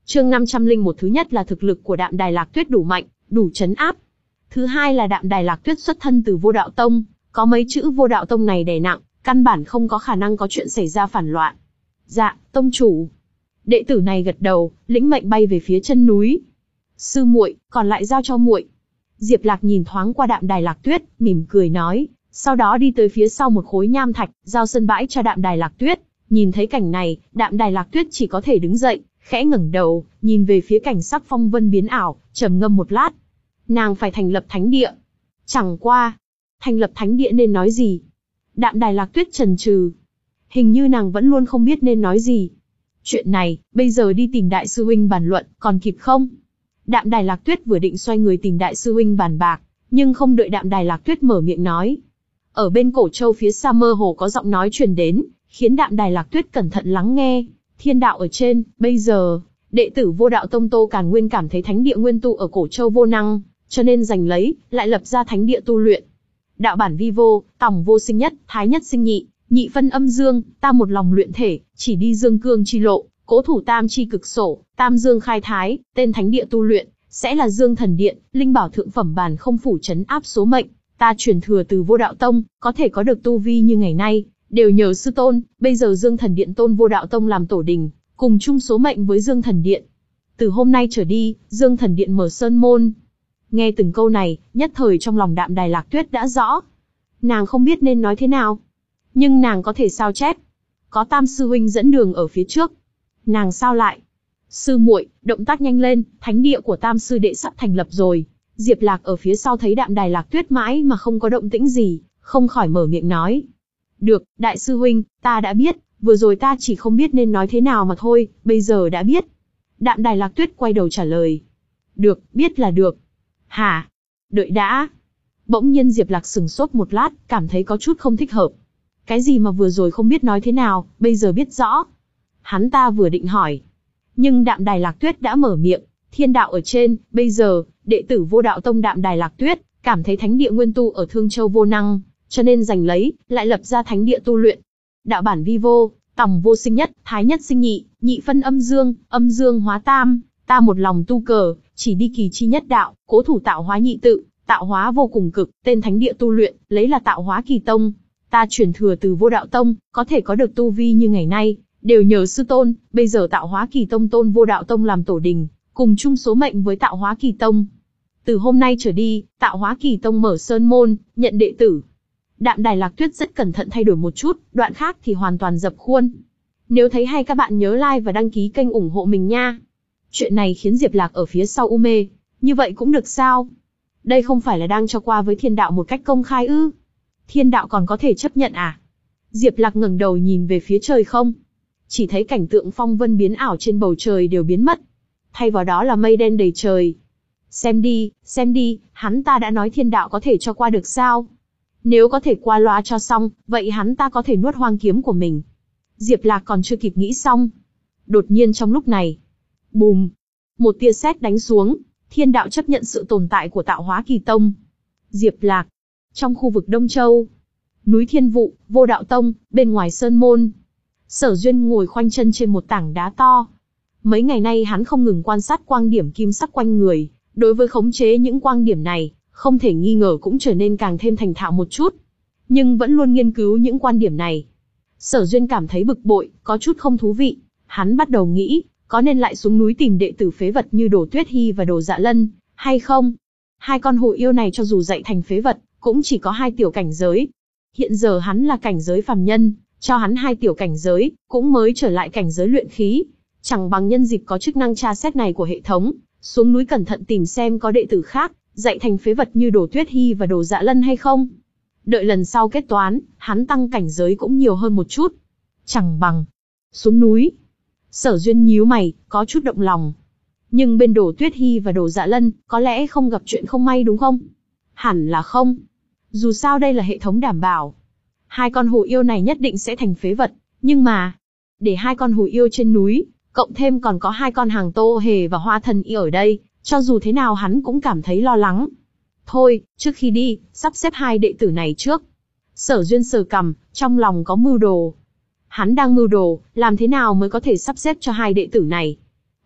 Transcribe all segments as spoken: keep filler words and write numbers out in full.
Chương năm trăm lẻ một thứ nhất là thực lực của Đạm Đài Lạc Tuyết đủ mạnh, đủ trấn áp. Thứ hai là Đạm Đài Lạc Tuyết xuất thân từ Vô Đạo Tông, có mấy chữ Vô Đạo Tông này đè nặng, căn bản không có khả năng có chuyện xảy ra phản loạn. Dạ, tông chủ. Đệ tử này gật đầu, lĩnh mệnh bay về phía chân núi. Sư muội, còn lại giao cho muội. Diệp Lạc nhìn thoáng qua Đạm Đài Lạc Tuyết, mỉm cười nói, sau đó đi tới phía sau một khối nham thạch, giao sân bãi cho Đạm Đài Lạc Tuyết. Nhìn thấy cảnh này, Đạm Đài Lạc Tuyết chỉ có thể đứng dậy, khẽ ngẩng đầu, nhìn về phía cảnh sắc phong vân biến ảo, trầm ngâm một lát. Nàng phải thành lập thánh địa. Chẳng qua, thành lập thánh địa nên nói gì? Đạm Đài Lạc Tuyết chần chừ. Hình như nàng vẫn luôn không biết nên nói gì. Chuyện này, bây giờ đi tìm đại sư huynh bàn luận, còn kịp không? Đạm Đài Lạc Tuyết vừa định xoay người tìm đại sư huynh bàn bạc, nhưng không đợi Đạm Đài Lạc Tuyết mở miệng nói. Ở bên cổ châu phía xa mơ hồ có giọng nói truyền đến, khiến Đạm Đài Lạc Tuyết cẩn thận lắng nghe. Thiên đạo ở trên, bây giờ, đệ tử Vô Đạo Tông Tô Càn Nguyên cảm thấy thánh địa nguyên tu ở cổ châu vô năng, cho nên giành lấy, lại lập ra thánh địa tu luyện. Đạo bản vi vô, tòng vô sinh nhất, thái nhất sinh nhị, nhị phân âm dương, ta một lòng luyện thể, chỉ đi dương cương chi lộ, cố thủ tam chi cực sổ, tam dương khai thái, tên thánh địa tu luyện, sẽ là Dương Thần Điện, linh bảo thượng phẩm bản không phủ trấn áp số mệnh, ta truyền thừa từ Vô Đạo Tông, có thể có được tu vi như ngày nay, đều nhờ sư tôn, bây giờ Dương Thần Điện tôn Vô Đạo Tông làm tổ đình, cùng chung số mệnh với Dương Thần Điện. Từ hôm nay trở đi, Dương Thần Điện mở sơn môn. Nghe từng câu này, nhất thời trong lòng Đạm Đài Lạc Tuyết đã rõ. Nàng không biết nên nói thế nào, nhưng nàng có thể sao chép. Có Tam sư huynh dẫn đường ở phía trước, nàng sao lại? Sư muội, động tác nhanh lên, thánh địa của Tam sư đệ sắp thành lập rồi. Diệp Lạc ở phía sau thấy Đạm Đài Lạc Tuyết mãi mà không có động tĩnh gì, không khỏi mở miệng nói. Được, đại sư huynh, ta đã biết, vừa rồi ta chỉ không biết nên nói thế nào mà thôi, bây giờ đã biết. Đạm Đài Lạc Tuyết quay đầu trả lời. Được, biết là được. Hả? Đợi đã. Bỗng nhiên Diệp Lạc sừng sốt một lát, cảm thấy có chút không thích hợp. Cái gì mà vừa rồi không biết nói thế nào, bây giờ biết rõ. Hắn ta vừa định hỏi, nhưng Đạm Đài Lạc Tuyết đã mở miệng. Thiên đạo ở trên, bây giờ, đệ tử Vô Đạo Tông Đạm Đài Lạc Tuyết, cảm thấy thánh địa nguyên tu ở Thương Châu vô năng, cho nên giành lấy, lại lập ra thánh địa tu luyện. Đạo bản vi vô, tòng vô sinh nhất, thái nhất sinh nhị, nhị phân âm dương, âm dương hóa tam, ta một lòng tu cờ, chỉ đi kỳ chi nhất đạo, cố thủ tạo hóa nhị tự, tạo hóa vô cùng cực, tên thánh địa tu luyện, lấy là tạo hóa kỳ tông. Ta truyền thừa từ Vô Đạo Tông, có thể có được tu vi như ngày nay, đều nhờ sư tôn, bây giờ tạo hóa kỳ tông tôn Vô Đạo Tông làm tổ đình, cùng chung số mệnh với tạo hóa kỳ tông. Từ hôm nay trở đi, tạo hóa kỳ tông mở sơn môn, nhận đệ tử. Đạm Đài Lạc Tuyết rất cẩn thận thay đổi một chút, đoạn khác thì hoàn toàn dập khuôn. Nếu thấy hay các bạn nhớ like và đăng ký kênh ủng hộ mình nha. Chuyện này khiến Diệp Lạc ở phía sau u mê, như vậy cũng được sao? Đây không phải là đang cho qua với thiên đạo một cách công khai ư? Thiên đạo còn có thể chấp nhận à? Diệp Lạc ngẩng đầu nhìn về phía trời không. Chỉ thấy cảnh tượng phong vân biến ảo trên bầu trời đều biến mất. Thay vào đó là mây đen đầy trời. Xem đi, xem đi, hắn ta đã nói thiên đạo có thể cho qua được sao? Nếu có thể qua loa cho xong, vậy hắn ta có thể nuốt hoang kiếm của mình. Diệp Lạc còn chưa kịp nghĩ xong. Đột nhiên trong lúc này, bùm, một tia sét đánh xuống, thiên đạo chấp nhận sự tồn tại của tạo hóa kỳ tông. Diệp Lạc, trong khu vực Đông Châu, núi Thiên Vụ, Vô Đạo Tông, bên ngoài sơn môn. Sở Duyên ngồi khoanh chân trên một tảng đá to. Mấy ngày nay hắn không ngừng quan sát quang điểm kim sắc quanh người, đối với khống chế những quang điểm này, không thể nghi ngờ cũng trở nên càng thêm thành thạo một chút. Nhưng vẫn luôn nghiên cứu những quan điểm này. Sở Duyên cảm thấy bực bội, có chút không thú vị. Hắn bắt đầu nghĩ, có nên lại xuống núi tìm đệ tử phế vật như Đồ Tuyết Hi và Đồ Dạ Lân, hay không? Hai con hồ yêu này cho dù dạy thành phế vật, cũng chỉ có hai tiểu cảnh giới. Hiện giờ hắn là cảnh giới phàm nhân, cho hắn hai tiểu cảnh giới, cũng mới trở lại cảnh giới luyện khí. Chẳng bằng nhân dịp có chức năng tra xét này của hệ thống, xuống núi cẩn thận tìm xem có đệ tử khác, dạy thành phế vật như Đồ Tuyết Hi và Đồ Dạ Lân hay không. Đợi lần sau kết toán, hắn tăng cảnh giới cũng nhiều hơn một chút. Chẳng bằng xuống núi. Sở Duyên nhíu mày, có chút động lòng. Nhưng bên Đồ Tuyết Hi và Đồ Dạ Lân, có lẽ không gặp chuyện không may đúng không? Hẳn là không. Dù sao đây là hệ thống đảm bảo. Hai con hồ yêu này nhất định sẽ thành phế vật, nhưng mà, để hai con hồ yêu trên núi, cộng thêm còn có hai con hàng Tô Hề và Hoa Thần Y ở đây, cho dù thế nào hắn cũng cảm thấy lo lắng. Thôi, trước khi đi, sắp xếp hai đệ tử này trước. Sở Duyên sờ cằm, trong lòng có mưu đồ. Hắn đang mưu đồ, làm thế nào mới có thể sắp xếp cho hai đệ tử này.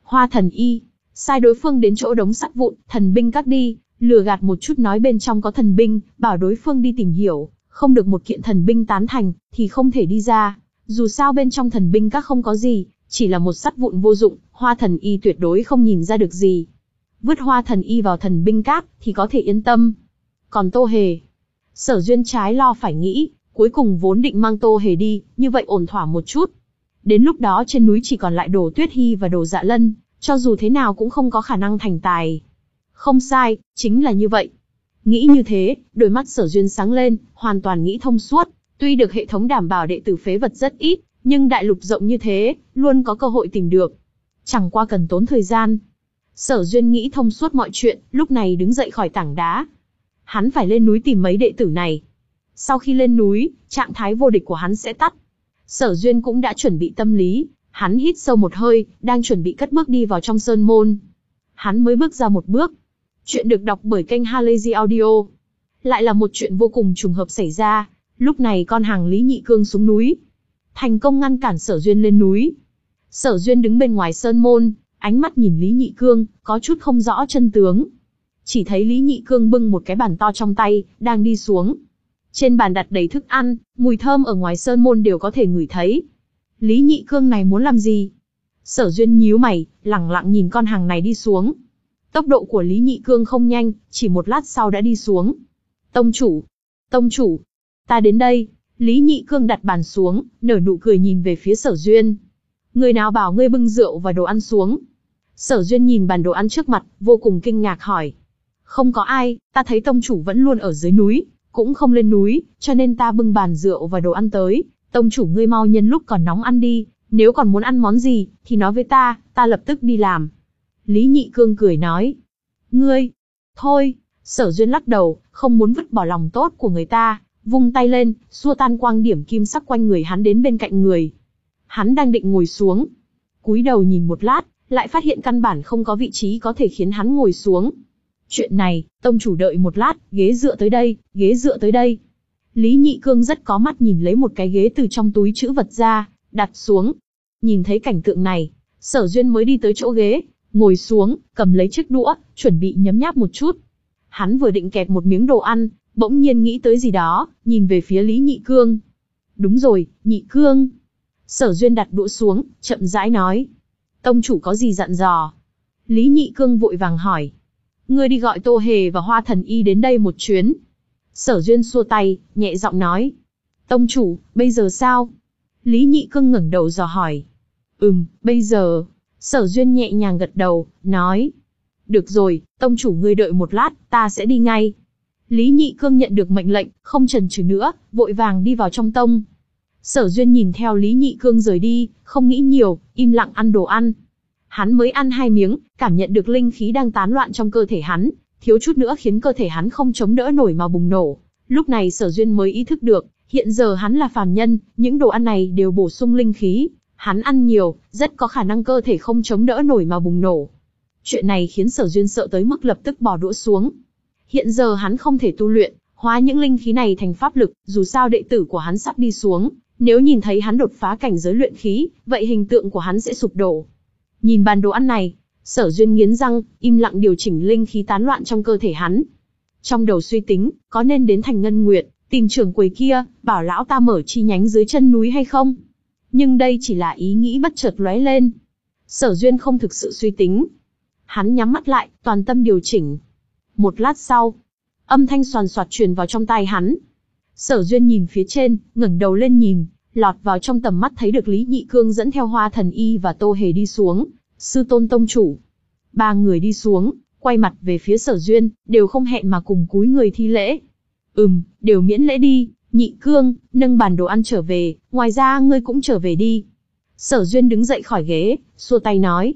Hoa Thần Y, sai đối phương đến chỗ đống sắt vụn, thần binh các đi, lừa gạt một chút nói bên trong có thần binh, bảo đối phương đi tìm hiểu, không được một kiện thần binh tán thành, thì không thể đi ra. Dù sao bên trong thần binh các không có gì, chỉ là một sắt vụn vô dụng, Hoa Thần Y tuyệt đối không nhìn ra được gì. Vứt Hoa Thần Y vào thần binh các, thì có thể yên tâm. Còn Tô Hề, Sở Duyên trái lo phải nghĩ, cuối cùng vốn định mang Tô Hề đi, như vậy ổn thỏa một chút. Đến lúc đó trên núi chỉ còn lại Đồ Tuyết Hi và Đồ Dạ Lân, cho dù thế nào cũng không có khả năng thành tài. Không sai, chính là như vậy. Nghĩ như thế, đôi mắt Sở Duyên sáng lên, hoàn toàn nghĩ thông suốt. Tuy được hệ thống đảm bảo đệ tử phế vật rất ít, nhưng đại lục rộng như thế, luôn có cơ hội tìm được. Chẳng qua cần tốn thời gian. Sở Duyên nghĩ thông suốt mọi chuyện, lúc này đứng dậy khỏi tảng đá. Hắn phải lên núi tìm mấy đệ tử này. Sau khi lên núi, trạng thái vô địch của hắn sẽ tắt. Sở Duyên cũng đã chuẩn bị tâm lý, hắn hít sâu một hơi, đang chuẩn bị cất bước đi vào trong sơn môn. Hắn mới bước ra một bước. Chuyện được đọc bởi kênh Halazy Audio. Lại là một chuyện vô cùng trùng hợp xảy ra, lúc này con hàng Lý Nhị Cương xuống núi. Thành công ngăn cản Sở Duyên lên núi. Sở Duyên đứng bên ngoài sơn môn, ánh mắt nhìn Lý Nhị Cương, có chút không rõ chân tướng. Chỉ thấy Lý Nhị Cương bưng một cái bàn to trong tay, đang đi xuống. Trên bàn đặt đầy thức ăn, mùi thơm ở ngoài sơn môn đều có thể ngửi thấy. Lý Nhị Cương này muốn làm gì? Sở Duyên nhíu mày, lẳng lặng nhìn con hàng này đi xuống. Tốc độ của Lý Nhị Cương không nhanh, chỉ một lát sau đã đi xuống. Tông chủ, tông chủ, ta đến đây. Lý Nhị Cương đặt bàn xuống, nở nụ cười nhìn về phía Sở Duyên. Người nào bảo ngươi bưng rượu và đồ ăn xuống? Sở Duyên nhìn bàn đồ ăn trước mặt, vô cùng kinh ngạc hỏi. Không có ai, ta thấy tông chủ vẫn luôn ở dưới núi, cũng không lên núi, cho nên ta bưng bàn rượu và đồ ăn tới. Tông chủ ngươi mau nhân lúc còn nóng ăn đi, nếu còn muốn ăn món gì, thì nói với ta, ta lập tức đi làm. Lý Nhị Cương cười nói. Ngươi, thôi, Sở Duyên lắc đầu, không muốn vứt bỏ lòng tốt của người ta, vung tay lên, xua tan quang điểm kim sắc quanh người hắn đến bên cạnh người. Hắn đang định ngồi xuống, cúi đầu nhìn một lát, lại phát hiện căn bản không có vị trí có thể khiến hắn ngồi xuống. Chuyện này, tông chủ đợi một lát, ghế dựa tới đây, ghế dựa tới đây. Lý Nhị Cương rất có mắt nhìn lấy một cái ghế từ trong túi trữ vật ra, đặt xuống. Nhìn thấy cảnh tượng này, Sở Duyên mới đi tới chỗ ghế, ngồi xuống, cầm lấy chiếc đũa, chuẩn bị nhấm nháp một chút. Hắn vừa định kẹp một miếng đồ ăn, bỗng nhiên nghĩ tới gì đó, nhìn về phía Lý Nhị Cương. Đúng rồi, Nhị Cương. Sở Duyên đặt đũa xuống, chậm rãi nói. Tông chủ có gì dặn dò? Lý Nhị Cương vội vàng hỏi. Ngươi đi gọi Tô Hề và Hoa Thần Y đến đây một chuyến. Sở Duyên xua tay, nhẹ giọng nói. Tông chủ, bây giờ sao? Lý Nhị Cương ngẩng đầu dò hỏi. Ừm, bây giờ. Sở Duyên nhẹ nhàng gật đầu, nói. Được rồi, tông chủ ngươi đợi một lát, ta sẽ đi ngay. Lý Nhị Cương nhận được mệnh lệnh, không chần chừ nữa, vội vàng đi vào trong tông. Sở Duyên nhìn theo Lý Nhị Cương rời đi, không nghĩ nhiều, im lặng ăn đồ ăn. Hắn mới ăn hai miếng, cảm nhận được linh khí đang tán loạn trong cơ thể hắn, thiếu chút nữa khiến cơ thể hắn không chống đỡ nổi mà bùng nổ. Lúc này Sở Duyên mới ý thức được, hiện giờ hắn là phàm nhân, những đồ ăn này đều bổ sung linh khí. Hắn ăn nhiều, rất có khả năng cơ thể không chống đỡ nổi mà bùng nổ. Chuyện này khiến Sở Duyên sợ tới mức lập tức bỏ đũa xuống. Hiện giờ hắn không thể tu luyện, hóa những linh khí này thành pháp lực, dù sao đệ tử của hắn sắp đi xuống. Nếu nhìn thấy hắn đột phá cảnh giới luyện khí, vậy hình tượng của hắn sẽ sụp đổ. Nhìn bàn đồ ăn này, Sở Duyên nghiến răng, im lặng điều chỉnh linh khí tán loạn trong cơ thể hắn. Trong đầu suy tính, có nên đến thành Ngân Nguyệt, tìm trưởng quầy kia, bảo lão ta mở chi nhánh dưới chân núi hay không? Nhưng đây chỉ là ý nghĩ bất chợt lóe lên. Sở Duyên không thực sự suy tính. Hắn nhắm mắt lại, toàn tâm điều chỉnh. Một lát sau, âm thanh xoàn xoạt truyền vào trong tai hắn. Sở Duyên nhìn phía trên, ngẩng đầu lên nhìn, lọt vào trong tầm mắt thấy được Lý Nhị Cương dẫn theo Hoa Thần Y và Tô Hề đi xuống. Sư tôn tông chủ. Ba người đi xuống, quay mặt về phía Sở Duyên, đều không hẹn mà cùng cúi người thi lễ. Ừm, đều miễn lễ đi, Nhị Cương, nâng bàn đồ ăn trở về, ngoài ra ngươi cũng trở về đi. Sở Duyên đứng dậy khỏi ghế, xua tay nói.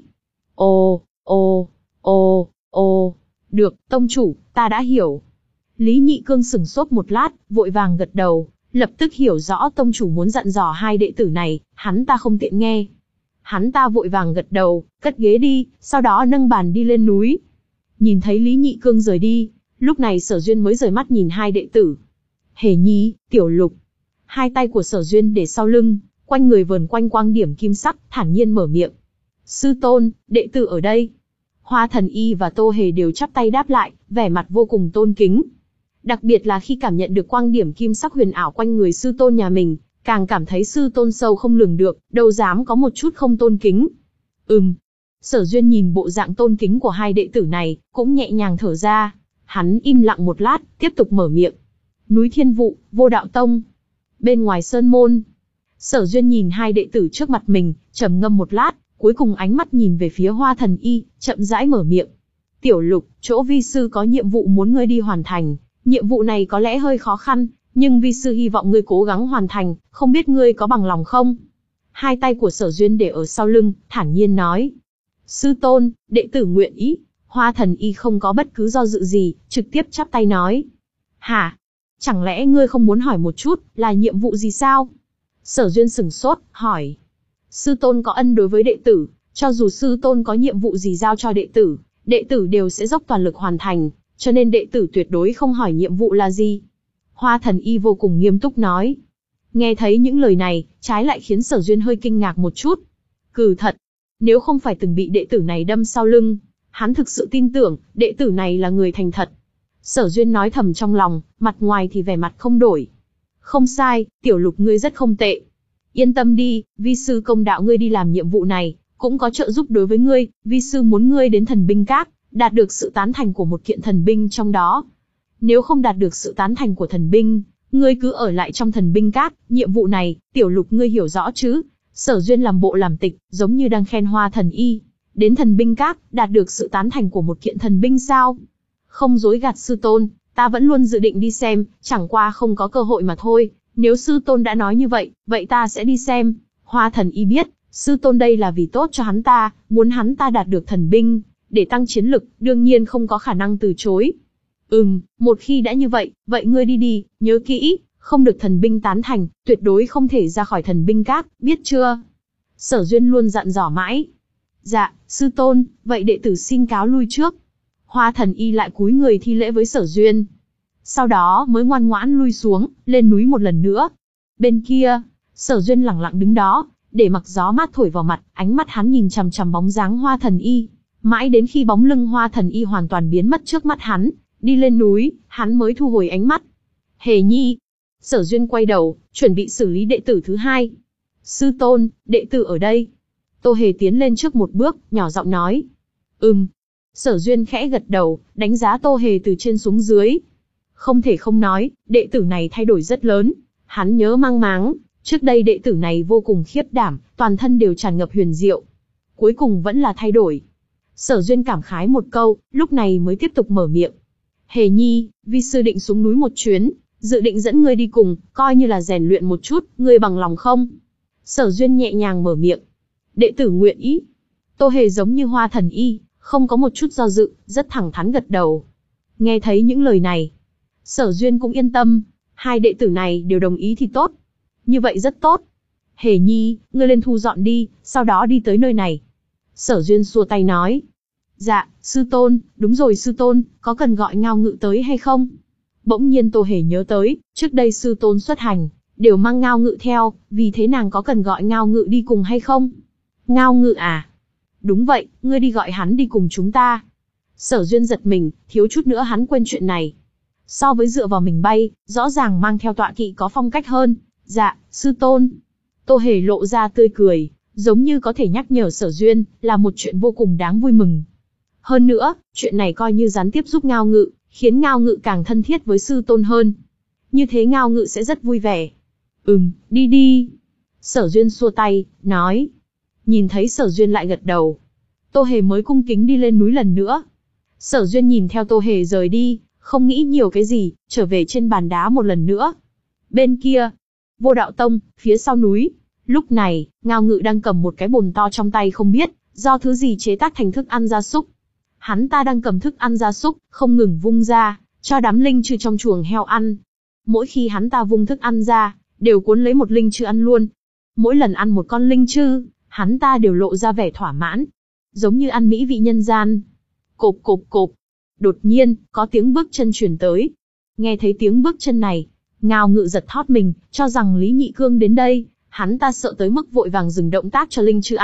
Ồ, ồ, ồ, ồ, được, tông chủ, ta đã hiểu. Lý Nhị Cương sửng sốt một lát, vội vàng gật đầu, lập tức hiểu rõ tông chủ muốn dặn dò hai đệ tử này, hắn ta không tiện nghe. Hắn ta vội vàng gật đầu, cất ghế đi, sau đó nâng bàn đi lên núi. Nhìn thấy Lý Nhị Cương rời đi, lúc này Sở Duyên mới rời mắt nhìn hai đệ tử. Hề Nhi, Tiểu Lục. Hai tay của Sở Duyên để sau lưng, quanh người vờn quanh quang điểm kim sắc, thản nhiên mở miệng. Sư tôn, đệ tử ở đây. Hoa Thần Y và Tô Hề đều chắp tay đáp lại, vẻ mặt vô cùng tôn kính. Đặc biệt là khi cảm nhận được quang điểm kim sắc huyền ảo quanh người sư tôn nhà mình, càng cảm thấy sư tôn sâu không lường được, đâu dám có một chút không tôn kính. Ừm. Sở Duyên nhìn bộ dạng tôn kính của hai đệ tử này, cũng nhẹ nhàng thở ra. Hắn im lặng một lát, tiếp tục mở miệng. Núi Thiên Vụ, Vô Đạo Tông. Bên ngoài sơn môn. Sở Duyên nhìn hai đệ tử trước mặt mình, trầm ngâm một lát, cuối cùng ánh mắt nhìn về phía Hoa Thần Y, chậm rãi mở miệng. Tiểu Lục, chỗ vi sư có nhiệm vụ muốn ngươi đi hoàn thành. Nhiệm vụ này có lẽ hơi khó khăn, nhưng vi sư hy vọng ngươi cố gắng hoàn thành, không biết ngươi có bằng lòng không? Hai tay của Sở Duyên để ở sau lưng, thản nhiên nói. Sư tôn, đệ tử nguyện ý. Hoa Thần Y không có bất cứ do dự gì, trực tiếp chắp tay nói. Hả? Chẳng lẽ ngươi không muốn hỏi một chút, là nhiệm vụ gì sao? Sở Duyên sửng sốt, hỏi. Sư tôn có ân đối với đệ tử, cho dù sư tôn có nhiệm vụ gì giao cho đệ tử, đệ tử đều sẽ dốc toàn lực hoàn thành, cho nên đệ tử tuyệt đối không hỏi nhiệm vụ là gì. Hoa Thần Y vô cùng nghiêm túc nói. Nghe thấy những lời này, trái lại khiến Sở Duyên hơi kinh ngạc một chút. Cừ thật, nếu không phải từng bị đệ tử này đâm sau lưng, hắn thực sự tin tưởng, đệ tử này là người thành thật. Sở Duyên nói thầm trong lòng, mặt ngoài thì vẻ mặt không đổi. Không sai, Tiểu Lục ngươi rất không tệ. Yên tâm đi, vi sư công đạo ngươi đi làm nhiệm vụ này, cũng có trợ giúp đối với ngươi, vi sư muốn ngươi đến thần binh các, đạt được sự tán thành của một kiện thần binh trong đó. Nếu không đạt được sự tán thành của thần binh, ngươi cứ ở lại trong thần binh các, nhiệm vụ này, Tiểu Lục ngươi hiểu rõ chứ? Sở Duyên làm bộ làm tịch, giống như đang khen Hoa Thần Y. Đến thần binh các, đạt được sự tán thành của một kiện thần binh sao? Không dối gạt sư tôn, ta vẫn luôn dự định đi xem, chẳng qua không có cơ hội mà thôi. Nếu sư tôn đã nói như vậy, vậy ta sẽ đi xem. Hoa Thần Y biết, sư tôn đây là vì tốt cho hắn ta, muốn hắn ta đạt được thần binh, để tăng chiến lực, đương nhiên không có khả năng từ chối. Ừm, một khi đã như vậy, vậy ngươi đi đi, nhớ kỹ, không được thần binh tán thành, tuyệt đối không thể ra khỏi thần binh các, biết chưa? Sở Duyên luôn dặn dò mãi. Dạ, sư tôn, vậy đệ tử xin cáo lui trước. Hoa Thần Y lại cúi người thi lễ với Sở Duyên. Sau đó mới ngoan ngoãn lui xuống, lên núi một lần nữa. Bên kia, Sở Duyên lẳng lặng đứng đó, để mặc gió mát thổi vào mặt, ánh mắt hắn nhìn chằm chằm bóng dáng Hoa Thần Y. Mãi đến khi bóng lưng Hoa Thần Y hoàn toàn biến mất trước mắt hắn, đi lên núi, hắn mới thu hồi ánh mắt. Hề Nhi. Sở Duyên quay đầu, chuẩn bị xử lý đệ tử thứ hai. Sư tôn, đệ tử ở đây. Tô Hề tiến lên trước một bước, nhỏ giọng nói. Ừm. Sở Duyên khẽ gật đầu, đánh giá Tô Hề từ trên xuống dưới. Không thể không nói, đệ tử này thay đổi rất lớn. Hắn nhớ mang máng, trước đây đệ tử này vô cùng khiếp đảm, toàn thân đều tràn ngập huyền diệu. Cuối cùng vẫn là thay đổi. Sở Duyên cảm khái một câu, lúc này mới tiếp tục mở miệng. Hề Nhi, vi sư định xuống núi một chuyến, dự định dẫn ngươi đi cùng, coi như là rèn luyện một chút, ngươi bằng lòng không? Sở Duyên nhẹ nhàng mở miệng. Đệ tử nguyện ý. Tô Hề giống như Hoa Thần Y, không có một chút do dự, rất thẳng thắn gật đầu. Nghe thấy những lời này, Sở Duyên cũng yên tâm, hai đệ tử này đều đồng ý thì tốt. Như vậy rất tốt. Hề Nhi, ngươi lên thu dọn đi, sau đó đi tới nơi này. Sở Duyên xua tay nói. Dạ, sư tôn, đúng rồi sư tôn, có cần gọi Ngao Ngự tới hay không? Bỗng nhiên Tô Hề nhớ tới, trước đây sư tôn xuất hành, đều mang Ngao Ngự theo, vì thế nàng có cần gọi Ngao Ngự đi cùng hay không? Ngao Ngự à? Đúng vậy, ngươi đi gọi hắn đi cùng chúng ta. Sở Duyên giật mình, thiếu chút nữa hắn quên chuyện này. So với dựa vào mình bay, rõ ràng mang theo tọa kỵ có phong cách hơn. Dạ, sư tôn. Tô Hề lộ ra tươi cười, giống như có thể nhắc nhở Sở Duyên, là một chuyện vô cùng đáng vui mừng. Hơn nữa, chuyện này coi như gián tiếp giúp Ngao Ngự, khiến Ngao Ngự càng thân thiết với sư tôn hơn. Như thế Ngao Ngự sẽ rất vui vẻ. Ừm, đi đi. Sở Duyên xua tay, nói. Nhìn thấy Sở Duyên lại gật đầu. Tô Hề mới cung kính đi lên núi lần nữa. Sở Duyên nhìn theo Tô Hề rời đi, không nghĩ nhiều cái gì, trở về trên bàn đá một lần nữa. Bên kia, Vô Đạo Tông, phía sau núi. Lúc này, Ngao Ngự đang cầm một cái bồn to trong tay không biết, do thứ gì chế tác thành thức ăn gia súc. Hắn ta đang cầm thức ăn gia súc, không ngừng vung ra, cho đám linh chư trong chuồng heo ăn. Mỗi khi hắn ta vung thức ăn ra, đều cuốn lấy một linh chư ăn luôn. Mỗi lần ăn một con linh chư, hắn ta đều lộ ra vẻ thỏa mãn, giống như ăn mỹ vị nhân gian. Cộp cộp cộp. Đột nhiên, có tiếng bước chân truyền tới. Nghe thấy tiếng bước chân này, Ngao Ngự giật thót mình, cho rằng Lý Nhị Cương đến đây, hắn ta sợ tới mức vội vàng dừng động tác cho linh chư ăn,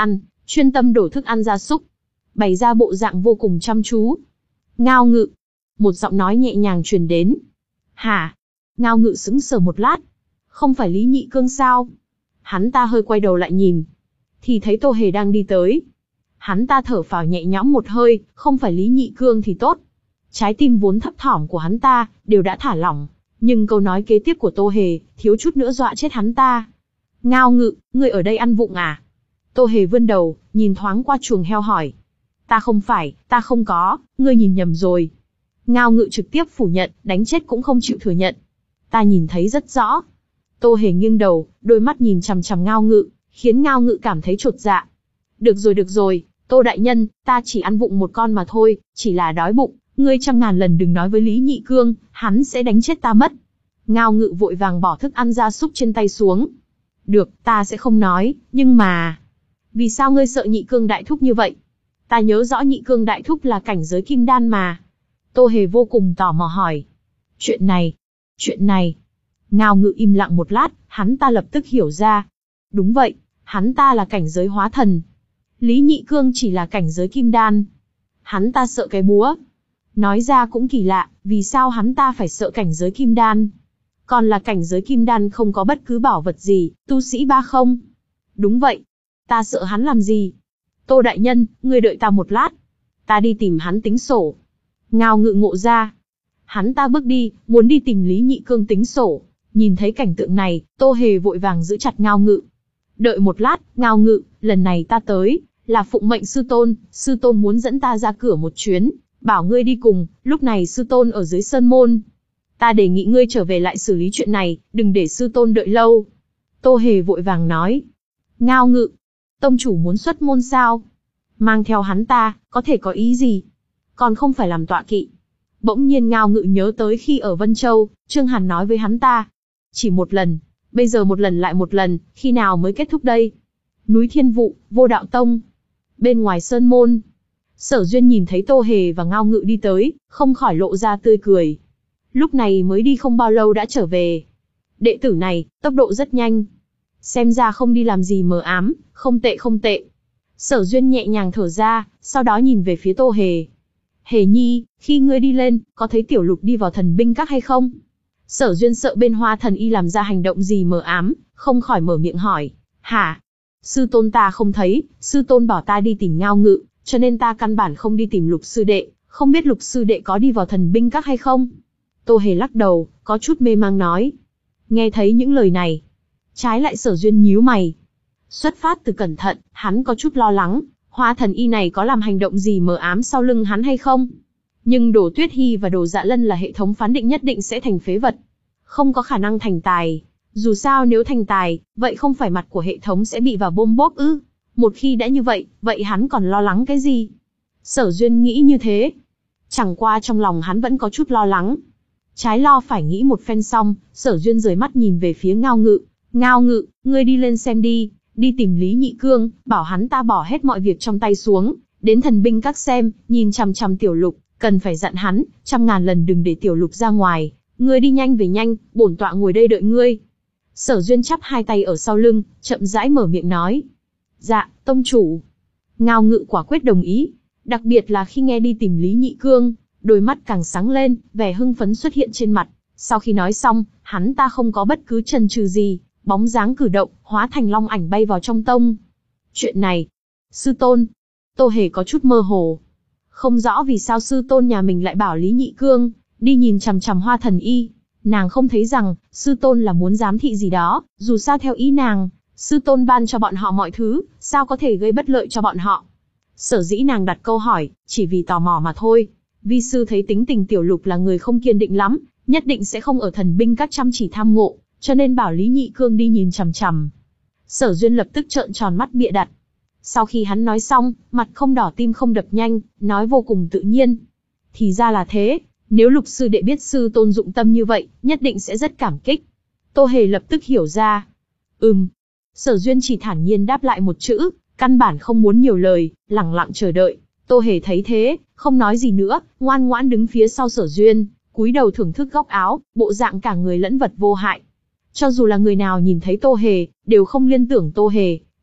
chuyên tâm đổ thức ăn gia súc, bày ra bộ dạng vô cùng chăm chú. Ngao Ngự, một giọng nói nhẹ nhàng truyền đến. Hả? Ngao Ngự sững sờ một lát. Không phải Lý Nhị Cương sao? Hắn ta hơi quay đầu lại nhìn, thì thấy Tô Hề đang đi tới. Hắn ta thở phào nhẹ nhõm một hơi, không phải Lý Nhị Cương thì tốt. Trái tim vốn thấp thỏm của hắn ta đều đã thả lỏng, nhưng câu nói kế tiếp của Tô Hề thiếu chút nữa dọa chết hắn ta. Ngao Ngự, ngươi ở đây ăn vụng à? Tô Hề vươn đầu, nhìn thoáng qua chuồng heo hỏi. Ta không phải, ta không có, ngươi nhìn nhầm rồi. Ngao Ngự trực tiếp phủ nhận, đánh chết cũng không chịu thừa nhận. Ta nhìn thấy rất rõ. Tô Hề nghiêng đầu, đôi mắt nhìn chằm chằm Ngao Ngự, khiến Ngao Ngự cảm thấy chột dạ. Được rồi được rồi, Tô đại nhân, ta chỉ ăn vụng một con mà thôi, chỉ là đói bụng, ngươi trăm ngàn lần đừng nói với Lý Nhị Cương, hắn sẽ đánh chết ta mất. Ngao Ngự vội vàng bỏ thức ăn gia súc trên tay xuống. Được, ta sẽ không nói, nhưng mà... Vì sao ngươi sợ Nhị Cương đại thúc như vậy? Ta nhớ rõ Nhị Cương đại thúc là cảnh giới kim đan mà. Tô Hề vô cùng tò mò hỏi. Chuyện này, chuyện này... Ngao Ngự im lặng một lát, hắn ta lập tức hiểu ra. Đúng vậy, hắn ta là cảnh giới hóa thần. Lý Nhị Cương chỉ là cảnh giới kim đan. Hắn ta sợ cái búa. Nói ra cũng kỳ lạ, vì sao hắn ta phải sợ cảnh giới kim đan? Còn là cảnh giới kim đan không có bất cứ bảo vật gì, tu sĩ ba không? Đúng vậy. Ta sợ hắn làm gì? Tô đại nhân, ngươi đợi ta một lát. Ta đi tìm hắn tính sổ. Ngao Ngự ngộ ra. Hắn ta bước đi, muốn đi tìm Lý Nhị Cương tính sổ. Nhìn thấy cảnh tượng này, Tô Hề vội vàng giữ chặt Ngao Ngự. Đợi một lát, Ngao Ngự, lần này ta tới, là phụng mệnh sư tôn, sư tôn muốn dẫn ta ra cửa một chuyến, bảo ngươi đi cùng, lúc này sư tôn ở dưới sơn môn. Ta đề nghị ngươi trở về lại xử lý chuyện này, đừng để sư tôn đợi lâu. Tô Hề vội vàng nói. Ngao Ngự, tông chủ muốn xuất môn sao? Mang theo hắn ta, có thể có ý gì? Còn không phải làm tọa kỵ. Bỗng nhiên Ngao Ngự nhớ tới khi ở Vân Châu, Trương Hàn nói với hắn ta. Chỉ một lần, bây giờ một lần lại một lần, khi nào mới kết thúc đây? Núi Thiên Vụ, Vô Đạo Tông. Bên ngoài sơn môn, Sở Duyên nhìn thấy Tô Hề và Ngao Ngự đi tới, không khỏi lộ ra tươi cười. Lúc này mới đi không bao lâu đã trở về. Đệ tử này, tốc độ rất nhanh. Xem ra không đi làm gì mờ ám, không tệ không tệ. Sở Duyên nhẹ nhàng thở ra, sau đó nhìn về phía Tô Hề. Hề nhi, khi ngươi đi lên, có thấy Tiểu Lục đi vào thần binh các hay không? Sở Duyên sợ bên Hoa Thần Y làm ra hành động gì mờ ám, không khỏi mở miệng hỏi. Hả? Sư tôn ta không thấy, sư tôn bảo ta đi tìm Ngao Ngự, cho nên ta căn bản không đi tìm Lục sư đệ, không biết Lục sư đệ có đi vào thần binh các hay không? Tô Hề lắc đầu, có chút mê mang nói. Nghe thấy những lời này, trái lại Sở Duyên nhíu mày. Xuất phát từ cẩn thận, hắn có chút lo lắng, Hoa Thần Y này có làm hành động gì mờ ám sau lưng hắn hay không? Nhưng Đồ Tuyết Hi và Đồ Dạ Lân là hệ thống phán định nhất định sẽ thành phế vật, không có khả năng thành tài. Dù sao nếu thành tài, vậy không phải mặt của hệ thống sẽ bị vào bôm bốp ư? Một khi đã như vậy, vậy hắn còn lo lắng cái gì? Sở Duyên nghĩ như thế. Chẳng qua trong lòng hắn vẫn có chút lo lắng. Trái lo phải nghĩ một phen xong, Sở Duyên rời mắt nhìn về phía Ngao Ngự. Ngao Ngự, ngươi đi lên xem đi, đi tìm Lý Nhị Cương, bảo hắn ta bỏ hết mọi việc trong tay xuống, đến thần binh các xem, nhìn chằm chằm Tiểu Lục, cần phải dặn hắn, trăm ngàn lần đừng để Tiểu Lục ra ngoài. Ngươi đi nhanh về nhanh, bổn tọa ngồi đây đợi ngươi. Sở Duyên chắp hai tay ở sau lưng, chậm rãi mở miệng nói. Dạ, tông chủ. Ngao Ngự quả quyết đồng ý, đặc biệt là khi nghe đi tìm Lý Nhị Cương, đôi mắt càng sáng lên, vẻ hưng phấn xuất hiện trên mặt. Sau khi nói xong, hắn ta không có bất cứ chần chừ gì, bóng dáng cử động, hóa thành long ảnh bay vào trong tông. Chuyện này, sư tôn, Tô Hề có chút mơ hồ. Không rõ vì sao sư tôn nhà mình lại bảo Lý Nhị Cương đi nhìn chằm chằm Hoa Thần Y. Nàng không thấy rằng, sư tôn là muốn giám thị gì đó, dù sao theo ý nàng, sư tôn ban cho bọn họ mọi thứ, sao có thể gây bất lợi cho bọn họ. Sở dĩ nàng đặt câu hỏi, chỉ vì tò mò mà thôi. Vi sư thấy tính tình Tiểu Lục là người không kiên định lắm, nhất định sẽ không ở thần binh các chăm chỉ tham ngộ, cho nên bảo Lý Nhị Cương đi nhìn chằm chằm. Sở Duyên lập tức trợn tròn mắt bịa đặt. Sau khi hắn nói xong, mặt không đỏ tim không đập nhanh, nói vô cùng tự nhiên. Thì ra là thế, nếu Lục sư đệ biết sư tôn dụng tâm như vậy, nhất định sẽ rất cảm kích. Tô Hề lập tức hiểu ra. Ừm. Sở Duyên chỉ thản nhiên đáp lại một chữ, căn bản không muốn nhiều lời, lẳng lặng chờ đợi. Tô Hề thấy thế, không nói gì nữa, ngoan ngoãn đứng phía sau Sở Duyên, cúi đầu thưởng thức góc áo, bộ dạng cả người lẫn vật vô hại. Cho dù là người nào nhìn thấy Tô Hề, đều không liên tưởng Tô Hề,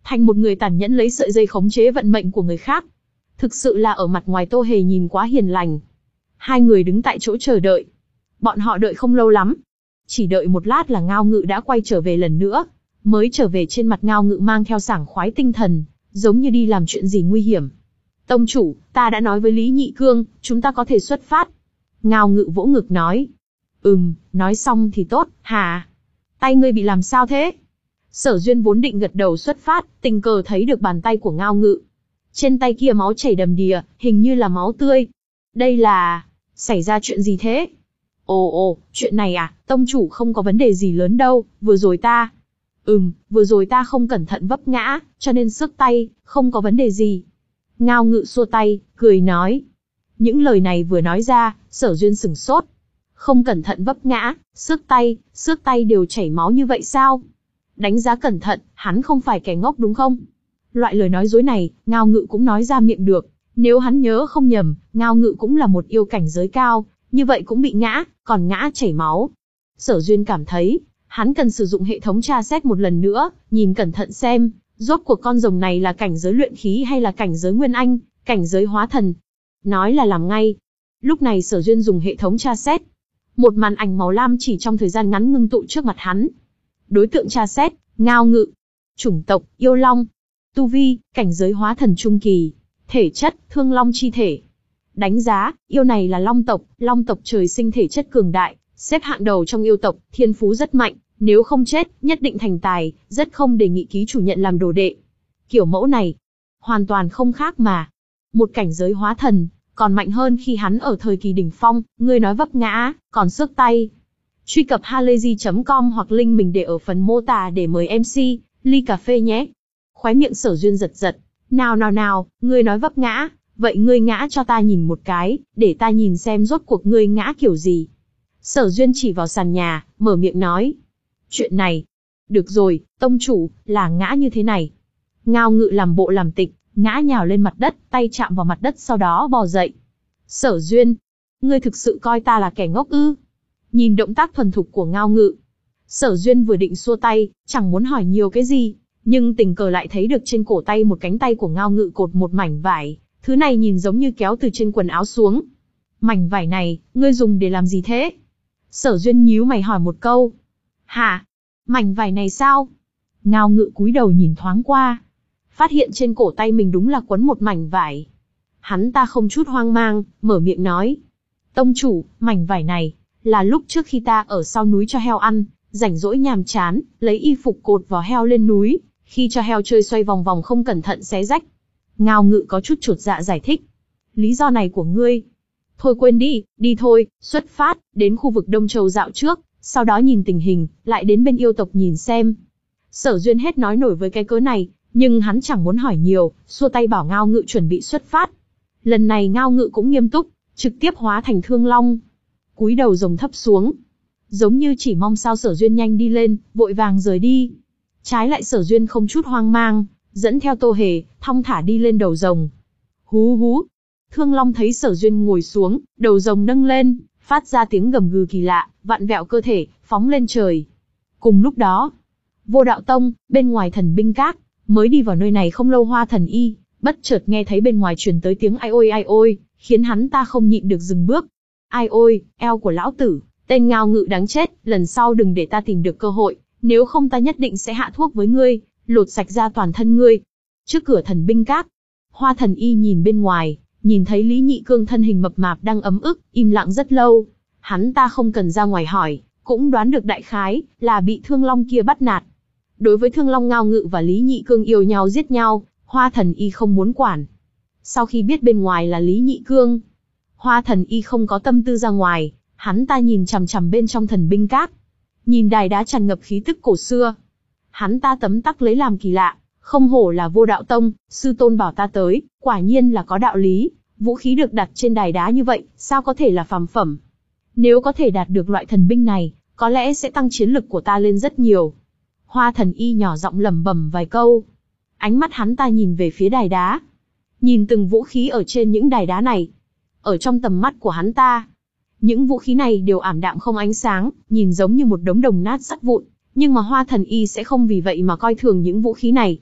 thành một người tàn nhẫn lấy sợi dây khống chế vận mệnh của người khác. Thực sự là ở mặt ngoài Tô Hề nhìn quá hiền lành. Hai người đứng tại chỗ chờ đợi. Bọn họ đợi không lâu lắm. Chỉ đợi một lát là Ngao Ngự đã quay trở về lần nữa. Mới trở về trên mặt Ngao Ngự mang theo sảng khoái tinh thần, giống như đi làm chuyện gì nguy hiểm. Tông chủ, ta đã nói với Lý Nhị Cương, chúng ta có thể xuất phát. Ngao Ngự vỗ ngực nói. Ừm, nói xong thì tốt, hả? Tay ngươi bị làm sao thế? Sở Duyên vốn định gật đầu xuất phát, tình cờ thấy được bàn tay của Ngao Ngự. Trên tay kia máu chảy đầm đìa, hình như là máu tươi. Đây là... xảy ra chuyện gì thế? Ồ ồ, chuyện này à, tông chủ không có vấn đề gì lớn đâu, vừa rồi ta... Ừm, vừa rồi ta không cẩn thận vấp ngã, cho nên xước tay, không có vấn đề gì. Ngao Ngự xua tay, cười nói. Những lời này vừa nói ra, Sở Duyên sửng sốt. Không cẩn thận vấp ngã, xước tay, xước tay đều chảy máu như vậy sao? Đánh giá cẩn thận, hắn không phải kẻ ngốc đúng không? Loại lời nói dối này, Ngao Ngự cũng nói ra miệng được. Nếu hắn nhớ không nhầm, Ngao Ngự cũng là một yêu cảnh giới cao, như vậy cũng bị ngã, còn ngã chảy máu. Sở Duyên cảm thấy, hắn cần sử dụng hệ thống tra xét một lần nữa, nhìn cẩn thận xem, rốt cuộc con rồng này là cảnh giới luyện khí hay là cảnh giới nguyên anh, cảnh giới hóa thần. Nói là làm ngay. Lúc này Sở Duyên dùng hệ thống tra xét. Một màn ảnh màu lam chỉ trong thời gian ngắn ngưng tụ trước mặt hắn. Đối tượng tra xét, Ngao Ngự. Chủng tộc, yêu long. Tu vi, cảnh giới hóa thần trung kỳ. Thể chất, thương long chi thể. Đánh giá, yêu này là long tộc, long tộc trời sinh thể chất cường đại, xếp hạng đầu trong yêu tộc, thiên phú rất mạnh, nếu không chết, nhất định thành tài, rất không đề nghị ký chủ nhận làm đồ đệ. Kiểu mẫu này, hoàn toàn không khác mà. Một cảnh giới hóa thần, còn mạnh hơn khi hắn ở thời kỳ đỉnh phong, ngươi nói vấp ngã, còn xước tay. Truy cập halayzi chấm com hoặc link mình để ở phần mô tả để mời em xê, ly cà phê nhé. Khóe miệng Sở Duyên giật giật. Nào nào nào, ngươi nói vấp ngã, vậy ngươi ngã cho ta nhìn một cái, để ta nhìn xem rốt cuộc ngươi ngã kiểu gì. Sở Duyên chỉ vào sàn nhà, mở miệng nói. Chuyện này, được rồi, tông chủ, là ngã như thế này. Ngao Ngự làm bộ làm tịch, ngã nhào lên mặt đất, tay chạm vào mặt đất sau đó bò dậy. Sở Duyên, ngươi thực sự coi ta là kẻ ngốc ư? Nhìn động tác thuần thục của Ngao Ngự, Sở Duyên vừa định xua tay, chẳng muốn hỏi nhiều cái gì, nhưng tình cờ lại thấy được trên cổ tay một cánh tay của Ngao Ngự cột một mảnh vải, thứ này nhìn giống như kéo từ trên quần áo xuống. Mảnh vải này, ngươi dùng để làm gì thế? Sở Duyên nhíu mày hỏi một câu. Hả? Mảnh vải này sao? Ngao Ngự cúi đầu nhìn thoáng qua, phát hiện trên cổ tay mình đúng là quấn một mảnh vải. Hắn ta không chút hoang mang, mở miệng nói. Tông chủ, mảnh vải này, là lúc trước khi ta ở sau núi cho heo ăn, rảnh rỗi nhàm chán, lấy y phục cột vào heo lên núi, khi cho heo chơi xoay vòng vòng không cẩn thận xé rách. Ngao Ngự có chút chột dạ giải thích. Lý do này của ngươi? Thôi quên đi, đi thôi, xuất phát, đến khu vực Đông Châu dạo trước, sau đó nhìn tình hình, lại đến bên yêu tộc nhìn xem. Sở Duyên hết nói nổi với cái cớ này, nhưng hắn chẳng muốn hỏi nhiều, xua tay bảo Ngao Ngự chuẩn bị xuất phát. Lần này Ngao Ngự cũng nghiêm túc, trực tiếp hóa thành thương long. Cúi đầu rồng thấp xuống, giống như chỉ mong sao Sở Duyên nhanh đi lên, vội vàng rời đi. Trái lại Sở Duyên không chút hoang mang, dẫn theo Tô Hề, thong thả đi lên đầu rồng. Hú hú. Thương long thấy Sở Duyên ngồi xuống, đầu rồng nâng lên, phát ra tiếng gầm gừ kỳ lạ, vặn vẹo cơ thể, phóng lên trời. Cùng lúc đó, Vô Đạo Tông, bên ngoài Thần Binh Các, mới đi vào nơi này không lâu Hoa Thần Y, bất chợt nghe thấy bên ngoài truyền tới tiếng ai ôi ai ôi, khiến hắn ta không nhịn được dừng bước. Ai ôi, eo của lão tử, tên Ngao Ngự đáng chết, lần sau đừng để ta tìm được cơ hội, nếu không ta nhất định sẽ hạ thuốc với ngươi, lột sạch ra toàn thân ngươi. Trước cửa Thần Binh Các, Hoa Thần Y nhìn bên ngoài, nhìn thấy Lý Nhị Cương thân hình mập mạp đang ấm ức, im lặng rất lâu. Hắn ta không cần ra ngoài hỏi, cũng đoán được đại khái, là bị Thương Long kia bắt nạt. Đối với Thương Long Ngao Ngự và Lý Nhị Cương yêu nhau giết nhau, Hoa Thần Y không muốn quản. Sau khi biết bên ngoài là Lý Nhị Cương, Hoa Thần Y không có tâm tư ra ngoài, hắn ta nhìn chằm chằm bên trong Thần Binh Các. Nhìn đài đá tràn ngập khí tức cổ xưa. Hắn ta tấm tắc lấy làm kỳ lạ, không hổ là Vô Đạo Tông, sư tôn bảo ta tới, quả nhiên là có đạo lý, vũ khí được đặt trên đài đá như vậy, sao có thể là phàm phẩm. Nếu có thể đạt được loại thần binh này, có lẽ sẽ tăng chiến lực của ta lên rất nhiều. Hoa Thần Y nhỏ giọng lẩm bẩm vài câu. Ánh mắt hắn ta nhìn về phía đài đá. Nhìn từng vũ khí ở trên những đài đá này. Ở trong tầm mắt của hắn ta, những vũ khí này đều ảm đạm không ánh sáng, nhìn giống như một đống đồng nát sắt vụn. Nhưng mà Hoa Thần Y sẽ không vì vậy mà coi thường những vũ khí này.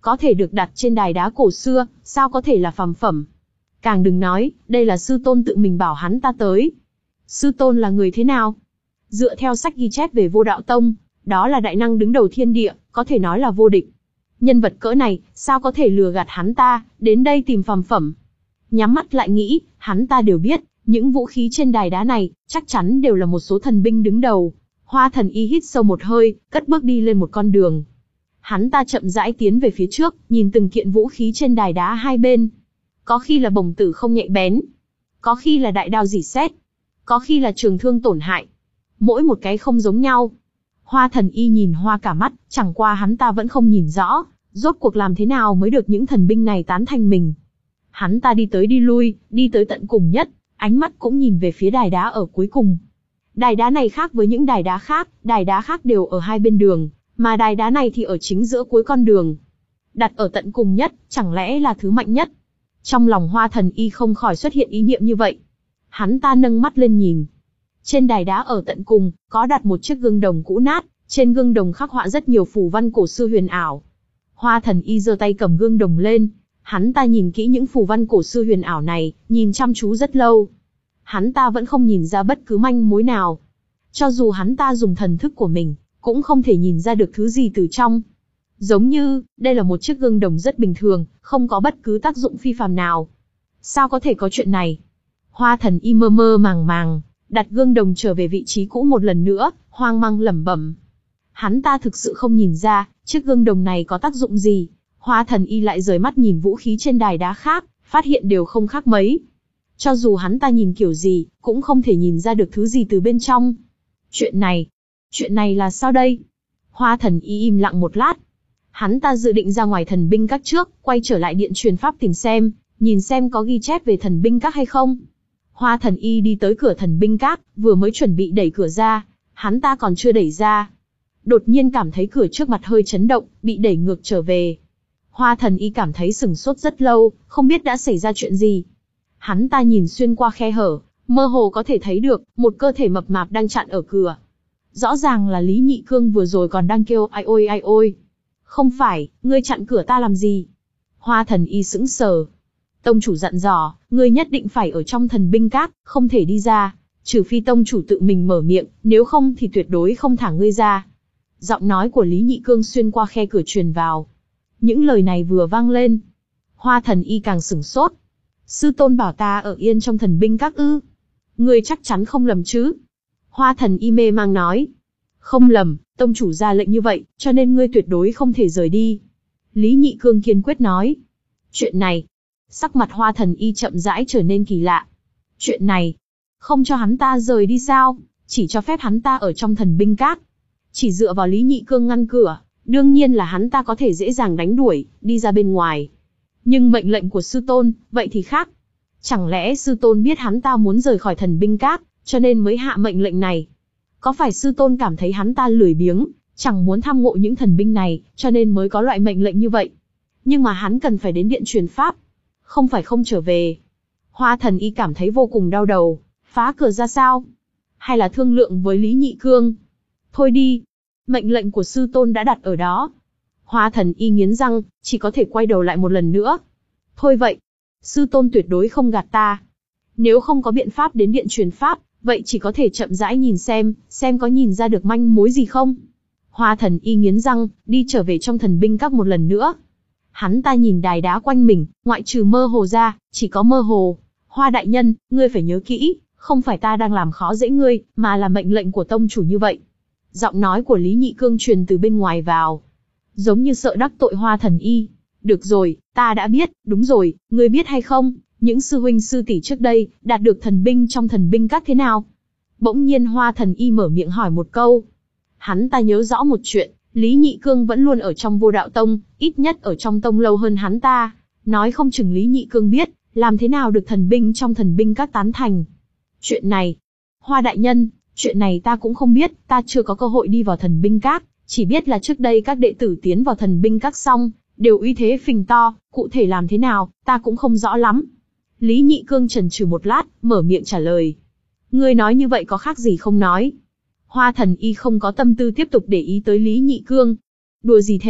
có thể được đặt trên đài đá cổ xưa, sao có thể là phàm phẩm. Càng đừng nói, đây là sư tôn tự mình bảo hắn ta tới. Sư tôn là người thế nào? Dựa theo sách ghi chép về Vô Đạo Tông, đó là đại năng đứng đầu thiên địa, có thể nói là vô địch. Nhân vật cỡ này, sao có thể lừa gạt hắn ta, đến đây tìm phàm phẩm. Nhắm mắt lại nghĩ, hắn ta đều biết, những vũ khí trên đài đá này, chắc chắn đều là một số thần binh đứng đầu. Hoa Thần Y hít sâu một hơi, cất bước đi lên một con đường. Hắn ta chậm rãi tiến về phía trước, nhìn từng kiện vũ khí trên đài đá hai bên. Có khi là bổng tử không nhạy bén, có khi là đại đao rỉ sét, có khi là trường thương tổn hại. Mỗi một cái không giống nhau. Hoa Thần Y nhìn hoa cả mắt, chẳng qua hắn ta vẫn không nhìn rõ, rốt cuộc làm thế nào mới được những thần binh này tán thành mình. Hắn ta đi tới đi lui, đi tới tận cùng nhất, ánh mắt cũng nhìn về phía đài đá ở cuối cùng. Đài đá này khác với những đài đá khác, đài đá khác đều ở hai bên đường, mà đài đá này thì ở chính giữa cuối con đường. Đặt ở tận cùng nhất, chẳng lẽ là thứ mạnh nhất? Trong lòng Hoa Thần Y không khỏi xuất hiện ý niệm như vậy. Hắn ta nâng mắt lên nhìn. Trên đài đá ở tận cùng, có đặt một chiếc gương đồng cũ nát, trên gương đồng khắc họa rất nhiều phù văn cổ xưa huyền ảo. Hoa Thần Y giơ tay cầm gương đồng lên, hắn ta nhìn kỹ những phù văn cổ xưa huyền ảo này, nhìn chăm chú rất lâu. Hắn ta vẫn không nhìn ra bất cứ manh mối nào. Cho dù hắn ta dùng thần thức của mình, cũng không thể nhìn ra được thứ gì từ trong. Giống như, đây là một chiếc gương đồng rất bình thường, không có bất cứ tác dụng phi phàm nào. Sao có thể có chuyện này? Hoa Thần Y mơ mơ màng màng, đặt gương đồng trở về vị trí cũ một lần nữa, hoang mang lẩm bẩm. Hắn ta thực sự không nhìn ra, chiếc gương đồng này có tác dụng gì. Hoa Thần Y lại rời mắt nhìn vũ khí trên đài đá khác, phát hiện đều không khác mấy. Cho dù hắn ta nhìn kiểu gì, cũng không thể nhìn ra được thứ gì từ bên trong. Chuyện này, chuyện này là sao đây? Hoa Thần Y im lặng một lát. Hắn ta dự định ra ngoài thần binh các trước, quay trở lại điện truyền pháp tìm xem, nhìn xem có ghi chép về thần binh các hay không. Hoa Thần Y đi tới cửa thần binh các, vừa mới chuẩn bị đẩy cửa ra, hắn ta còn chưa đẩy ra. Đột nhiên cảm thấy cửa trước mặt hơi chấn động, bị đẩy ngược trở về. Hoa Thần Y cảm thấy sửng sốt rất lâu, không biết đã xảy ra chuyện gì. Hắn ta nhìn xuyên qua khe hở, mơ hồ có thể thấy được, một cơ thể mập mạp đang chặn ở cửa. Rõ ràng là Lý Nhị Cương vừa rồi còn đang kêu ai ôi ai ôi. Không phải, ngươi chặn cửa ta làm gì? Hoa Thần Y sững sờ. Tông chủ dặn dò, ngươi nhất định phải ở trong thần binh các, không thể đi ra. Trừ phi tông chủ tự mình mở miệng, nếu không thì tuyệt đối không thả ngươi ra. Giọng nói của Lý Nhị Cương xuyên qua khe cửa truyền vào. Những lời này vừa vang lên, Hoa Thần Y càng sửng sốt. Sư tôn bảo ta ở yên trong thần binh các ư? Ngươi chắc chắn không lầm chứ? Hoa Thần Y mê mang nói. Không lầm, tông chủ ra lệnh như vậy, cho nên ngươi tuyệt đối không thể rời đi. Lý Nhị Cương kiên quyết nói. Chuyện này, sắc mặt Hoa Thần Y chậm rãi trở nên kỳ lạ. Chuyện này, không cho hắn ta rời đi sao? Chỉ cho phép hắn ta ở trong thần binh các. Chỉ dựa vào Lý Nhị Cương ngăn cửa, đương nhiên là hắn ta có thể dễ dàng đánh đuổi, đi ra bên ngoài. Nhưng mệnh lệnh của sư tôn, vậy thì khác. Chẳng lẽ sư tôn biết hắn ta muốn rời khỏi thần binh các, cho nên mới hạ mệnh lệnh này? Có phải sư tôn cảm thấy hắn ta lười biếng, chẳng muốn tham ngộ những thần binh này, cho nên mới có loại mệnh lệnh như vậy? Nhưng mà hắn cần phải đến điện truyền pháp, không phải không trở về. Hoa Thần Y cảm thấy vô cùng đau đầu, phá cửa ra sao? Hay là thương lượng với Lý Nhị Cương? Thôi đi, mệnh lệnh của sư tôn đã đặt ở đó. Hoa Thần Y nghiến răng, chỉ có thể quay đầu lại một lần nữa. Thôi vậy, sư tôn tuyệt đối không gạt ta. Nếu không có biện pháp đến điện truyền pháp, vậy chỉ có thể chậm rãi nhìn xem, xem có nhìn ra được manh mối gì không. Hoa Thần Y nghiến răng, đi trở về trong thần binh các một lần nữa. Hắn ta nhìn đài đá quanh mình, ngoại trừ mơ hồ ra, chỉ có mơ hồ. Hoa đại nhân, ngươi phải nhớ kỹ, không phải ta đang làm khó dễ ngươi, mà là mệnh lệnh của tông chủ như vậy. Giọng nói của Lý Nhị Cương truyền từ bên ngoài vào, giống như sợ đắc tội Hoa Thần Y. Được rồi, ta đã biết, đúng rồi, ngươi biết hay không, những sư huynh sư tỷ trước đây, đạt được thần binh trong thần binh các thế nào? Bỗng nhiên Hoa Thần Y mở miệng hỏi một câu. Hắn ta nhớ rõ một chuyện, Lý Nhị Cương vẫn luôn ở trong Vô Đạo Tông, ít nhất ở trong tông lâu hơn hắn ta. Nói không chừng Lý Nhị Cương biết, làm thế nào được thần binh trong thần binh các tán thành. Chuyện này, Hoa đại nhân, chuyện này ta cũng không biết, ta chưa có cơ hội đi vào thần binh các, chỉ biết là trước đây các đệ tử tiến vào thần binh các xong, đều uy thế phình to, cụ thể làm thế nào, ta cũng không rõ lắm. Lý Nhị Cương chần chừ một lát, mở miệng trả lời. Ngươi nói như vậy có khác gì không nói. Hoa Thần Y không có tâm tư tiếp tục để ý tới Lý Nhị Cương. Đùa gì thế?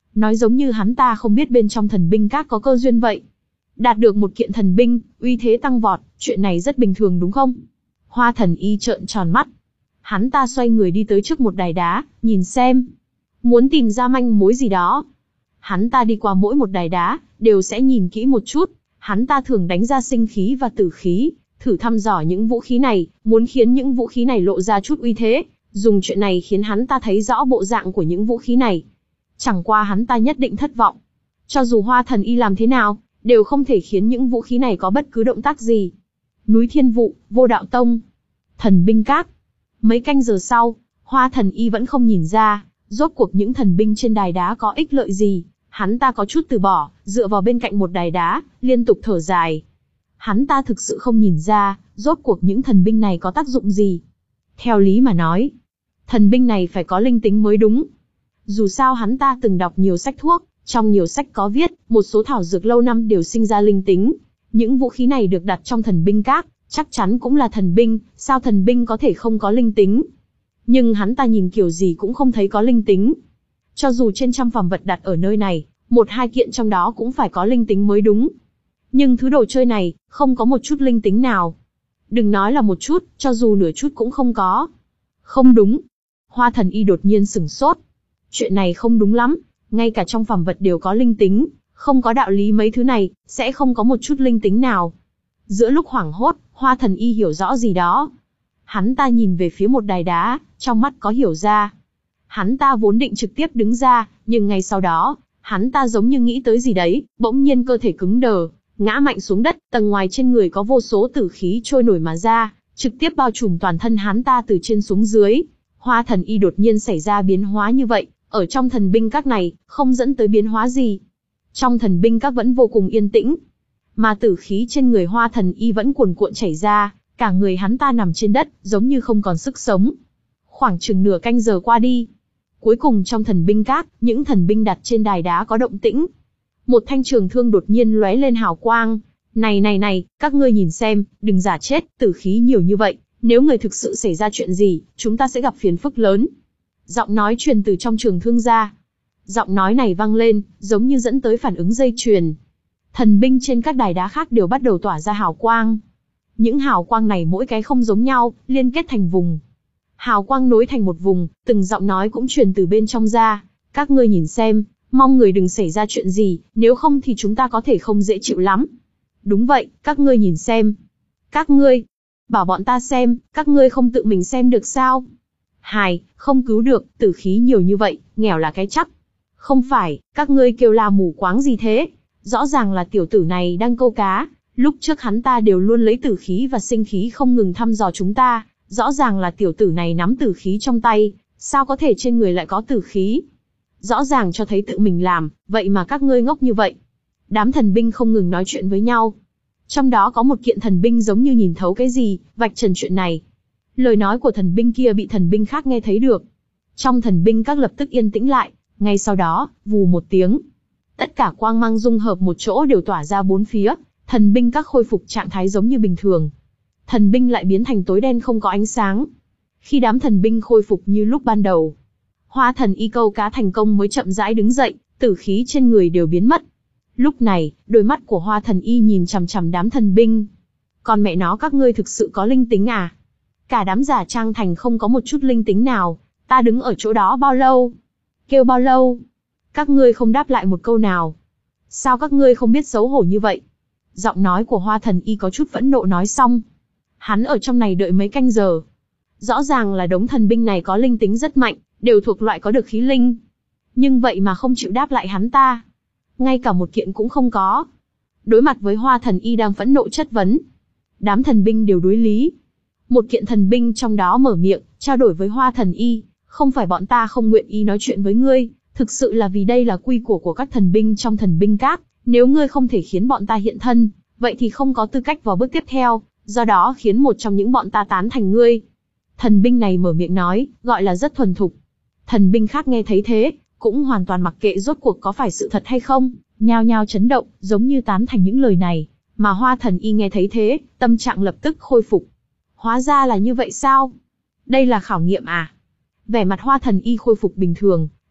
nói giống như hắn ta không biết bên trong thần binh các có cơ duyên vậy. Đạt được một kiện thần binh, uy thế tăng vọt, chuyện này rất bình thường đúng không? Hoa Thần Y trợn tròn mắt. Hắn ta xoay người đi tới trước một đài đá, nhìn xem. Muốn tìm ra manh mối gì đó. Hắn ta đi qua mỗi một đài đá, đều sẽ nhìn kỹ một chút. Hắn ta thường đánh ra sinh khí và tử khí, thử thăm dò những vũ khí này, muốn khiến những vũ khí này lộ ra chút uy thế. Dùng chuyện này khiến hắn ta thấy rõ bộ dạng của những vũ khí này. Chẳng qua hắn ta nhất định thất vọng. Cho dù Hoa Thần Y làm thế nào, đều không thể khiến những vũ khí này có bất cứ động tác gì. Núi Thiên Vụ, Vô Đạo Tông, thần binh các. Mấy canh giờ sau, Hoa Thần Y vẫn không nhìn ra, rốt cuộc những thần binh trên đài đá có ích lợi gì. Hắn ta có chút từ bỏ, dựa vào bên cạnh một đài đá, liên tục thở dài. Hắn ta thực sự không nhìn ra, rốt cuộc những thần binh này có tác dụng gì. Theo lý mà nói, thần binh này phải có linh tính mới đúng. Dù sao hắn ta từng đọc nhiều sách thuốc, trong nhiều sách có viết, một số thảo dược lâu năm đều sinh ra linh tính. Những vũ khí này được đặt trong thần binh các, chắc chắn cũng là thần binh, sao thần binh có thể không có linh tính. Nhưng hắn ta nhìn kiểu gì cũng không thấy có linh tính. Cho dù trên trăm phàm vật đặt ở nơi này, một hai kiện trong đó cũng phải có linh tính mới đúng. Nhưng thứ đồ chơi này, không có một chút linh tính nào. Đừng nói là một chút, cho dù nửa chút cũng không có. Không đúng. Hoa Thần Y đột nhiên sửng sốt. Chuyện này không đúng lắm, ngay cả trong phàm vật đều có linh tính, không có đạo lý mấy thứ này, sẽ không có một chút linh tính nào. Giữa lúc hoảng hốt, Hoa Thần Y hiểu rõ gì đó. Hắn ta nhìn về phía một đài đá, trong mắt có hiểu ra. Hắn ta vốn định trực tiếp đứng ra, nhưng ngay sau đó, hắn ta giống như nghĩ tới gì đấy, bỗng nhiên cơ thể cứng đờ, ngã mạnh xuống đất, tầng ngoài trên người có vô số tử khí trôi nổi mà ra, trực tiếp bao trùm toàn thân hắn ta từ trên xuống dưới. Hoa Thần Y đột nhiên xảy ra biến hóa như vậy, ở trong thần binh các này, không dẫn tới biến hóa gì. Trong thần binh các vẫn vô cùng yên tĩnh, mà tử khí trên người Hoa Thần Y vẫn cuồn cuộn chảy ra, cả người hắn ta nằm trên đất, giống như không còn sức sống. Khoảng chừng nửa canh giờ qua đi. Cuối cùng trong thần binh các, những thần binh đặt trên đài đá có động tĩnh. Một thanh trường thương đột nhiên lóe lên hào quang. Này này này, các ngươi nhìn xem, đừng giả chết, tử khí nhiều như vậy. Nếu người thực sự xảy ra chuyện gì, chúng ta sẽ gặp phiền phức lớn. Giọng nói truyền từ trong trường thương ra. Giọng nói này vang lên, giống như dẫn tới phản ứng dây chuyền. Thần binh trên các đài đá khác đều bắt đầu tỏa ra hào quang. Những hào quang này mỗi cái không giống nhau, liên kết thành vùng. Hào quang nối thành một vùng, từng giọng nói cũng truyền từ bên trong ra. Các ngươi nhìn xem, mong người đừng xảy ra chuyện gì, nếu không thì chúng ta có thể không dễ chịu lắm. Đúng vậy, các ngươi nhìn xem. Các ngươi, bảo bọn ta xem, các ngươi không tự mình xem được sao? Hài, không cứu được, tử khí nhiều như vậy, nghèo là cái chắc. Không phải, các ngươi kêu la mù quáng gì thế? Rõ ràng là tiểu tử này đang câu cá, lúc trước hắn ta đều luôn lấy tử khí và sinh khí không ngừng thăm dò chúng ta, rõ ràng là tiểu tử này nắm tử khí trong tay, sao có thể trên người lại có tử khí? Rõ ràng cho thấy tự mình làm, vậy mà các ngươi ngốc như vậy. Đám thần binh không ngừng nói chuyện với nhau. Trong đó có một kiện thần binh giống như nhìn thấu cái gì, vạch trần chuyện này. Lời nói của thần binh kia bị thần binh khác nghe thấy được. Trong thần binh các lập tức yên tĩnh lại, ngay sau đó, vù một tiếng. Tất cả quang mang dung hợp một chỗ đều tỏa ra bốn phía, thần binh các khôi phục trạng thái giống như bình thường. Thần binh lại biến thành tối đen không có ánh sáng. Khi đám thần binh khôi phục như lúc ban đầu, Hoa Thần Y câu cá thành công mới chậm rãi đứng dậy, tử khí trên người đều biến mất. Lúc này, đôi mắt của Hoa Thần Y nhìn chằm chằm đám thần binh. Còn mẹ nó các ngươi thực sự có linh tính à? Cả đám giả trang thành không có một chút linh tính nào, ta đứng ở chỗ đó bao lâu? Kêu bao lâu? Các ngươi không đáp lại một câu nào. Sao các ngươi không biết xấu hổ như vậy? Giọng nói của Hoa Thần Y có chút phẫn nộ nói xong. Hắn ở trong này đợi mấy canh giờ. Rõ ràng là đống thần binh này có linh tính rất mạnh, đều thuộc loại có được khí linh. Nhưng vậy mà không chịu đáp lại hắn ta. Ngay cả một kiện cũng không có. Đối mặt với Hoa Thần Y đang phẫn nộ chất vấn, đám thần binh đều đối lý. Một kiện thần binh trong đó mở miệng, trao đổi với Hoa Thần Y. Không phải bọn ta không nguyện ý nói chuyện với ngươi, thực sự là vì đây là quy củ của các thần binh trong thần binh các. Nếu ngươi không thể khiến bọn ta hiện thân, vậy thì không có tư cách vào bước tiếp theo, do đó khiến một trong những bọn ta tán thành ngươi. Thần binh này mở miệng nói, gọi là rất thuần thục. Thần binh khác nghe thấy thế, cũng hoàn toàn mặc kệ rốt cuộc có phải sự thật hay không, nhao nhao chấn động, giống như tán thành những lời này. Mà Hoa Thần Y nghe thấy thế, tâm trạng lập tức khôi phục. Hóa ra là như vậy sao? Đây là khảo nghiệm à? Vẻ mặt Hoa Thần Y khôi phục bình thường,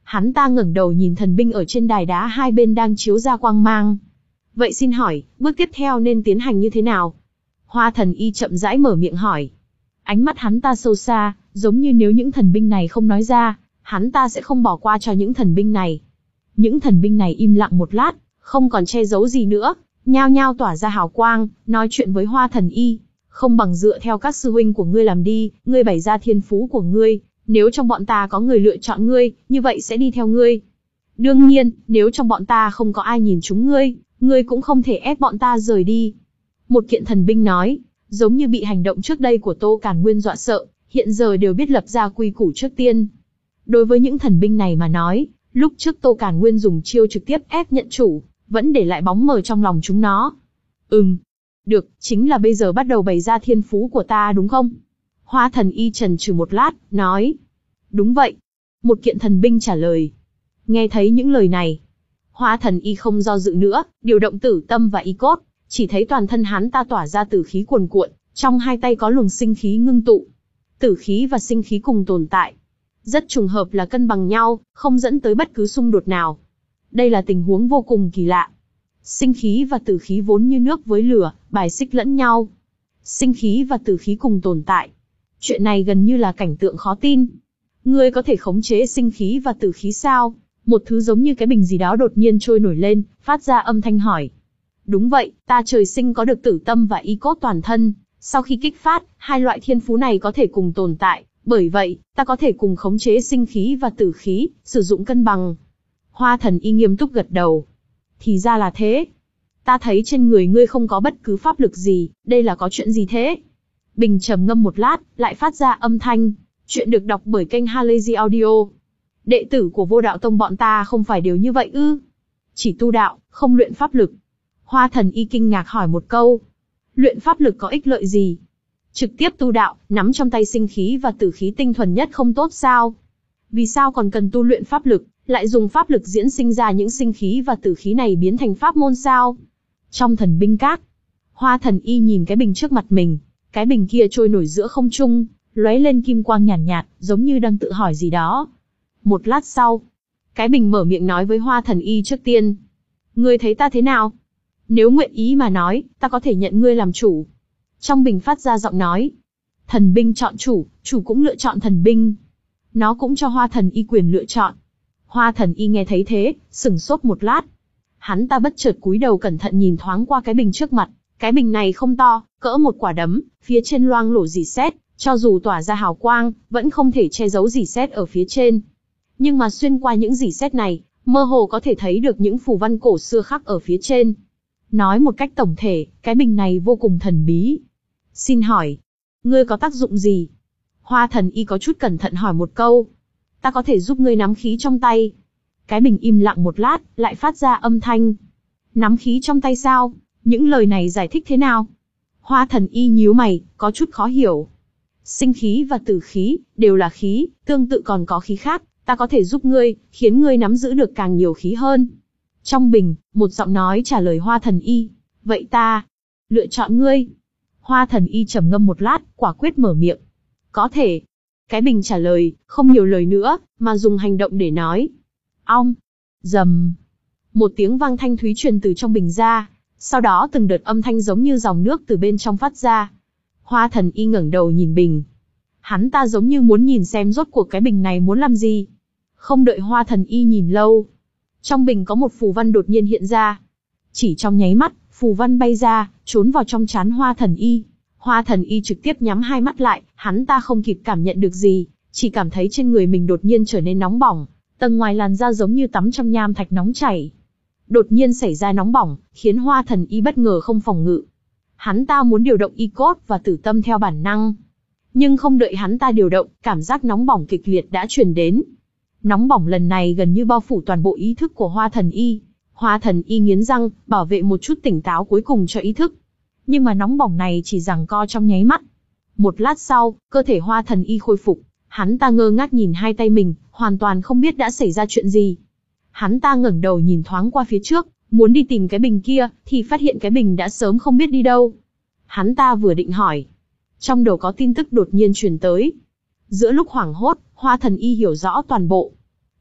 Hắn ta ngẩng đầu nhìn thần binh ở trên đài đá hai bên đang chiếu ra quang mang. Vậy xin hỏi, bước tiếp theo nên tiến hành như thế nào? Hoa thần y chậm rãi mở miệng hỏi. Ánh mắt hắn ta sâu xa, giống như nếu những thần binh này không nói ra, hắn ta sẽ không bỏ qua cho những thần binh này. Những thần binh này im lặng một lát, không còn che giấu gì nữa, nhao nhao tỏa ra hào quang, nói chuyện với Hoa thần y. Không bằng dựa theo các sư huynh của ngươi làm đi, ngươi bày ra thiên phú của ngươi, nếu trong bọn ta có người lựa chọn ngươi, như vậy sẽ đi theo ngươi. Đương nhiên, nếu trong bọn ta không có ai nhìn chúng ngươi, ngươi cũng không thể ép bọn ta rời đi. Một kiện thần binh nói, giống như bị hành động trước đây của Tô Càn Nguyên dọa sợ, hiện giờ đều biết lập ra quy củ trước tiên. Đối với những thần binh này mà nói, lúc trước Tô Càn Nguyên dùng chiêu trực tiếp ép nhận chủ, vẫn để lại bóng mờ trong lòng chúng nó. Ừm, được, chính là bây giờ bắt đầu bày ra thiên phú của ta đúng không? Hoa thần y chần chừ một lát, nói. Đúng vậy. Một kiện thần binh trả lời. Nghe thấy những lời này, Hoa thần y không do dự nữa, điều động tử tâm và y cốt, chỉ thấy toàn thân hắn ta tỏa ra tử khí cuồn cuộn, trong hai tay có luồng sinh khí ngưng tụ. Tử khí và sinh khí cùng tồn tại. Rất trùng hợp là cân bằng nhau, không dẫn tới bất cứ xung đột nào. Đây là tình huống vô cùng kỳ lạ. Sinh khí và tử khí vốn như nước với lửa, bài xích lẫn nhau. Sinh khí và tử khí cùng tồn tại. Chuyện này gần như là cảnh tượng khó tin. Ngươi có thể khống chế sinh khí và tử khí sao? Một thứ giống như cái bình gì đó đột nhiên trôi nổi lên, phát ra âm thanh hỏi. Đúng vậy, ta trời sinh có được tử tâm và y cốt toàn thân. Sau khi kích phát, hai loại thiên phú này có thể cùng tồn tại. Bởi vậy, ta có thể cùng khống chế sinh khí và tử khí, sử dụng cân bằng. Hoa thần y nghiêm túc gật đầu. Thì ra là thế. Ta thấy trên người ngươi không có bất cứ pháp lực gì, đây là có chuyện gì thế? Bình trầm ngâm một lát, lại phát ra âm thanh. Chuyện được đọc bởi kênh Halazy Audio. Đệ tử của Vô Đạo Tông bọn ta không phải đều như vậy ư? Chỉ tu đạo, không luyện pháp lực. Hoa thần y kinh ngạc hỏi một câu. Luyện pháp lực có ích lợi gì? Trực tiếp tu đạo, nắm trong tay sinh khí và tử khí tinh thuần nhất không tốt sao? Vì sao còn cần tu luyện pháp lực, lại dùng pháp lực diễn sinh ra những sinh khí và tử khí này biến thành pháp môn sao? Trong thần binh các, Hoa thần y nhìn cái bình trước mặt mình, cái bình kia trôi nổi giữa không trung, lóe lên kim quang nhàn nhạt, nhạt, giống như đang tự hỏi gì đó. Một lát sau, cái bình mở miệng nói với Hoa thần y trước tiên. Ngươi thấy ta thế nào? Nếu nguyện ý mà nói, ta có thể nhận ngươi làm chủ. Trong bình phát ra giọng nói. Thần binh chọn chủ, chủ cũng lựa chọn thần binh. Nó cũng cho Hoa thần y quyền lựa chọn. Hoa thần y nghe thấy thế, sửng sốt một lát. Hắn ta bất chợt cúi đầu cẩn thận nhìn thoáng qua cái bình trước mặt. Cái bình này không to, cỡ một quả đấm, phía trên loang lổ rỉ sét, cho dù tỏa ra hào quang, vẫn không thể che giấu rỉ sét ở phía trên. Nhưng mà xuyên qua những rỉ sét này, mơ hồ có thể thấy được những phù văn cổ xưa khắc ở phía trên. Nói một cách tổng thể, cái bình này vô cùng thần bí. Xin hỏi, ngươi có tác dụng gì? Hoa thần y có chút cẩn thận hỏi một câu. Ta có thể giúp ngươi nắm khí trong tay. Cái bình im lặng một lát, lại phát ra âm thanh. Nắm khí trong tay sao? Những lời này giải thích thế nào? Hoa thần y nhíu mày, có chút khó hiểu. Sinh khí và tử khí, đều là khí, tương tự còn có khí khác. Ta có thể giúp ngươi, khiến ngươi nắm giữ được càng nhiều khí hơn. Trong bình, một giọng nói trả lời Hoa thần y. Vậy ta, lựa chọn ngươi. Hoa thần y trầm ngâm một lát, quả quyết mở miệng. Có thể. Cái bình trả lời, không nhiều lời nữa, mà dùng hành động để nói. Ong. Rầm. Một tiếng vang thanh thúy truyền từ trong bình ra. Sau đó từng đợt âm thanh giống như dòng nước từ bên trong phát ra. Hoa thần y ngẩng đầu nhìn bình. Hắn ta giống như muốn nhìn xem rốt cuộc cái bình này muốn làm gì. Không đợi Hoa thần y nhìn lâu. Trong bình có một phù văn đột nhiên hiện ra. Chỉ trong nháy mắt, phù văn bay ra, trốn vào trong trán Hoa thần y. Hoa thần y trực tiếp nhắm hai mắt lại, hắn ta không kịp cảm nhận được gì, chỉ cảm thấy trên người mình đột nhiên trở nên nóng bỏng, tầng ngoài làn da giống như tắm trong nham thạch nóng chảy. Đột nhiên xảy ra nóng bỏng, khiến Hoa thần y bất ngờ không phòng ngự. Hắn ta muốn điều động y cốt và tử tâm theo bản năng. Nhưng không đợi hắn ta điều động, cảm giác nóng bỏng kịch liệt đã truyền đến. Nóng bỏng lần này gần như bao phủ toàn bộ ý thức của Hoa thần y. Hoa thần y nghiến răng, bảo vệ một chút tỉnh táo cuối cùng cho ý thức. Nhưng mà nóng bỏng này chỉ giằng co trong nháy mắt. Một lát sau, cơ thể Hoa thần y khôi phục. Hắn ta ngơ ngác nhìn hai tay mình, hoàn toàn không biết đã xảy ra chuyện gì. Hắn ta ngẩng đầu nhìn thoáng qua phía trước, muốn đi tìm cái bình kia, thì phát hiện cái bình đã sớm không biết đi đâu. Hắn ta vừa định hỏi. Trong đầu có tin tức đột nhiên truyền tới. Giữa lúc hoảng hốt, Hoa thần y hiểu rõ toàn bộ.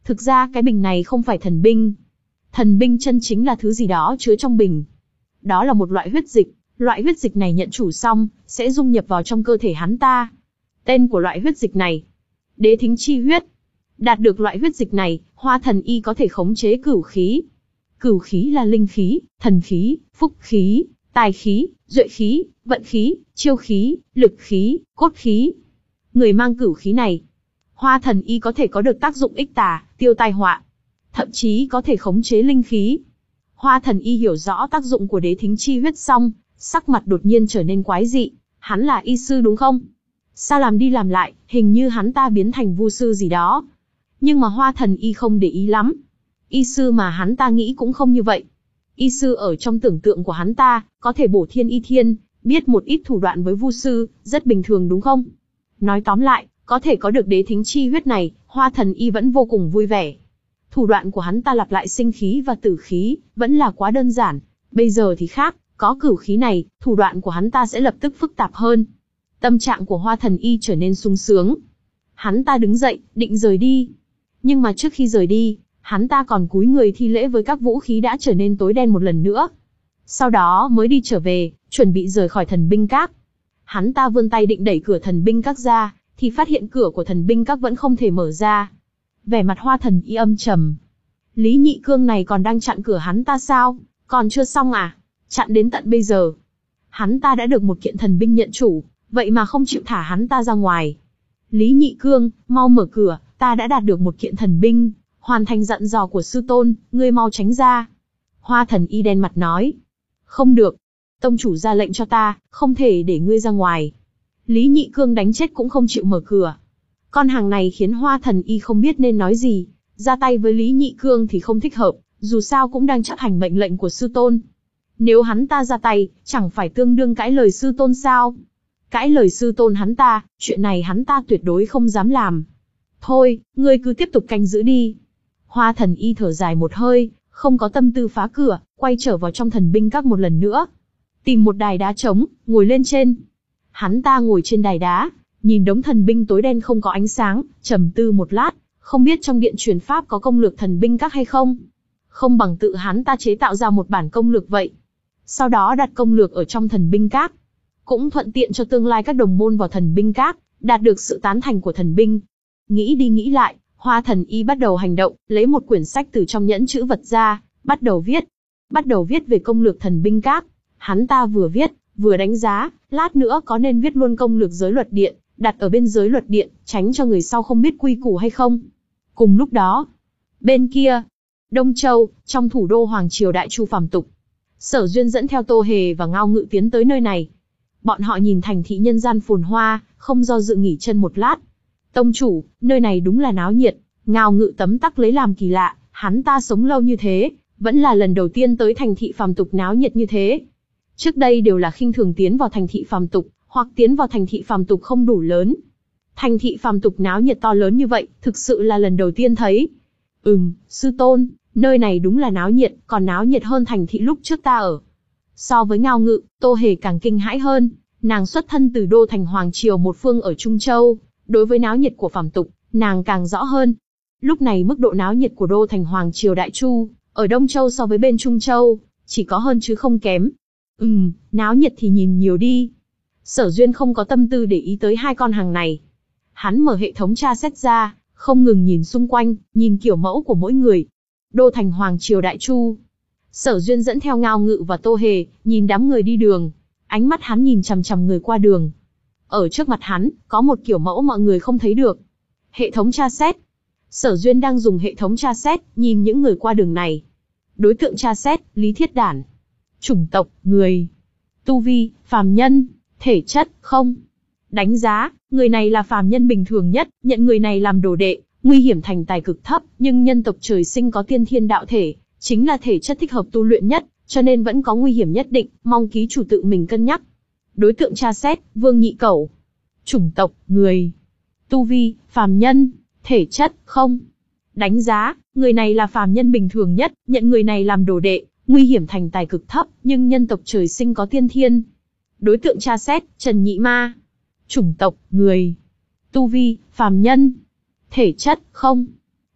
Thực ra cái bình này không phải thần binh. Thần binh chân chính là thứ gì đó chứa trong bình. Đó là một loại huyết dịch, loại huyết dịch này nhận chủ xong, sẽ dung nhập vào trong cơ thể hắn ta. Tên của loại huyết dịch này, Đế Thính Chi huyết. Đạt được loại huyết dịch này, Hoa Thần Y có thể khống chế cửu khí. Cửu khí là linh khí, thần khí, phúc khí, tài khí, duệ khí, vận khí, chiêu khí, lực khí, cốt khí. Người mang cửu khí này, Hoa Thần Y có thể có được tác dụng ích tà, tiêu tai họa, thậm chí có thể khống chế linh khí. Hoa Thần Y hiểu rõ tác dụng của Đế Thính Chi huyết xong, sắc mặt đột nhiên trở nên quái dị. Hắn là y sư đúng không? Sao làm đi làm lại, hình như hắn ta biến thành vu sư gì đó. Nhưng mà Hoa Thần Y không để ý lắm. Y sư mà hắn ta nghĩ cũng không như vậy. Y sư ở trong tưởng tượng của hắn ta, có thể bổ thiên y thiên, biết một ít thủ đoạn với vu sư, rất bình thường đúng không? Nói tóm lại, có thể có được Đế Thính Chi huyết này, Hoa Thần Y vẫn vô cùng vui vẻ. Thủ đoạn của hắn ta lặp lại sinh khí và tử khí, vẫn là quá đơn giản. Bây giờ thì khác, có cửu khí này, thủ đoạn của hắn ta sẽ lập tức phức tạp hơn. Tâm trạng của Hoa Thần Y trở nên sung sướng. Hắn ta đứng dậy, định rời đi. Nhưng mà trước khi rời đi, hắn ta còn cúi người thi lễ với các vũ khí đã trở nên tối đen một lần nữa. Sau đó mới đi trở về, chuẩn bị rời khỏi thần binh các. Hắn ta vươn tay định đẩy cửa thần binh các ra, thì phát hiện cửa của thần binh các vẫn không thể mở ra. Vẻ mặt Hoa Thần Y âm trầm. Lý Nhị Cương này còn đang chặn cửa hắn ta sao? Còn chưa xong à? Chặn đến tận bây giờ. Hắn ta đã được một kiện thần binh nhận chủ, vậy mà không chịu thả hắn ta ra ngoài. Lý Nhị Cương, mau mở cửa, ta đã đạt được một kiện thần binh, hoàn thành dặn dò của sư tôn, ngươi mau tránh ra. Hoa Thần Y đen mặt nói. Không được. Tông chủ ra lệnh cho ta, không thể để ngươi ra ngoài. Lý Nhị Cương đánh chết cũng không chịu mở cửa. Con hàng này khiến Hoa Thần Y không biết nên nói gì. Ra tay với Lý Nhị Cương thì không thích hợp, dù sao cũng đang chấp hành mệnh lệnh của sư tôn. Nếu hắn ta ra tay, chẳng phải tương đương cãi lời sư tôn sao? Cãi lời sư tôn hắn ta, chuyện này hắn ta tuyệt đối không dám làm. Thôi, ngươi cứ tiếp tục canh giữ đi. Hoa Thần Y thở dài một hơi, không có tâm tư phá cửa, quay trở vào trong thần binh các một lần nữa. Tìm một đài đá trống, ngồi lên trên. Hắn ta ngồi trên đài đá, nhìn đống thần binh tối đen không có ánh sáng, trầm tư một lát, không biết trong điện truyền pháp có công lược thần binh các hay không. Không bằng tự hắn ta chế tạo ra một bản công lược vậy. Sau đó đặt công lược ở trong thần binh các. Cũng thuận tiện cho tương lai các đồng môn vào thần binh các, đạt được sự tán thành của thần binh. Nghĩ đi nghĩ lại, Hoa Thần Y bắt đầu hành động, lấy một quyển sách từ trong nhẫn chữ vật ra, bắt đầu viết. Bắt đầu viết về công lược thần binh các. Hắn ta vừa viết, vừa đánh giá, lát nữa có nên viết luôn công lược giới luật điện, đặt ở bên giới luật điện, tránh cho người sau không biết quy củ hay không. Cùng lúc đó, bên kia, Đông Châu, trong thủ đô Hoàng Triều Đại Chu phàm tục, Sở Duyên dẫn theo Tô Hề và Ngao Ngự tiến tới nơi này. Bọn họ nhìn thành thị nhân gian phồn hoa, không do dự nghỉ chân một lát. Tông chủ, nơi này đúng là náo nhiệt. Ngao Ngự tấm tắc lấy làm kỳ lạ, hắn ta sống lâu như thế, vẫn là lần đầu tiên tới thành thị phàm tục náo nhiệt như thế. Trước đây đều là khinh thường tiến vào thành thị phàm tục, hoặc tiến vào thành thị phàm tục không đủ lớn. Thành thị phàm tục náo nhiệt to lớn như vậy, thực sự là lần đầu tiên thấy. Ừm, sư tôn, nơi này đúng là náo nhiệt, còn náo nhiệt hơn thành thị lúc trước ta ở. So với Ngao Ngự, Tô Hề càng kinh hãi hơn, nàng xuất thân từ đô thành Hoàng Triều một phương ở Trung Châu, đối với náo nhiệt của phàm tục, nàng càng rõ hơn. Lúc này mức độ náo nhiệt của đô thành Hoàng Triều Đại Chu, ở Đông Châu so với bên Trung Châu, chỉ có hơn chứ không kém. Ừm, náo nhiệt thì nhìn nhiều đi. Sở Duyên không có tâm tư để ý tới hai con hàng này. Hắn mở hệ thống tra xét ra, không ngừng nhìn xung quanh, nhìn kiểu mẫu của mỗi người. Đô thành Hoàng Triều Đại Chu. Sở Duyên dẫn theo Ngao Ngự và Tô Hề, nhìn đám người đi đường. Ánh mắt hắn nhìn chằm chằm người qua đường. Ở trước mặt hắn, có một kiểu mẫu mọi người không thấy được. Hệ thống tra xét. Sở Duyên đang dùng hệ thống tra xét, nhìn những người qua đường này. Đối tượng tra xét, Lý Thiết Đản. Chủng tộc, người. Tu vi, phàm nhân. Thể chất, không. Đánh giá, người này là phàm nhân bình thường nhất, nhận người này làm đồ đệ, nguy hiểm thành tài cực thấp, nhưng nhân tộc trời sinh có tiên thiên đạo thể, chính là thể chất thích hợp tu luyện nhất, cho nên vẫn có nguy hiểm nhất định, mong ký chủ tự mình cân nhắc. Đối tượng tra xét, Vương Nhị Cẩu. Chủng tộc, người. Tu vi, phàm nhân. Thể chất, không. Đánh giá, người này là phàm nhân bình thường nhất, nhận người này làm đồ đệ, nguy hiểm thành tài cực thấp, nhưng nhân tộc trời sinh có tiên thiên. Đối tượng tra xét, Trần Nhị Ma. Chủng tộc, người. Tu vi, phàm nhân. Thể chất, không.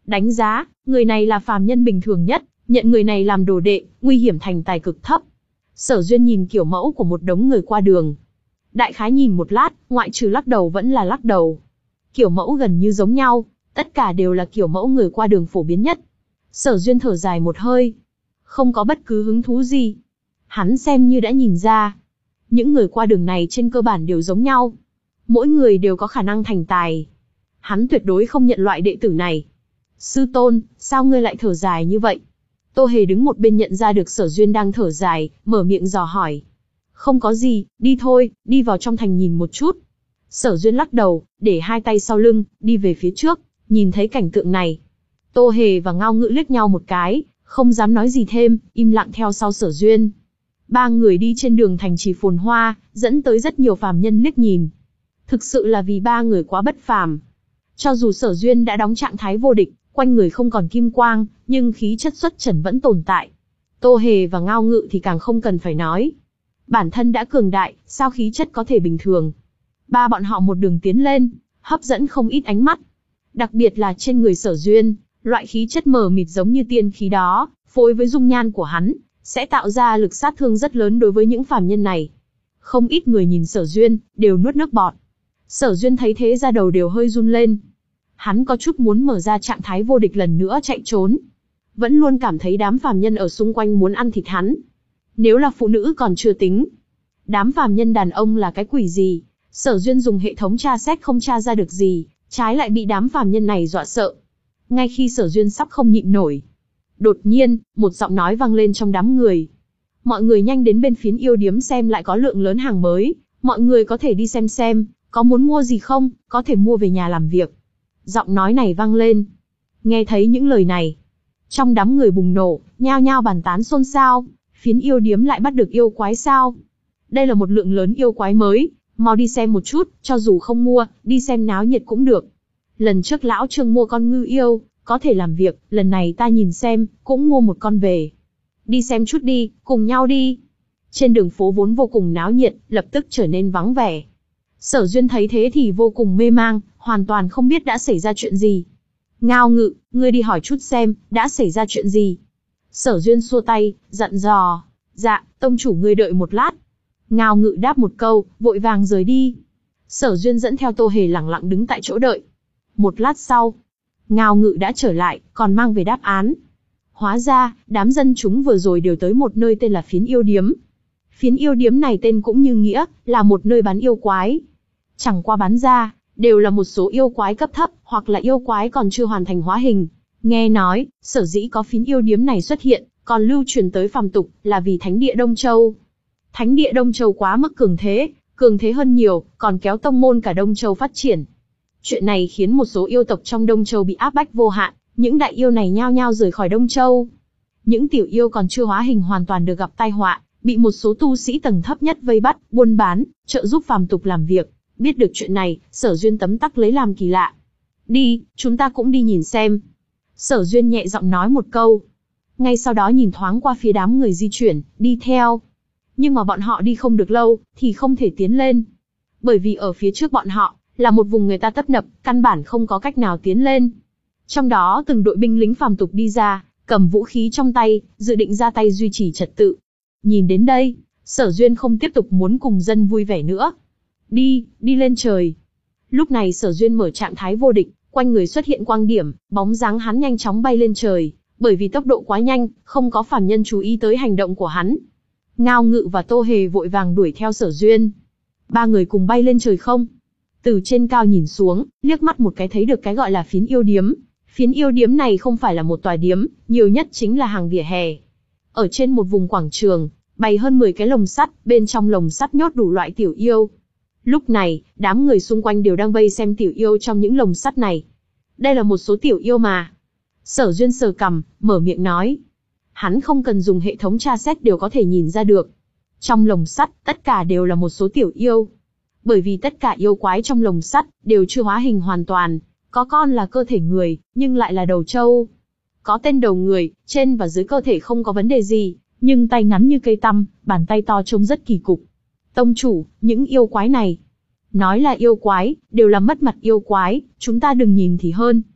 Đánh giá, người này là phàm nhân bình thường nhất, nhận người này làm đồ đệ, nguy hiểm thành tài cực thấp. Sở Duyên nhìn kiểu mẫu của một đống người qua đường. Đại khái nhìn một lát, ngoại trừ lắc đầu vẫn là lắc đầu. Kiểu mẫu gần như giống nhau, tất cả đều là kiểu mẫu người qua đường phổ biến nhất. Sở Duyên thở dài một hơi. Không có bất cứ hứng thú gì. Hắn xem như đã nhìn ra. Những người qua đường này trên cơ bản đều giống nhau. Mỗi người đều có khả năng thành tài. Hắn tuyệt đối không nhận loại đệ tử này. Sư tôn, sao ngươi lại thở dài như vậy? Tô Hề đứng một bên nhận ra được Sở Duyên đang thở dài, mở miệng dò hỏi. Không có gì, đi thôi, đi vào trong thành nhìn một chút. Sở Duyên lắc đầu, để hai tay sau lưng, đi về phía trước, nhìn thấy cảnh tượng này. Tô Hề và Ngao Ngữ liếc nhau một cái, không dám nói gì thêm, im lặng theo sau Sở Duyên. Ba người đi trên đường thành trì phồn hoa, dẫn tới rất nhiều phàm nhân liếc nhìn. Thực sự là vì ba người quá bất phàm. Cho dù Sở Duyên đã đóng trạng thái vô địch, quanh người không còn kim quang, nhưng khí chất xuất trần vẫn tồn tại. Tô Hề và Ngao Ngự thì càng không cần phải nói. Bản thân đã cường đại, sao khí chất có thể bình thường. Ba bọn họ một đường tiến lên, hấp dẫn không ít ánh mắt. Đặc biệt là trên người Sở Duyên, loại khí chất mờ mịt giống như tiên khí đó, phối với dung nhan của hắn, sẽ tạo ra lực sát thương rất lớn đối với những phàm nhân này. Không ít người nhìn Sở Duyên, đều nuốt nước bọt. Sở Duyên thấy thế ra đầu đều hơi run lên. Hắn có chút muốn mở ra trạng thái vô địch lần nữa chạy trốn. Vẫn luôn cảm thấy đám phàm nhân ở xung quanh muốn ăn thịt hắn. Nếu là phụ nữ còn chưa tính. Đám phàm nhân đàn ông là cái quỷ gì? Sở Duyên dùng hệ thống tra xét không tra ra được gì, trái lại bị đám phàm nhân này dọa sợ. Ngay khi Sở Duyên sắp không nhịn nổi, đột nhiên, một giọng nói vang lên trong đám người. Mọi người nhanh đến bên phiến yêu điếm xem lại có lượng lớn hàng mới, mọi người có thể đi xem xem, có muốn mua gì không, có thể mua về nhà làm việc. Giọng nói này vang lên. Nghe thấy những lời này, trong đám người bùng nổ, nhao nhao bàn tán xôn xao, phiến yêu điếm lại bắt được yêu quái sao? Đây là một lượng lớn yêu quái mới, mau đi xem một chút, cho dù không mua, đi xem náo nhiệt cũng được. Lần trước lão Trương mua con ngư yêu, có thể làm việc, lần này ta nhìn xem, cũng mua một con về. Đi xem chút đi, cùng nhau đi. Trên đường phố vốn vô cùng náo nhiệt, lập tức trở nên vắng vẻ. Sở Duyên thấy thế thì vô cùng mê mang, hoàn toàn không biết đã xảy ra chuyện gì. Ngao Ngự, ngươi đi hỏi chút xem, đã xảy ra chuyện gì. Sở Duyên xua tay, dặn dò. Dạ, tông chủ ngươi đợi một lát. Ngao Ngự đáp một câu, vội vàng rời đi. Sở Duyên dẫn theo Tô Hề lẳng lặng đứng tại chỗ đợi. Một lát sau, Ngao Ngự đã trở lại, còn mang về đáp án. Hóa ra, đám dân chúng vừa rồi đều tới một nơi tên là Phiến Yêu Điếm. Phiến Yêu Điếm này tên cũng như nghĩa, là một nơi bán yêu quái. Chẳng qua bán ra, đều là một số yêu quái cấp thấp, hoặc là yêu quái còn chưa hoàn thành hóa hình. Nghe nói, sở dĩ có Phiến Yêu Điếm này xuất hiện, còn lưu truyền tới phàm tục, là vì Thánh địa Đông Châu. Thánh địa Đông Châu quá mức cường thế, cường thế hơn nhiều, còn kéo tông môn cả Đông Châu phát triển. Chuyện này khiến một số yêu tộc trong Đông Châu bị áp bách vô hạn, những đại yêu này nhao nhao rời khỏi Đông Châu. Những tiểu yêu còn chưa hóa hình hoàn toàn được gặp tai họa, bị một số tu sĩ tầng thấp nhất vây bắt, buôn bán, trợ giúp phàm tục làm việc. Biết được chuyện này, Sở Duyên tấm tắc lấy làm kỳ lạ. Đi, chúng ta cũng đi nhìn xem. Sở Duyên nhẹ giọng nói một câu. Ngay sau đó nhìn thoáng qua phía đám người di chuyển, đi theo. Nhưng mà bọn họ đi không được lâu, thì không thể tiến lên. Bởi vì ở phía trước bọn họ, là một vùng người ta tấp nập, căn bản không có cách nào tiến lên. Trong đó từng đội binh lính phàm tục đi ra, cầm vũ khí trong tay, dự định ra tay duy trì trật tự. Nhìn đến đây, Sở Duyên không tiếp tục muốn cùng dân vui vẻ nữa. Đi, đi lên trời. Lúc này Sở Duyên mở trạng thái vô địch, quanh người xuất hiện quang điểm, bóng dáng hắn nhanh chóng bay lên trời. Bởi vì tốc độ quá nhanh, không có phàm nhân chú ý tới hành động của hắn. Ngao Ngự và Tô Hề vội vàng đuổi theo Sở Duyên. Ba người cùng bay lên trời không. Từ trên cao nhìn xuống, liếc mắt một cái thấy được cái gọi là Phiến Yêu Điếm. Phiến Yêu Điếm này không phải là một tòa điếm, nhiều nhất chính là hàng vỉa hè. Ở trên một vùng quảng trường, bày hơn mười cái lồng sắt, bên trong lồng sắt nhốt đủ loại tiểu yêu. Lúc này, đám người xung quanh đều đang vây xem tiểu yêu trong những lồng sắt này. Đây là một số tiểu yêu mà. Sở Duyên sờ cằm, mở miệng nói. Hắn không cần dùng hệ thống tra xét đều có thể nhìn ra được. Trong lồng sắt, tất cả đều là một số tiểu yêu. Bởi vì tất cả yêu quái trong lồng sắt đều chưa hóa hình hoàn toàn. Có con là cơ thể người, nhưng lại là đầu trâu. Có tên đầu người, trên và dưới cơ thể không có vấn đề gì, nhưng tay ngắn như cây tăm, bàn tay to trông rất kỳ cục. Tông chủ, những yêu quái này. Nói là yêu quái, đều là mất mặt yêu quái, chúng ta đừng nhìn thì hơn.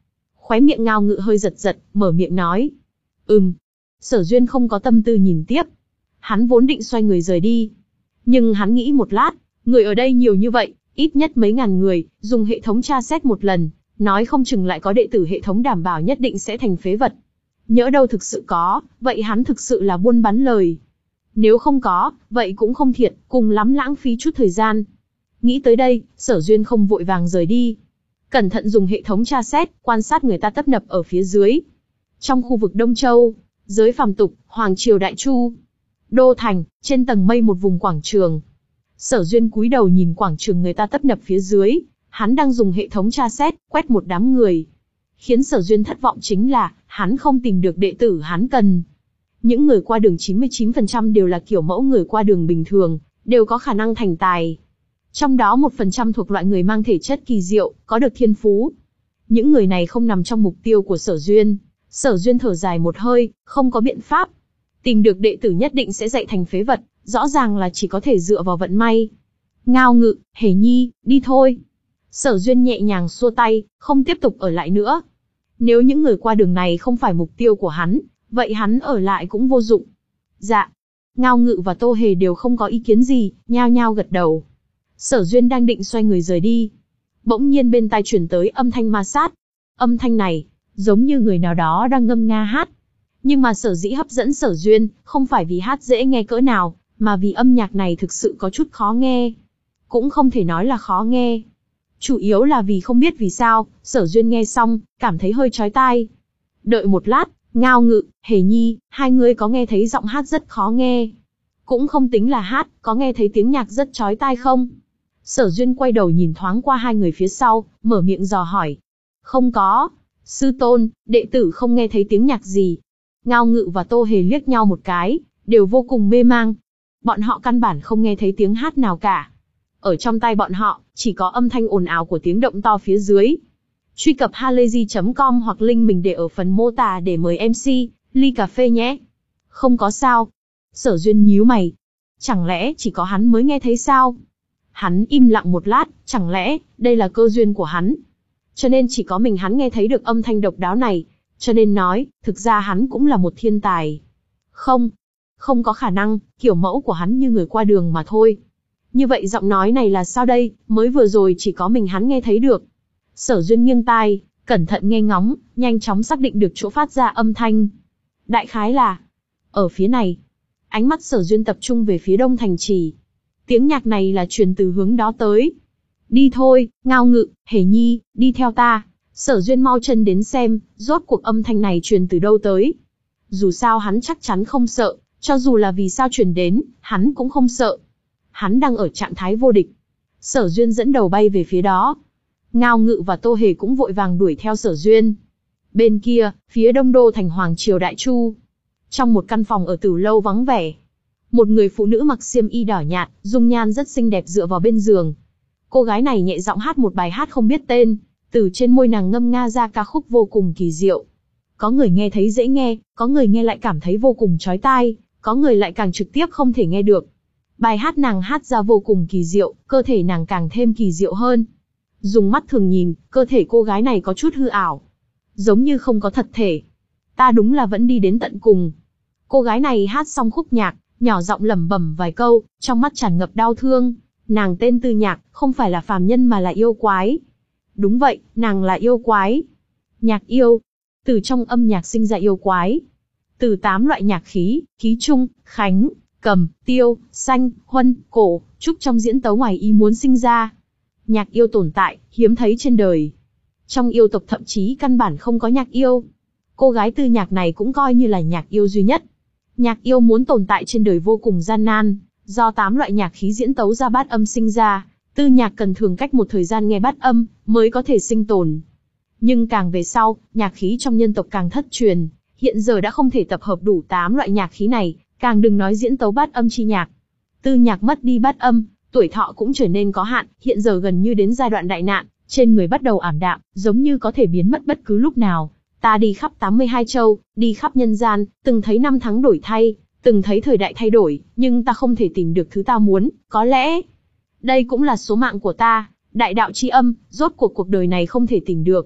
Khóe miệng Ngao Ngự hơi giật giật, mở miệng nói. Ừm. Sở Duyên không có tâm tư nhìn tiếp. Hắn vốn định xoay người rời đi. Nhưng hắn nghĩ một lát, người ở đây nhiều như vậy, ít nhất mấy ngàn người, dùng hệ thống tra xét một lần, nói không chừng lại có đệ tử hệ thống đảm bảo nhất định sẽ thành phế vật. Nhỡ đâu thực sự có, vậy hắn thực sự là buôn bán lời. Nếu không có, vậy cũng không thiệt, cùng lắm lãng phí chút thời gian. Nghĩ tới đây, Sở Duyên không vội vàng rời đi. Cẩn thận dùng hệ thống tra xét, quan sát người ta tấp nập ở phía dưới. Trong khu vực Đông Châu, giới phàm tục, Hoàng Triều Đại Chu, Đô Thành, trên tầng mây một vùng quảng trường. Sở Duyên cúi đầu nhìn quảng trường người ta tấp nập phía dưới, hắn đang dùng hệ thống tra xét, quét một đám người. Khiến Sở Duyên thất vọng chính là, hắn không tìm được đệ tử hắn cần. Những người qua đường chín mươi chín phần trăm đều là kiểu mẫu người qua đường bình thường, đều có khả năng thành tài. Trong đó một phần trăm thuộc loại người mang thể chất kỳ diệu, có được thiên phú. Những người này không nằm trong mục tiêu của Sở Duyên. Sở Duyên thở dài một hơi, không có biện pháp. Tìm được đệ tử nhất định sẽ dạy thành phế vật, rõ ràng là chỉ có thể dựa vào vận may. Ngao Ngự, Hề Nhi, đi thôi. Sở Duyên nhẹ nhàng xua tay, không tiếp tục ở lại nữa. Nếu những người qua đường này không phải mục tiêu của hắn, vậy hắn ở lại cũng vô dụng. Dạ. Ngao Ngự và Tô Hề đều không có ý kiến gì, nhao nhao gật đầu. Sở Duyên đang định xoay người rời đi. Bỗng nhiên bên tai chuyển tới âm thanh ma sát. Âm thanh này, giống như người nào đó đang ngâm nga hát. Nhưng mà sở dĩ hấp dẫn Sở Duyên, không phải vì hát dễ nghe cỡ nào, mà vì âm nhạc này thực sự có chút khó nghe. Cũng không thể nói là khó nghe. Chủ yếu là vì không biết vì sao, Sở Duyên nghe xong, cảm thấy hơi chói tai. Đợi một lát, Ngao Ngự, Hề Nhi, hai người có nghe thấy giọng hát rất khó nghe. Cũng không tính là hát, có nghe thấy tiếng nhạc rất chói tai không? Sở Duyên quay đầu nhìn thoáng qua hai người phía sau, mở miệng dò hỏi. Không có. Sư tôn, đệ tử không nghe thấy tiếng nhạc gì. Ngao Ngự và Tô Hề liếc nhau một cái, đều vô cùng mê mang. Bọn họ căn bản không nghe thấy tiếng hát nào cả. Ở trong tai bọn họ, chỉ có âm thanh ồn ào của tiếng động to phía dưới. Truy cập halayzi chấm com hoặc link mình để ở phần mô tả để mời em xê, ly cà phê nhé. Không có sao. Sở Duyên nhíu mày. Chẳng lẽ chỉ có hắn mới nghe thấy sao? Hắn im lặng một lát, chẳng lẽ đây là cơ duyên của hắn? Cho nên chỉ có mình hắn nghe thấy được âm thanh độc đáo này. Cho nên nói, thực ra hắn cũng là một thiên tài. Không, không có khả năng, kiểu mẫu của hắn như người qua đường mà thôi. Như vậy giọng nói này là sao đây, mới vừa rồi chỉ có mình hắn nghe thấy được. Sở Duyên nghiêng tai, cẩn thận nghe ngóng, nhanh chóng xác định được chỗ phát ra âm thanh. Đại khái là, ở phía này. Ánh mắt Sở Duyên tập trung về phía đông thành trì. Tiếng nhạc này là truyền từ hướng đó tới. Đi thôi, Ngao Ngự, Hề Nhi, đi theo ta. Sở Duyên mau chân đến xem, rốt cuộc âm thanh này truyền từ đâu tới. Dù sao hắn chắc chắn không sợ, cho dù là vì sao truyền đến, hắn cũng không sợ. Hắn đang ở trạng thái vô địch. Sở Duyên dẫn đầu bay về phía đó. Ngao Ngự và Tô Hề cũng vội vàng đuổi theo Sở Duyên. Bên kia, phía đông đô thành Hoàng Triều Đại Chu. Trong một căn phòng ở Tử Lâu vắng vẻ. Một người phụ nữ mặc xiêm y đỏ nhạt, dung nhan rất xinh đẹp dựa vào bên giường. Cô gái này nhẹ giọng hát một bài hát không biết tên. Từ trên môi nàng ngâm nga ra ca khúc vô cùng kỳ diệu. Có người nghe thấy dễ nghe, có người nghe lại cảm thấy vô cùng chói tai, có người lại càng trực tiếp không thể nghe được. Bài hát nàng hát ra vô cùng kỳ diệu, cơ thể nàng càng thêm kỳ diệu hơn. Dùng mắt thường nhìn, cơ thể cô gái này có chút hư ảo. Giống như không có thật thể. Ta đúng là vẫn đi đến tận cùng. Cô gái này hát xong khúc nhạc, nhỏ giọng lẩm bẩm vài câu, trong mắt tràn ngập đau thương. Nàng tên Tư Nhạc, không phải là phàm nhân mà là yêu quái. Đúng vậy, nàng là yêu quái. Nhạc yêu. Từ trong âm nhạc sinh ra yêu quái. Từ tám loại nhạc khí, khí trung, khánh, cầm, tiêu, xanh, huân, cổ, trúc trong diễn tấu ngoài ý muốn sinh ra. Nhạc yêu tồn tại, hiếm thấy trên đời. Trong yêu tộc thậm chí căn bản không có nhạc yêu. Cô gái Tư Nhạc này cũng coi như là nhạc yêu duy nhất. Nhạc yêu muốn tồn tại trên đời vô cùng gian nan, do tám loại nhạc khí diễn tấu ra bát âm sinh ra. Tư Nhạc cần thường cách một thời gian nghe bát âm, mới có thể sinh tồn. Nhưng càng về sau, nhạc khí trong nhân tộc càng thất truyền, hiện giờ đã không thể tập hợp đủ tám loại nhạc khí này, càng đừng nói diễn tấu bát âm chi nhạc. Tư Nhạc mất đi bát âm, tuổi thọ cũng trở nên có hạn, hiện giờ gần như đến giai đoạn đại nạn, trên người bắt đầu ảm đạm, giống như có thể biến mất bất cứ lúc nào. Ta đi khắp tám mươi hai châu, đi khắp nhân gian, từng thấy năm tháng đổi thay, từng thấy thời đại thay đổi, nhưng ta không thể tìm được thứ ta muốn, có lẽ đây cũng là số mạng của ta, đại đạo chi âm, rốt cuộc cuộc đời này không thể tìm được.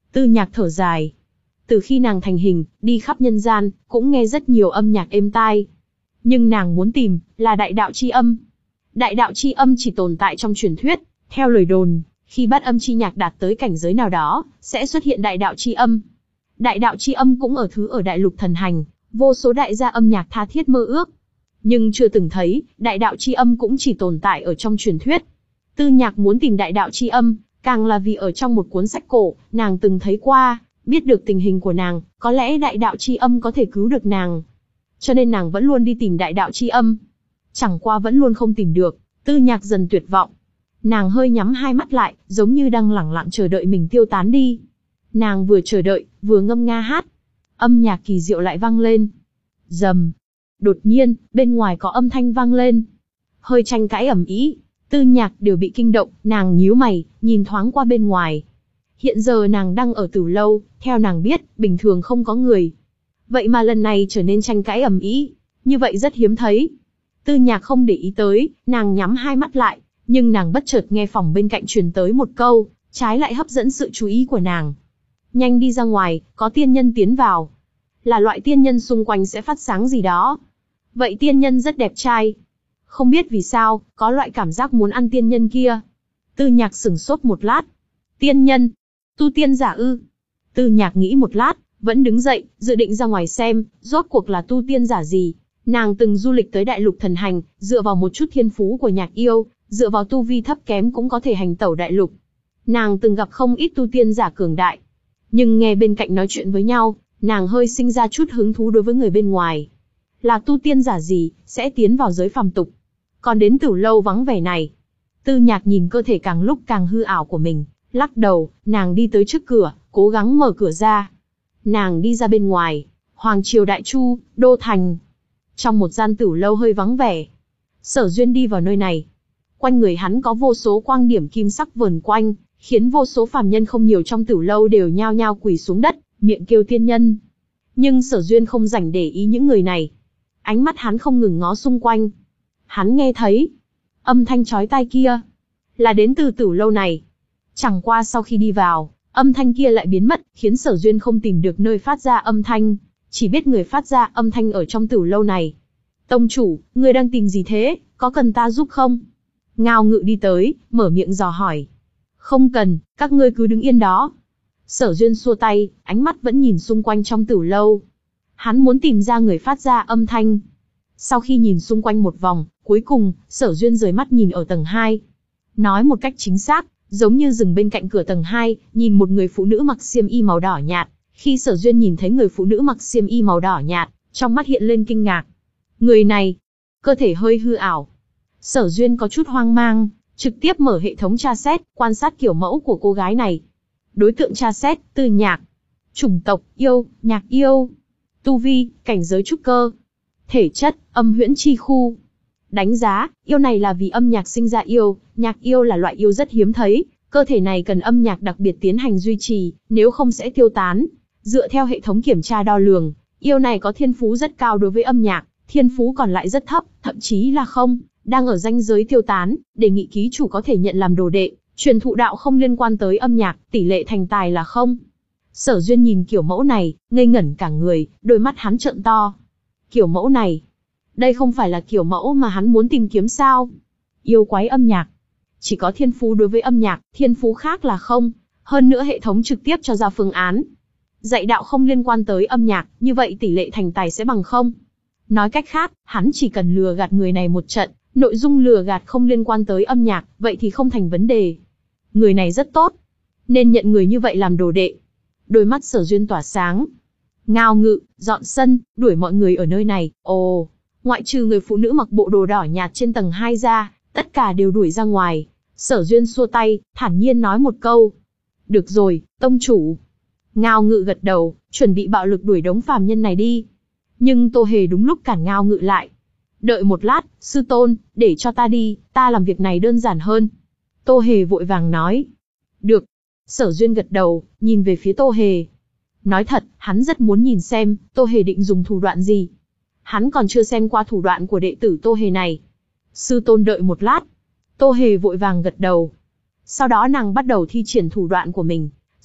Tư Nhạc thở dài. Từ khi nàng thành hình, đi khắp nhân gian, cũng nghe rất nhiều âm nhạc êm tai. Nhưng nàng muốn tìm, là đại đạo chi âm. Đại đạo chi âm chỉ tồn tại trong truyền thuyết. Theo lời đồn, khi bát âm chi nhạc đạt tới cảnh giới nào đó, sẽ xuất hiện đại đạo chi âm. Đại đạo chi âm cũng ở thứ ở đại lục thần hành, vô số đại gia âm nhạc tha thiết mơ ước. Nhưng chưa từng thấy, đại đạo chi âm cũng chỉ tồn tại ở trong truyền thuyết. Tư Nhạc muốn tìm đại đạo chi âm, càng là vì ở trong một cuốn sách cổ, nàng từng thấy qua, biết được tình hình của nàng, có lẽ đại đạo chi âm có thể cứu được nàng. Cho nên nàng vẫn luôn đi tìm đại đạo chi âm. Chẳng qua vẫn luôn không tìm được, Tư Nhạc dần tuyệt vọng. Nàng hơi nhắm hai mắt lại, giống như đang lẳng lặng chờ đợi mình tiêu tán đi. Nàng vừa chờ đợi, vừa ngâm nga hát. Âm nhạc kỳ diệu lại vang lên. Rầm. Đột nhiên, bên ngoài có âm thanh vang lên. Hơi tranh cãi ầm ĩ, Tư Nhạc đều bị kinh động, nàng nhíu mày, nhìn thoáng qua bên ngoài. Hiện giờ nàng đang ở Tử Lâu, theo nàng biết, bình thường không có người. Vậy mà lần này trở nên tranh cãi ầm ĩ, như vậy rất hiếm thấy. Tư Nhạc không để ý tới, nàng nhắm hai mắt lại, nhưng nàng bất chợt nghe phòng bên cạnh truyền tới một câu, trái lại hấp dẫn sự chú ý của nàng. Nhanh đi ra ngoài, có tiên nhân tiến vào. Là loại tiên nhân xung quanh sẽ phát sáng gì đó. Vậy tiên nhân rất đẹp trai. Không biết vì sao, có loại cảm giác muốn ăn tiên nhân kia. Tư Nhạc sửng sốt một lát. Tiên nhân? Tu tiên giả ư? Tư Nhạc nghĩ một lát, vẫn đứng dậy, dự định ra ngoài xem, rốt cuộc là tu tiên giả gì. Nàng từng du lịch tới đại lục thần hành, dựa vào một chút thiên phú của nhạc yêu, dựa vào tu vi thấp kém cũng có thể hành tẩu đại lục. Nàng từng gặp không ít tu tiên giả cường đại. Nhưng nghe bên cạnh nói chuyện với nhau, nàng hơi sinh ra chút hứng thú đối với người bên ngoài. Là tu tiên giả gì, sẽ tiến vào giới phàm tục. Còn đến Tử Lâu vắng vẻ này. Tư Nhạc nhìn cơ thể càng lúc càng hư ảo của mình, lắc đầu, nàng đi tới trước cửa, cố gắng mở cửa ra. Nàng đi ra bên ngoài, Hoàng Triều Đại Chu, Đô Thành. Trong một gian Tử Lâu hơi vắng vẻ. Sở Duyên đi vào nơi này. Quanh người hắn có vô số quang điểm kim sắc vờn quanh, khiến vô số phàm nhân không nhiều trong Tử Lâu đều nhao nhao quỳ xuống đất, miệng kêu tiên nhân. Nhưng Sở Duyên không rảnh để ý những người này. Ánh mắt hắn không ngừng ngó xung quanh. Hắn nghe thấy âm thanh chói tai kia, là đến từ Tử Lâu này. Chẳng qua sau khi đi vào, âm thanh kia lại biến mất, khiến Sở Duyên không tìm được nơi phát ra âm thanh, chỉ biết người phát ra âm thanh ở trong Tử Lâu này. Tông chủ, người đang tìm gì thế, có cần ta giúp không? Ngao Ngự đi tới, mở miệng dò hỏi. Không cần, các ngươi cứ đứng yên đó. Sở Duyên xua tay, ánh mắt vẫn nhìn xung quanh trong Tử Lâu. Hắn muốn tìm ra người phát ra âm thanh. Sau khi nhìn xung quanh một vòng, cuối cùng, Sở Duyên rời mắt nhìn ở tầng hai. Nói một cách chính xác, giống như dừng bên cạnh cửa tầng hai, nhìn một người phụ nữ mặc xiêm y màu đỏ nhạt. Khi Sở Duyên nhìn thấy người phụ nữ mặc xiêm y màu đỏ nhạt, trong mắt hiện lên kinh ngạc. Người này, cơ thể hơi hư ảo. Sở Duyên có chút hoang mang, trực tiếp mở hệ thống tra xét, quan sát kiểu mẫu của cô gái này. Đối tượng tra xét, Tư Nhạc. Chủng tộc, yêu, nhạc yêu. Tu vi, cảnh giới trúc cơ. Thể chất, âm huyễn chi khu. Đánh giá, yêu này là vì âm nhạc sinh ra yêu, nhạc yêu là loại yêu rất hiếm thấy, cơ thể này cần âm nhạc đặc biệt tiến hành duy trì, nếu không sẽ tiêu tán. Dựa theo hệ thống kiểm tra đo lường, yêu này có thiên phú rất cao đối với âm nhạc, thiên phú còn lại rất thấp, thậm chí là không, đang ở ranh giới tiêu tán, đề nghị ký chủ có thể nhận làm đồ đệ, truyền thụ đạo không liên quan tới âm nhạc, tỷ lệ thành tài là không. Sở Duyên nhìn kiểu mẫu này, ngây ngẩn cả người, đôi mắt hắn trợn to. Kiểu mẫu này, đây không phải là kiểu mẫu mà hắn muốn tìm kiếm sao? Yêu quái âm nhạc, chỉ có thiên phú đối với âm nhạc, thiên phú khác là không. Hơn nữa hệ thống trực tiếp cho ra phương án. Dạy đạo không liên quan tới âm nhạc, như vậy tỷ lệ thành tài sẽ bằng không. Nói cách khác, hắn chỉ cần lừa gạt người này một trận, nội dung lừa gạt không liên quan tới âm nhạc, vậy thì không thành vấn đề. Người này rất tốt, nên nhận người như vậy làm đồ đệ. Đôi mắt Sở Duyên tỏa sáng. Ngao Ngự, dọn sân, đuổi mọi người ở nơi này. Ồ, ngoại trừ người phụ nữ mặc bộ đồ đỏ nhạt trên tầng hai ra, tất cả đều đuổi ra ngoài. Sở Duyên xua tay, thản nhiên nói một câu. Được rồi, tông chủ. Ngao Ngự gật đầu, chuẩn bị bạo lực đuổi đống phàm nhân này đi. Nhưng Tô Hề đúng lúc cản Ngao Ngự lại. Đợi một lát, sư tôn, để cho ta đi, ta làm việc này đơn giản hơn. Tô Hề vội vàng nói. Được. Sở Duyên gật đầu, nhìn về phía Tô Hề. Nói thật, hắn rất muốn nhìn xem, Tô Hề định dùng thủ đoạn gì. Hắn còn chưa xem qua thủ đoạn của đệ tử Tô Hề này. Sư tôn đợi một lát. Tô Hề vội vàng gật đầu. Sau đó nàng bắt đầu thi triển thủ đoạn của mình.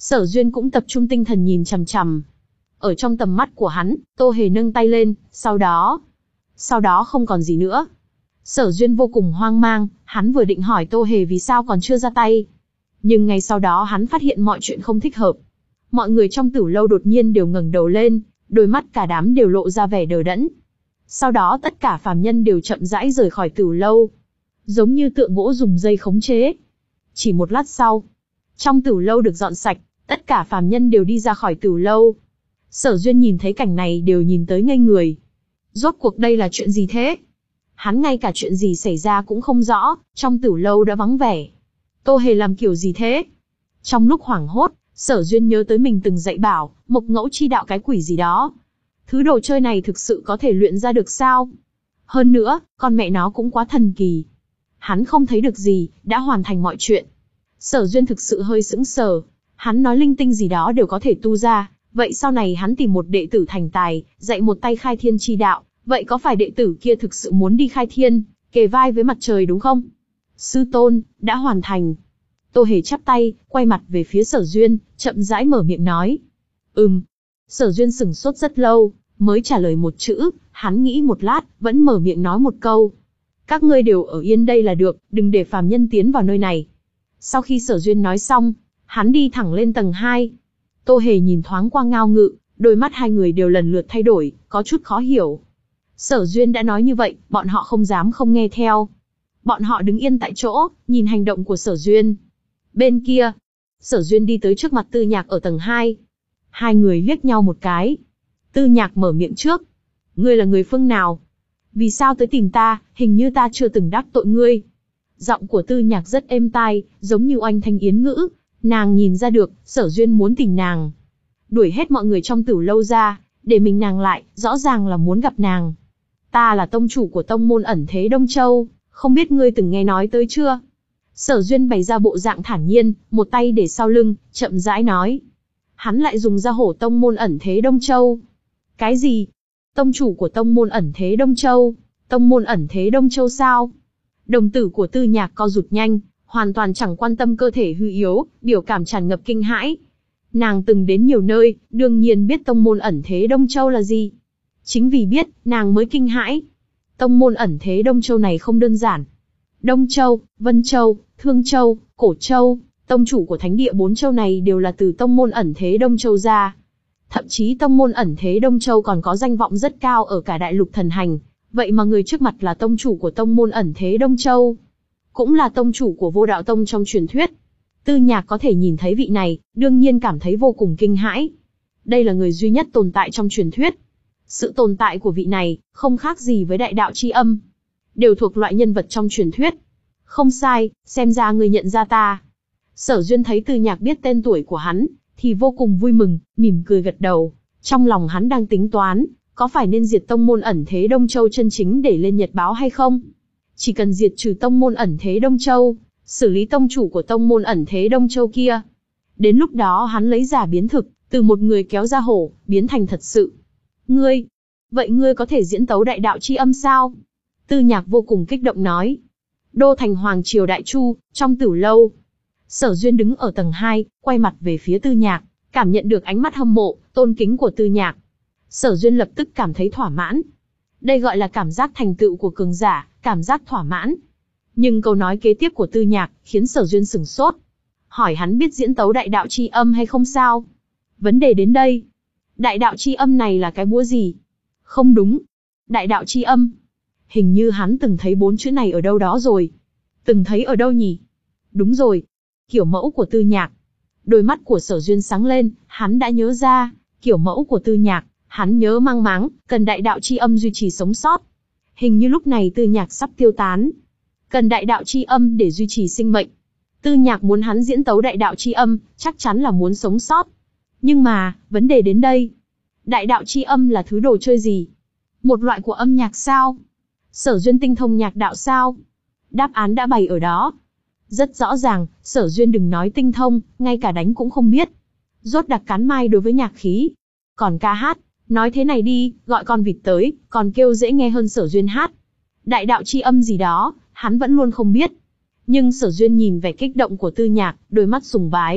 Sở Duyên cũng tập trung tinh thần nhìn chằm chằm. Ở trong tầm mắt của hắn, Tô Hề nâng tay lên, sau đó... Sau đó không còn gì nữa. Sở Duyên vô cùng hoang mang, hắn vừa định hỏi Tô Hề vì sao còn chưa ra tay. Nhưng ngay sau đó hắn phát hiện mọi chuyện không thích hợp. Mọi người trong Tử Lâu đột nhiên đều ngẩng đầu lên, đôi mắt cả đám đều lộ ra vẻ đờ đẫn. Sau đó tất cả phàm nhân đều chậm rãi rời khỏi Tử Lâu, giống như tượng gỗ dùng dây khống chế. Chỉ một lát sau, trong Tử Lâu được dọn sạch, tất cả phàm nhân đều đi ra khỏi Tử Lâu. Sở Duyên nhìn thấy cảnh này đều nhìn tới ngây người. Rốt cuộc đây là chuyện gì thế? Hắn ngay cả chuyện gì xảy ra cũng không rõ, trong Tử Lâu đã vắng vẻ. Tô Hề làm kiểu gì thế? Trong lúc hoảng hốt, Sở Duyên nhớ tới mình từng dạy bảo, Mộc Ngẫu chi đạo cái quỷ gì đó. Thứ đồ chơi này thực sự có thể luyện ra được sao? Hơn nữa, con mẹ nó cũng quá thần kỳ. Hắn không thấy được gì, đã hoàn thành mọi chuyện. Sở Duyên thực sự hơi sững sờ. Hắn nói linh tinh gì đó đều có thể tu ra. Vậy sau này hắn tìm một đệ tử thành tài, dạy một tay khai thiên chi đạo. Vậy có phải đệ tử kia thực sự muốn đi khai thiên, kề vai với mặt trời đúng không? Sư tôn, đã hoàn thành. Tô Hề chắp tay, quay mặt về phía Sở Duyên, chậm rãi mở miệng nói. Ừm. Sở Duyên sửng sốt rất lâu, mới trả lời một chữ, hắn nghĩ một lát, vẫn mở miệng nói một câu. Các ngươi đều ở yên đây là được, đừng để phàm nhân tiến vào nơi này. Sau khi Sở Duyên nói xong, hắn đi thẳng lên tầng hai. Tô Hề nhìn thoáng qua Ngao Ngự, đôi mắt hai người đều lần lượt thay đổi, có chút khó hiểu. Sở Duyên đã nói như vậy, bọn họ không dám không nghe theo. Bọn họ đứng yên tại chỗ, nhìn hành động của Sở Duyên. Bên kia, Sở Duyên đi tới trước mặt Tư Nhạc ở tầng hai. Hai người liếc nhau một cái. Tư Nhạc mở miệng trước. Ngươi là người phương nào? Vì sao tới tìm ta, hình như ta chưa từng đắc tội ngươi. Giọng của Tư Nhạc rất êm tai, giống như oanh thanh yến ngữ. Nàng nhìn ra được, Sở Duyên muốn tìm nàng. Đuổi hết mọi người trong Tử Lâu ra, để mình nàng lại, rõ ràng là muốn gặp nàng. Ta là tông chủ của tông môn ẩn thế Đông Châu, không biết ngươi từng nghe nói tới chưa? Sở Duyên bày ra bộ dạng thản nhiên, một tay để sau lưng, chậm rãi nói. Hắn lại dùng ra hổ tông môn ẩn thế Đông Châu. Cái gì? Tông chủ của tông môn ẩn thế Đông Châu? Tông môn ẩn thế Đông Châu sao? Đồng tử của Tư Nhạc co rụt nhanh, hoàn toàn chẳng quan tâm cơ thể hư yếu, biểu cảm tràn ngập kinh hãi. Nàng từng đến nhiều nơi, đương nhiên biết tông môn ẩn thế Đông Châu là gì. Chính vì biết, nàng mới kinh hãi. Tông môn ẩn thế Đông Châu này không đơn giản. Đông Châu, Vân Châu, Thương Châu, Cổ Châu, tông chủ của thánh địa bốn châu này đều là từ tông môn ẩn thế Đông Châu ra. Thậm chí tông môn ẩn thế Đông Châu còn có danh vọng rất cao ở cả đại lục thần hành. Vậy mà người trước mặt là tông chủ của tông môn ẩn thế Đông Châu. Cũng là tông chủ của Vô Đạo Tông trong truyền thuyết. Tư Nhạc có thể nhìn thấy vị này, đương nhiên cảm thấy vô cùng kinh hãi. Đây là người duy nhất tồn tại trong truyền thuyết. Sự tồn tại của vị này, không khác gì với đại đạo chi âm. Đều thuộc loại nhân vật trong truyền thuyết. Không sai, xem ra người nhận ra ta. Sở Duyên thấy Tư Nhạc biết tên tuổi của hắn, thì vô cùng vui mừng, mỉm cười gật đầu. Trong lòng hắn đang tính toán, có phải nên diệt tông môn ẩn thế Đông Châu chân chính để lên nhật báo hay không? Chỉ cần diệt trừ tông môn ẩn thế Đông Châu, xử lý tông chủ của tông môn ẩn thế Đông Châu kia. Đến lúc đó hắn lấy giả biến thực, từ một người kéo ra hổ, biến thành thật sự. Ngươi, vậy ngươi có thể diễn tấu đại đạo chi âm sao? Tư Nhạc vô cùng kích động nói. Đô thành Hoàng Triều Đại Chu, trong Tử Lâu. Sở Duyên đứng ở tầng hai, quay mặt về phía Tư Nhạc, cảm nhận được ánh mắt hâm mộ, tôn kính của Tư Nhạc. Sở Duyên lập tức cảm thấy thỏa mãn. Đây gọi là cảm giác thành tựu của cường giả, cảm giác thỏa mãn. Nhưng câu nói kế tiếp của Tư Nhạc khiến Sở Duyên sửng sốt. Hỏi hắn biết diễn tấu đại đạo chi âm hay không sao? Vấn đề đến đây. Đại đạo chi âm này là cái búa gì? Không đúng. Đại đạo chi âm. Hình như hắn từng thấy bốn chữ này ở đâu đó rồi. Từng thấy ở đâu nhỉ? Đúng rồi. Kiểu mẫu của Tư Nhạc. Đôi mắt của Sở Duyên sáng lên, hắn đã nhớ ra. Kiểu mẫu của Tư Nhạc, hắn nhớ mang máng, cần đại đạo chi âm duy trì sống sót. Hình như lúc này Tư Nhạc sắp tiêu tán. Cần đại đạo chi âm để duy trì sinh mệnh. Tư Nhạc muốn hắn diễn tấu đại đạo chi âm, chắc chắn là muốn sống sót. Nhưng mà, vấn đề đến đây. Đại đạo chi âm là thứ đồ chơi gì? Một loại của âm nhạc sao? Sở Duyên tinh thông nhạc đạo sao? Đáp án đã bày ở đó. Rất rõ ràng, Sở Duyên đừng nói tinh thông, ngay cả đánh cũng không biết. Rốt đặc cán mai đối với nhạc khí. Còn ca hát, nói thế này đi, gọi con vịt tới, còn kêu dễ nghe hơn Sở Duyên hát. Đại đạo chi âm gì đó, hắn vẫn luôn không biết. Nhưng Sở Duyên nhìn vẻ kích động của Tư Nhạc, đôi mắt sùng bái,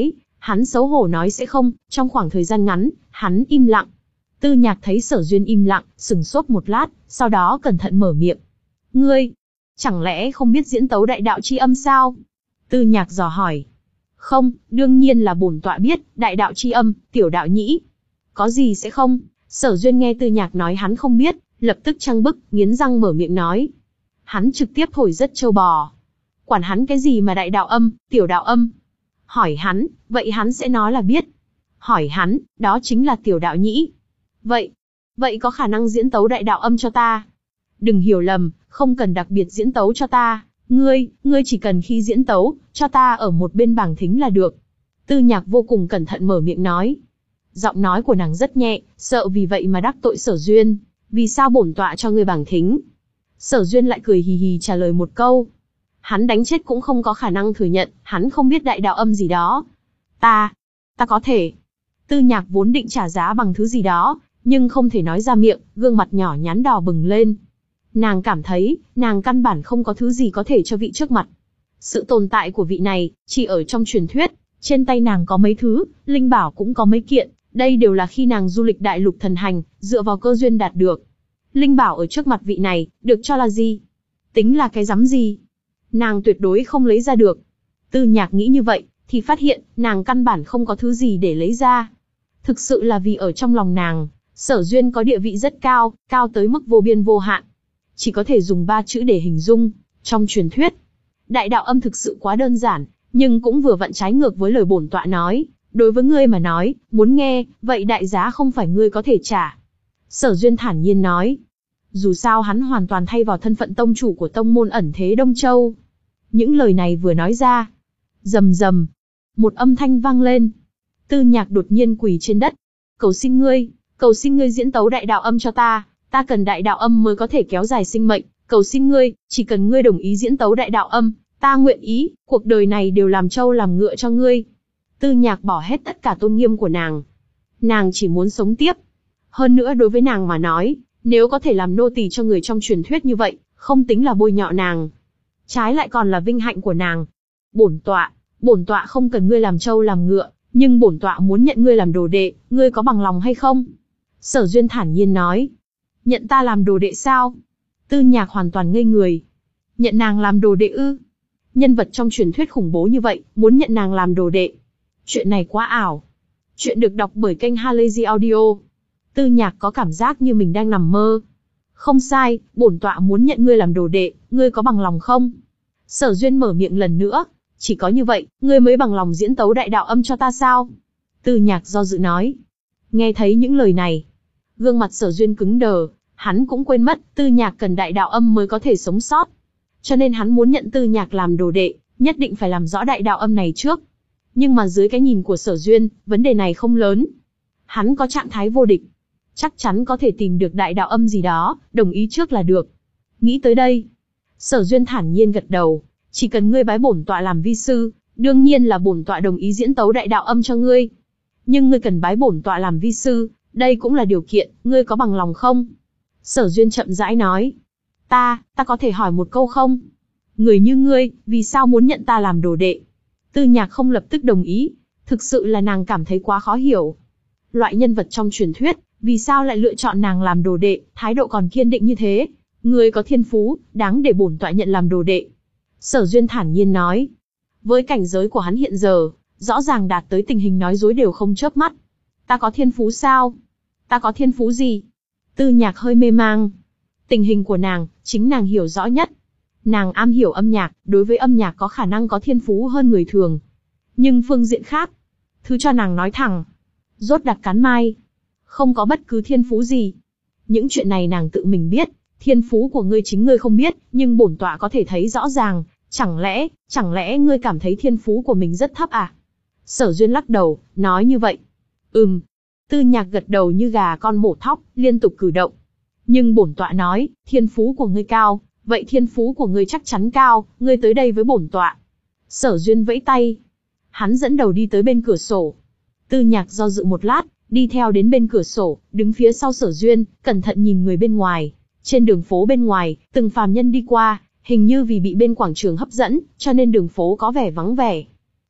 Hắn xấu hổ nói sẽ không, trong khoảng thời gian ngắn, hắn im lặng. Tư Nhạc thấy Sở Duyên im lặng, sừng sốt một lát, sau đó cẩn thận mở miệng. Ngươi, chẳng lẽ không biết diễn tấu đại đạo chi âm sao? Tư Nhạc dò hỏi. Không, đương nhiên là bổn tọa biết, đại đạo chi âm, tiểu đạo nhĩ. Có gì sẽ không? Sở Duyên nghe Tư Nhạc nói hắn không biết, lập tức trăng bức, nghiến răng mở miệng nói. Hắn trực tiếp thổi rất trâu bò. Quản hắn cái gì mà đại đạo âm, tiểu đạo âm? Hỏi hắn, vậy hắn sẽ nói là biết. Hỏi hắn, đó chính là tiểu đạo nhĩ. Vậy, vậy có khả năng diễn tấu đại đạo âm cho ta? Đừng hiểu lầm, không cần đặc biệt diễn tấu cho ta. Ngươi, ngươi chỉ cần khi diễn tấu, cho ta ở một bên bảng thính là được. Tư Nhạc vô cùng cẩn thận mở miệng nói. Giọng nói của nàng rất nhẹ, sợ vì vậy mà đắc tội Sở Duyên. Vì sao bổn tọa cho ngươi bảng thính? Sở Duyên lại cười hì hì trả lời một câu. Hắn đánh chết cũng không có khả năng thừa nhận, hắn không biết đại đạo âm gì đó. Ta, ta có thể. Tư Nhạc vốn định trả giá bằng thứ gì đó, nhưng không thể nói ra miệng, gương mặt nhỏ nhắn đỏ bừng lên. Nàng cảm thấy, nàng căn bản không có thứ gì có thể cho vị trước mặt. Sự tồn tại của vị này, chỉ ở trong truyền thuyết, trên tay nàng có mấy thứ, linh bảo cũng có mấy kiện, đây đều là khi nàng du lịch đại lục thần hành, dựa vào cơ duyên đạt được. Linh bảo ở trước mặt vị này, được cho là gì? Tính là cái rắm gì? Nàng tuyệt đối không lấy ra được. Tư Nhạc nghĩ như vậy, thì phát hiện, nàng căn bản không có thứ gì để lấy ra. Thực sự là vì ở trong lòng nàng, Sở Duyên có địa vị rất cao, cao tới mức vô biên vô hạn. Chỉ có thể dùng ba chữ để hình dung, trong truyền thuyết. Đại đạo âm thực sự quá đơn giản, nhưng cũng vừa vặn trái ngược với lời bổn tọa nói. Đối với ngươi mà nói, muốn nghe, vậy đại giá không phải ngươi có thể trả. Sở Duyên thản nhiên nói. Dù sao hắn hoàn toàn thay vào thân phận tông chủ của tông môn ẩn thế Đông Châu. Những lời này vừa nói ra. Rầm rầm. Một âm thanh vang lên. Tư Nhạc đột nhiên quỳ trên đất. Cầu xin ngươi, cầu xin ngươi diễn tấu đại đạo âm cho ta. Ta cần đại đạo âm mới có thể kéo dài sinh mệnh. Cầu xin ngươi, chỉ cần ngươi đồng ý diễn tấu đại đạo âm, ta nguyện ý, cuộc đời này đều làm trâu làm ngựa cho ngươi. Tư Nhạc bỏ hết tất cả tôn nghiêm của nàng. Nàng chỉ muốn sống tiếp. Hơn nữa đối với nàng mà nói, nếu có thể làm nô tỳ cho người trong truyền thuyết như vậy, không tính là bôi nhọ nàng. Trái lại còn là vinh hạnh của nàng. Bổn tọa, bổn tọa không cần ngươi làm trâu làm ngựa, nhưng bổn tọa muốn nhận ngươi làm đồ đệ, ngươi có bằng lòng hay không? Sở Duyên thản nhiên nói. Nhận ta làm đồ đệ sao? Tư Nhạc hoàn toàn ngây người. Nhận nàng làm đồ đệ ư? Nhân vật trong truyền thuyết khủng bố như vậy, muốn nhận nàng làm đồ đệ. Chuyện này quá ảo. Chuyện được đọc bởi kênh Halazy Audio. Tư Nhạc có cảm giác như mình đang nằm mơ. Không sai, bổn tọa muốn nhận ngươi làm đồ đệ, ngươi có bằng lòng không? Sở Duyên mở miệng lần nữa. Chỉ có như vậy, ngươi mới bằng lòng diễn tấu đại đạo âm cho ta sao? Tư Nhạc do dự nói. Nghe thấy những lời này, gương mặt Sở Duyên cứng đờ, hắn cũng quên mất, Tư Nhạc cần đại đạo âm mới có thể sống sót. Cho nên hắn muốn nhận Tư Nhạc làm đồ đệ, nhất định phải làm rõ đại đạo âm này trước. Nhưng mà dưới cái nhìn của Sở Duyên, vấn đề này không lớn. Hắn có trạng thái vô địch. Chắc chắn có thể tìm được đại đạo âm gì đó, đồng ý trước là được. Nghĩ tới đây, Sở Duyên thản nhiên gật đầu. Chỉ cần ngươi bái bổn tọa làm vi sư, đương nhiên là bổn tọa đồng ý diễn tấu đại đạo âm cho ngươi. Nhưng ngươi cần bái bổn tọa làm vi sư, đây cũng là điều kiện, ngươi có bằng lòng không? Sở Duyên chậm rãi nói. Ta, ta có thể hỏi một câu không? Người như ngươi, vì sao muốn nhận ta làm đồ đệ? Tư Nhạc không lập tức đồng ý, thực sự là nàng cảm thấy quá khó hiểu. Loại nhân vật trong truyền thuyết, vì sao lại lựa chọn nàng làm đồ đệ, thái độ còn kiên định như thế? Ngươi có thiên phú, đáng để bổn tọa nhận làm đồ đệ. Sở Duyên thản nhiên nói. Với cảnh giới của hắn hiện giờ, rõ ràng đạt tới tình hình nói dối đều không chớp mắt. Ta có thiên phú sao? Ta có thiên phú gì? Tư Nhạc hơi mê mang. Tình hình của nàng, chính nàng hiểu rõ nhất. Nàng am hiểu âm nhạc, đối với âm nhạc có khả năng có thiên phú hơn người thường. Nhưng phương diện khác, thứ cho nàng nói thẳng. Rốt đặc cán mai. Không có bất cứ thiên phú gì. Những chuyện này nàng tự mình biết. Thiên phú của ngươi chính ngươi không biết, nhưng bổn tọa có thể thấy rõ ràng. Chẳng lẽ, chẳng lẽ ngươi cảm thấy thiên phú của mình rất thấp à? Sở Duyên lắc đầu, nói như vậy. Ừm. Tư Nhạc gật đầu như gà con mổ thóc, liên tục cử động. Nhưng bổn tọa nói, thiên phú của ngươi cao, vậy thiên phú của ngươi chắc chắn cao, ngươi tới đây với bổn tọa. Sở Duyên vẫy tay. Hắn dẫn đầu đi tới bên cửa sổ. Tư Nhạc do dự một lát, đi theo đến bên cửa sổ, đứng phía sau Sở Duyên, cẩn thận nhìn người bên ngoài. Trên đường phố bên ngoài, từng phàm nhân đi qua, hình như vì bị bên quảng trường hấp dẫn, cho nên đường phố có vẻ vắng vẻ.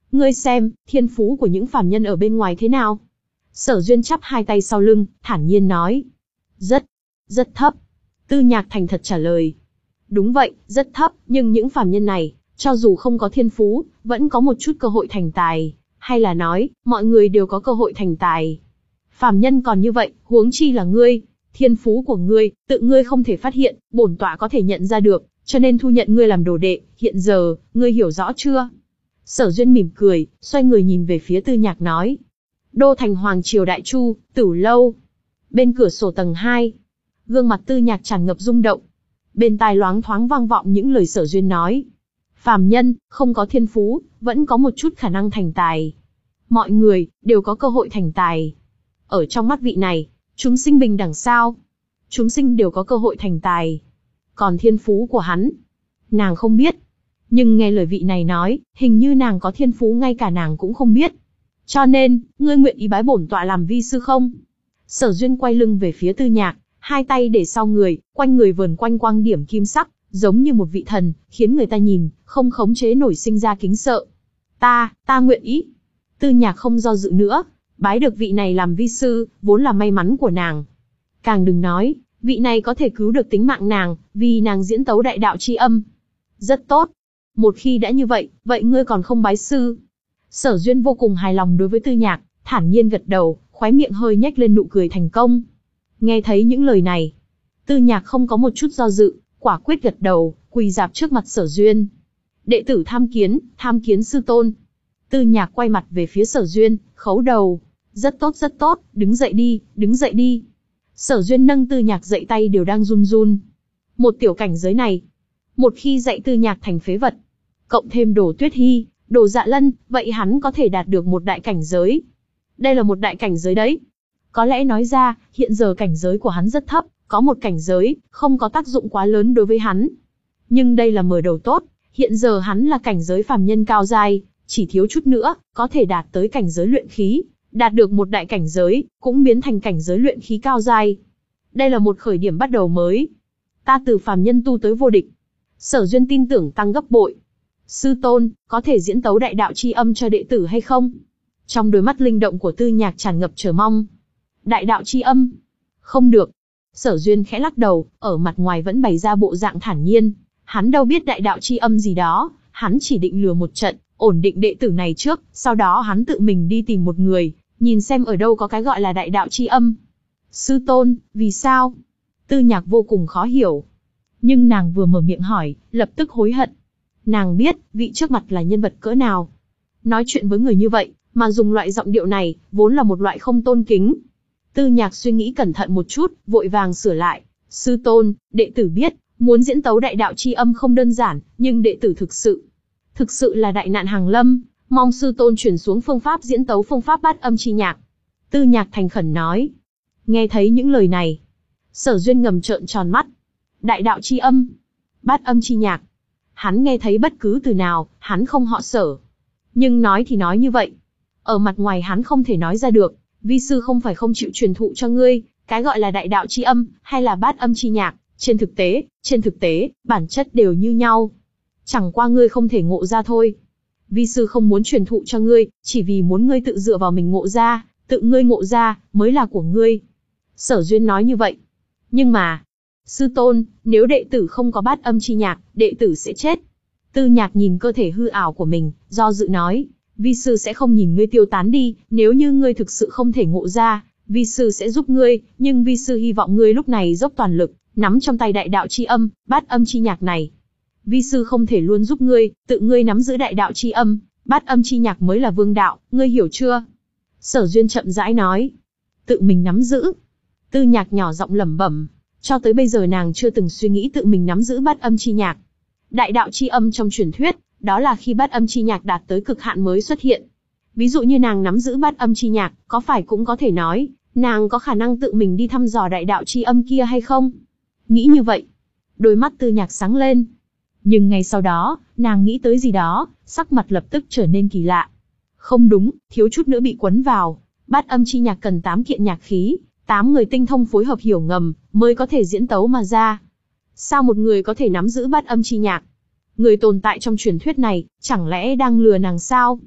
Ngươi xem, thiên phú của những phàm nhân ở bên ngoài thế nào? Sở Duyên chắp hai tay sau lưng, thản nhiên nói. Rất, rất thấp. Tư Nhạc thành thật trả lời. Đúng vậy, rất thấp, nhưng những phàm nhân này, cho dù không có thiên phú, vẫn có một chút cơ hội thành tài. Hay là nói, mọi người đều có cơ hội thành tài. Phàm nhân còn như vậy, huống chi là ngươi. Thiên phú của ngươi, tự ngươi không thể phát hiện, bổn tọa có thể nhận ra được, cho nên thu nhận ngươi làm đồ đệ, hiện giờ, ngươi hiểu rõ chưa? Sở Duyên mỉm cười, xoay người nhìn về phía Tư Nhạc nói. Đô thành Hoàng Triều Đại Chu, Tử Lâu. Bên cửa sổ tầng hai, gương mặt Tư Nhạc tràn ngập rung động. Bên tai loáng thoáng vang vọng những lời Sở Duyên nói. Phàm nhân, không có thiên phú, vẫn có một chút khả năng thành tài. Mọi người, đều có cơ hội thành tài. Ở trong mắt vị này, chúng sinh bình đẳng sao? Chúng sinh đều có cơ hội thành tài. Còn thiên phú của hắn, nàng không biết. Nhưng nghe lời vị này nói, hình như nàng có thiên phú ngay cả nàng cũng không biết. Cho nên, ngươi nguyện ý bái bổn tọa làm vi sư không? Sở Duyên quay lưng về phía Tư Nhạc, hai tay để sau người, quanh người vờn quanh quang điểm kim sắc, giống như một vị thần, khiến người ta nhìn, không khống chế nổi sinh ra kính sợ. Ta, ta nguyện ý. Tư Nhạc không do dự nữa, bái được vị này làm vi sư, vốn là may mắn của nàng. Càng đừng nói, vị này có thể cứu được tính mạng nàng, vì nàng diễn tấu đại đạo chi âm. Rất tốt. Một khi đã như vậy, vậy ngươi còn không bái sư? Sở Duyên vô cùng hài lòng đối với Tư Nhạc, thản nhiên gật đầu, khóe miệng hơi nhếch lên nụ cười thành công. Nghe thấy những lời này, Tư Nhạc không có một chút do dự, quả quyết gật đầu, quỳ rạp trước mặt Sở Duyên. Đệ tử tham kiến, tham kiến sư tôn. Tư Nhạc quay mặt về phía Sở Duyên, khấu đầu. Rất tốt rất tốt, đứng dậy đi, đứng dậy đi. Sở Duyên nâng Tư Nhạc dậy tay đều đang run run. Một tiểu cảnh giới này, một khi dạy Tư Nhạc thành phế vật, cộng thêm Đồ Tuyết Hi, Đồ Dạ Lân, vậy hắn có thể đạt được một đại cảnh giới. Đây là một đại cảnh giới đấy. Có lẽ nói ra, hiện giờ cảnh giới của hắn rất thấp, có một cảnh giới, không có tác dụng quá lớn đối với hắn. Nhưng đây là mở đầu tốt, hiện giờ hắn là cảnh giới phàm nhân cao giai, chỉ thiếu chút nữa, có thể đạt tới cảnh giới luyện khí, đạt được một đại cảnh giới, cũng biến thành cảnh giới luyện khí cao giai. Đây là một khởi điểm bắt đầu mới. Ta từ phàm nhân tu tới vô địch. Sở Duyên tin tưởng tăng gấp bội. Sư tôn, có thể diễn tấu đại đạo chi âm cho đệ tử hay không? Trong đôi mắt linh động của Tư Nhạc tràn ngập chờ mong. Đại đạo chi âm? Không được. Sở Duyên khẽ lắc đầu, ở mặt ngoài vẫn bày ra bộ dạng thản nhiên. Hắn đâu biết đại đạo chi âm gì đó, hắn chỉ định lừa một trận, ổn định đệ tử này trước, sau đó hắn tự mình đi tìm một người, nhìn xem ở đâu có cái gọi là đại đạo chi âm. Sư tôn, vì sao? Tư Nhạc vô cùng khó hiểu. Nhưng nàng vừa mở miệng hỏi, lập tức hối hận. Nàng biết, vị trước mặt là nhân vật cỡ nào. Nói chuyện với người như vậy, mà dùng loại giọng điệu này, vốn là một loại không tôn kính. Tư Nhạc suy nghĩ cẩn thận một chút, vội vàng sửa lại. Sư tôn, đệ tử biết, muốn diễn tấu đại đạo chi âm không đơn giản, nhưng đệ tử thực sự, thực sự là đại nạn hàng lâm, mong sư tôn chuyển xuống phương pháp diễn tấu phương pháp bát âm chi nhạc. Tư Nhạc thành khẩn nói. Nghe thấy những lời này, Sở Duyên ngầm trợn tròn mắt. Đại đạo chi âm, bát âm chi nhạc. Hắn nghe thấy bất cứ từ nào, hắn không họ Sở. Nhưng nói thì nói như vậy. Ở mặt ngoài hắn không thể nói ra được, vi sư không phải không chịu truyền thụ cho ngươi, cái gọi là đại đạo chi âm, hay là bát âm chi nhạc, trên thực tế, trên thực tế, bản chất đều như nhau. Chẳng qua ngươi không thể ngộ ra thôi. Vi sư không muốn truyền thụ cho ngươi, chỉ vì muốn ngươi tự dựa vào mình ngộ ra, tự ngươi ngộ ra, mới là của ngươi. Sở Duyên nói như vậy. Nhưng mà, sư tôn, nếu đệ tử không có bát âm chi nhạc, đệ tử sẽ chết. Tư Nhạc nhìn cơ thể hư ảo của mình, do dự nói, vi sư sẽ không nhìn ngươi tiêu tán đi, nếu như ngươi thực sự không thể ngộ ra, vi sư sẽ giúp ngươi, nhưng vi sư hy vọng ngươi lúc này dốc toàn lực, nắm trong tay đại đạo chi âm, bát âm chi nhạc này. Vi sư không thể luôn giúp ngươi, tự ngươi nắm giữ đại đạo chi âm, bát âm chi nhạc mới là vương đạo, ngươi hiểu chưa? Sở Duyên chậm rãi nói, tự mình nắm giữ. Tư Nhạc nhỏ giọng lẩm bẩm, cho tới bây giờ nàng chưa từng suy nghĩ tự mình nắm giữ bát âm chi nhạc. Đại đạo chi âm trong truyền thuyết, đó là khi bát âm chi nhạc đạt tới cực hạn mới xuất hiện. Ví dụ như nàng nắm giữ bát âm chi nhạc, có phải cũng có thể nói, nàng có khả năng tự mình đi thăm dò đại đạo chi âm kia hay không? Nghĩ như vậy, đôi mắt Tư Nhạc sáng lên. Nhưng ngay sau đó, nàng nghĩ tới gì đó, sắc mặt lập tức trở nên kỳ lạ. Không đúng, thiếu chút nữa bị quấn vào. Bát âm chi nhạc cần tám kiện nhạc khí, tám người tinh thông phối hợp hiểu ngầm, mới có thể diễn tấu mà ra. Sao một người có thể nắm giữ bát âm chi nhạc? Người tồn tại trong truyền thuyết này, chẳng lẽ đang lừa nàng sao?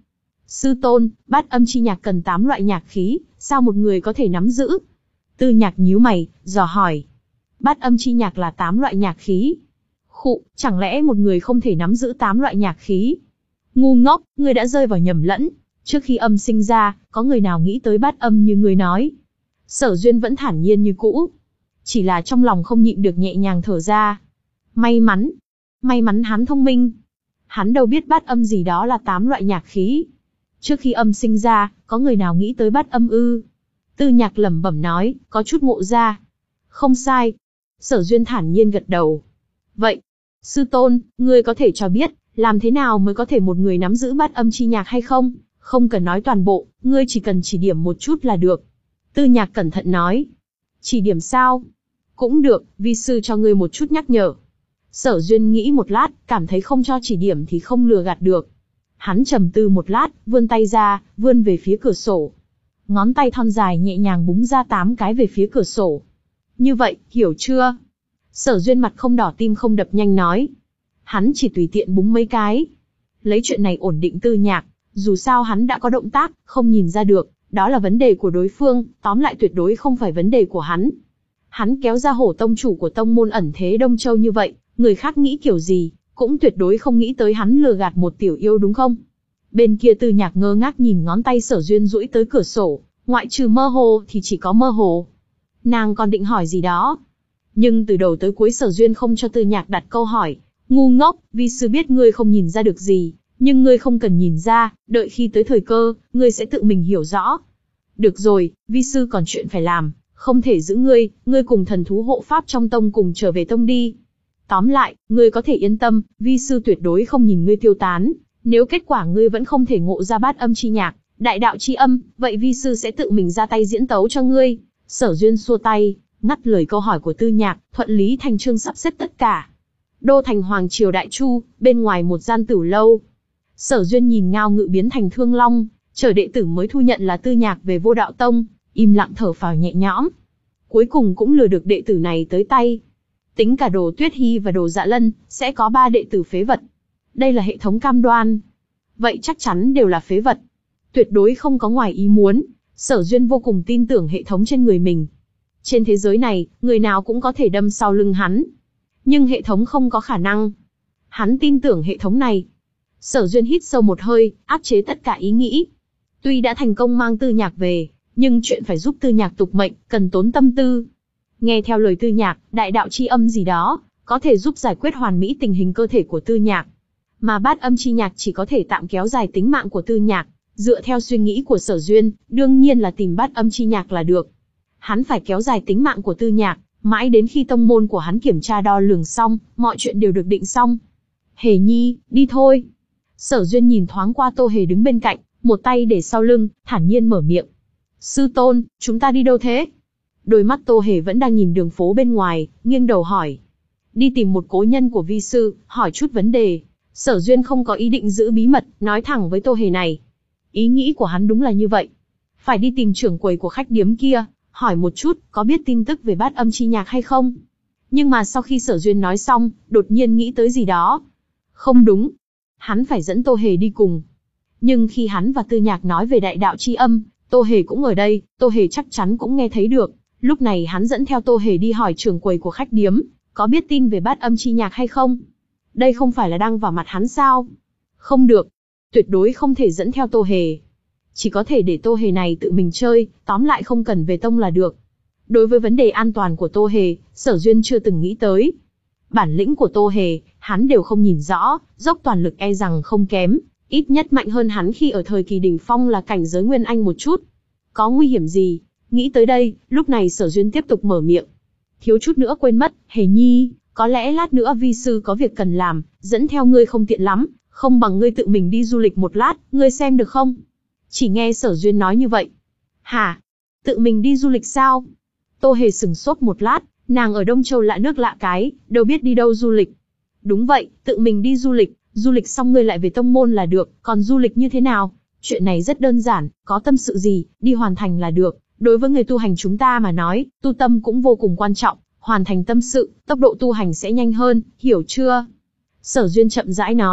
Sư tôn, bát âm chi nhạc cần tám loại nhạc khí, sao một người có thể nắm giữ? Tư Nhạc nhíu mày, dò hỏi. Bát âm chi nhạc là tám loại nhạc khí. Khụ, chẳng lẽ một người không thể nắm giữ tám loại nhạc khí? Ngu ngốc, ngươi đã rơi vào nhầm lẫn. Trước khi âm sinh ra, có người nào nghĩ tới bát âm như ngươi nói? Sở Duyên vẫn thản nhiên như cũ. Chỉ là trong lòng không nhịn được nhẹ nhàng thở ra. May mắn. May mắn hắn thông minh. Hắn đâu biết bát âm gì đó là tám loại nhạc khí. Trước khi âm sinh ra, có người nào nghĩ tới bát âm ư? Tư Nhạc lẩm bẩm nói, có chút ngộ ra. Không sai. Sở Duyên thản nhiên gật đầu. Vậy, sư tôn, ngươi có thể cho biết, làm thế nào mới có thể một người nắm giữ bát âm chi nhạc hay không? Không cần nói toàn bộ, ngươi chỉ cần chỉ điểm một chút là được. Tư Nhạc cẩn thận nói. Chỉ điểm sao? Cũng được, vi sư cho ngươi một chút nhắc nhở. Sở Duyên nghĩ một lát, cảm thấy không cho chỉ điểm thì không lừa gạt được. Hắn trầm tư một lát, vươn tay ra, vươn về phía cửa sổ. Ngón tay thon dài nhẹ nhàng búng ra tám cái về phía cửa sổ. Như vậy, hiểu chưa? Sở Duyên mặt không đỏ tim không đập nhanh nói. Hắn chỉ tùy tiện búng mấy cái. Lấy chuyện này ổn định Tư Nhạc, dù sao hắn đã có động tác, không nhìn ra được, đó là vấn đề của đối phương, tóm lại tuyệt đối không phải vấn đề của hắn. Hắn kéo ra Hổ tông chủ của tông môn ẩn thế Đông Châu như vậy, người khác nghĩ kiểu gì, cũng tuyệt đối không nghĩ tới hắn lừa gạt một tiểu yêu đúng không? Bên kia Tư Nhạc ngơ ngác nhìn ngón tay Sở Duyên duỗi tới cửa sổ, ngoại trừ mơ hồ thì chỉ có mơ hồ. Nàng còn định hỏi gì đó. Nhưng từ đầu tới cuối Sở Duyên không cho Tư Nhạc đặt câu hỏi. Ngu ngốc, vi sư biết ngươi không nhìn ra được gì, nhưng ngươi không cần nhìn ra, đợi khi tới thời cơ, ngươi sẽ tự mình hiểu rõ. Được rồi, vi sư còn chuyện phải làm, không thể giữ ngươi, ngươi cùng thần thú hộ pháp trong tông cùng trở về tông đi. Tóm lại, ngươi có thể yên tâm, vi sư tuyệt đối không nhìn ngươi tiêu tán. Nếu kết quả ngươi vẫn không thể ngộ ra bát âm chi nhạc, đại đạo chi âm, vậy vi sư sẽ tự mình ra tay diễn tấu cho ngươi. Sở Duyên xua tay, ngắt lời câu hỏi của Tư Nhạc, thuận lý thành chương sắp xếp tất cả. Đô thành Hoàng Triều Đại Chu, bên ngoài một gian tửu lâu. Sở Duyên nhìn Ngao Ngự biến thành Thương Long, chờ đệ tử mới thu nhận là Tư Nhạc về Vô Đạo Tông, im lặng thở phào nhẹ nhõm. Cuối cùng cũng lừa được đệ tử này tới tay. Tính cả Đồ Tuyết Hi và Đồ Dạ Lân, sẽ có ba đệ tử phế vật. Đây là hệ thống cam đoan. Vậy chắc chắn đều là phế vật. Tuyệt đối không có ngoài ý muốn. Sở Duyên vô cùng tin tưởng hệ thống trên người mình. Trên thế giới này, người nào cũng có thể đâm sau lưng hắn. Nhưng hệ thống không có khả năng. Hắn tin tưởng hệ thống này. Sở Duyên hít sâu một hơi, áp chế tất cả ý nghĩ. Tuy đã thành công mang Tư Nhạc về, nhưng chuyện phải giúp Tư Nhạc tục mệnh, cần tốn tâm tư. Nghe theo lời Tư Nhạc, đại đạo chi âm gì đó, có thể giúp giải quyết hoàn mỹ tình hình cơ thể của Tư Nhạc. Mà bát âm chi nhạc chỉ có thể tạm kéo dài tính mạng của Tư Nhạc. Dựa theo suy nghĩ của Sở Duyên, đương nhiên là tìm bát âm chi nhạc là được. Hắn phải kéo dài tính mạng của Tư Nhạc, mãi đến khi tông môn của hắn kiểm tra đo lường xong, mọi chuyện đều được định xong. Hề Nhi, đi thôi. Sở Duyên nhìn thoáng qua Tô Hề đứng bên cạnh, một tay để sau lưng, thản nhiên mở miệng. Sư tôn, chúng ta đi đâu thế? Đôi mắt Tô Hề vẫn đang nhìn đường phố bên ngoài, nghiêng đầu hỏi. Đi tìm một cố nhân của vi sư, hỏi chút vấn đề. Sở Duyên không có ý định giữ bí mật, nói thẳng với Tô Hề này. Ý nghĩ của hắn đúng là như vậy. Phải đi tìm trưởng quầy của khách điếm kia, hỏi một chút, có biết tin tức về bát âm chi nhạc hay không? Nhưng mà sau khi Sở Duyên nói xong, đột nhiên nghĩ tới gì đó. Không đúng. Hắn phải dẫn Tô Hề đi cùng. Nhưng khi hắn và Tư Nhạc nói về đại đạo chi âm, Tô Hề cũng ở đây, Tô Hề chắc chắn cũng nghe thấy được. Lúc này hắn dẫn theo Tô Hề đi hỏi trưởng quầy của khách điếm, có biết tin về bát âm chi nhạc hay không? Đây không phải là đang vào mặt hắn sao? Không được. Tuyệt đối không thể dẫn theo Tô Hề. Chỉ có thể để Tô Hề này tự mình chơi, tóm lại không cần về tông là được. Đối với vấn đề an toàn của Tô Hề, Sở Duyên chưa từng nghĩ tới. Bản lĩnh của Tô Hề, hắn đều không nhìn rõ, dốc toàn lực e rằng không kém, ít nhất mạnh hơn hắn khi ở thời kỳ đỉnh phong là cảnh giới Nguyên Anh một chút. Có nguy hiểm gì? Nghĩ tới đây, lúc này Sở Duyên tiếp tục mở miệng. Thiếu chút nữa quên mất, Hề Nhi, có lẽ lát nữa vi sư có việc cần làm, dẫn theo ngươi không tiện lắm, không bằng ngươi tự mình đi du lịch một lát, ngươi xem được không? Chỉ nghe Sở Duyên nói như vậy. Hả? Tự mình đi du lịch sao? Tô Hề sửng sốt một lát, nàng ở Đông Châu lạ nước lạ cái, đâu biết đi đâu du lịch. Đúng vậy, tự mình đi du lịch, du lịch xong ngươi lại về tông môn là được, còn du lịch như thế nào? Chuyện này rất đơn giản, có tâm sự gì, đi hoàn thành là được. Đối với người tu hành chúng ta mà nói, tu tâm cũng vô cùng quan trọng, hoàn thành tâm sự, tốc độ tu hành sẽ nhanh hơn, hiểu chưa? Sở Duyên chậm rãi nói,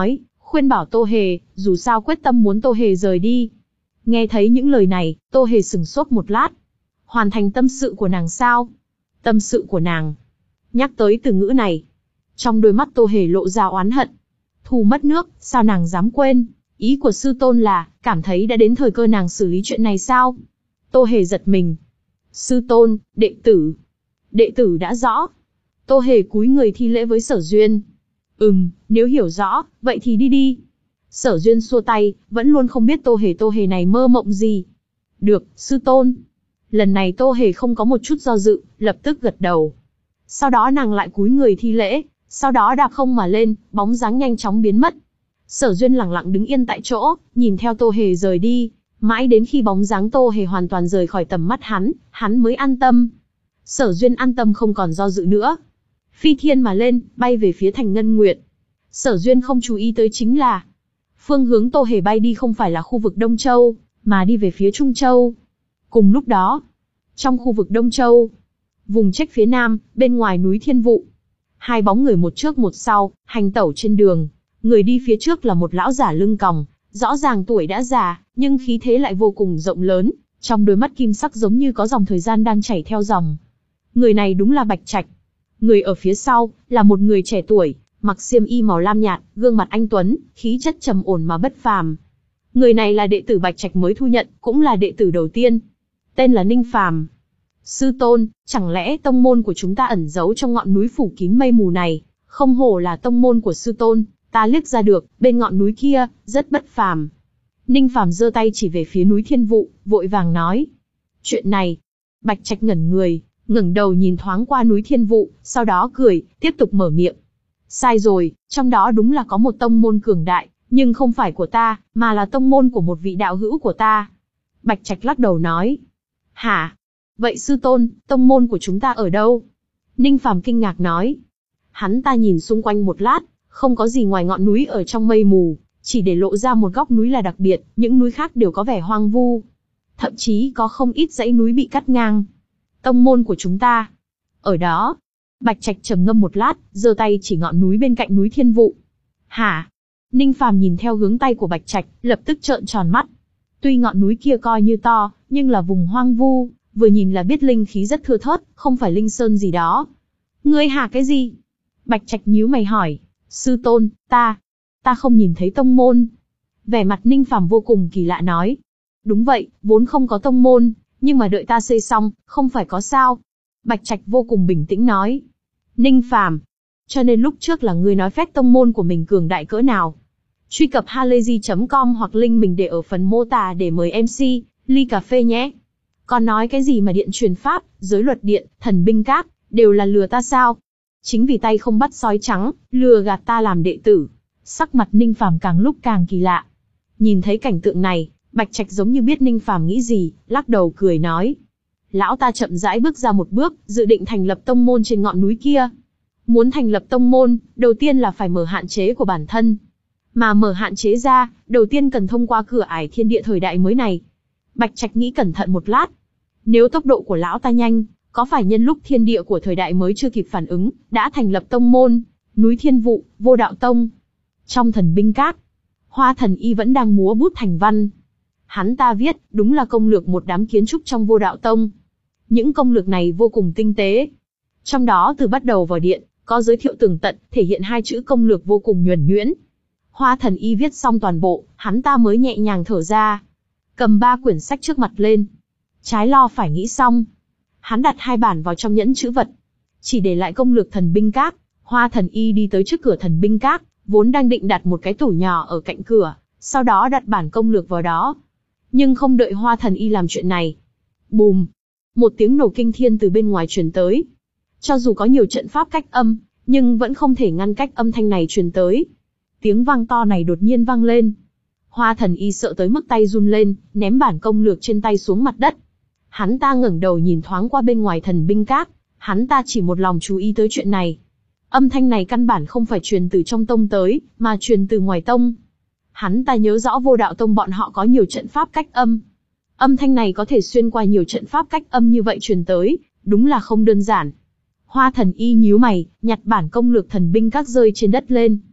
khuyên bảo Tô Hề, dù sao quyết tâm muốn Tô Hề rời đi. Nghe thấy những lời này, Tô Hề sửng sốt một lát. Hoàn thành tâm sự của nàng sao? Tâm sự của nàng. Nhắc tới từ ngữ này, trong đôi mắt Tô Hề lộ ra oán hận. Thù mất nước, sao nàng dám quên? Ý của sư tôn là, cảm thấy đã đến thời cơ nàng xử lý chuyện này sao? Tô Hề giật mình. Sư tôn, đệ tử. Đệ tử đã rõ. Tô Hề cúi người thi lễ với Sở Duyên. Ừm, nếu hiểu rõ, vậy thì đi đi. Sở Duyên xua tay, vẫn luôn không biết Tô Hề Tô Hề này mơ mộng gì. Được, sư tôn. Lần này Tô Hề không có một chút do dự, lập tức gật đầu. Sau đó nàng lại cúi người thi lễ, sau đó đạp không mà lên, bóng dáng nhanh chóng biến mất. Sở Duyên lặng lặng đứng yên tại chỗ, nhìn theo Tô Hề rời đi, mãi đến khi bóng dáng Tô Hề hoàn toàn rời khỏi tầm mắt hắn, hắn mới an tâm. Sở Duyên an tâm không còn do dự nữa. Phi thiên mà lên, bay về phía thành Ngân Nguyệt. Sở Duyên không chú ý tới chính là, phương hướng Tô Hề bay đi không phải là khu vực Đông Châu, mà đi về phía Trung Châu. Cùng lúc đó, trong khu vực Đông Châu, vùng trách phía nam, bên ngoài núi Thiên Vụ, hai bóng người một trước một sau, hành tẩu trên đường. Người đi phía trước là một lão giả lưng còng, rõ ràng tuổi đã già, nhưng khí thế lại vô cùng rộng lớn, trong đôi mắt kim sắc giống như có dòng thời gian đang chảy theo dòng. Người này đúng là Bạch Trạch. Người ở phía sau, là một người trẻ tuổi, mặc xiêm y màu lam nhạt, gương mặt anh tuấn, khí chất trầm ổn mà bất phàm. Người này là đệ tử Bạch Trạch mới thu nhận, cũng là đệ tử đầu tiên. Tên là Ninh Phàm. Sư tôn, chẳng lẽ tông môn của chúng ta ẩn giấu trong ngọn núi phủ kín mây mù này? Không hổ là tông môn của sư tôn, ta liếc ra được, bên ngọn núi kia, rất bất phàm. Ninh Phàm giơ tay chỉ về phía núi Thiên Vụ, vội vàng nói. Chuyện này, Bạch Trạch ngẩn người, ngẩng đầu nhìn thoáng qua núi Thiên Vụ, sau đó cười, tiếp tục mở miệng. Sai rồi, trong đó đúng là có một tông môn cường đại, nhưng không phải của ta, mà là tông môn của một vị đạo hữu của ta. Bạch Trạch lắc đầu nói. Hả? Vậy sư tôn, tông môn của chúng ta ở đâu? Ninh Phàm kinh ngạc nói. Hắn ta nhìn xung quanh một lát, không có gì ngoài ngọn núi ở trong mây mù, chỉ để lộ ra một góc núi là đặc biệt, những núi khác đều có vẻ hoang vu. Thậm chí có không ít dãy núi bị cắt ngang. Tông môn của chúng ta. Ở đó. Bạch Trạch trầm ngâm một lát, giơ tay chỉ ngọn núi bên cạnh núi Thiên Vụ. Hả? Ninh Phàm nhìn theo hướng tay của Bạch Trạch, lập tức trợn tròn mắt. Tuy ngọn núi kia coi như to, nhưng là vùng hoang vu, vừa nhìn là biết linh khí rất thưa thớt, không phải linh sơn gì đó. Ngươi hả cái gì? Bạch Trạch nhíu mày hỏi. Sư tôn, ta, ta không nhìn thấy tông môn. Vẻ mặt Ninh Phàm vô cùng kỳ lạ nói. Đúng vậy, vốn không có tông môn, nhưng mà đợi ta xây xong, không phải có sao. Bạch Trạch vô cùng bình tĩnh nói. Ninh Phàm, cho nên lúc trước là ngươi nói phép tông môn của mình cường đại cỡ nào. Truy cập halayzi chấm com hoặc link mình để ở phần mô tả để mời em xê, ly cà phê nhé. Còn nói cái gì mà điện truyền pháp, giới luật điện, thần binh các, đều là lừa ta sao? Chính vì tay không bắt sói trắng, lừa gạt ta làm đệ tử. Sắc mặt Ninh Phàm càng lúc càng kỳ lạ. Nhìn thấy cảnh tượng này, Bạch Trạch giống như biết Ninh Phàm nghĩ gì, lắc đầu cười nói. Lão ta chậm rãi bước ra một bước, dự định thành lập tông môn trên ngọn núi kia. Muốn thành lập tông môn, đầu tiên là phải mở hạn chế của bản thân. Mà mở hạn chế ra, đầu tiên cần thông qua cửa ải thiên địa thời đại mới này. Bạch Trạch nghĩ cẩn thận một lát. Nếu tốc độ của lão ta nhanh, có phải nhân lúc thiên địa của thời đại mới chưa kịp phản ứng, đã thành lập tông môn, núi Thiên Vụ, Vô Đạo Tông. Trong thần binh các, Hoa Thần Y vẫn đang múa bút thành văn. Hắn ta viết, đúng là công lược một đám kiến trúc trong Vô Đạo Tông. Những công lược này vô cùng tinh tế. Trong đó từ bắt đầu vào điện, có giới thiệu tường tận, thể hiện hai chữ công lược vô cùng nhuần nhuyễn. Hoa Thần Y viết xong toàn bộ, hắn ta mới nhẹ nhàng thở ra. Cầm ba quyển sách trước mặt lên. Trái lo phải nghĩ xong. Hắn đặt hai bản vào trong nhẫn chữ vật. Chỉ để lại công lược thần binh các, Hoa Thần Y đi tới trước cửa thần binh các, vốn đang định đặt một cái tủ nhỏ ở cạnh cửa, sau đó đặt bản công lược vào đó. Nhưng không đợi Hoa Thần Y làm chuyện này. Bùm! Một tiếng nổ kinh thiên từ bên ngoài truyền tới. Cho dù có nhiều trận pháp cách âm, nhưng vẫn không thể ngăn cách âm thanh này truyền tới. Tiếng vang to này đột nhiên vang lên. Hoa Thần Y sợ tới mức tay run lên, ném bản công lược trên tay xuống mặt đất. Hắn ta ngẩng đầu nhìn thoáng qua bên ngoài thần binh các, hắn ta chỉ một lòng chú ý tới chuyện này. Âm thanh này căn bản không phải truyền từ trong tông tới, mà truyền từ ngoài tông. Hắn ta nhớ rõ Vô Đạo Tông bọn họ có nhiều trận pháp cách âm. Âm thanh này có thể xuyên qua nhiều trận pháp cách âm như vậy truyền tới, đúng là không đơn giản. Hoa Thần Y nhíu mày, nhặt bản công lược thần binh các rơi trên đất lên.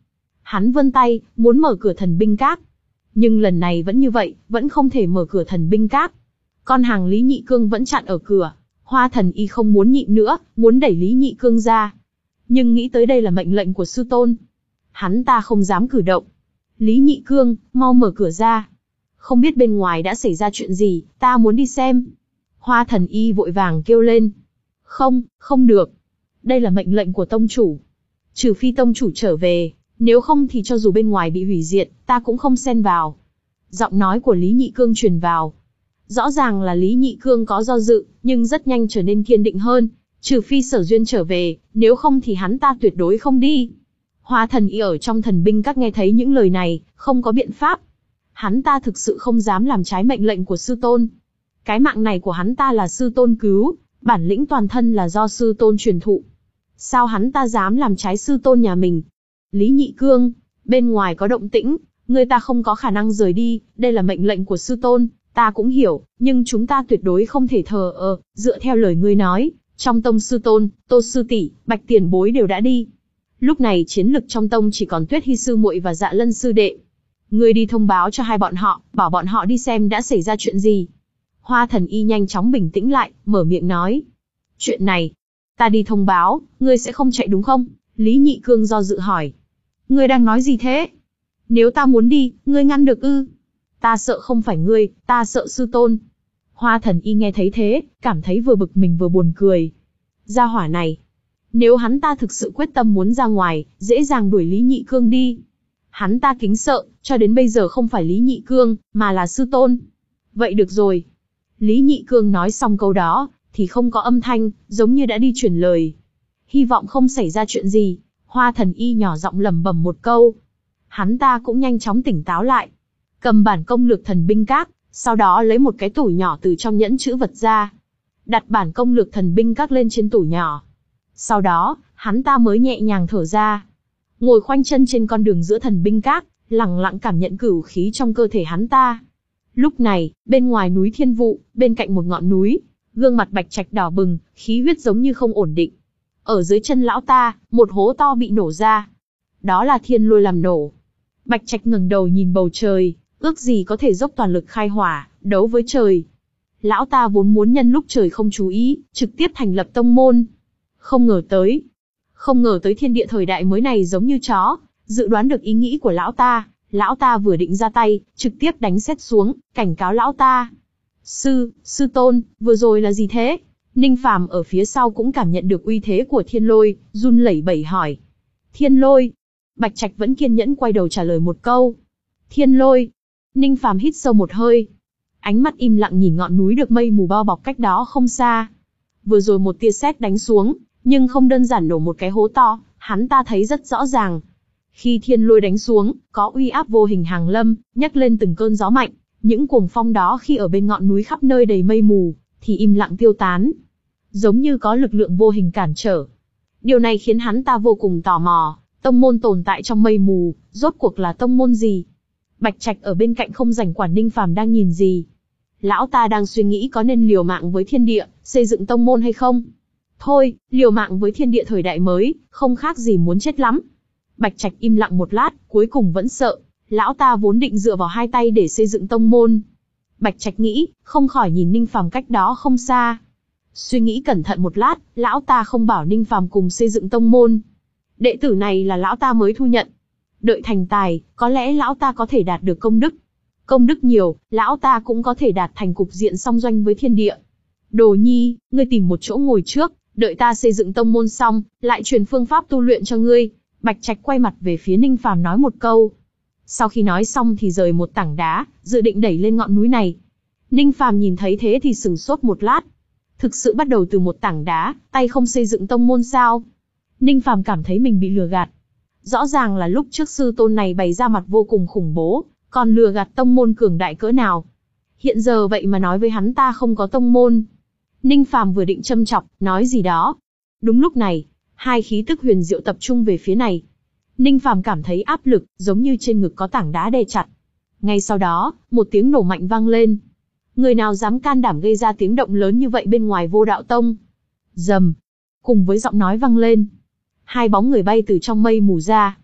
Hắn vươn tay, muốn mở cửa thần binh các. Nhưng lần này vẫn như vậy, vẫn không thể mở cửa thần binh các. Con hàng Lý Nhị Cương vẫn chặn ở cửa. Hoa Thần Y không muốn nhịn nữa, muốn đẩy Lý Nhị Cương ra. Nhưng nghĩ tới đây là mệnh lệnh của sư tôn. Hắn ta không dám cử động. Lý Nhị Cương, mau mở cửa ra. Không biết bên ngoài đã xảy ra chuyện gì, ta muốn đi xem. Hoa Thần Y vội vàng kêu lên. Không, không được. Đây là mệnh lệnh của tông chủ. Trừ phi tông chủ trở về, nếu không thì cho dù bên ngoài bị hủy diệt, ta cũng không xen vào. Giọng nói của Lý Nhị Cương truyền vào. Rõ ràng là Lý Nhị Cương có do dự, nhưng rất nhanh trở nên kiên định hơn. Trừ phi Sở Duyên trở về, nếu không thì hắn ta tuyệt đối không đi. Hoa Thần Y ở trong thần binh các nghe thấy những lời này, không có biện pháp. Hắn ta thực sự không dám làm trái mệnh lệnh của sư tôn. Cái mạng này của hắn ta là sư tôn cứu, bản lĩnh toàn thân là do sư tôn truyền thụ. Sao hắn ta dám làm trái sư tôn nhà mình? Lý Nhị Cương, bên ngoài có động tĩnh, người ta không có khả năng rời đi, đây là mệnh lệnh của sư tôn, ta cũng hiểu, nhưng chúng ta tuyệt đối không thể thờ ơ, dựa theo lời ngươi nói, trong tông sư tôn, Tô sư tỷ, Bạch tiền bối đều đã đi. Lúc này chiến lực trong tông chỉ còn Tuyết Hy sư muội và Dạ Lân sư đệ. Ngươi đi thông báo cho hai bọn họ, bảo bọn họ đi xem đã xảy ra chuyện gì. Hoa Thần Y nhanh chóng bình tĩnh lại, mở miệng nói. Chuyện này, ta đi thông báo, ngươi sẽ không chạy đúng không? Lý Nhị Cương do dự hỏi. Ngươi đang nói gì thế? Nếu ta muốn đi, ngươi ngăn được ư? Ta sợ không phải ngươi, ta sợ sư tôn. Hoa Thần Y nghe thấy thế, cảm thấy vừa bực mình vừa buồn cười. Gia hỏa này, nếu hắn ta thực sự quyết tâm muốn ra ngoài, dễ dàng đuổi Lý Nhị Cương đi. Hắn ta kính sợ, cho đến bây giờ không phải Lý Nhị Cương, mà là sư tôn. Vậy được rồi. Lý Nhị Cương nói xong câu đó, thì không có âm thanh, giống như đã đi truyền lời. Hy vọng không xảy ra chuyện gì, Hoa Thần Y nhỏ giọng lẩm bẩm một câu. Hắn ta cũng nhanh chóng tỉnh táo lại. Cầm bản công lược thần binh các, sau đó lấy một cái tủ nhỏ từ trong nhẫn chữ vật ra. Đặt bản công lược thần binh các lên trên tủ nhỏ. Sau đó, hắn ta mới nhẹ nhàng thở ra. Ngồi khoanh chân trên con đường giữa thần binh các, lặng lặng cảm nhận cửu khí trong cơ thể hắn ta. Lúc này, bên ngoài núi Thiên Vụ, bên cạnh một ngọn núi, gương mặt Bạch Trạch đỏ bừng, khí huyết giống như không ổn định. Ở dưới chân lão ta, một hố to bị nổ ra. Đó là thiên lôi làm nổ. Bạch Trạch ngẩng đầu nhìn bầu trời, ước gì có thể dốc toàn lực khai hỏa, đấu với trời. Lão ta vốn muốn nhân lúc trời không chú ý, trực tiếp thành lập tông môn. Không ngờ tới. Không ngờ tới thiên địa thời đại mới này giống như chó, dự đoán được ý nghĩ của lão ta. Lão ta vừa định ra tay, trực tiếp đánh sét xuống, cảnh cáo lão ta. Sư, sư tôn, vừa rồi là gì thế? Ninh Phàm ở phía sau cũng cảm nhận được uy thế của thiên lôi, run lẩy bẩy hỏi. Thiên lôi. Bạch Trạch vẫn kiên nhẫn quay đầu trả lời một câu. Thiên lôi. Ninh Phàm hít sâu một hơi. Ánh mắt im lặng nhìn ngọn núi được mây mù bao bọc cách đó không xa. Vừa rồi một tia sét đánh xuống, nhưng không đơn giản nổ một cái hố to, hắn ta thấy rất rõ ràng. Khi thiên lôi đánh xuống, có uy áp vô hình hàng lâm, nhấc lên từng cơn gió mạnh. Những cuồng phong đó khi ở bên ngọn núi khắp nơi đầy mây mù, thì im lặng tiêu tán. Giống như có lực lượng vô hình cản trở. Điều này khiến hắn ta vô cùng tò mò, tông môn tồn tại trong mây mù, rốt cuộc là tông môn gì? Bạch Trạch ở bên cạnh không rảnh quản Ninh Phàm đang nhìn gì. Lão ta đang suy nghĩ có nên liều mạng với thiên địa, xây dựng tông môn hay không? Thôi, liều mạng với thiên địa thời đại mới, không khác gì muốn chết lắm. Bạch Trạch im lặng một lát, cuối cùng vẫn sợ. Lão ta vốn định dựa vào hai tay để xây dựng tông môn. Bạch Trạch nghĩ, không khỏi nhìn Ninh Phàm cách đó không xa. Suy nghĩ cẩn thận một lát, lão ta không bảo Ninh Phàm cùng xây dựng tông môn. Đệ tử này là lão ta mới thu nhận. Đợi thành tài, có lẽ lão ta có thể đạt được công đức. Công đức nhiều, lão ta cũng có thể đạt thành cục diện song doanh với thiên địa. Đồ Nhi, ngươi tìm một chỗ ngồi trước, đợi ta xây dựng tông môn xong, lại truyền phương pháp tu luyện cho ngươi. Bạch Trạch quay mặt về phía Ninh Phàm nói một câu. Sau khi nói xong thì rời một tảng đá, dự định đẩy lên ngọn núi này. Ninh Phàm nhìn thấy thế thì sửng sốt một lát. Thực sự bắt đầu từ một tảng đá, tay không xây dựng tông môn sao? Ninh Phàm cảm thấy mình bị lừa gạt. Rõ ràng là lúc trước sư tôn này bày ra mặt vô cùng khủng bố, còn lừa gạt tông môn cường đại cỡ nào. Hiện giờ vậy mà nói với hắn ta không có tông môn. Ninh Phàm vừa định châm chọc, nói gì đó. Đúng lúc này, hai khí tức huyền diệu tập trung về phía này. Ninh Phàm cảm thấy áp lực, giống như trên ngực có tảng đá đè chặt. Ngay sau đó, một tiếng nổ mạnh vang lên. Người nào dám can đảm gây ra tiếng động lớn như vậy bên ngoài Vô Đạo Tông? Rầm. Cùng với giọng nói vang lên, hai bóng người bay từ trong mây mù ra.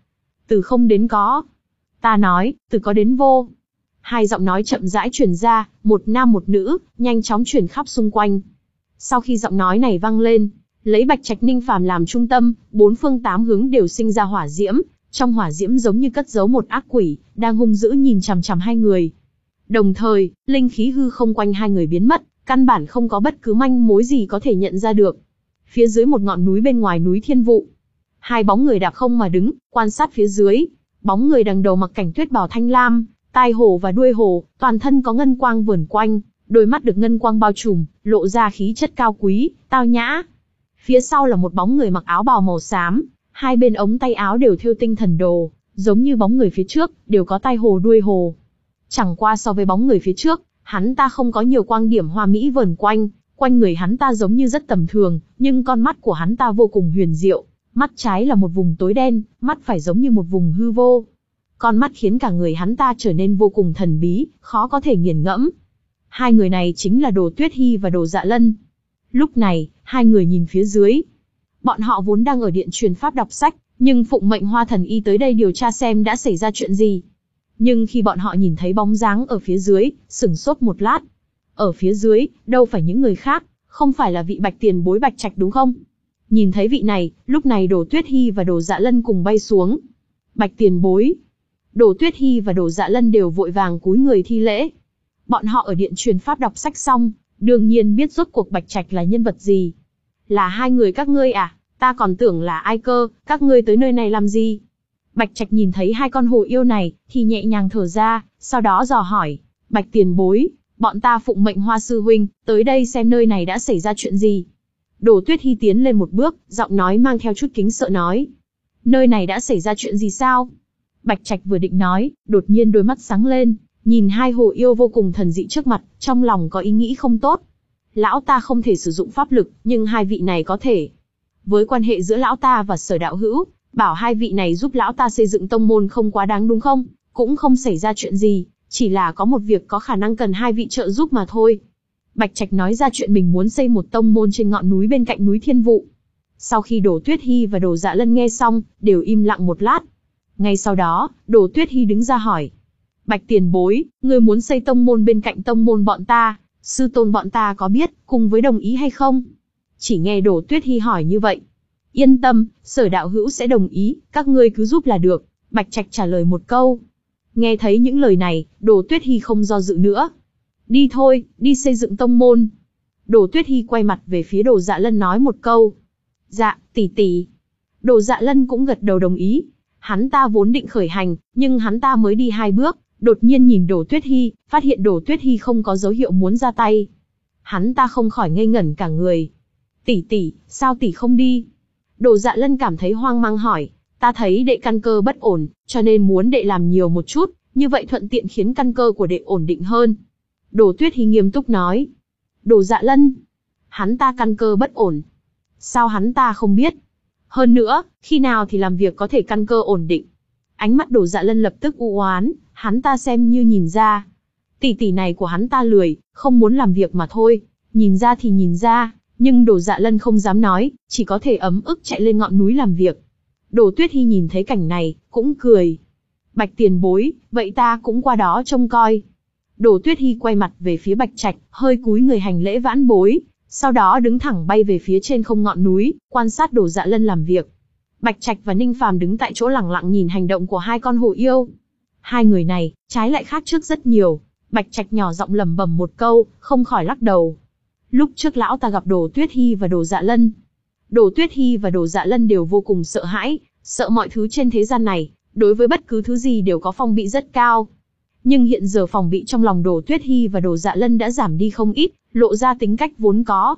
từ không đến có. Ta nói, từ có đến vô. Hai giọng nói chậm rãi truyền ra, một nam một nữ, nhanh chóng truyền khắp xung quanh. Sau khi giọng nói này vang lên, lấy Bạch Trạch Ninh Phàm làm trung tâm, bốn phương tám hướng đều sinh ra hỏa diễm, trong hỏa diễm giống như cất giấu một ác quỷ, đang hung dữ nhìn chằm chằm hai người. Đồng thời, linh khí hư không quanh hai người biến mất, căn bản không có bất cứ manh mối gì có thể nhận ra được. Phía dưới một ngọn núi bên ngoài núi Thiên Vụ, hai bóng người đạp không mà đứng, quan sát phía dưới. Bóng người đằng đầu mặc cảnh tuyết bào thanh lam, tai hổ và đuôi hổ, toàn thân có ngân quang vờn quanh, đôi mắt được ngân quang bao trùm, lộ ra khí chất cao quý, tao nhã. Phía sau là một bóng người mặc áo bào màu xám, hai bên ống tay áo đều thêu tinh thần đồ, giống như bóng người phía trước, đều có tai hổ đuôi hổ. Chẳng qua so với bóng người phía trước, hắn ta không có nhiều quang điểm hoa mỹ vờn quanh, quanh người hắn ta giống như rất tầm thường, nhưng con mắt của hắn ta vô cùng huyền diệu. Mắt trái là một vùng tối đen, mắt phải giống như một vùng hư vô. Con mắt khiến cả người hắn ta trở nên vô cùng thần bí, khó có thể nghiền ngẫm. Hai người này chính là Đồ Tuyết Hi và Đồ Dạ Lân. Lúc này, hai người nhìn phía dưới. Bọn họ vốn đang ở điện truyền pháp đọc sách, nhưng phụng mệnh Hoa Thần Y tới đây điều tra xem đã xảy ra chuyện gì. Nhưng khi bọn họ nhìn thấy bóng dáng ở phía dưới, sửng sốt một lát. Ở phía dưới, đâu phải những người khác, không phải là vị Bạch tiền bối Bạch Trạch đúng không? Nhìn thấy vị này, lúc này Đồ Tuyết Hi và Đồ Dạ Lân cùng bay xuống. Bạch tiền bối. Đồ Tuyết Hi và Đồ Dạ Lân đều vội vàng cúi người thi lễ. Bọn họ ở điện truyền pháp đọc sách xong, đương nhiên biết rốt cuộc Bạch Trạch là nhân vật gì. Là hai người các ngươi à, ta còn tưởng là ai cơ, các ngươi tới nơi này làm gì? Bạch Trạch nhìn thấy hai con hồ yêu này, thì nhẹ nhàng thở ra, sau đó dò hỏi, Bạch tiền bối, bọn ta phụng mệnh Hoa sư huynh, tới đây xem nơi này đã xảy ra chuyện gì. Đồ Tuyết Hi tiến lên một bước, giọng nói mang theo chút kính sợ nói. Nơi này đã xảy ra chuyện gì sao? Bạch Trạch vừa định nói, đột nhiên đôi mắt sáng lên, nhìn hai hồ yêu vô cùng thần dị trước mặt, trong lòng có ý nghĩ không tốt. Lão ta không thể sử dụng pháp lực, nhưng hai vị này có thể. Với quan hệ giữa lão ta và Sở đạo hữu, bảo hai vị này giúp lão ta xây dựng tông môn không quá đáng đúng không? Cũng không xảy ra chuyện gì, chỉ là có một việc có khả năng cần hai vị trợ giúp mà thôi. Bạch Trạch nói ra chuyện mình muốn xây một tông môn trên ngọn núi bên cạnh núi Thiên Vụ. Sau khi Đồ Tuyết Hi và Đồ Dạ Lân nghe xong, đều im lặng một lát. Ngay sau đó, Đồ Tuyết Hi đứng ra hỏi. Bạch tiền bối, ngươi muốn xây tông môn bên cạnh tông môn bọn ta, sư tôn bọn ta có biết, cùng với đồng ý hay không? Chỉ nghe Đồ Tuyết Hi hỏi như vậy. Yên tâm, Sở đạo hữu sẽ đồng ý, các ngươi cứ giúp là được. Bạch Trạch trả lời một câu. Nghe thấy những lời này, Đồ Tuyết Hi không do dự nữa. Đi thôi, đi xây dựng tông môn. Đồ Tuyết Hi quay mặt về phía Đồ Dạ Lân nói một câu. Dạ, tỷ tỷ. Đồ Dạ Lân cũng gật đầu đồng ý. Hắn ta vốn định khởi hành, nhưng hắn ta mới đi hai bước, đột nhiên nhìn Đồ Tuyết Hi, phát hiện Đồ Tuyết Hi không có dấu hiệu muốn ra tay. Hắn ta không khỏi ngây ngẩn cả người. Tỷ tỷ, sao tỷ không đi? Đồ Dạ Lân cảm thấy hoang mang hỏi. Ta thấy đệ căn cơ bất ổn, cho nên muốn đệ làm nhiều một chút, như vậy thuận tiện khiến căn cơ của đệ ổn định hơn. Đồ Tuyết Hi nghiêm túc nói. Đồ Dạ Lân, hắn ta căn cơ bất ổn. Sao hắn ta không biết? Hơn nữa, khi nào thì làm việc có thể căn cơ ổn định? Ánh mắt Đồ Dạ Lân lập tức u oán, hắn ta xem như nhìn ra. Tỷ tỷ này của hắn ta lười, không muốn làm việc mà thôi. Nhìn ra thì nhìn ra, nhưng Đồ Dạ Lân không dám nói, chỉ có thể ấm ức chạy lên ngọn núi làm việc. Đồ Tuyết Hi nhìn thấy cảnh này, cũng cười. Bạch tiền bối, vậy ta cũng qua đó trông coi. Đồ Tuyết Hi quay mặt về phía Bạch Trạch, hơi cúi người hành lễ vãn bối, sau đó đứng thẳng bay về phía trên không ngọn núi, quan sát Đồ Dạ Lân làm việc. Bạch Trạch và Ninh Phàm đứng tại chỗ lặng lặng nhìn hành động của hai con hổ yêu. Hai người này, trái lại khác trước rất nhiều. Bạch Trạch nhỏ giọng lẩm bẩm một câu, không khỏi lắc đầu. Lúc trước lão ta gặp Đồ Tuyết Hi và Đồ Dạ Lân, Đồ Tuyết Hi và Đồ Dạ Lân đều vô cùng sợ hãi, sợ mọi thứ trên thế gian này, đối với bất cứ thứ gì đều có phong bị rất cao. Nhưng hiện giờ phòng bị trong lòng Đồ Tuyết Hi và Đồ Dạ Lân đã giảm đi không ít, lộ ra tính cách vốn có.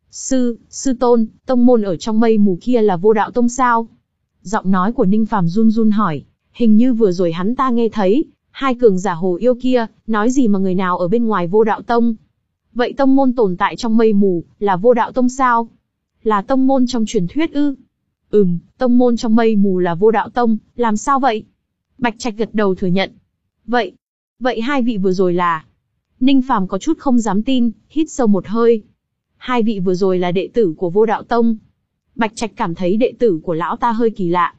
Sư, sư tôn, tông môn ở trong mây mù kia là Vô Đạo Tông sao? Giọng nói của Ninh Phàm run run hỏi, hình như vừa rồi hắn ta nghe thấy, hai cường giả hồ yêu kia, nói gì mà người nào ở bên ngoài Vô Đạo Tông. Vậy tông môn tồn tại trong mây mù, là Vô Đạo Tông sao? Là tông môn trong truyền thuyết ư? Ừm, tông môn trong mây mù là Vô Đạo Tông, làm sao vậy? Bạch Trạch gật đầu thừa nhận. Vậy, vậy hai vị vừa rồi là... Ninh Phàm có chút không dám tin, hít sâu một hơi. Hai vị vừa rồi là đệ tử của Vô Đạo Tông. Bạch Trạch cảm thấy đệ tử của lão ta hơi kỳ lạ.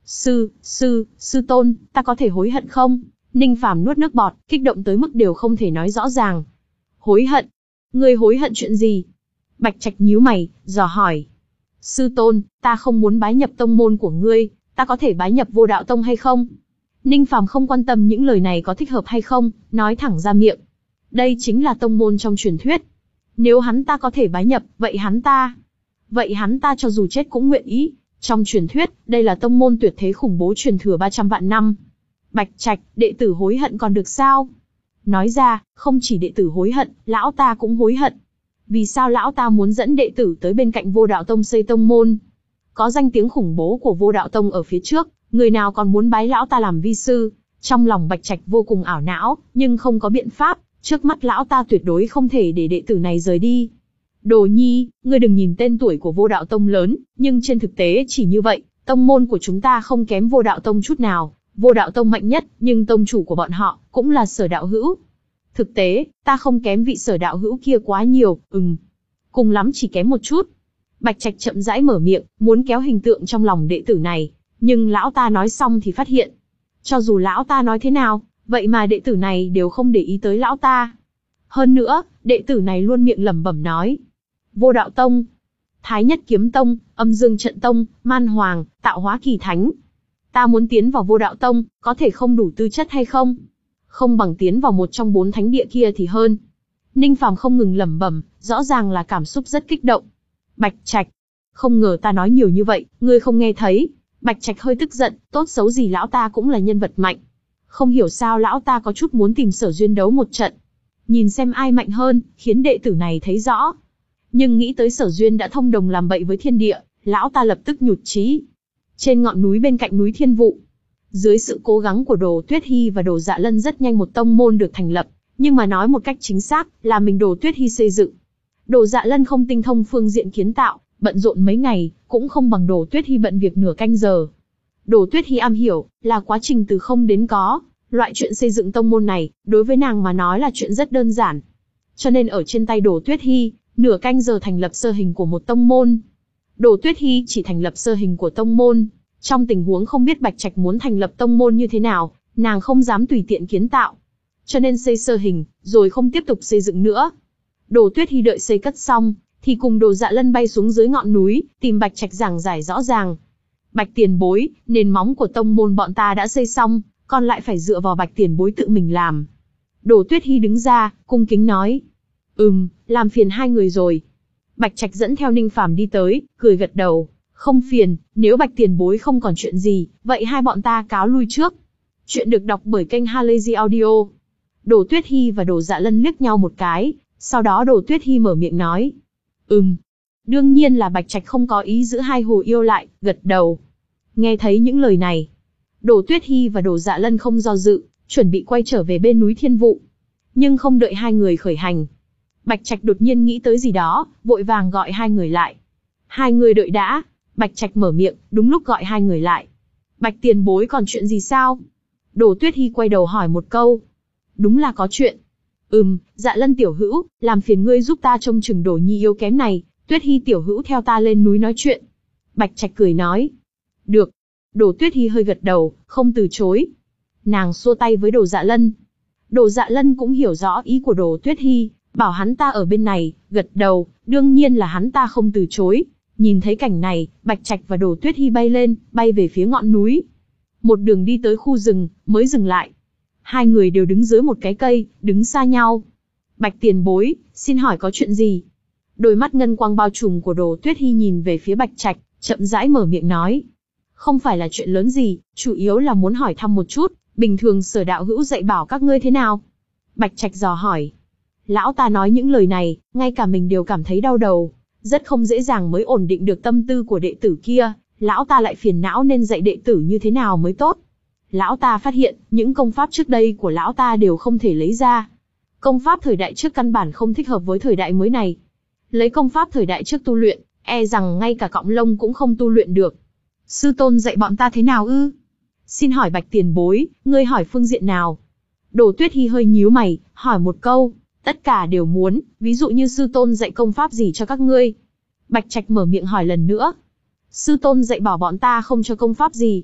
Sư, sư, sư tôn, ta có thể hối hận không? Ninh Phàm nuốt nước bọt, kích động tới mức đều không thể nói rõ ràng. Hối hận? Ngươi hối hận chuyện gì? Bạch Trạch nhíu mày, dò hỏi. Sư tôn, ta không muốn bái nhập tông môn của ngươi, ta có thể bái nhập Vô Đạo Tông hay không? Ninh Phàm không quan tâm những lời này có thích hợp hay không, nói thẳng ra miệng. Đây chính là tông môn trong truyền thuyết. Nếu hắn ta có thể bái nhập, vậy hắn ta... Vậy hắn ta cho dù chết cũng nguyện ý. Trong truyền thuyết, đây là tông môn tuyệt thế khủng bố truyền thừa ba trăm vạn năm. Bạch Trạch, đệ tử hối hận còn được sao? Nói ra, không chỉ đệ tử hối hận, lão ta cũng hối hận. Vì sao lão ta muốn dẫn đệ tử tới bên cạnh Vô Đạo Tông xây tông môn? Có danh tiếng khủng bố của Vô Đạo Tông ở phía trước, người nào còn muốn bái lão ta làm vi sư? Trong lòng Bạch Trạch vô cùng ảo não, nhưng không có biện pháp, trước mắt lão ta tuyệt đối không thể để đệ tử này rời đi. Đồ Nhi, ngươi đừng nhìn tên tuổi của Vô Đạo Tông lớn, nhưng trên thực tế chỉ như vậy, tông môn của chúng ta không kém Vô Đạo Tông chút nào. Vô Đạo Tông mạnh nhất, nhưng tông chủ của bọn họ cũng là Sở đạo hữu. Thực tế, ta không kém vị Sở đạo hữu kia quá nhiều, ừm. Cùng lắm chỉ kém một chút. Bạch Trạch chậm rãi mở miệng, muốn kéo hình tượng trong lòng đệ tử này, nhưng lão ta nói xong thì phát hiện. Cho dù lão ta nói thế nào, vậy mà đệ tử này đều không để ý tới lão ta. Hơn nữa, đệ tử này luôn miệng lẩm bẩm nói. Vô Đạo Tông, Thái Nhất Kiếm Tông, Âm Dương Trận Tông, Man Hoàng, Tạo Hóa Kỳ Thánh. Ta muốn tiến vào Vô Đạo Tông, có thể không đủ tư chất hay không? Không bằng tiến vào một trong bốn thánh địa kia thì hơn. Ninh Phàm không ngừng lẩm bẩm, rõ ràng là cảm xúc rất kích động. Bạch Trạch, không ngờ ta nói nhiều như vậy, ngươi không nghe thấy. Bạch Trạch hơi tức giận, tốt xấu gì lão ta cũng là nhân vật mạnh. Không hiểu sao lão ta có chút muốn tìm Sở Duyên đấu một trận. Nhìn xem ai mạnh hơn, khiến đệ tử này thấy rõ. Nhưng nghĩ tới Sở Duyên đã thông đồng làm bậy với thiên địa, lão ta lập tức nhụt chí. Trên ngọn núi bên cạnh núi Thiên Vụ, dưới sự cố gắng của Đồ Tuyết Hi và Đồ Dạ Lân rất nhanh một tông môn được thành lập, nhưng mà nói một cách chính xác là mình Đồ Tuyết Hi xây dựng. Đồ Dạ Lân không tinh thông phương diện kiến tạo, bận rộn mấy ngày, cũng không bằng Đồ Tuyết Hi bận việc nửa canh giờ. Đồ Tuyết Hi am hiểu, là quá trình từ không đến có, loại chuyện xây dựng tông môn này, đối với nàng mà nói là chuyện rất đơn giản. Cho nên ở trên tay Đồ Tuyết Hi, nửa canh giờ thành lập sơ hình của một tông môn. Đồ Tuyết Hi chỉ thành lập sơ hình của tông môn. Trong tình huống không biết Bạch Trạch muốn thành lập tông môn như thế nào, nàng không dám tùy tiện kiến tạo. Cho nên xây sơ hình, rồi không tiếp tục xây dựng nữa. Đồ Tuyết Hi đợi xây cất xong, thì cùng Đồ Dạ Lân bay xuống dưới ngọn núi, tìm Bạch Trạch giảng giải rõ ràng. Bạch tiền bối, nền móng của tông môn bọn ta đã xây xong, còn lại phải dựa vào Bạch tiền bối tự mình làm. Đồ Tuyết Hi đứng ra, cung kính nói. Ừm, làm phiền hai người rồi. Bạch Trạch dẫn theo Ninh Phàm đi tới, cười gật đầu. Không phiền, nếu Bạch tiền bối không còn chuyện gì, vậy hai bọn ta cáo lui trước. Chuyện được đọc bởi kênh Halazy Audio. Đồ Tuyết Hi và Đồ Dạ Lân liếc nhau một cái, sau đó Đồ Tuyết Hi mở miệng nói. Ừm. Đương nhiên là Bạch Trạch không có ý giữ hai hồ yêu lại, gật đầu. Nghe thấy những lời này, Đồ Tuyết Hi và Đồ Dạ Lân không do dự, chuẩn bị quay trở về bên núi Thiên Vụ. Nhưng không đợi hai người khởi hành, Bạch Trạch đột nhiên nghĩ tới gì đó, vội vàng gọi hai người lại. Hai người đợi đã. Bạch Trạch mở miệng, đúng lúc gọi hai người lại. Bạch tiền bối còn chuyện gì sao? Đồ Tuyết Hi quay đầu hỏi một câu. Đúng là có chuyện. Ừm, Dạ Lân tiểu hữu, làm phiền ngươi giúp ta trông chừng Đồ Nhi yếu kém này, Tuyết Hi tiểu hữu theo ta lên núi nói chuyện. Bạch Trạch cười nói. Được. Đồ Tuyết Hi hơi gật đầu, không từ chối. Nàng xua tay với Đồ Dạ Lân. Đồ Dạ Lân cũng hiểu rõ ý của Đồ Tuyết Hi, bảo hắn ta ở bên này, gật đầu, đương nhiên là hắn ta không từ chối. Nhìn thấy cảnh này, Bạch Trạch và Đồ Tuyết Hi bay lên, bay về phía ngọn núi. Một đường đi tới khu rừng, mới dừng lại. Hai người đều đứng dưới một cái cây, đứng xa nhau. Bạch tiền bối, xin hỏi có chuyện gì? Đôi mắt ngân quang bao trùm của Đồ Tuyết Hi nhìn về phía Bạch Trạch, chậm rãi mở miệng nói. Không phải là chuyện lớn gì, chủ yếu là muốn hỏi thăm một chút, bình thường Sở đạo hữu dạy bảo các ngươi thế nào? Bạch Trạch dò hỏi. Lão ta nói những lời này, ngay cả mình đều cảm thấy đau đầu. Rất không dễ dàng mới ổn định được tâm tư của đệ tử kia, lão ta lại phiền não nên dạy đệ tử như thế nào mới tốt. Lão ta phát hiện, những công pháp trước đây của lão ta đều không thể lấy ra. Công pháp thời đại trước căn bản không thích hợp với thời đại mới này. Lấy công pháp thời đại trước tu luyện, e rằng ngay cả cọng lông cũng không tu luyện được. Sư tôn dạy bọn ta thế nào ư? Xin hỏi Bạch tiền bối, ngươi hỏi phương diện nào? Đồ Tuyết Hi hơi nhíu mày, hỏi một câu. Tất cả đều muốn, ví dụ như sư tôn dạy công pháp gì cho các ngươi. Bạch Trạch mở miệng hỏi lần nữa. Sư tôn dạy bảo bọn ta không cho công pháp gì.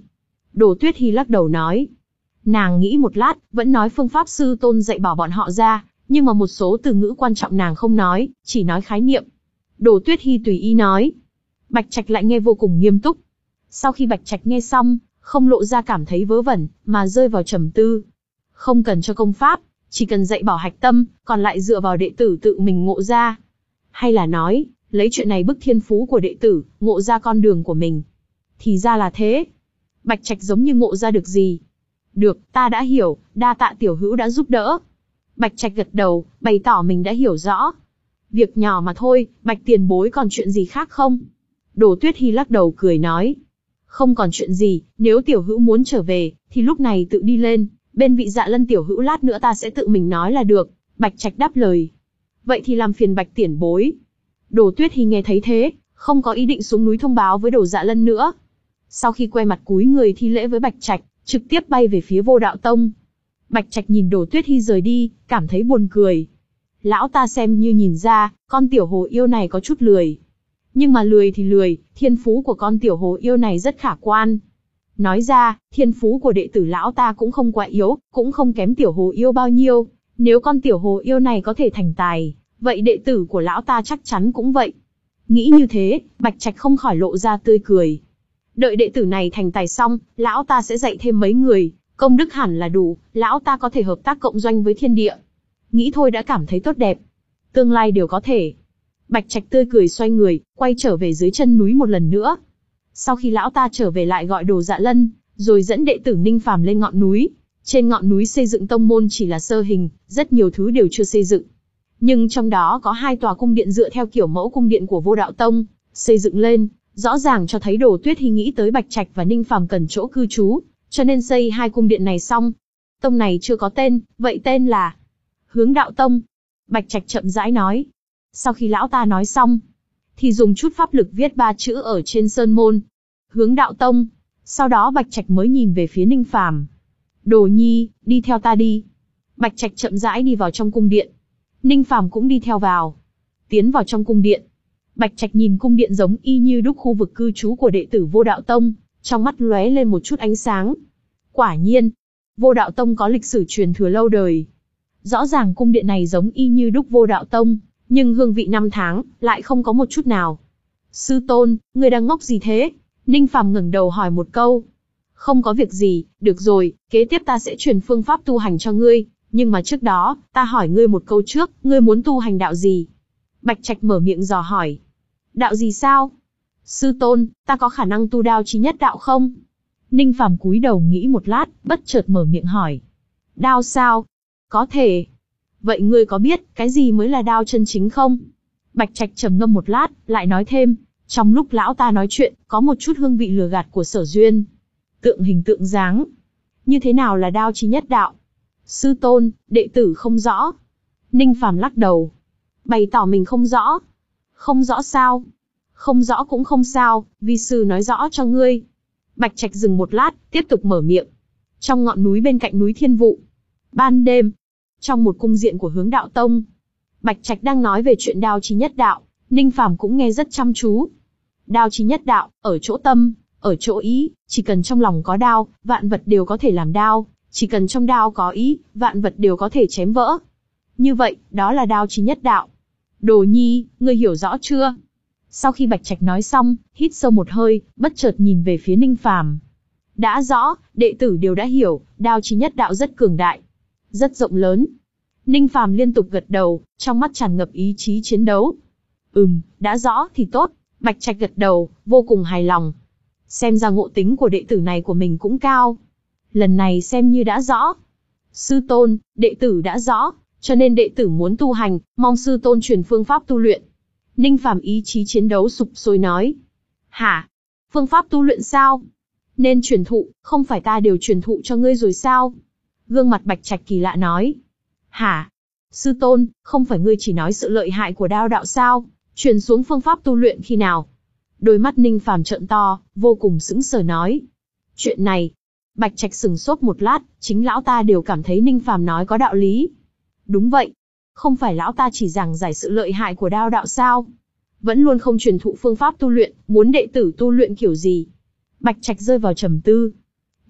Đồ Tuyết Hi lắc đầu nói. Nàng nghĩ một lát, vẫn nói phương pháp sư tôn dạy bảo bọn họ ra, nhưng mà một số từ ngữ quan trọng nàng không nói, chỉ nói khái niệm. Đồ Tuyết Hi tùy ý nói. Bạch Trạch lại nghe vô cùng nghiêm túc. Sau khi Bạch Trạch nghe xong, không lộ ra cảm thấy vớ vẩn, mà rơi vào trầm tư. Không cần cho công pháp, chỉ cần dạy bảo hạch tâm, còn lại dựa vào đệ tử tự mình ngộ ra. Hay là nói, lấy chuyện này bức thiên phú của đệ tử, ngộ ra con đường của mình. Thì ra là thế. Bạch Trạch giống như ngộ ra được gì. Được, ta đã hiểu, đa tạ tiểu hữu đã giúp đỡ. Bạch Trạch gật đầu, bày tỏ mình đã hiểu rõ. Việc nhỏ mà thôi, Bạch tiền bối còn chuyện gì khác không? Đồ Tuyết Hi lắc đầu cười nói. Không còn chuyện gì, nếu tiểu hữu muốn trở về, thì lúc này tự đi lên, bên vị Dạ Lân tiểu hữu lát nữa ta sẽ tự mình nói là được. Bạch Trạch đáp lời. Vậy thì làm phiền Bạch tiền bối. Đồ Tuyết Hi nghe thấy thế, không có ý định xuống núi thông báo với Đồ Dạ Lân nữa. Sau khi quay mặt cúi người thi lễ với Bạch Trạch, trực tiếp bay về phía Vô Đạo Tông. Bạch Trạch nhìn Đồ Tuyết Hi rời đi, cảm thấy buồn cười. Lão ta xem như nhìn ra, con tiểu hồ yêu này có chút lười. Nhưng mà lười thì lười, thiên phú của con tiểu hồ yêu này rất khả quan. Nói ra, thiên phú của đệ tử lão ta cũng không quá yếu, cũng không kém tiểu hồ yêu bao nhiêu. Nếu con tiểu hồ yêu này có thể thành tài, vậy đệ tử của lão ta chắc chắn cũng vậy. Nghĩ như thế, Bạch Trạch không khỏi lộ ra tươi cười. Đợi đệ tử này thành tài xong, lão ta sẽ dạy thêm mấy người, công đức hẳn là đủ, lão ta có thể hợp tác cộng doanh với thiên địa. Nghĩ thôi đã cảm thấy tốt đẹp. Tương lai đều có thể. Bạch Trạch tươi cười xoay người, quay trở về dưới chân núi một lần nữa. Sau khi lão ta trở về lại gọi Đồ Dạ Lân, rồi dẫn đệ tử Ninh Phàm lên ngọn núi. Trên ngọn núi xây dựng tông môn chỉ là sơ hình, rất nhiều thứ đều chưa xây dựng. Nhưng trong đó có hai tòa cung điện dựa theo kiểu mẫu cung điện của Vô Đạo Tông, xây dựng lên, rõ ràng cho thấy Đồ Tuyết Hi nghĩ tới Bạch Trạch và Ninh Phàm cần chỗ cư trú, cho nên xây hai cung điện này xong. Tông này chưa có tên, vậy tên là Hướng Đạo Tông. Bạch Trạch chậm rãi nói. Sau khi lão ta nói xong, thì dùng chút pháp lực viết ba chữ ở trên sơn môn. Hướng Đạo Tông. Sau đó Bạch Trạch mới nhìn về phía Ninh Phàm. Đồ Nhi, đi theo ta đi. Bạch Trạch chậm rãi đi vào trong cung điện. Ninh Phàm cũng đi theo vào. Tiến vào trong cung điện. Bạch Trạch nhìn cung điện giống y như đúc khu vực cư trú của đệ tử Vô Đạo Tông, trong mắt lóe lên một chút ánh sáng. Quả nhiên, Vô Đạo Tông có lịch sử truyền thừa lâu đời. Rõ ràng cung điện này giống y như đúc Vô Đạo Tông, nhưng hương vị năm tháng lại không có một chút nào. Sư tôn, người đang ngốc gì thế? Ninh Phàm ngẩng đầu hỏi một câu. Không có việc gì, được rồi, kế tiếp ta sẽ truyền phương pháp tu hành cho ngươi, nhưng mà trước đó, ta hỏi ngươi một câu trước, ngươi muốn tu hành đạo gì? Bạch Trạch mở miệng dò hỏi. Đạo gì sao? Sư tôn, ta có khả năng tu đao chí nhất đạo không? Ninh Phàm cúi đầu nghĩ một lát, bất chợt mở miệng hỏi. Đao sao? Có thể. Vậy ngươi có biết, cái gì mới là đao chân chính không? Bạch Trạch trầm ngâm một lát, lại nói thêm. Trong lúc lão ta nói chuyện, có một chút hương vị lừa gạt của Sở Duyên. Tượng hình tượng dáng. Như thế nào là đao chí nhất đạo? Sư tôn, đệ tử không rõ. Ninh Phàm lắc đầu. Bày tỏ mình không rõ. Không rõ sao? Không rõ cũng không sao, vi sư nói rõ cho ngươi. Bạch Trạch dừng một lát, tiếp tục mở miệng. Trong ngọn núi bên cạnh núi Thiên Vụ. Ban đêm, trong một cung diện của Hướng Đạo Tông. Bạch Trạch đang nói về chuyện đao chí nhất đạo, Ninh Phàm cũng nghe rất chăm chú. Đao chí nhất đạo, ở chỗ tâm, ở chỗ ý, chỉ cần trong lòng có đao, vạn vật đều có thể làm đao, chỉ cần trong đao có ý, vạn vật đều có thể chém vỡ. Như vậy, đó là đao chí nhất đạo. Đồ Nhi, ngươi hiểu rõ chưa? Sau khi Bạch Trạch nói xong, hít sâu một hơi, bất chợt nhìn về phía Ninh Phàm. Đã rõ, đệ tử đều đã hiểu, đao chí nhất đạo rất cường đại, rất rộng lớn. Ninh Phàm liên tục gật đầu, trong mắt tràn ngập ý chí chiến đấu. Ừm, đã rõ thì tốt. Bạch Trạch gật đầu, vô cùng hài lòng. Xem ra ngộ tính của đệ tử này của mình cũng cao. Lần này xem như đã rõ. Sư tôn, đệ tử đã rõ, cho nên đệ tử muốn tu hành, mong sư tôn truyền phương pháp tu luyện. Ninh Phàm ý chí chiến đấu sục sôi nói. Hả? Phương pháp tu luyện sao? Nên truyền thụ, không phải ta đều truyền thụ cho ngươi rồi sao? Gương mặt Bạch Trạch kỳ lạ nói. Hả? Sư tôn, không phải ngươi chỉ nói sự lợi hại của đao đạo sao? Truyền xuống phương pháp tu luyện khi nào? Đôi mắt Ninh Phàm trợn to, vô cùng sững sờ nói. Chuyện này, Bạch Trạch sừng sốt một lát, chính lão ta đều cảm thấy Ninh Phàm nói có đạo lý. Đúng vậy, không phải lão ta chỉ giảng giải sự lợi hại của đao đạo sao? Vẫn luôn không truyền thụ phương pháp tu luyện, muốn đệ tử tu luyện kiểu gì? Bạch Trạch rơi vào trầm tư.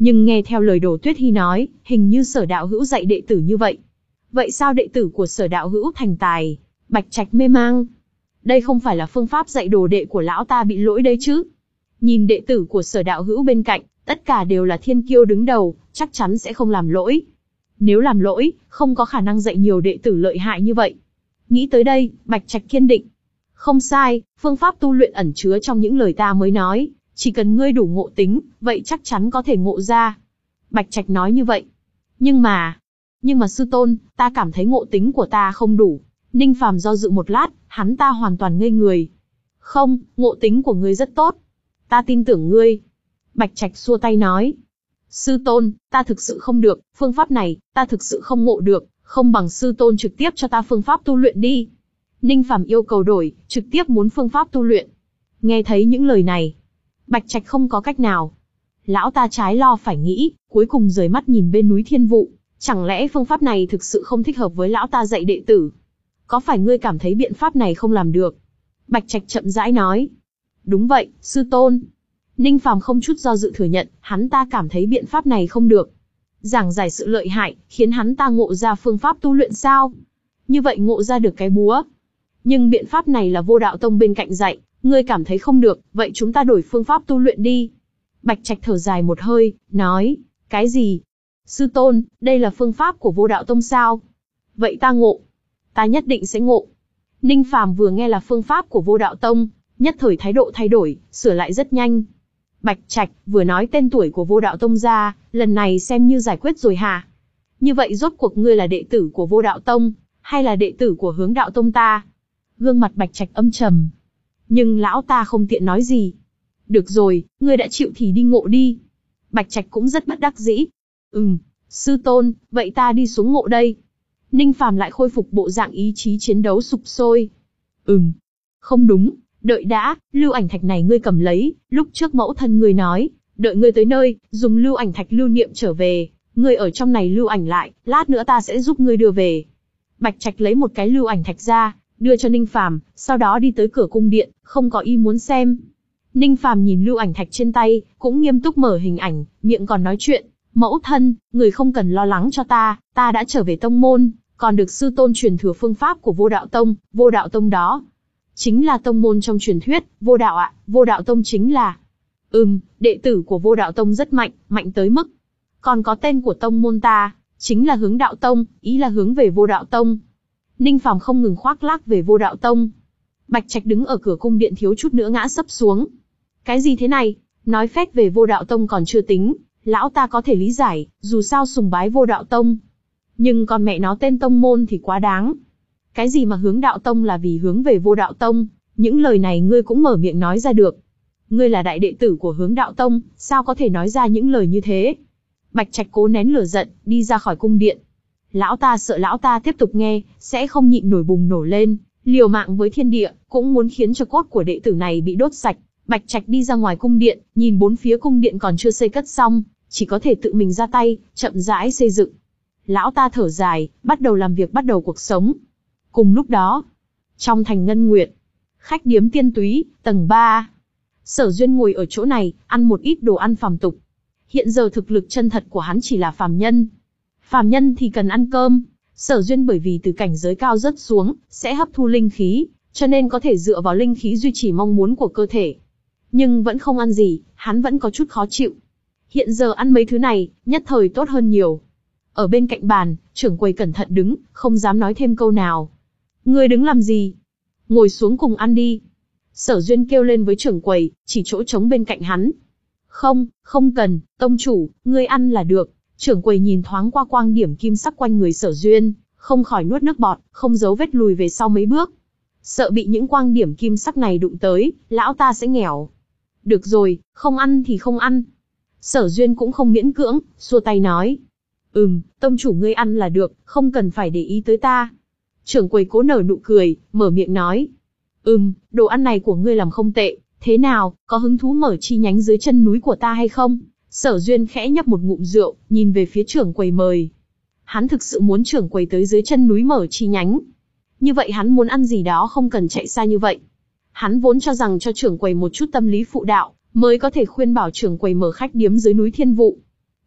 Nhưng nghe theo lời Đồ Tuyết Hi nói, hình như Sở đạo hữu dạy đệ tử như vậy. Vậy sao đệ tử của Sở đạo hữu thành tài? Bạch Trạch mê mang. Đây không phải là phương pháp dạy đồ đệ của lão ta bị lỗi đấy chứ? Nhìn đệ tử của Sở đạo hữu bên cạnh, tất cả đều là thiên kiêu đứng đầu, chắc chắn sẽ không làm lỗi. Nếu làm lỗi, không có khả năng dạy nhiều đệ tử lợi hại như vậy. Nghĩ tới đây, Bạch Trạch kiên định. Không sai, phương pháp tu luyện ẩn chứa trong những lời ta mới nói, chỉ cần ngươi đủ ngộ tính, vậy chắc chắn có thể ngộ ra. Bạch Trạch nói như vậy. Nhưng mà, nhưng mà sư tôn, ta cảm thấy ngộ tính của ta không đủ. Ninh Phàm do dự một lát, hắn ta hoàn toàn ngây người. Không, ngộ tính của ngươi rất tốt. Ta tin tưởng ngươi. Bạch Trạch xua tay nói. Sư tôn, ta thực sự không được, phương pháp này, ta thực sự không ngộ được, không bằng sư tôn trực tiếp cho ta phương pháp tu luyện đi. Ninh Phàm yêu cầu đổi, trực tiếp muốn phương pháp tu luyện. Nghe thấy những lời này, Bạch Trạch không có cách nào. Lão ta trái lo phải nghĩ, cuối cùng rời mắt nhìn bên núi Thiên Vụ. Chẳng lẽ phương pháp này thực sự không thích hợp với lão ta dạy đệ tử? Có phải ngươi cảm thấy biện pháp này không làm được? Bạch Trạch chậm rãi nói. Đúng vậy, sư tôn. Ninh Phàm không chút do dự thừa nhận, hắn ta cảm thấy biện pháp này không được. Giảng giải sự lợi hại, khiến hắn ta ngộ ra phương pháp tu luyện sao? Như vậy ngộ ra được cái búa. Nhưng biện pháp này là Vô Đạo Tông bên cạnh dạy, ngươi cảm thấy không được, vậy chúng ta đổi phương pháp tu luyện đi. Bạch Trạch thở dài một hơi, nói, cái gì? Sư tôn, đây là phương pháp của Vô Đạo Tông sao? Vậy ta ngộ. Ta nhất định sẽ ngộ. Ninh Phàm vừa nghe là phương pháp của Vô Đạo Tông, nhất thời thái độ thay đổi, sửa lại rất nhanh. Bạch Trạch vừa nói tên tuổi của Vô Đạo Tông ra, lần này xem như giải quyết rồi hả? Như vậy rốt cuộc ngươi là đệ tử của Vô Đạo Tông, hay là đệ tử của Hướng Đạo Tông ta? Gương mặt Bạch Trạch âm trầm. Nhưng lão ta không tiện nói gì. Được rồi, ngươi đã chịu thì đi ngộ đi. Bạch Trạch cũng rất bất đắc dĩ. Ừm, sư tôn, vậy ta đi xuống ngộ đây. Ninh Phàm lại khôi phục bộ dạng ý chí chiến đấu sục sôi. Ừm, không đúng, đợi đã, lưu ảnh thạch này ngươi cầm lấy, lúc trước mẫu thân ngươi nói, đợi ngươi tới nơi, dùng lưu ảnh thạch lưu niệm trở về, ngươi ở trong này lưu ảnh lại, lát nữa ta sẽ giúp ngươi đưa về. Bạch Trạch lấy một cái lưu ảnh thạch ra, đưa cho Ninh Phàm, sau đó đi tới cửa cung điện, không có ý muốn xem. Ninh Phàm nhìn lưu ảnh thạch trên tay, cũng nghiêm túc mở hình ảnh, miệng còn nói chuyện, mẫu thân, người không cần lo lắng cho ta, ta đã trở về tông môn, còn được sư tôn truyền thừa phương pháp của Vô Đạo Tông, Vô Đạo Tông đó chính là tông môn trong truyền thuyết, Vô Đạo ạ, Vô Đạo Tông chính là. Ừm, đệ tử của Vô Đạo Tông rất mạnh, mạnh tới mức. Còn có tên của tông môn ta, chính là Hướng Đạo Tông, ý là hướng về Vô Đạo Tông. Ninh Phàm không ngừng khoác lác về Vô Đạo Tông. Bạch Trạch đứng ở cửa cung điện thiếu chút nữa ngã sấp xuống. Cái gì thế này? Nói phét về Vô Đạo Tông còn chưa tính, lão ta có thể lý giải, dù sao sùng bái Vô Đạo Tông. Nhưng còn mẹ nó tên tông môn thì quá đáng. Cái gì mà Hướng Đạo Tông là vì hướng về Vô Đạo Tông, những lời này ngươi cũng mở miệng nói ra được. Ngươi là đại đệ tử của Hướng Đạo Tông, sao có thể nói ra những lời như thế? Bạch Trạch cố nén lửa giận, đi ra khỏi cung điện. Lão ta sợ lão ta tiếp tục nghe, sẽ không nhịn nổi bùng nổ lên, liều mạng với thiên địa, cũng muốn khiến cho cốt của đệ tử này bị đốt sạch. Bạch Trạch đi ra ngoài cung điện, nhìn bốn phía cung điện còn chưa xây cất xong, chỉ có thể tự mình ra tay, chậm rãi xây dựng. Lão ta thở dài, bắt đầu làm việc bắt đầu cuộc sống. Cùng lúc đó, trong thành Ngân Nguyệt, khách điếm Tiên Túy, tầng ba. Sở Duyên ngồi ở chỗ này, ăn một ít đồ ăn phàm tục. Hiện giờ thực lực chân thật của hắn chỉ là phàm nhân. Phàm nhân thì cần ăn cơm. Sở Duyên bởi vì từ cảnh giới cao rớt xuống, sẽ hấp thu linh khí, cho nên có thể dựa vào linh khí duy trì mong muốn của cơ thể. Nhưng vẫn không ăn gì, hắn vẫn có chút khó chịu. Hiện giờ ăn mấy thứ này, nhất thời tốt hơn nhiều. Ở bên cạnh bàn, trưởng quầy cẩn thận đứng, không dám nói thêm câu nào. Ngươi đứng làm gì? Ngồi xuống cùng ăn đi. Sở Duyên kêu lên với trưởng quầy, chỉ chỗ trống bên cạnh hắn. Không, không cần, tông chủ, ngươi ăn là được. Trưởng quầy nhìn thoáng qua quang điểm kim sắc quanh người Sở Duyên, không khỏi nuốt nước bọt, không giấu vết lùi về sau mấy bước. Sợ bị những quang điểm kim sắc này đụng tới, lão ta sẽ nghèo. Được rồi, không ăn thì không ăn. Sở Duyên cũng không miễn cưỡng, xua tay nói. Ừm, tông chủ ngươi ăn là được, không cần phải để ý tới ta. Trưởng quầy cố nở nụ cười, mở miệng nói. Ừm, đồ ăn này của ngươi làm không tệ, thế nào, có hứng thú mở chi nhánh dưới chân núi của ta hay không? Sở Duyên khẽ nhấp một ngụm rượu, nhìn về phía trưởng quầy mời. Hắn thực sự muốn trưởng quầy tới dưới chân núi mở chi nhánh. Như vậy hắn muốn ăn gì đó không cần chạy xa như vậy. Hắn vốn cho rằng cho trưởng quầy một chút tâm lý phụ đạo, mới có thể khuyên bảo trưởng quầy mở khách điếm dưới núi Thiên Vụ.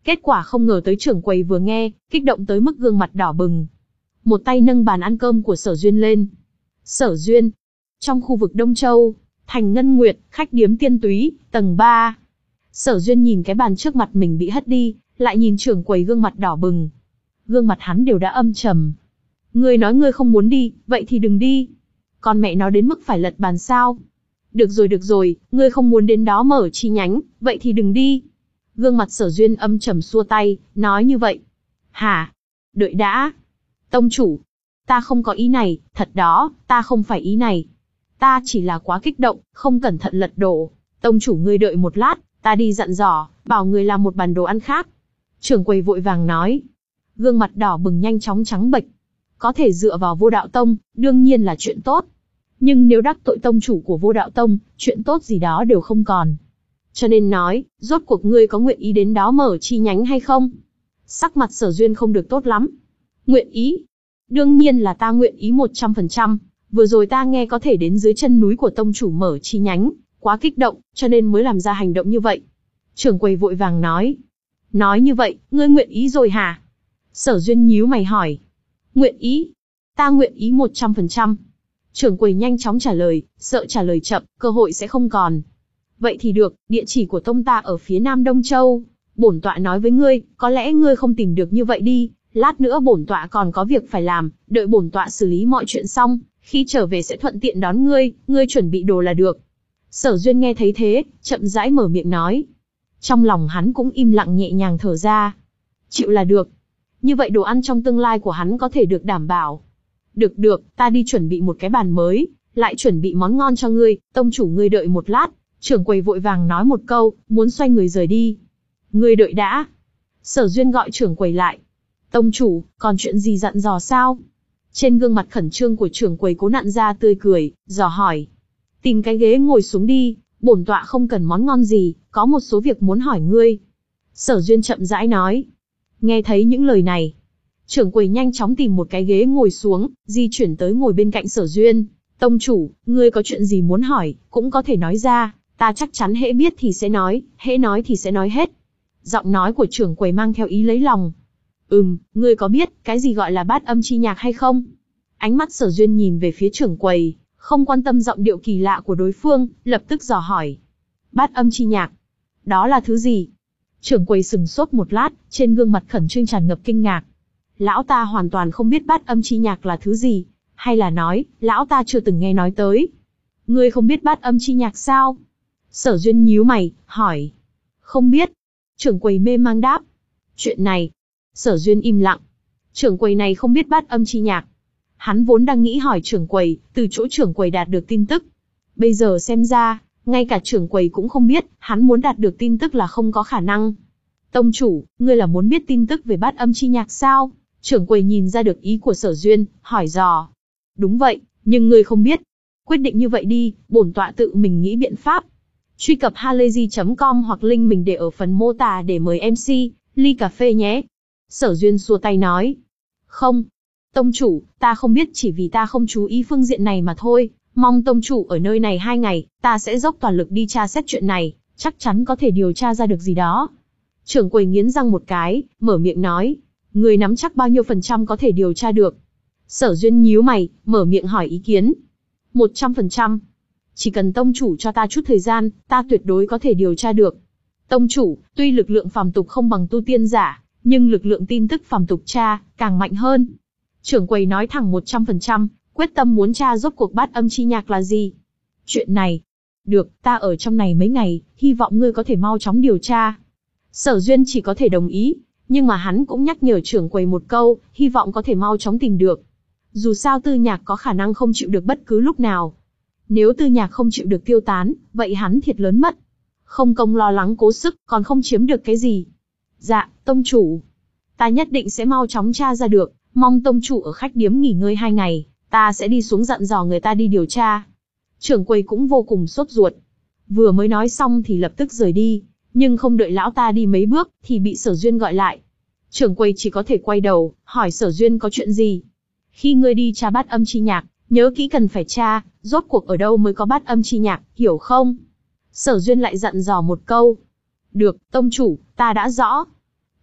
Kết quả không ngờ tới trưởng quầy vừa nghe, kích động tới mức gương mặt đỏ bừng. Một tay nâng bàn ăn cơm của Sở Duyên lên. Sở Duyên. Trong khu vực Đông Châu, Thành Ngân Nguyệt, khách điếm Tiên Túy, tầng ba. Sở Duyên nhìn cái bàn trước mặt mình bị hất đi, lại nhìn trưởng quầy gương mặt đỏ bừng. Gương mặt hắn đều đã âm trầm. Ngươi nói ngươi không muốn đi, vậy thì đừng đi. Còn mẹ nó đến mức phải lật bàn sao? Được rồi được rồi, ngươi không muốn đến đó mở chi nhánh, vậy thì đừng đi. Gương mặt Sở Duyên âm trầm xua tay, nói như vậy. Hả? Đợi đã. Tông chủ. Ta không có ý này, thật đó, ta không phải ý này. Ta chỉ là quá kích động, không cẩn thận lật đổ. Tông chủ ngươi đợi một lát, ta đi dặn dò, bảo người làm một bàn đồ ăn khác. Trưởng quầy vội vàng nói. Gương mặt đỏ bừng nhanh chóng trắng bệch. Có thể dựa vào Vô Đạo Tông, đương nhiên là chuyện tốt. Nhưng nếu đắc tội tông chủ của Vô Đạo Tông, chuyện tốt gì đó đều không còn. Cho nên nói, rốt cuộc ngươi có nguyện ý đến đó mở chi nhánh hay không? Sắc mặt Sở Duyên không được tốt lắm. Nguyện ý? Đương nhiên là ta nguyện ý một trăm phần trăm. Vừa rồi ta nghe có thể đến dưới chân núi của tông chủ mở chi nhánh, quá kích động, cho nên mới làm ra hành động như vậy. Trưởng quầy vội vàng nói. Nói như vậy, ngươi nguyện ý rồi hả? Sở Duyên nhíu mày hỏi. Nguyện ý? Ta nguyện ý một trăm phần trăm. Trưởng quầy nhanh chóng trả lời, sợ trả lời chậm, cơ hội sẽ không còn. Vậy thì được, địa chỉ của tông ta ở phía Nam Đông Châu. Bổn tọa nói với ngươi, có lẽ ngươi không tìm được như vậy đi, lát nữa bổn tọa còn có việc phải làm, đợi bổn tọa xử lý mọi chuyện xong, khi trở về sẽ thuận tiện đón ngươi, ngươi chuẩn bị đồ là được. Sở Duyên nghe thấy thế, chậm rãi mở miệng nói. Trong lòng hắn cũng im lặng nhẹ nhàng thở ra. Chịu là được. Như vậy đồ ăn trong tương lai của hắn có thể được đảm bảo. Được được, ta đi chuẩn bị một cái bàn mới, lại chuẩn bị món ngon cho ngươi, tông chủ ngươi đợi một lát. Trưởng quầy vội vàng nói một câu, muốn xoay người rời đi. Ngươi đợi đã. Sở Duyên gọi trưởng quầy lại. Tông chủ, còn chuyện gì dặn dò sao? Trên gương mặt khẩn trương của trưởng quầy cố nặn ra tươi cười, dò hỏi. Tìm cái ghế ngồi xuống đi, bổn tọa không cần món ngon gì, có một số việc muốn hỏi ngươi. Sở Duyên chậm rãi nói. Nghe thấy những lời này, trưởng quầy nhanh chóng tìm một cái ghế ngồi xuống, di chuyển tới ngồi bên cạnh Sở Duyên. Tông chủ, ngươi có chuyện gì muốn hỏi, cũng có thể nói ra, ta chắc chắn hễ biết thì sẽ nói, hễ nói thì sẽ nói hết. Giọng nói của trưởng quầy mang theo ý lấy lòng. Ừm, ngươi có biết cái gì gọi là bát âm chi nhạc hay không? Ánh mắt Sở Duyên nhìn về phía trưởng quầy, không quan tâm giọng điệu kỳ lạ của đối phương, lập tức dò hỏi. Bát âm chi nhạc? Đó là thứ gì? Trưởng quầy sừng sốt một lát, trên gương mặt khẩn trương tràn ngập kinh ngạc. Lão ta hoàn toàn không biết bát âm chi nhạc là thứ gì, hay là nói, lão ta chưa từng nghe nói tới. Ngươi không biết bát âm chi nhạc sao? Sở Duyên nhíu mày, hỏi. Không biết. Trưởng quầy mê mang đáp. Chuyện này. Sở Duyên im lặng. Trưởng quầy này không biết bát âm chi nhạc. Hắn vốn đang nghĩ hỏi trưởng quầy, từ chỗ trưởng quầy đạt được tin tức. Bây giờ xem ra, ngay cả trưởng quầy cũng không biết, hắn muốn đạt được tin tức là không có khả năng. Tông chủ, ngươi là muốn biết tin tức về bát âm chi nhạc sao? Trưởng quầy nhìn ra được ý của Sở Duyên, hỏi dò. Đúng vậy, nhưng ngươi không biết. Quyết định như vậy đi, bổn tọa tự mình nghĩ biện pháp. Truy cập halayzi chấm com hoặc link mình để ở phần mô tả để mời em xê, ly cà phê nhé. Sở Duyên xua tay nói. Không. Tông chủ, ta không biết chỉ vì ta không chú ý phương diện này mà thôi. Mong tông chủ ở nơi này hai ngày, ta sẽ dốc toàn lực đi tra xét chuyện này, chắc chắn có thể điều tra ra được gì đó. Trưởng quầy nghiến răng một cái, mở miệng nói. Người nắm chắc bao nhiêu phần trăm có thể điều tra được? Sở Duyên nhíu mày, mở miệng hỏi ý kiến. Một trăm phần trăm. Chỉ cần tông chủ cho ta chút thời gian, ta tuyệt đối có thể điều tra được. Tông chủ, tuy lực lượng phàm tục không bằng tu tiên giả, nhưng lực lượng tin tức phàm tục tra, càng mạnh hơn. Trưởng quầy nói thẳng một trăm phần trăm, quyết tâm muốn tra rốt cuộc bát âm chi nhạc là gì. Chuyện này. Được, ta ở trong này mấy ngày, hy vọng ngươi có thể mau chóng điều tra. Sở Duyên chỉ có thể đồng ý, nhưng mà hắn cũng nhắc nhở trưởng quầy một câu, hy vọng có thể mau chóng tìm được. Dù sao Tư Nhạc có khả năng không chịu được bất cứ lúc nào. Nếu Tư Nhạc không chịu được tiêu tán, vậy hắn thiệt lớn mất. Không công lo lắng cố sức, còn không chiếm được cái gì. Dạ, tông chủ. Ta nhất định sẽ mau chóng tra ra được, mong tông chủ ở khách điếm nghỉ ngơi hai ngày, ta sẽ đi xuống dặn dò người ta đi điều tra. Trưởng quầy cũng vô cùng sốt ruột. Vừa mới nói xong thì lập tức rời đi, nhưng không đợi lão ta đi mấy bước, thì bị Sở Duyên gọi lại. Trưởng quầy chỉ có thể quay đầu, hỏi Sở Duyên có chuyện gì. Khi ngươi đi tra bát âm chi nhạc, nhớ kỹ cần phải tra, rốt cuộc ở đâu mới có bát âm chi nhạc, hiểu không? Sở Duyên lại dặn dò một câu. Được, tông chủ, ta đã rõ.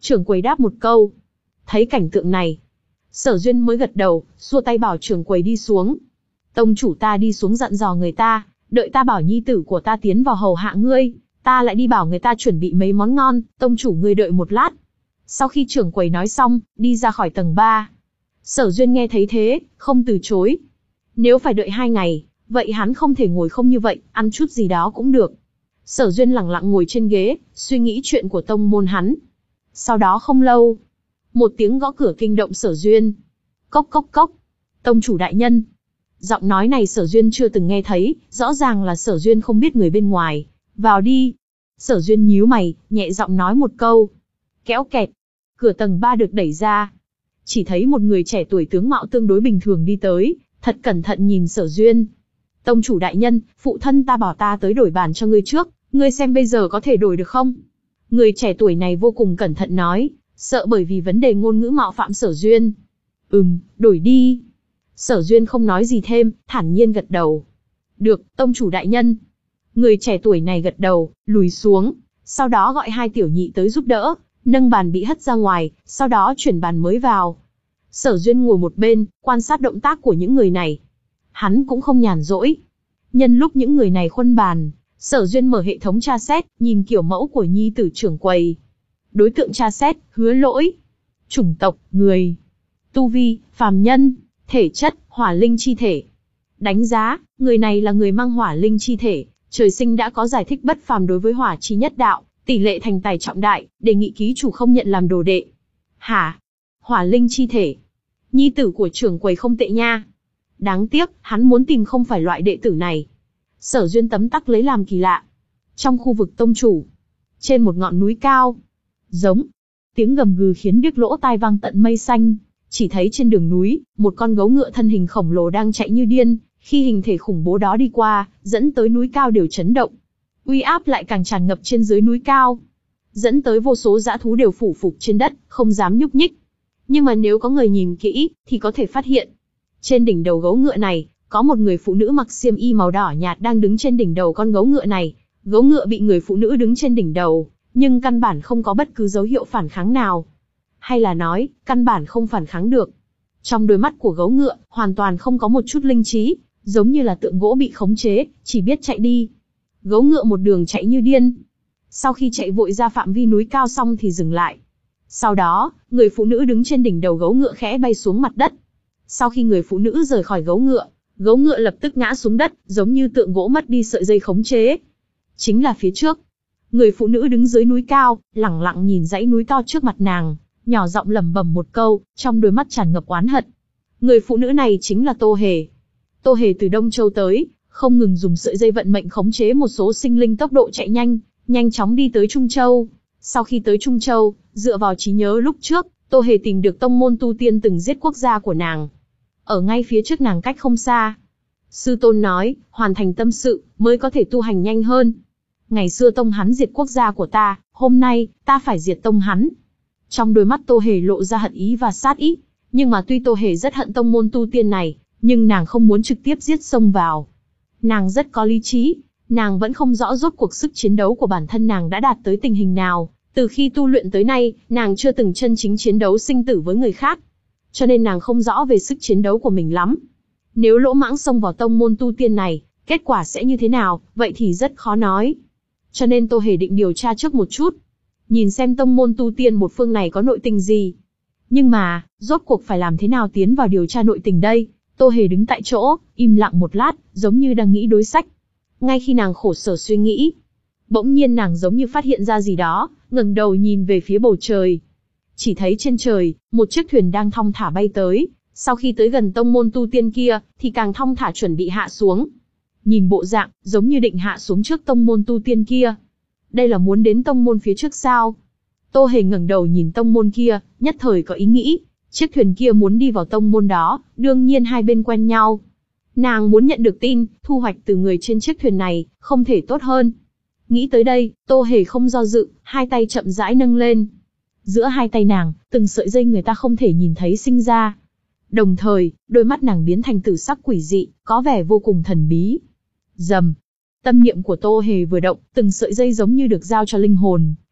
Trưởng quầy đáp một câu. Thấy cảnh tượng này, Sở Duyên mới gật đầu, xua tay bảo trưởng quầy đi xuống. Tông chủ ta đi xuống dặn dò người ta, đợi ta bảo nhi tử của ta tiến vào hầu hạ ngươi, ta lại đi bảo người ta chuẩn bị mấy món ngon, tông chủ ngươi đợi một lát. Sau khi trưởng quầy nói xong, đi ra khỏi tầng ba. Sở Duyên nghe thấy thế, không từ chối. Nếu phải đợi hai ngày, vậy hắn không thể ngồi không như vậy, ăn chút gì đó cũng được. Sở Duyên lặng lặng ngồi trên ghế, suy nghĩ chuyện của tông môn hắn. Sau đó không lâu, một tiếng gõ cửa kinh động Sở Duyên. Cốc cốc cốc. Tông chủ đại nhân. Giọng nói này Sở Duyên chưa từng nghe thấy, rõ ràng là Sở Duyên không biết người bên ngoài. Vào đi. Sở Duyên nhíu mày, nhẹ giọng nói một câu. Kéo kẹt. Cửa tầng ba được đẩy ra. Chỉ thấy một người trẻ tuổi tướng mạo tương đối bình thường đi tới, thật cẩn thận nhìn Sở Duyên. Tông chủ đại nhân, phụ thân ta bảo ta tới đổi bàn cho ngươi trước, ngươi xem bây giờ có thể đổi được không? Người trẻ tuổi này vô cùng cẩn thận nói, sợ bởi vì vấn đề ngôn ngữ mạo phạm Sở Duyên. Ừm, đổi đi. Sở Duyên không nói gì thêm, thản nhiên gật đầu. Được, tông chủ đại nhân. Người trẻ tuổi này gật đầu, lùi xuống, sau đó gọi hai tiểu nhị tới giúp đỡ, nâng bàn bị hất ra ngoài, sau đó chuyển bàn mới vào. Sở Duyên ngồi một bên, quan sát động tác của những người này. Hắn cũng không nhàn rỗi. Nhân lúc những người này khuân bàn, Sở Duyên mở hệ thống tra xét, nhìn kiểu mẫu của nhi tử trưởng quầy. Đối tượng tra xét, Hứa Lỗi. Chủng tộc, người. Tu vi, phàm nhân. Thể chất, hỏa linh chi thể. Đánh giá, người này là người mang hỏa linh chi thể, trời sinh đã có giải thích bất phàm đối với hỏa chi nhất đạo, tỷ lệ thành tài trọng đại, đề nghị ký chủ không nhận làm đồ đệ. Hả? Hỏa linh chi thể. Nhi tử của trưởng quầy không tệ nha. Đáng tiếc, hắn muốn tìm không phải loại đệ tử này. Sở Duyên tấm tắc lấy làm kỳ lạ. Trong khu vực tông chủ, trên một ngọn núi cao, giống, tiếng gầm gừ khiến điếc lỗ tai vang tận mây xanh. Chỉ thấy trên đường núi, một con gấu ngựa thân hình khổng lồ đang chạy như điên, khi hình thể khủng bố đó đi qua, dẫn tới núi cao đều chấn động. Uy áp lại càng tràn ngập trên dưới núi cao, dẫn tới vô số dã thú đều phủ phục trên đất, không dám nhúc nhích. Nhưng mà nếu có người nhìn kỹ, thì có thể phát hiện, trên đỉnh đầu gấu ngựa này, có một người phụ nữ mặc xiêm y màu đỏ nhạt đang đứng trên đỉnh đầu con gấu ngựa này. Gấu ngựa bị người phụ nữ đứng trên đỉnh đầu, nhưng căn bản không có bất cứ dấu hiệu phản kháng nào. Hay là nói, căn bản không phản kháng được. Trong đôi mắt của gấu ngựa, hoàn toàn không có một chút linh trí, giống như là tượng gỗ bị khống chế, chỉ biết chạy đi. Gấu ngựa một đường chạy như điên. Sau khi chạy vội ra phạm vi núi cao xong thì dừng lại. Sau đó, người phụ nữ đứng trên đỉnh đầu gấu ngựa khẽ bay xuống mặt đất. Sau khi người phụ nữ rời khỏi gấu ngựa, gấu ngựa lập tức ngã xuống đất, giống như tượng gỗ mất đi sợi dây khống chế. Chính là phía trước. Người phụ nữ đứng dưới núi cao, lẳng lặng nhìn dãy núi to trước mặt nàng, nhỏ giọng lẩm bẩm một câu, trong đôi mắt tràn ngập oán hận. Người phụ nữ này chính là Tô Hề. Tô Hề từ Đông Châu tới, không ngừng dùng sợi dây vận mệnh khống chế một số sinh linh tốc độ chạy nhanh, nhanh chóng đi tới Trung Châu. Sau khi tới Trung Châu, dựa vào trí nhớ lúc trước, Tô Hề tìm được tông môn tu tiên từng giết quốc gia của nàng. Ở ngay phía trước nàng cách không xa. Sư tôn nói, hoàn thành tâm sự, mới có thể tu hành nhanh hơn. Ngày xưa tông hắn diệt quốc gia của ta, hôm nay, ta phải diệt tông hắn. Trong đôi mắt Tô Hề lộ ra hận ý và sát ý. Nhưng mà tuy Tô Hề rất hận tông môn tu tiên này, nhưng nàng không muốn trực tiếp giết xông vào. Nàng rất có lý trí, nàng vẫn không rõ rốt cuộc sức chiến đấu của bản thân nàng đã đạt tới tình hình nào. Từ khi tu luyện tới nay, nàng chưa từng chân chính chiến đấu sinh tử với người khác. Cho nên nàng không rõ về sức chiến đấu của mình lắm. Nếu lỗ mãng xông vào tông môn tu tiên này, kết quả sẽ như thế nào, vậy thì rất khó nói. Cho nên Tô Hề định điều tra trước một chút. Nhìn xem tông môn tu tiên một phương này có nội tình gì. Nhưng mà, rốt cuộc phải làm thế nào tiến vào điều tra nội tình đây? Tô Hề đứng tại chỗ, im lặng một lát, giống như đang nghĩ đối sách. Ngay khi nàng khổ sở suy nghĩ, bỗng nhiên nàng giống như phát hiện ra gì đó, ngẩng đầu nhìn về phía bầu trời. Chỉ thấy trên trời, một chiếc thuyền đang thong thả bay tới. Sau khi tới gần tông môn tu tiên kia, thì càng thong thả chuẩn bị hạ xuống. Nhìn bộ dạng, giống như định hạ xuống trước tông môn tu tiên kia. Đây là muốn đến tông môn phía trước sao? Tô Hề ngẩng đầu nhìn tông môn kia, nhất thời có ý nghĩ. Chiếc thuyền kia muốn đi vào tông môn đó, đương nhiên hai bên quen nhau. Nàng muốn nhận được tin, thu hoạch từ người trên chiếc thuyền này, không thể tốt hơn. Nghĩ tới đây, Tô Hề không do dự, hai tay chậm rãi nâng lên. Giữa hai tay nàng, từng sợi dây người ta không thể nhìn thấy sinh ra. Đồng thời, đôi mắt nàng biến thành tử sắc quỷ dị, có vẻ vô cùng thần bí. Rầm. Tâm niệm của Tô Hề vừa động, từng sợi dây giống như được giao cho linh hồn,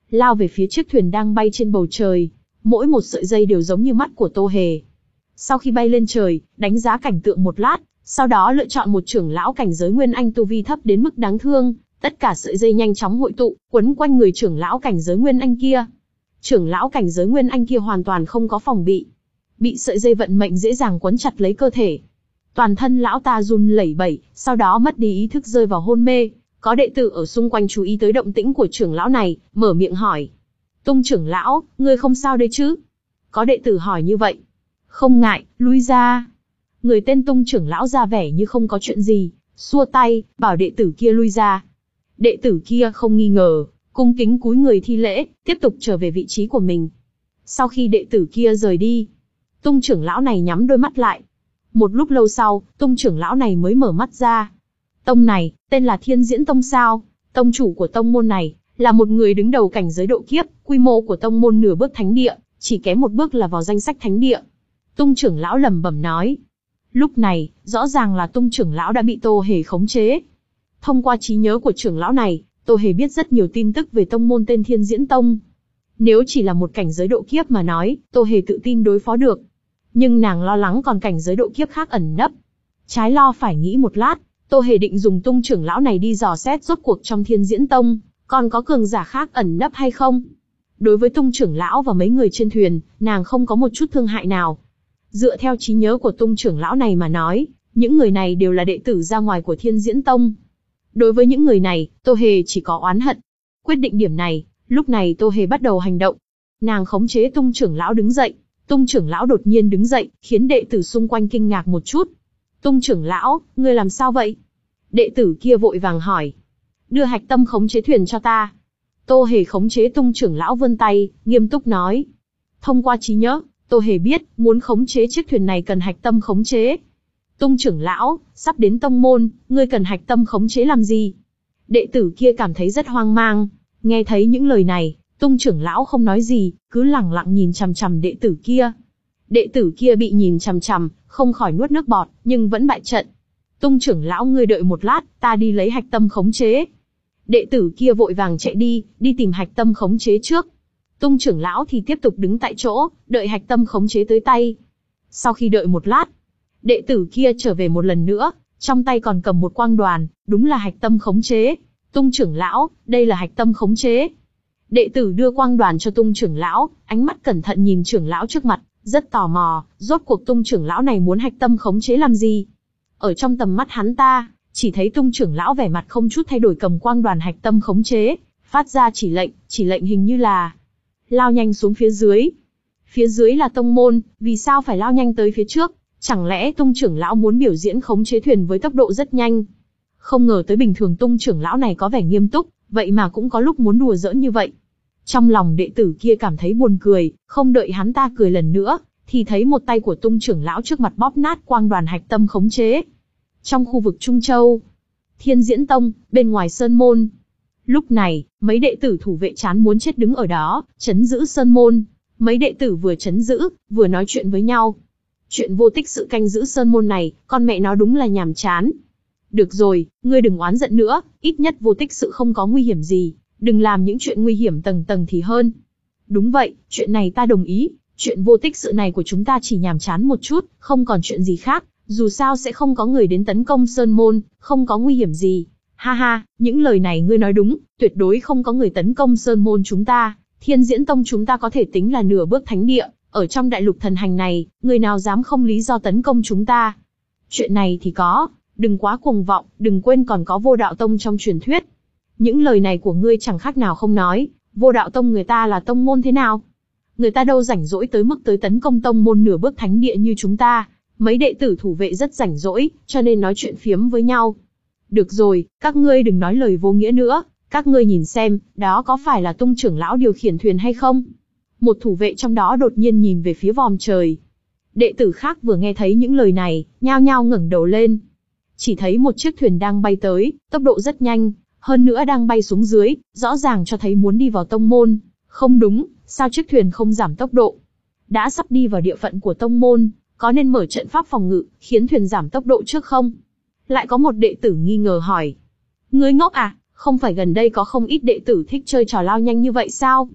lao về phía chiếc thuyền đang bay trên bầu trời. Mỗi một sợi dây đều giống như mắt của Tô Hề. Sau khi bay lên trời, đánh giá cảnh tượng một lát, sau đó lựa chọn một trưởng lão cảnh giới Nguyên Anh tu vi thấp đến mức đáng thương, tất cả sợi dây nhanh chóng hội tụ, quấn quanh người trưởng lão cảnh giới Nguyên Anh kia. Trưởng lão cảnh giới Nguyên Anh kia hoàn toàn không có phòng bị, bị sợi dây vận mệnh dễ dàng quấn chặt lấy cơ thể. Toàn thân lão ta run lẩy bẩy, sau đó mất đi ý thức rơi vào hôn mê. Có đệ tử ở xung quanh chú ý tới động tĩnh của trưởng lão này, mở miệng hỏi: Tung trưởng lão, ngươi không sao đấy chứ? Có đệ tử hỏi như vậy. Không ngại, lui ra. Người tên Tung trưởng lão ra vẻ như không có chuyện gì, xua tay, bảo đệ tử kia lui ra. Đệ tử kia không nghi ngờ, cung kính cúi người thi lễ, tiếp tục trở về vị trí của mình. Sau khi đệ tử kia rời đi, Tung trưởng lão này nhắm đôi mắt lại. Một lúc lâu sau, Tung trưởng lão này mới mở mắt ra. Tông này, tên là Thiên Diễn Tông sao? Tông chủ của tông môn này, là một người đứng đầu cảnh giới độ kiếp, quy mô của tông môn nửa bước thánh địa, chỉ kém một bước là vào danh sách thánh địa. Tung trưởng lão lẩm bẩm nói. Lúc này, rõ ràng là Tung trưởng lão đã bị Tô Hề khống chế. Thông qua trí nhớ của trưởng lão này, Tô Hề biết rất nhiều tin tức về tông môn tên Thiên Diễn Tông. Nếu chỉ là một cảnh giới độ kiếp mà nói, Tô Hề tự tin đối phó được. Nhưng nàng lo lắng còn cảnh giới độ kiếp khác ẩn nấp. Trái lo phải nghĩ một lát, Tô Hề định dùng Tung trưởng lão này đi dò xét rốt cuộc trong Thiên Diễn Tông, còn có cường giả khác ẩn nấp hay không. Đối với Tung trưởng lão và mấy người trên thuyền, nàng không có một chút thương hại nào. Dựa theo trí nhớ của Tung trưởng lão này mà nói, những người này đều là đệ tử ra ngoài của Thiên Diễn Tông. Đối với những người này, Tô Hề chỉ có oán hận. Quyết định điểm này, lúc này Tô Hề bắt đầu hành động. Nàng khống chế Tung trưởng lão đứng dậy. Tung trưởng lão đột nhiên đứng dậy, khiến đệ tử xung quanh kinh ngạc một chút. Tung trưởng lão, ngươi làm sao vậy? Đệ tử kia vội vàng hỏi. Đưa hạch tâm khống chế thuyền cho ta. Tô Hề khống chế Tung trưởng lão vươn tay, nghiêm túc nói. Thông qua trí nhớ, Tô Hề biết, muốn khống chế chiếc thuyền này cần hạch tâm khống chế. Tung trưởng lão, sắp đến tông môn, ngươi cần hạch tâm khống chế làm gì? Đệ tử kia cảm thấy rất hoang mang. Nghe thấy những lời này, Tung trưởng lão không nói gì, cứ lẳng lặng nhìn chằm chằm đệ tử kia. Đệ tử kia bị nhìn chằm chằm, không khỏi nuốt nước bọt, nhưng vẫn bại trận. Tung trưởng lão, ngươi đợi một lát, ta đi lấy hạch tâm khống chế. Đệ tử kia vội vàng chạy đi, đi tìm hạch tâm khống chế trước. Tung trưởng lão thì tiếp tục đứng tại chỗ, đợi hạch tâm khống chế tới tay. Sau khi đợi một lát, đệ tử kia trở về một lần nữa, trong tay còn cầm một quang đoàn, đúng là hạch tâm khống chế. Tung trưởng lão, đây là hạch tâm khống chế. Đệ tử đưa quang đoàn cho Tung trưởng lão, ánh mắt cẩn thận nhìn trưởng lão trước mặt, rất tò mò, rốt cuộc Tung trưởng lão này muốn hạch tâm khống chế làm gì? Ở trong tầm mắt hắn ta, chỉ thấy Tung trưởng lão vẻ mặt không chút thay đổi cầm quang đoàn hạch tâm khống chế, phát ra chỉ lệnh, chỉ lệnh hình như là lao nhanh xuống phía dưới. Phía dưới là tông môn, vì sao phải lao nhanh tới phía trước? Chẳng lẽ Tung trưởng lão muốn biểu diễn khống chế thuyền với tốc độ rất nhanh? Không ngờ tới bình thường Tung trưởng lão này có vẻ nghiêm túc, vậy mà cũng có lúc muốn đùa giỡn như vậy. Trong lòng đệ tử kia cảm thấy buồn cười, không đợi hắn ta cười lần nữa, thì thấy một tay của Tung trưởng lão trước mặt bóp nát quang đoàn hạch tâm khống chế. Trong khu vực Trung Châu, Thiên Diễn Tông, bên ngoài sơn môn. Lúc này, mấy đệ tử thủ vệ chán muốn chết đứng ở đó, trấn giữ sơn môn. Mấy đệ tử vừa trấn giữ, vừa nói chuyện với nhau. Chuyện vô tích sự canh giữ sơn môn này, con mẹ nó đúng là nhàm chán. Được rồi, ngươi đừng oán giận nữa, ít nhất vô tích sự không có nguy hiểm gì, đừng làm những chuyện nguy hiểm tầng tầng thì hơn. Đúng vậy, chuyện này ta đồng ý, chuyện vô tích sự này của chúng ta chỉ nhàm chán một chút, không còn chuyện gì khác, dù sao sẽ không có người đến tấn công sơn môn, không có nguy hiểm gì. Ha ha, những lời này ngươi nói đúng, tuyệt đối không có người tấn công sơn môn chúng ta, Thiên Diễn Tông chúng ta có thể tính là nửa bước thánh địa, ở trong đại lục thần hành này, người nào dám không lý do tấn công chúng ta. Chuyện này thì có, đừng quá cuồng vọng, đừng quên còn có Vô Đạo Tông trong truyền thuyết. Những lời này của ngươi chẳng khác nào không nói, Vô Đạo Tông người ta là tông môn thế nào? Người ta đâu rảnh rỗi tới mức tới tấn công tông môn nửa bước thánh địa như chúng ta. Mấy đệ tử thủ vệ rất rảnh rỗi, cho nên nói chuyện phiếm với nhau. Được rồi, các ngươi đừng nói lời vô nghĩa nữa, các ngươi nhìn xem, đó có phải là Tung trưởng lão điều khiển thuyền hay không? Một thủ vệ trong đó đột nhiên nhìn về phía vòm trời. Đệ tử khác vừa nghe thấy những lời này, nhao nhao ngẩng đầu lên. Chỉ thấy một chiếc thuyền đang bay tới, tốc độ rất nhanh, hơn nữa đang bay xuống dưới, rõ ràng cho thấy muốn đi vào tông môn. Không đúng, sao chiếc thuyền không giảm tốc độ? Đã sắp đi vào địa phận của tông môn, có nên mở trận pháp phòng ngự, khiến thuyền giảm tốc độ trước không? Lại có một đệ tử nghi ngờ hỏi. Ngươi ngốc à, Không phải gần đây có không ít đệ tử thích chơi trò lao nhanh như vậy sao?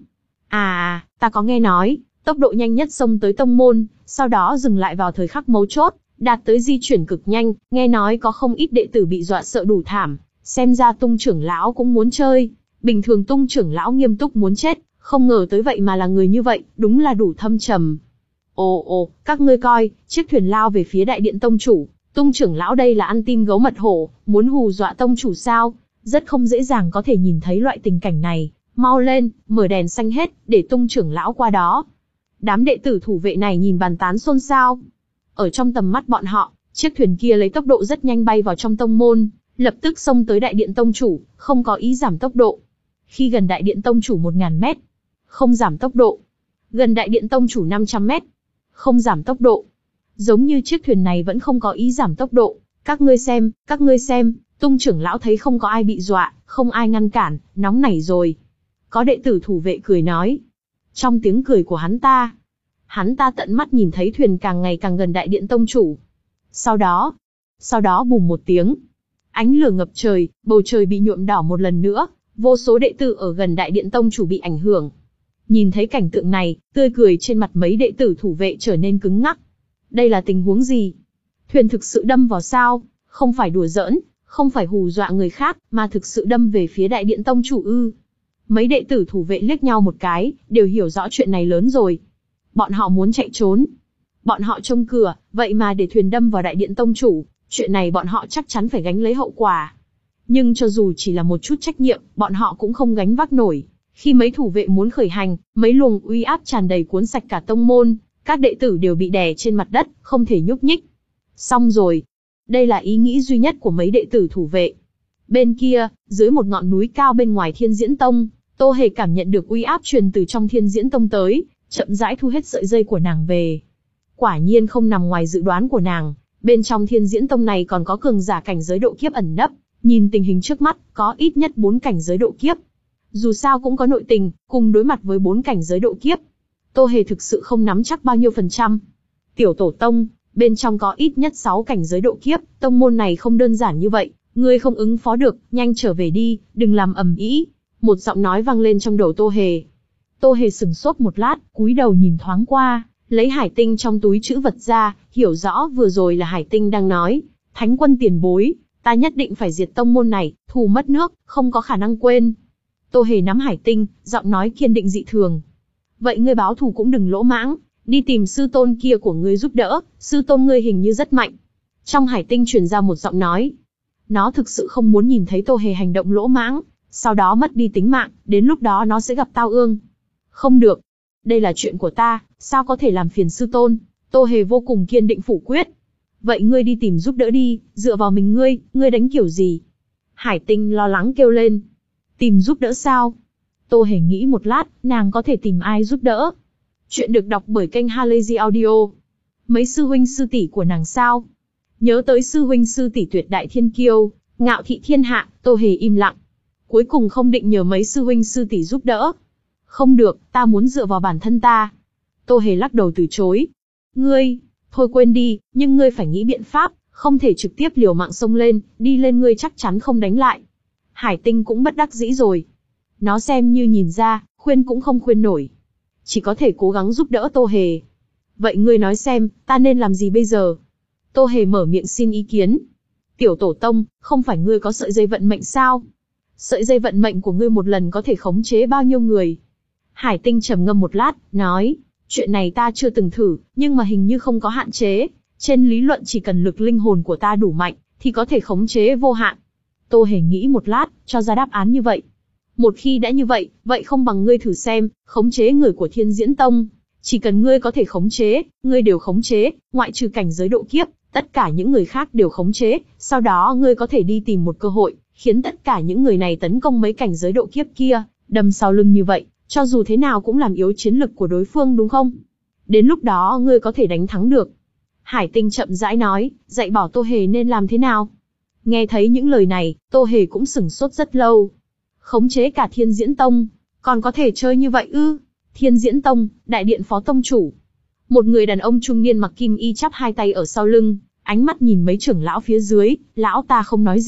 À, ta có nghe nói, tốc độ nhanh nhất xông tới tông môn, sau đó dừng lại vào thời khắc mấu chốt, đạt tới di chuyển cực nhanh, nghe nói có không ít đệ tử bị dọa sợ đủ thảm, xem ra Tung trưởng lão cũng muốn chơi. Bình thường Tung trưởng lão nghiêm túc muốn chết, không ngờ tới vậy mà là người như vậy, đúng là đủ thâm trầm. Ồ ồ, các ngươi coi, chiếc thuyền lao về phía đại điện tông chủ, Tung trưởng lão đây là ăn tim gấu mật hổ, muốn hù dọa tông chủ sao? Rất không dễ dàng có thể nhìn thấy loại tình cảnh này, mau lên, mở đèn xanh hết, để Tung trưởng lão qua đó. Đám đệ tử thủ vệ này nhìn bàn tán xôn xao. Ở trong tầm mắt bọn họ, chiếc thuyền kia lấy tốc độ rất nhanh bay vào trong tông môn, lập tức xông tới đại điện tông chủ, không có ý giảm tốc độ. Khi gần đại điện tông chủ một nghìn mét, không giảm tốc độ. Gần đại điện tông chủ năm trăm mét, không giảm tốc độ. Giống như chiếc thuyền này vẫn không có ý giảm tốc độ. Các ngươi xem, các ngươi xem, Tung trưởng lão thấy không có ai bị dọa, không ai ngăn cản, nóng nảy rồi. Có đệ tử thủ vệ cười nói. Trong tiếng cười của hắn ta, hắn ta tận mắt nhìn thấy thuyền càng ngày càng gần đại điện tông chủ. Sau đó, sau đó bùm một tiếng. Ánh lửa ngập trời, bầu trời bị nhuộm đỏ một lần nữa, vô số đệ tử ở gần đại điện tông chủ bị ảnh hưởng. Nhìn thấy cảnh tượng này, tươi cười trên mặt mấy đệ tử thủ vệ trở nên cứng ngắc. Đây là tình huống gì? Thuyền thực sự đâm vào sao? Không phải đùa giỡn, không phải hù dọa người khác, mà thực sự đâm về phía đại điện tông chủ ư? Mấy đệ tử thủ vệ liếc nhau một cái, đều hiểu rõ chuyện này lớn rồi. Bọn họ muốn chạy trốn. Bọn họ trông cửa, vậy mà để thuyền đâm vào đại điện tông chủ, chuyện này bọn họ chắc chắn phải gánh lấy hậu quả. Nhưng cho dù chỉ là một chút trách nhiệm, bọn họ cũng không gánh vác nổi. Khi mấy thủ vệ muốn khởi hành, mấy luồng uy áp tràn đầy cuốn sạch cả tông môn, các đệ tử đều bị đè trên mặt đất, không thể nhúc nhích. Xong rồi. Đây là ý nghĩ duy nhất của mấy đệ tử thủ vệ. Bên kia, dưới một ngọn núi cao bên ngoài Thiên Diễn Tông, Tô Hề cảm nhận được uy áp truyền từ trong Thiên Diễn Tông tới, chậm rãi thu hết sợi dây của nàng về. Quả nhiên không nằm ngoài dự đoán của nàng, bên trong Thiên Diễn Tông này còn có cường giả cảnh giới độ kiếp ẩn nấp, nhìn tình hình trước mắt, có ít nhất bốn cảnh giới độ kiếp. Dù sao cũng có nội tình, cùng đối mặt với bốn cảnh giới độ kiếp. Tô Hề thực sự không nắm chắc bao nhiêu phần trăm. Tiểu tổ tông, bên trong có ít nhất sáu cảnh giới độ kiếp, tông môn này không đơn giản như vậy, ngươi không ứng phó được, nhanh trở về đi, đừng làm ầm ĩ. Một giọng nói vang lên trong đầu Tô Hề. Tô Hề sừng sốt một lát, cúi đầu nhìn thoáng qua, lấy hải tinh trong túi trữ vật ra, hiểu rõ vừa rồi là hải tinh đang nói. Thánh quân tiền bối, ta nhất định phải diệt tông môn này, thù mất nước, không có khả năng quên. Tô Hề nắm hải tinh, giọng nói kiên định dị thường. Vậy ngươi báo thù cũng đừng lỗ mãng, đi tìm sư tôn kia của ngươi giúp đỡ, sư tôn ngươi hình như rất mạnh. Trong hải tinh truyền ra một giọng nói. Nó thực sự không muốn nhìn thấy Tô Hề hành động lỗ mãng, sau đó mất đi tính mạng, đến lúc đó nó sẽ gặp tao ương. Không được. Đây là chuyện của ta, sao có thể làm phiền sư tôn? Tô Hề vô cùng kiên định phủ quyết. Vậy ngươi đi tìm giúp đỡ đi, dựa vào mình ngươi, ngươi đánh kiểu gì? Hải tinh lo lắng kêu lên. Tìm giúp đỡ sao? Tô Hề nghĩ một lát, nàng có thể tìm ai giúp đỡ? Chuyện được đọc bởi kênh Halazy Audio. Mấy sư huynh sư tỷ của nàng sao? Nhớ tới sư huynh sư tỷ tuyệt đại thiên kiêu, ngạo thị thiên hạ, Tô Hề im lặng. Cuối cùng không định nhờ mấy sư huynh sư tỷ giúp đỡ. Không được, ta muốn dựa vào bản thân ta. Tô Hề lắc đầu từ chối. Ngươi, thôi quên đi, nhưng ngươi phải nghĩ biện pháp, không thể trực tiếp liều mạng xông lên, đi lên ngươi chắc chắn không đánh lại. Hải tinh cũng bất đắc dĩ rồi. Nó xem như nhìn ra, khuyên cũng không khuyên nổi. Chỉ có thể cố gắng giúp đỡ Tô Hề. Vậy ngươi nói xem, ta nên làm gì bây giờ? Tô Hề mở miệng xin ý kiến. Tiểu tổ tông, không phải ngươi có sợi dây vận mệnh sao? Sợi dây vận mệnh của ngươi một lần có thể khống chế bao nhiêu người? Hải tinh trầm ngâm một lát, nói, chuyện này ta chưa từng thử, nhưng mà hình như không có hạn chế. Trên lý luận chỉ cần lực linh hồn của ta đủ mạnh, thì có thể khống chế vô hạn. Tô Hề nghĩ một lát, cho ra đáp án như vậy. Một khi đã như vậy, vậy không bằng ngươi thử xem, khống chế người của Thiên Diễn Tông. Chỉ cần ngươi có thể khống chế, ngươi đều khống chế, ngoại trừ cảnh giới độ kiếp, tất cả những người khác đều khống chế, sau đó ngươi có thể đi tìm một cơ hội, khiến tất cả những người này tấn công mấy cảnh giới độ kiếp kia, đâm sau lưng như vậy, cho dù thế nào cũng làm yếu chiến lực của đối phương đúng không? Đến lúc đó ngươi có thể đánh thắng được. Hải tinh chậm rãi nói, dạy bảo Tô Hề nên làm thế nào. Nghe thấy những lời này, Tô Hề cũng sửng sốt rất lâu. Khống chế cả Thiên Diễn Tông, còn có thể chơi như vậy ư? Thiên Diễn Tông, đại điện phó tông chủ. Một người đàn ông trung niên mặc kim y chắp hai tay ở sau lưng, ánh mắt nhìn mấy trưởng lão phía dưới, lão ta không nói gì,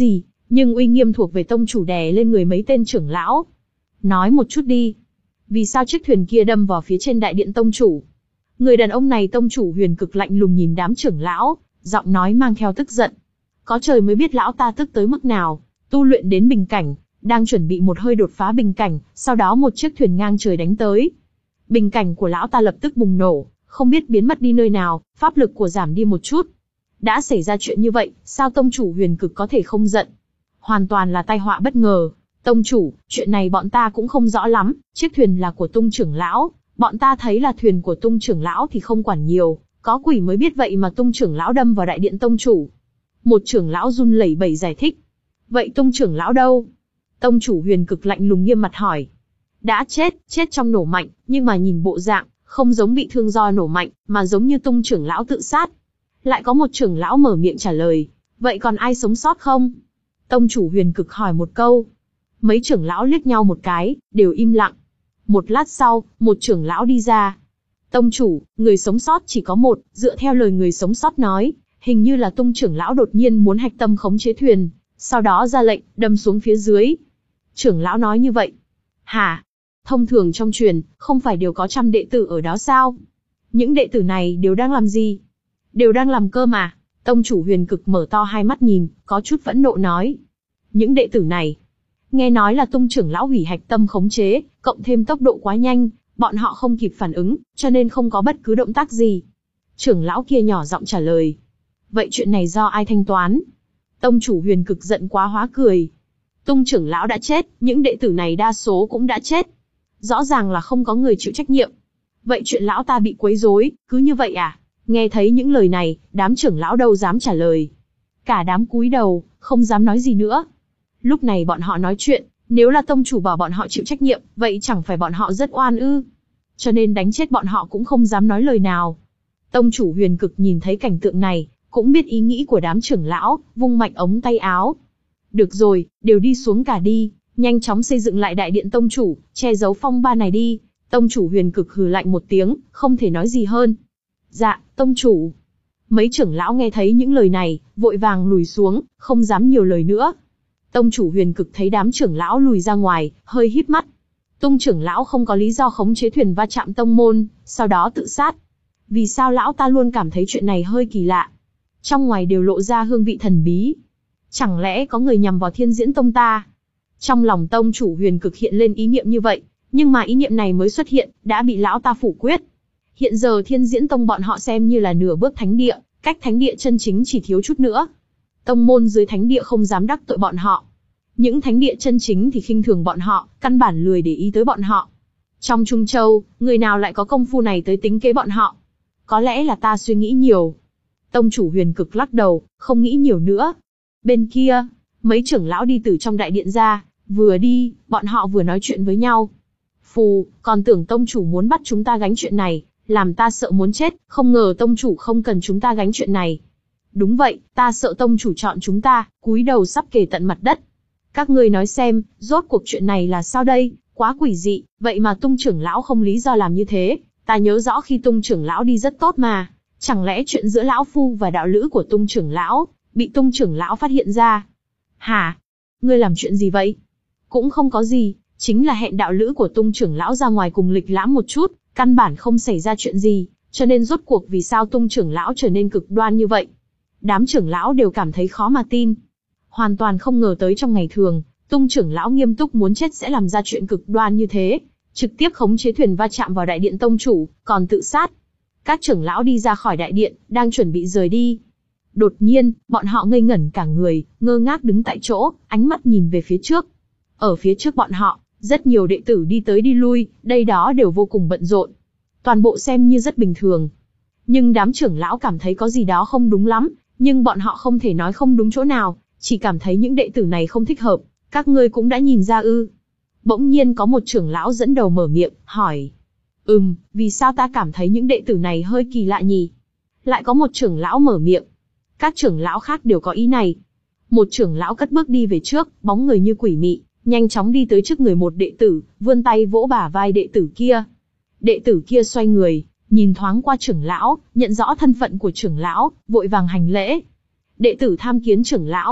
nhưng uy nghiêm thuộc về tông chủ đè lên người mấy tên trưởng lão. Nói một chút đi. Vì sao chiếc thuyền kia đâm vào phía trên đại điện tông chủ? Người đàn ông này tông chủ Huyền Cực lạnh lùng nhìn đám trưởng lão, giọng nói mang theo tức giận. Có trời mới biết lão ta tức tới mức nào, tu luyện đến bình cảnh, đang chuẩn bị một hơi đột phá bình cảnh, sau đó một chiếc thuyền ngang trời đánh tới. Bình cảnh của lão ta lập tức bùng nổ, không biết biến mất đi nơi nào, pháp lực của giảm đi một chút. Đã xảy ra chuyện như vậy, sao tông chủ Huyền Cực có thể không giận? Hoàn toàn là tai họa bất ngờ. Tông chủ, chuyện này bọn ta cũng không rõ lắm, chiếc thuyền là của Tung trưởng lão, bọn ta thấy là thuyền của Tung trưởng lão thì không quản nhiều, có quỷ mới biết vậy mà Tung trưởng lão đâm vào đại điện tông chủ. Một trưởng lão run lẩy bẩy giải thích. Vậy Tung trưởng lão đâu? Tông chủ Huyền Cực lạnh lùng nghiêm mặt hỏi. Đã chết, chết trong nổ mạnh, nhưng mà nhìn bộ dạng, không giống bị thương do nổ mạnh, mà giống như Tung trưởng lão tự sát. Lại có một trưởng lão mở miệng trả lời. Vậy còn ai sống sót không? Tông chủ Huyền Cực hỏi một câu. Mấy trưởng lão liếc nhau một cái, đều im lặng. Một lát sau, một trưởng lão đi ra. Tông chủ, người sống sót chỉ có một, dựa theo lời người sống sót nói, hình như là Tung trưởng lão đột nhiên muốn hạch tâm khống chế thuyền, sau đó ra lệnh, đâm xuống phía dưới. Trưởng lão nói như vậy. Hả? Thông thường trong truyền, không phải đều có trăm đệ tử ở đó sao? Những đệ tử này đều đang làm gì? Đều đang làm cơ mà. Tông chủ Huyền Cực mở to hai mắt nhìn, có chút phẫn nộ nói. Những đệ tử này, nghe nói là Tung trưởng lão hủy hạch tâm khống chế, cộng thêm tốc độ quá nhanh, bọn họ không kịp phản ứng, cho nên không có bất cứ động tác gì. Trưởng lão kia nhỏ giọng trả lời. Vậy chuyện này do ai thanh toán? Tông chủ Huyền Cực giận quá hóa cười. Tung trưởng lão đã chết, những đệ tử này đa số cũng đã chết. Rõ ràng là không có người chịu trách nhiệm. Vậy chuyện lão ta bị quấy rối, cứ như vậy à? Nghe thấy những lời này, đám trưởng lão đâu dám trả lời. Cả đám cúi đầu, không dám nói gì nữa. Lúc này bọn họ nói chuyện, nếu là tông chủ bảo bọn họ chịu trách nhiệm, vậy chẳng phải bọn họ rất oan ư? Cho nên đánh chết bọn họ cũng không dám nói lời nào. Tông chủ Huyền Cực nhìn thấy cảnh tượng này, cũng biết ý nghĩ của đám trưởng lão, vung mạnh ống tay áo. Được rồi, đều đi xuống cả đi, nhanh chóng xây dựng lại đại điện tông chủ, che giấu phong ba này đi. Tông chủ Huyền Cực hừ lạnh một tiếng, không thể nói gì hơn. Dạ, tông chủ. Mấy trưởng lão nghe thấy những lời này, vội vàng lùi xuống, không dám nhiều lời nữa. Tông chủ Huyền Cực thấy đám trưởng lão lùi ra ngoài, hơi híp mắt. Tung trưởng lão không có lý do khống chế thuyền va chạm tông môn, sau đó tự sát. Vì sao lão ta luôn cảm thấy chuyện này hơi kỳ lạ? Trong ngoài đều lộ ra hương vị thần bí. Chẳng lẽ có người nhằm vào Thiên Diễn Tông ta? Trong lòng tông chủ Huyền Cực hiện lên ý niệm như vậy, nhưng mà ý niệm này mới xuất hiện, đã bị lão ta phủ quyết. Hiện giờ Thiên Diễn Tông bọn họ xem như là nửa bước thánh địa, cách thánh địa chân chính chỉ thiếu chút nữa. Tông môn dưới thánh địa không dám đắc tội bọn họ. Những thánh địa chân chính thì khinh thường bọn họ, căn bản lười để ý tới bọn họ. Trong Trung Châu, người nào lại có công phu này tới tính kế bọn họ? Có lẽ là ta suy nghĩ nhiều. Tông chủ Huyền Cực lắc đầu, không nghĩ nhiều nữa. Bên kia, mấy trưởng lão đi từ trong đại điện ra, vừa đi, bọn họ vừa nói chuyện với nhau. Phù, còn tưởng tông chủ muốn bắt chúng ta gánh chuyện này, làm ta sợ muốn chết, không ngờ tông chủ không cần chúng ta gánh chuyện này. Đúng vậy, ta sợ tông chủ chọn chúng ta, cúi đầu sắp kề tận mặt đất. Các ngươi nói xem, rốt cuộc chuyện này là sao đây, quá quỷ dị, vậy mà Tung trưởng lão không lý do làm như thế, ta nhớ rõ khi Tung trưởng lão đi rất tốt mà, chẳng lẽ chuyện giữa lão phu và đạo lữ của Tung trưởng lão, bị Tung trưởng lão phát hiện ra? Hả? Ngươi làm chuyện gì vậy? Cũng không có gì, chính là hẹn đạo lữ của Tung trưởng lão ra ngoài cùng lịch lãm một chút, căn bản không xảy ra chuyện gì, cho nên rốt cuộc vì sao Tung trưởng lão trở nên cực đoan như vậy? Đám trưởng lão đều cảm thấy khó mà tin. Hoàn toàn không ngờ tới trong ngày thường, Tung trưởng lão nghiêm túc muốn chết sẽ làm ra chuyện cực đoan như thế, trực tiếp khống chế thuyền va chạm vào đại điện tông chủ, còn tự sát. Các trưởng lão đi ra khỏi đại điện, đang chuẩn bị rời đi. Đột nhiên, bọn họ ngây ngẩn cả người, ngơ ngác đứng tại chỗ, ánh mắt nhìn về phía trước. Ở phía trước bọn họ, rất nhiều đệ tử đi tới đi lui, đây đó đều vô cùng bận rộn. Toàn bộ xem như rất bình thường. Nhưng đám trưởng lão cảm thấy có gì đó không đúng lắm, nhưng bọn họ không thể nói không đúng chỗ nào, chỉ cảm thấy những đệ tử này không thích hợp, các ngươi cũng đã nhìn ra ư. Bỗng nhiên có một trưởng lão dẫn đầu mở miệng, hỏi. Ừm, vì sao ta cảm thấy những đệ tử này hơi kỳ lạ nhỉ? Lại có một trưởng lão mở miệng. Các trưởng lão khác đều có ý này. Một trưởng lão cất bước đi về trước, bóng người như quỷ mị, nhanh chóng đi tới trước người một đệ tử, vươn tay vỗ bả vai đệ tử kia. Đệ tử kia xoay người, nhìn thoáng qua trưởng lão, nhận rõ thân phận của trưởng lão, vội vàng hành lễ. Đệ tử tham kiến trưởng lão,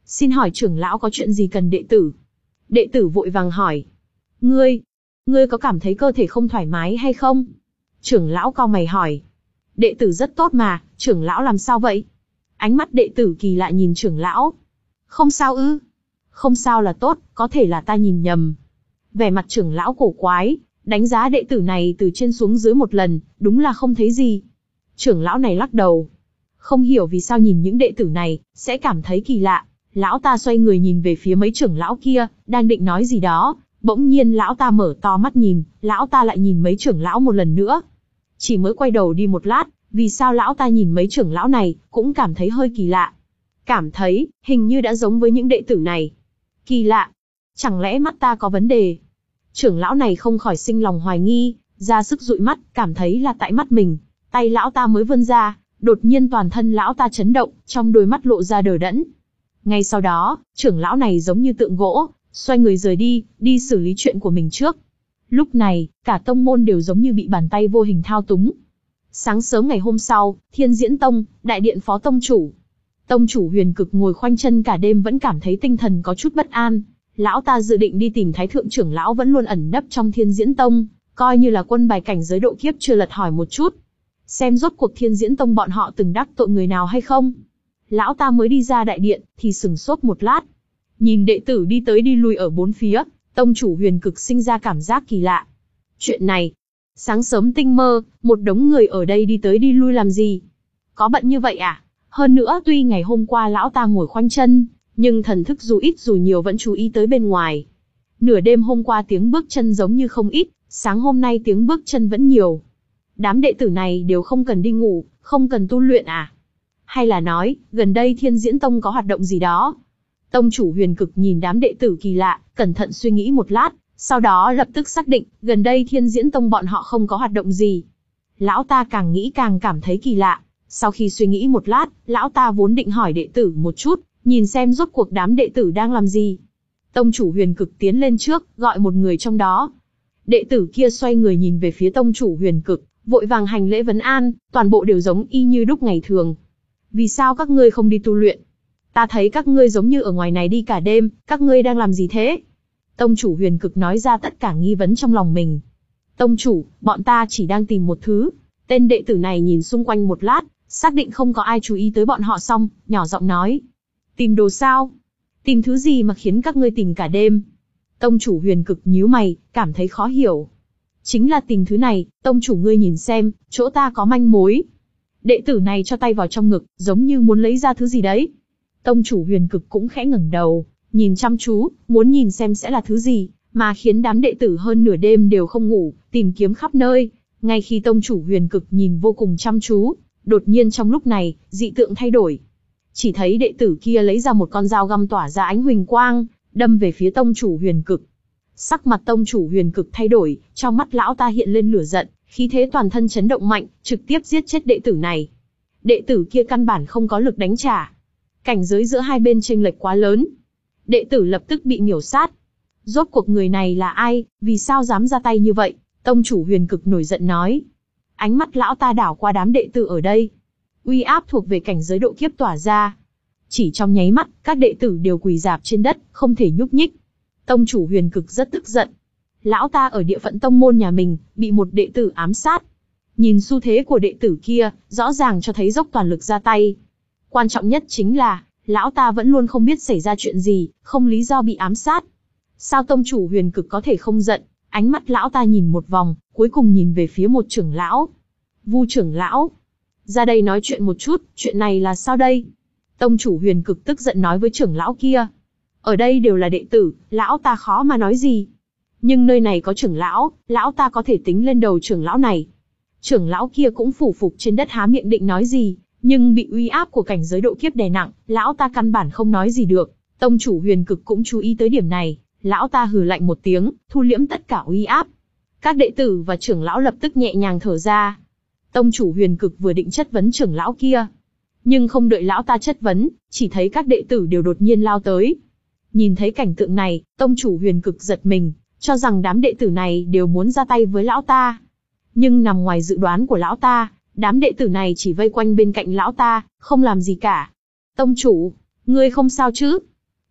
Xin hỏi trưởng lão có chuyện gì cần đệ tử? Đệ tử vội vàng hỏi. Ngươi, ngươi có cảm thấy cơ thể không thoải mái hay không? Trưởng lão cau mày hỏi. Đệ tử rất tốt mà, trưởng lão làm sao vậy? Ánh mắt đệ tử kỳ lạ nhìn trưởng lão. Không sao ư? Không sao là tốt, có thể là ta nhìn nhầm. Vẻ mặt trưởng lão cổ quái, đánh giá đệ tử này từ trên xuống dưới một lần, đúng là không thấy gì. Trưởng lão này lắc đầu. Không hiểu vì sao nhìn những đệ tử này, sẽ cảm thấy kỳ lạ. Lão ta xoay người nhìn về phía mấy trưởng lão kia, đang định nói gì đó. Bỗng nhiên lão ta mở to mắt nhìn, lão ta lại nhìn mấy trưởng lão một lần nữa. Chỉ mới quay đầu đi một lát, vì sao lão ta nhìn mấy trưởng lão này, cũng cảm thấy hơi kỳ lạ. Cảm thấy, hình như đã giống với những đệ tử này. Kỳ lạ. Chẳng lẽ mắt ta có vấn đề? Trưởng lão này không khỏi sinh lòng hoài nghi, ra sức dụi mắt, cảm thấy là tại mắt mình. Tay lão ta mới vươn ra, đột nhiên toàn thân lão ta chấn động, trong đôi mắt lộ ra đờ đẫn. Ngay sau đó, trưởng lão này giống như tượng gỗ, xoay người rời đi, đi xử lý chuyện của mình trước. Lúc này, cả tông môn đều giống như bị bàn tay vô hình thao túng. Sáng sớm ngày hôm sau, Thiên Diễn Tông, đại điện phó tông chủ. Tông chủ Huyền Cực ngồi khoanh chân cả đêm vẫn cảm thấy tinh thần có chút bất an. Lão ta dự định đi tìm Thái thượng trưởng lão vẫn luôn ẩn nấp trong Thiên Diễn Tông, coi như là quân bài cảnh giới độ kiếp chưa lật hỏi một chút. Xem rốt cuộc Thiên Diễn Tông bọn họ từng đắc tội người nào hay không. Lão ta mới đi ra đại điện, thì sừng sốt một lát. Nhìn đệ tử đi tới đi lui ở bốn phía, tông chủ Huyền Cực sinh ra cảm giác kỳ lạ. Chuyện này, sáng sớm tinh mơ, một đống người ở đây đi tới đi lui làm gì? Có bận như vậy à? Hơn nữa tuy ngày hôm qua lão ta ngồi khoanh chân, nhưng thần thức dù ít dù nhiều vẫn chú ý tới bên ngoài. Nửa đêm hôm qua tiếng bước chân giống như không ít, sáng hôm nay tiếng bước chân vẫn nhiều. Đám đệ tử này đều không cần đi ngủ, không cần tu luyện à? Hay là nói, gần đây Thiên Diễn Tông có hoạt động gì đó? Tông chủ Huyền Cực nhìn đám đệ tử kỳ lạ, cẩn thận suy nghĩ một lát, sau đó lập tức xác định, gần đây Thiên Diễn Tông bọn họ không có hoạt động gì. Lão ta càng nghĩ càng cảm thấy kỳ lạ. Sau khi suy nghĩ một lát, lão ta vốn định hỏi đệ tử một chút, nhìn xem rốt cuộc đám đệ tử đang làm gì. Tông chủ Huyền Cực tiến lên trước, gọi một người trong đó. Đệ tử kia xoay người nhìn về phía tông chủ Huyền Cực, vội vàng hành lễ vấn an, toàn bộ đều giống y như đúc ngày thường. Vì sao các ngươi không đi tu luyện? Ta thấy các ngươi giống như ở ngoài này đi cả đêm, các ngươi đang làm gì thế? Tông chủ Huyền Cực nói ra tất cả nghi vấn trong lòng mình. Tông chủ, bọn ta chỉ đang tìm một thứ. Tên đệ tử này nhìn xung quanh một lát, xác định không có ai chú ý tới bọn họ xong, nhỏ giọng nói. Tìm đồ sao? Tìm thứ gì mà khiến các ngươi tìm cả đêm? Tông chủ Huyền Cực nhíu mày, cảm thấy khó hiểu. Chính là tìm thứ này, tông chủ ngươi nhìn xem, chỗ ta có manh mối. Đệ tử này cho tay vào trong ngực, giống như muốn lấy ra thứ gì đấy. Tông chủ Huyền Cực cũng khẽ ngẩng đầu, nhìn chăm chú, muốn nhìn xem sẽ là thứ gì, mà khiến đám đệ tử hơn nửa đêm đều không ngủ, tìm kiếm khắp nơi. Ngay khi tông chủ Huyền Cực nhìn vô cùng chăm chú, đột nhiên trong lúc này, dị tượng thay đổi. Chỉ thấy đệ tử kia lấy ra một con dao găm tỏa ra ánh huỳnh quang, đâm về phía tông chủ Huyền Cực. Sắc mặt tông chủ Huyền Cực thay đổi, trong mắt lão ta hiện lên lửa giận, khí thế toàn thân chấn động mạnh, trực tiếp giết chết đệ tử này. Đệ tử kia căn bản không có lực đánh trả. Cảnh giới giữa hai bên chênh lệch quá lớn. Đệ tử lập tức bị miểu sát. Rốt cuộc người này là ai, vì sao dám ra tay như vậy? Tông chủ Huyền Cực nổi giận nói. Ánh mắt lão ta đảo qua đám đệ tử ở đây. Uy áp thuộc về cảnh giới độ kiếp tỏa ra. Chỉ trong nháy mắt, các đệ tử đều quỳ rạp trên đất, không thể nhúc nhích. Tông chủ Huyền Cực rất tức giận. Lão ta ở địa phận tông môn nhà mình, bị một đệ tử ám sát. Nhìn xu thế của đệ tử kia, rõ ràng cho thấy dốc toàn lực ra tay. Quan trọng nhất chính là, lão ta vẫn luôn không biết xảy ra chuyện gì, không lý do bị ám sát. Sao tông chủ Huyền Cực có thể không giận? Ánh mắt lão ta nhìn một vòng, cuối cùng nhìn về phía một trưởng lão. Vu trưởng lão, ra đây nói chuyện một chút, chuyện này là sao đây? Tông chủ Huyền Cực tức giận nói với trưởng lão kia. Ở đây đều là đệ tử, lão ta khó mà nói gì. Nhưng nơi này có trưởng lão, lão ta có thể tính lên đầu trưởng lão này. Trưởng lão kia cũng phủ phục trên đất há miệng định nói gì, nhưng bị uy áp của cảnh giới độ kiếp đè nặng, lão ta căn bản không nói gì được. Tông chủ Huyền Cực cũng chú ý tới điểm này, lão ta hừ lạnh một tiếng, thu liễm tất cả uy áp. Các đệ tử và trưởng lão lập tức nhẹ nhàng thở ra. Tông chủ Huyền Cực vừa định chất vấn trưởng lão kia, nhưng không đợi lão ta chất vấn, chỉ thấy các đệ tử đều đột nhiên lao tới. Nhìn thấy cảnh tượng này, tông chủ Huyền Cực giật mình, cho rằng đám đệ tử này đều muốn ra tay với lão ta. Nhưng nằm ngoài dự đoán của lão ta, đám đệ tử này chỉ vây quanh bên cạnh lão ta, không làm gì cả. Tông chủ, ngươi không sao chứ?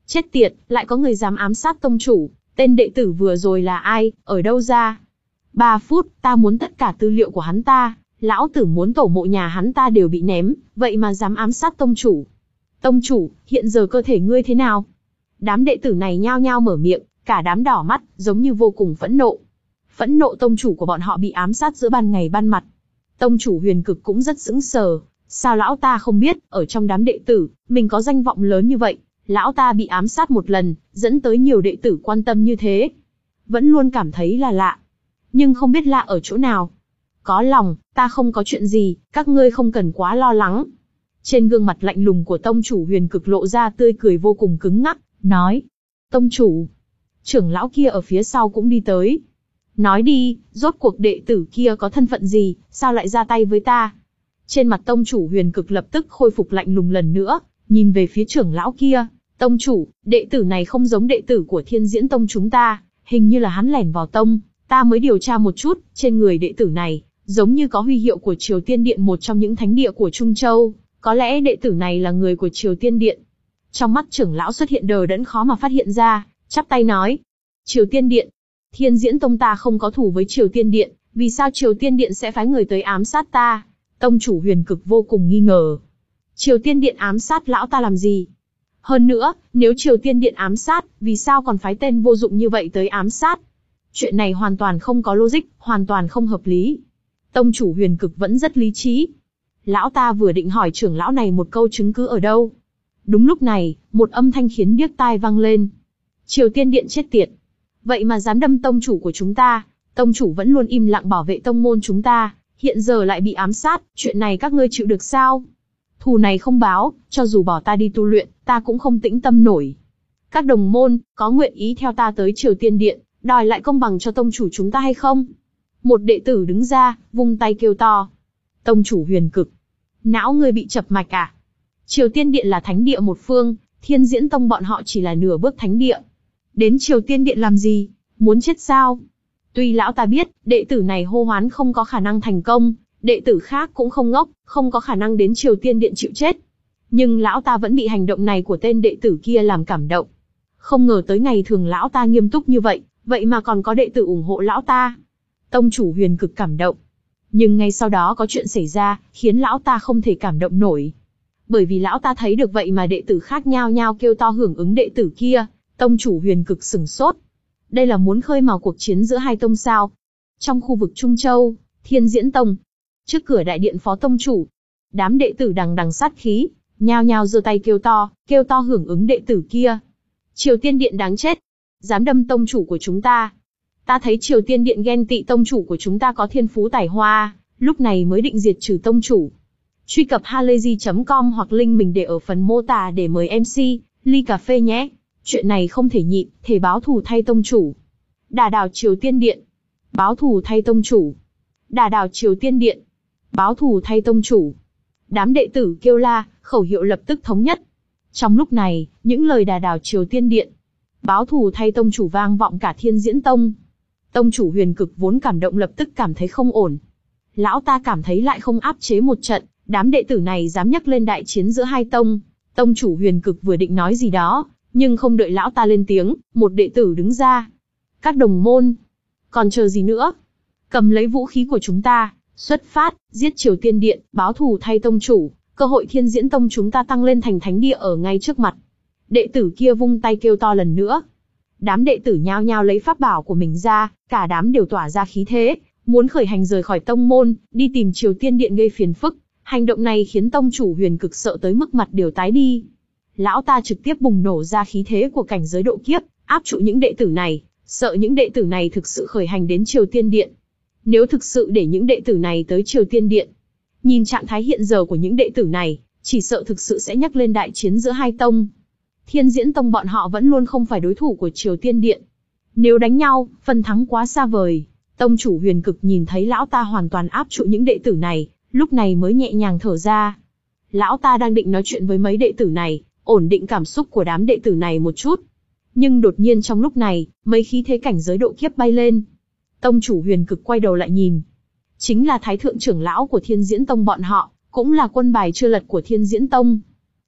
Chết tiệt, lại có người dám ám sát tông chủ, tên đệ tử vừa rồi là ai, ở đâu ra? Ba phút, ta muốn tất cả tư liệu của hắn ta, lão tử muốn tổ mộ nhà hắn ta đều bị ném, vậy mà dám ám sát tông chủ. Tông chủ, hiện giờ cơ thể ngươi thế nào? Đám đệ tử này nhao nhao mở miệng, cả đám đỏ mắt, giống như vô cùng phẫn nộ. Phẫn nộ tông chủ của bọn họ bị ám sát giữa ban ngày ban mặt. Tông chủ Huyền Cực cũng rất sững sờ, sao lão ta không biết, ở trong đám đệ tử, mình có danh vọng lớn như vậy, lão ta bị ám sát một lần, dẫn tới nhiều đệ tử quan tâm như thế. Vẫn luôn cảm thấy là lạ, nhưng không biết lạ ở chỗ nào. Có lòng, ta không có chuyện gì, các ngươi không cần quá lo lắng. Trên gương mặt lạnh lùng của tông chủ Huyền Cực lộ ra tươi cười vô cùng cứng ngắc, nói. Tông chủ, trưởng lão kia ở phía sau cũng đi tới. Nói đi, rốt cuộc đệ tử kia có thân phận gì, sao lại ra tay với ta? Trên mặt tông chủ Huyền Cực lập tức khôi phục lạnh lùng lần nữa, nhìn về phía trưởng lão kia. Tông chủ, đệ tử này không giống đệ tử của Thiên Diễn Tông chúng ta, hình như là hắn lẻn vào tông, ta mới điều tra một chút, trên người đệ tử này, giống như có huy hiệu của Triều Tiên Điện, một trong những thánh địa của Trung Châu, có lẽ đệ tử này là người của Triều Tiên Điện. Trong mắt trưởng lão xuất hiện đờ đẫn khó mà phát hiện ra, chắp tay nói. Triều Tiên Điện, Thiên Diễn Tông ta không có thù với Triều Tiên Điện, vì sao Triều Tiên Điện sẽ phái người tới ám sát ta? Tông chủ Huyền Cực vô cùng nghi ngờ. Triều Tiên Điện ám sát lão ta làm gì? Hơn nữa, nếu Triều Tiên Điện ám sát, vì sao còn phái tên vô dụng như vậy tới ám sát? Chuyện này hoàn toàn không có logic, hoàn toàn không hợp lý. Tông chủ Huyền Cực vẫn rất lý trí. Lão ta vừa định hỏi trưởng lão này một câu chứng cứ ở đâu. Đúng lúc này, một âm thanh khiến điếc tai vang lên. Triều Tiên Điện chết tiệt. Vậy mà dám đâm tông chủ của chúng ta, tông chủ vẫn luôn im lặng bảo vệ tông môn chúng ta, hiện giờ lại bị ám sát, chuyện này các ngươi chịu được sao? Thù này không báo, cho dù bỏ ta đi tu luyện, ta cũng không tĩnh tâm nổi. Các đồng môn, có nguyện ý theo ta tới Triều Tiên Điện, đòi lại công bằng cho tông chủ chúng ta hay không? Một đệ tử đứng ra, vung tay kêu to. Tông chủ Huyền Cực, não ngươi bị chập mạch à? Triều Tiên Điện là thánh địa một phương, Thiên Diễn Tông bọn họ chỉ là nửa bước thánh địa. Đến Triều Tiên Điện làm gì? Muốn chết sao? Tuy lão ta biết, đệ tử này hô hoán không có khả năng thành công, đệ tử khác cũng không ngốc, không có khả năng đến Triều Tiên Điện chịu chết. Nhưng lão ta vẫn bị hành động này của tên đệ tử kia làm cảm động. Không ngờ tới ngày thường lão ta nghiêm túc như vậy, vậy mà còn có đệ tử ủng hộ lão ta. Tông chủ Huyền Cực cảm động. Nhưng ngay sau đó có chuyện xảy ra, khiến lão ta không thể cảm động nổi. Bởi vì lão ta thấy được vậy mà đệ tử khác nhao nhao kêu to hưởng ứng đệ tử kia, tông chủ Huyền Cực sửng sốt. Đây là muốn khơi mào cuộc chiến giữa hai tông sao? Trong khu vực Trung Châu, Thiên Diễn Tông, trước cửa đại điện phó tông chủ, đám đệ tử đằng đằng sát khí, nhao nhao giơ tay kêu to, kêu to hưởng ứng đệ tử kia. Triều Tiên Điện đáng chết, dám đâm tông chủ của chúng ta. Ta thấy Triều Tiên Điện ghen tị tông chủ của chúng ta có thiên phú tài hoa, lúc này mới định diệt trừ tông chủ. Truy cập halayzi chấm com hoặc link mình để ở phần mô tả để mời em xê, ly cà phê nhé. Chuyện này không thể nhịn, thể báo thù thay tông chủ. Đả đảo Triều Tiên Điện. Báo thù thay tông chủ. Đả đảo Triều Tiên Điện. Báo thù thay tông chủ. Đám đệ tử kêu la, khẩu hiệu lập tức thống nhất. Trong lúc này, những lời đả đảo Triều Tiên Điện, báo thù thay tông chủ vang vọng cả Thiên Diễn Tông. Tông chủ Huyền Cực vốn cảm động lập tức cảm thấy không ổn. Lão ta cảm thấy lại không áp chế một trận, đám đệ tử này dám nhắc lên đại chiến giữa hai tông. Tông chủ Huyền Cực vừa định nói gì đó, nhưng không đợi lão ta lên tiếng, một đệ tử đứng ra. Các đồng môn, còn chờ gì nữa? Cầm lấy vũ khí của chúng ta, xuất phát, giết Triều Tiên Điện, báo thù thay tông chủ, cơ hội Thiên Diễn Tông chúng ta tăng lên thành thánh địa ở ngay trước mặt. Đệ tử kia vung tay kêu to lần nữa. Đám đệ tử nhao nhao lấy pháp bảo của mình ra, cả đám đều tỏa ra khí thế, muốn khởi hành rời khỏi tông môn, đi tìm Triều Tiên Điện gây phiền phức. Hành động này khiến tông chủ Huyền Cực sợ tới mức mặt đều tái đi. Lão ta trực tiếp bùng nổ ra khí thế của cảnh giới độ kiếp, áp trụ những đệ tử này, sợ những đệ tử này thực sự khởi hành đến Triều Tiên Điện. Nếu thực sự để những đệ tử này tới Triều Tiên Điện, nhìn trạng thái hiện giờ của những đệ tử này, chỉ sợ thực sự sẽ nhắc lên đại chiến giữa hai tông. Thiên Diễn Tông bọn họ vẫn luôn không phải đối thủ của Triều Tiên Điện. Nếu đánh nhau, phần thắng quá xa vời. Tông chủ Huyền Cực nhìn thấy lão ta hoàn toàn áp trụ những đệ tử này, lúc này mới nhẹ nhàng thở ra. Lão ta đang định nói chuyện với mấy đệ tử này, ổn định cảm xúc của đám đệ tử này một chút. Nhưng đột nhiên trong lúc này, mấy khí thế cảnh giới độ kiếp bay lên. Tông chủ Huyền Cực quay đầu lại nhìn. Chính là Thái thượng trưởng lão của Thiên Diễn Tông bọn họ, cũng là quân bài chưa lật của Thiên Diễn Tông.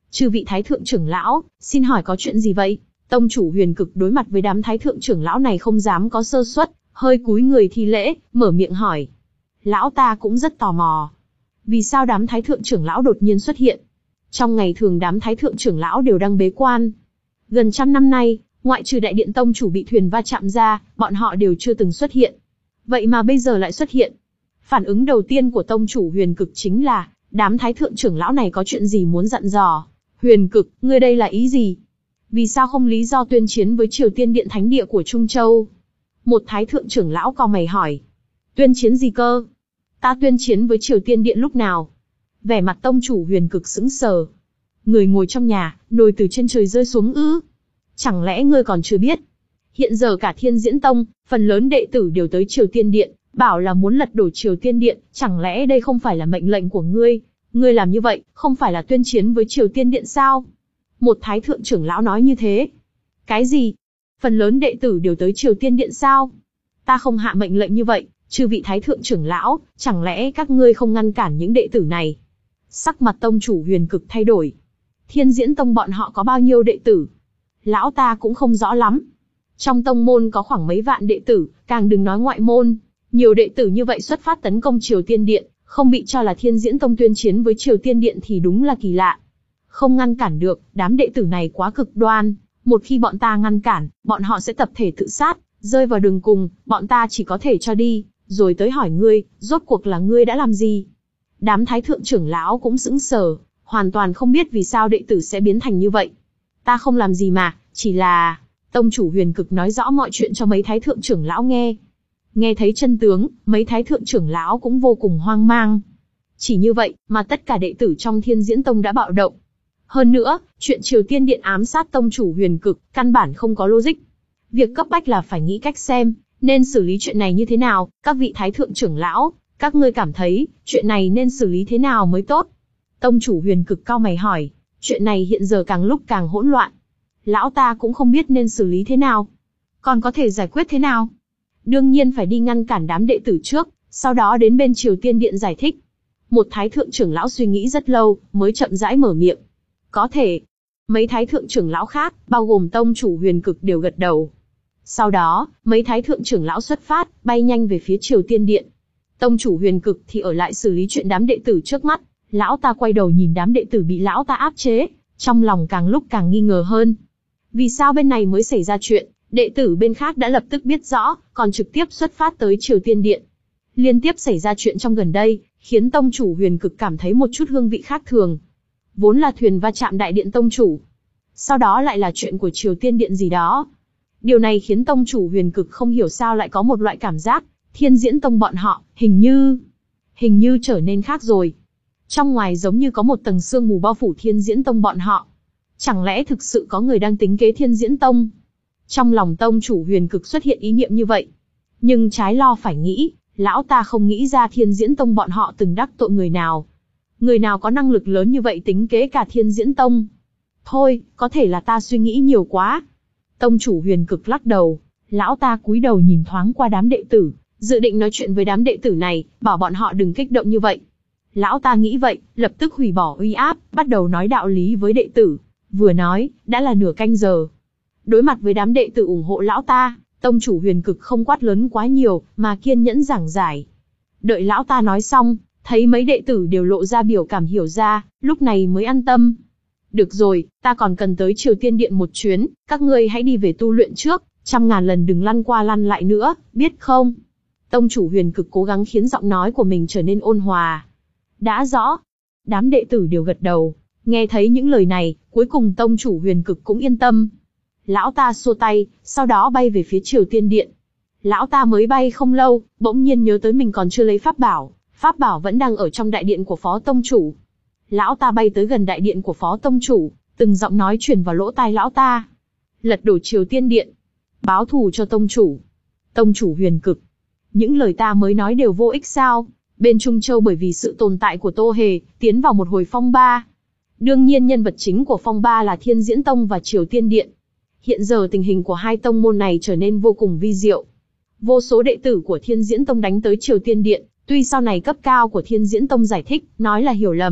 Chư vị thái thượng trưởng lão, xin hỏi có chuyện gì vậy? Tông chủ Huyền Cực đối mặt với đám thái thượng trưởng lão này không dám có sơ suất, hơi cúi người thi lễ, mở miệng hỏi. Lão ta cũng rất tò mò. Vì sao đám thái thượng trưởng lão đột nhiên xuất hiện? Trong ngày thường đám thái thượng trưởng lão đều đang bế quan. Gần trăm năm nay, ngoại trừ đại điện tông chủ bị thuyền va chạm ra, bọn họ đều chưa từng xuất hiện. Vậy mà bây giờ lại xuất hiện. Phản ứng đầu tiên của tông chủ Huyền Cực chính là, đám thái thượng trưởng lão này có chuyện gì muốn dặn dò. Huyền Cực, ngươi đây là ý gì? Vì sao không lý do tuyên chiến với Triều Tiên Điện thánh địa của Trung Châu? Một thái thượng trưởng lão cau mày hỏi. Tuyên chiến gì cơ? Ta tuyên chiến với Triều Tiên Điện lúc nào? Vẻ mặt tông chủ Huyền Cực sững sờ. Người ngồi trong nhà, nồi từ trên trời rơi xuống ư? Chẳng lẽ ngươi còn chưa biết? Hiện giờ cả Thiên Diễn Tông, phần lớn đệ tử đều tới Triều Tiên Điện, bảo là muốn lật đổ Triều Tiên Điện, chẳng lẽ đây không phải là mệnh lệnh của ngươi? Ngươi làm như vậy, không phải là tuyên chiến với Triều Tiên Điện sao? Một thái thượng trưởng lão nói như thế. Cái gì? Phần lớn đệ tử đều tới Triều Tiên Điện sao? Ta không hạ mệnh lệnh như vậy, chư vị thái thượng trưởng lão, chẳng lẽ các ngươi không ngăn cản những đệ tử này? Sắc mặt tông chủ Huyền Cực thay đổi. Thiên Diễn Tông bọn họ có bao nhiêu đệ tử? Lão ta cũng không rõ lắm. Trong tông môn có khoảng mấy vạn đệ tử, càng đừng nói ngoại môn. Nhiều đệ tử như vậy xuất phát tấn công Triều Tiên Điện, không bị cho là Thiên Diễn Tông tuyên chiến với Triều Tiên Điện thì đúng là kỳ lạ. Không ngăn cản được, đám đệ tử này quá cực đoan. Một khi bọn ta ngăn cản, bọn họ sẽ tập thể tự sát, rơi vào đường cùng, bọn ta chỉ có thể cho đi, rồi tới hỏi ngươi, rốt cuộc là ngươi đã làm gì? Đám thái thượng trưởng lão cũng sững sờ, hoàn toàn không biết vì sao đệ tử sẽ biến thành như vậy. Ta không làm gì mà, chỉ là... Tông chủ Huyền Cực nói rõ mọi chuyện cho mấy thái thượng trưởng lão nghe. Nghe thấy chân tướng, mấy thái thượng trưởng lão cũng vô cùng hoang mang. Chỉ như vậy, mà tất cả đệ tử trong Thiên Diễn Tông đã bạo động. Hơn nữa, chuyện Triều Tiên Điện ám sát tông chủ Huyền Cực, căn bản không có logic. Việc cấp bách là phải nghĩ cách xem, nên xử lý chuyện này như thế nào, các vị thái thượng trưởng lão, các ngươi cảm thấy, chuyện này nên xử lý thế nào mới tốt? Tông chủ Huyền Cực cau mày hỏi, chuyện này hiện giờ càng lúc càng hỗn loạn. Lão ta cũng không biết nên xử lý thế nào. Còn có thể giải quyết thế nào? Đương nhiên phải đi ngăn cản đám đệ tử trước, sau đó đến bên Triều Tiên Điện giải thích. Một thái thượng trưởng lão suy nghĩ rất lâu, mới chậm rãi mở miệng. Có thể. Mấy thái thượng trưởng lão khác, bao gồm tông chủ Huyền Cực đều gật đầu. Sau đó, mấy thái thượng trưởng lão xuất phát, bay nhanh về phía Triều Tiên Điện. Tông chủ Huyền Cực thì ở lại xử lý chuyện đám đệ tử trước mắt. Lão ta quay đầu nhìn đám đệ tử bị lão ta áp chế, trong lòng càng lúc càng nghi ngờ hơn. Vì sao bên này mới xảy ra chuyện, đệ tử bên khác đã lập tức biết rõ, còn trực tiếp xuất phát tới Triều Tiên Điện. Liên tiếp xảy ra chuyện trong gần đây, khiến tông chủ Huyền Cực cảm thấy một chút hương vị khác thường. Vốn là thuyền va chạm đại điện tông chủ, sau đó lại là chuyện của Triều Tiên Điện gì đó. Điều này khiến tông chủ Huyền Cực không hiểu sao lại có một loại cảm giác, Thiên Diễn Tông bọn họ, hình như, hình như trở nên khác rồi. Trong ngoài giống như có một tầng sương mù bao phủ Thiên Diễn Tông bọn họ. Chẳng lẽ thực sự có người đang tính kế Thiên Diễn Tông? Trong lòng tông chủ Huyền Cực xuất hiện ý niệm như vậy. Nhưng trái lo phải nghĩ, lão ta không nghĩ ra Thiên Diễn Tông bọn họ từng đắc tội người nào. Người nào có năng lực lớn như vậy tính kế cả Thiên Diễn Tông? Thôi, có thể là ta suy nghĩ nhiều quá. Tông chủ Huyền Cực lắc đầu, lão ta cúi đầu nhìn thoáng qua đám đệ tử, dự định nói chuyện với đám đệ tử này, bảo bọn họ đừng kích động như vậy. Lão ta nghĩ vậy, lập tức hủy bỏ uy áp, bắt đầu nói đạo lý với đệ tử. Vừa nói, đã là nửa canh giờ. Đối mặt với đám đệ tử ủng hộ lão ta, tông chủ Huyền Cực không quát lớn quá nhiều, mà kiên nhẫn giảng giải. Đợi lão ta nói xong, thấy mấy đệ tử đều lộ ra biểu cảm hiểu ra, lúc này mới an tâm. Được rồi, ta còn cần tới Triều Tiên Điện một chuyến, các ngươi hãy đi về tu luyện trước, trăm ngàn lần đừng lăn qua lăn lại nữa, biết không? Tông chủ Huyền Cực cố gắng khiến giọng nói của mình trở nên ôn hòa. Đã rõ. Đám đệ tử đều gật đầu. Nghe thấy những lời này, cuối cùng tông chủ Huyền Cực cũng yên tâm. Lão ta xua tay, sau đó bay về phía Triều Tiên Điện. Lão ta mới bay không lâu, bỗng nhiên nhớ tới mình còn chưa lấy pháp bảo. Pháp bảo vẫn đang ở trong đại điện của phó tông chủ. Lão ta bay tới gần đại điện của phó tông chủ, từng giọng nói truyền vào lỗ tai lão ta. Lật đổ Triều Tiên Điện. Báo thù cho tông chủ. Tông chủ Huyền Cực. Những lời ta mới nói đều vô ích sao? Bên Trung Châu bởi vì sự tồn tại của Tô Hề, tiến vào một hồi phong ba. Đương nhiên nhân vật chính của phong ba là Thiên Diễn Tông và Triều Tiên Điện. Hiện giờ tình hình của hai tông môn này trở nên vô cùng vi diệu. Vô số đệ tử của Thiên Diễn Tông đánh tới Triều Tiên Điện, tuy sau này cấp cao của Thiên Diễn Tông giải thích, nói là hiểu lầm,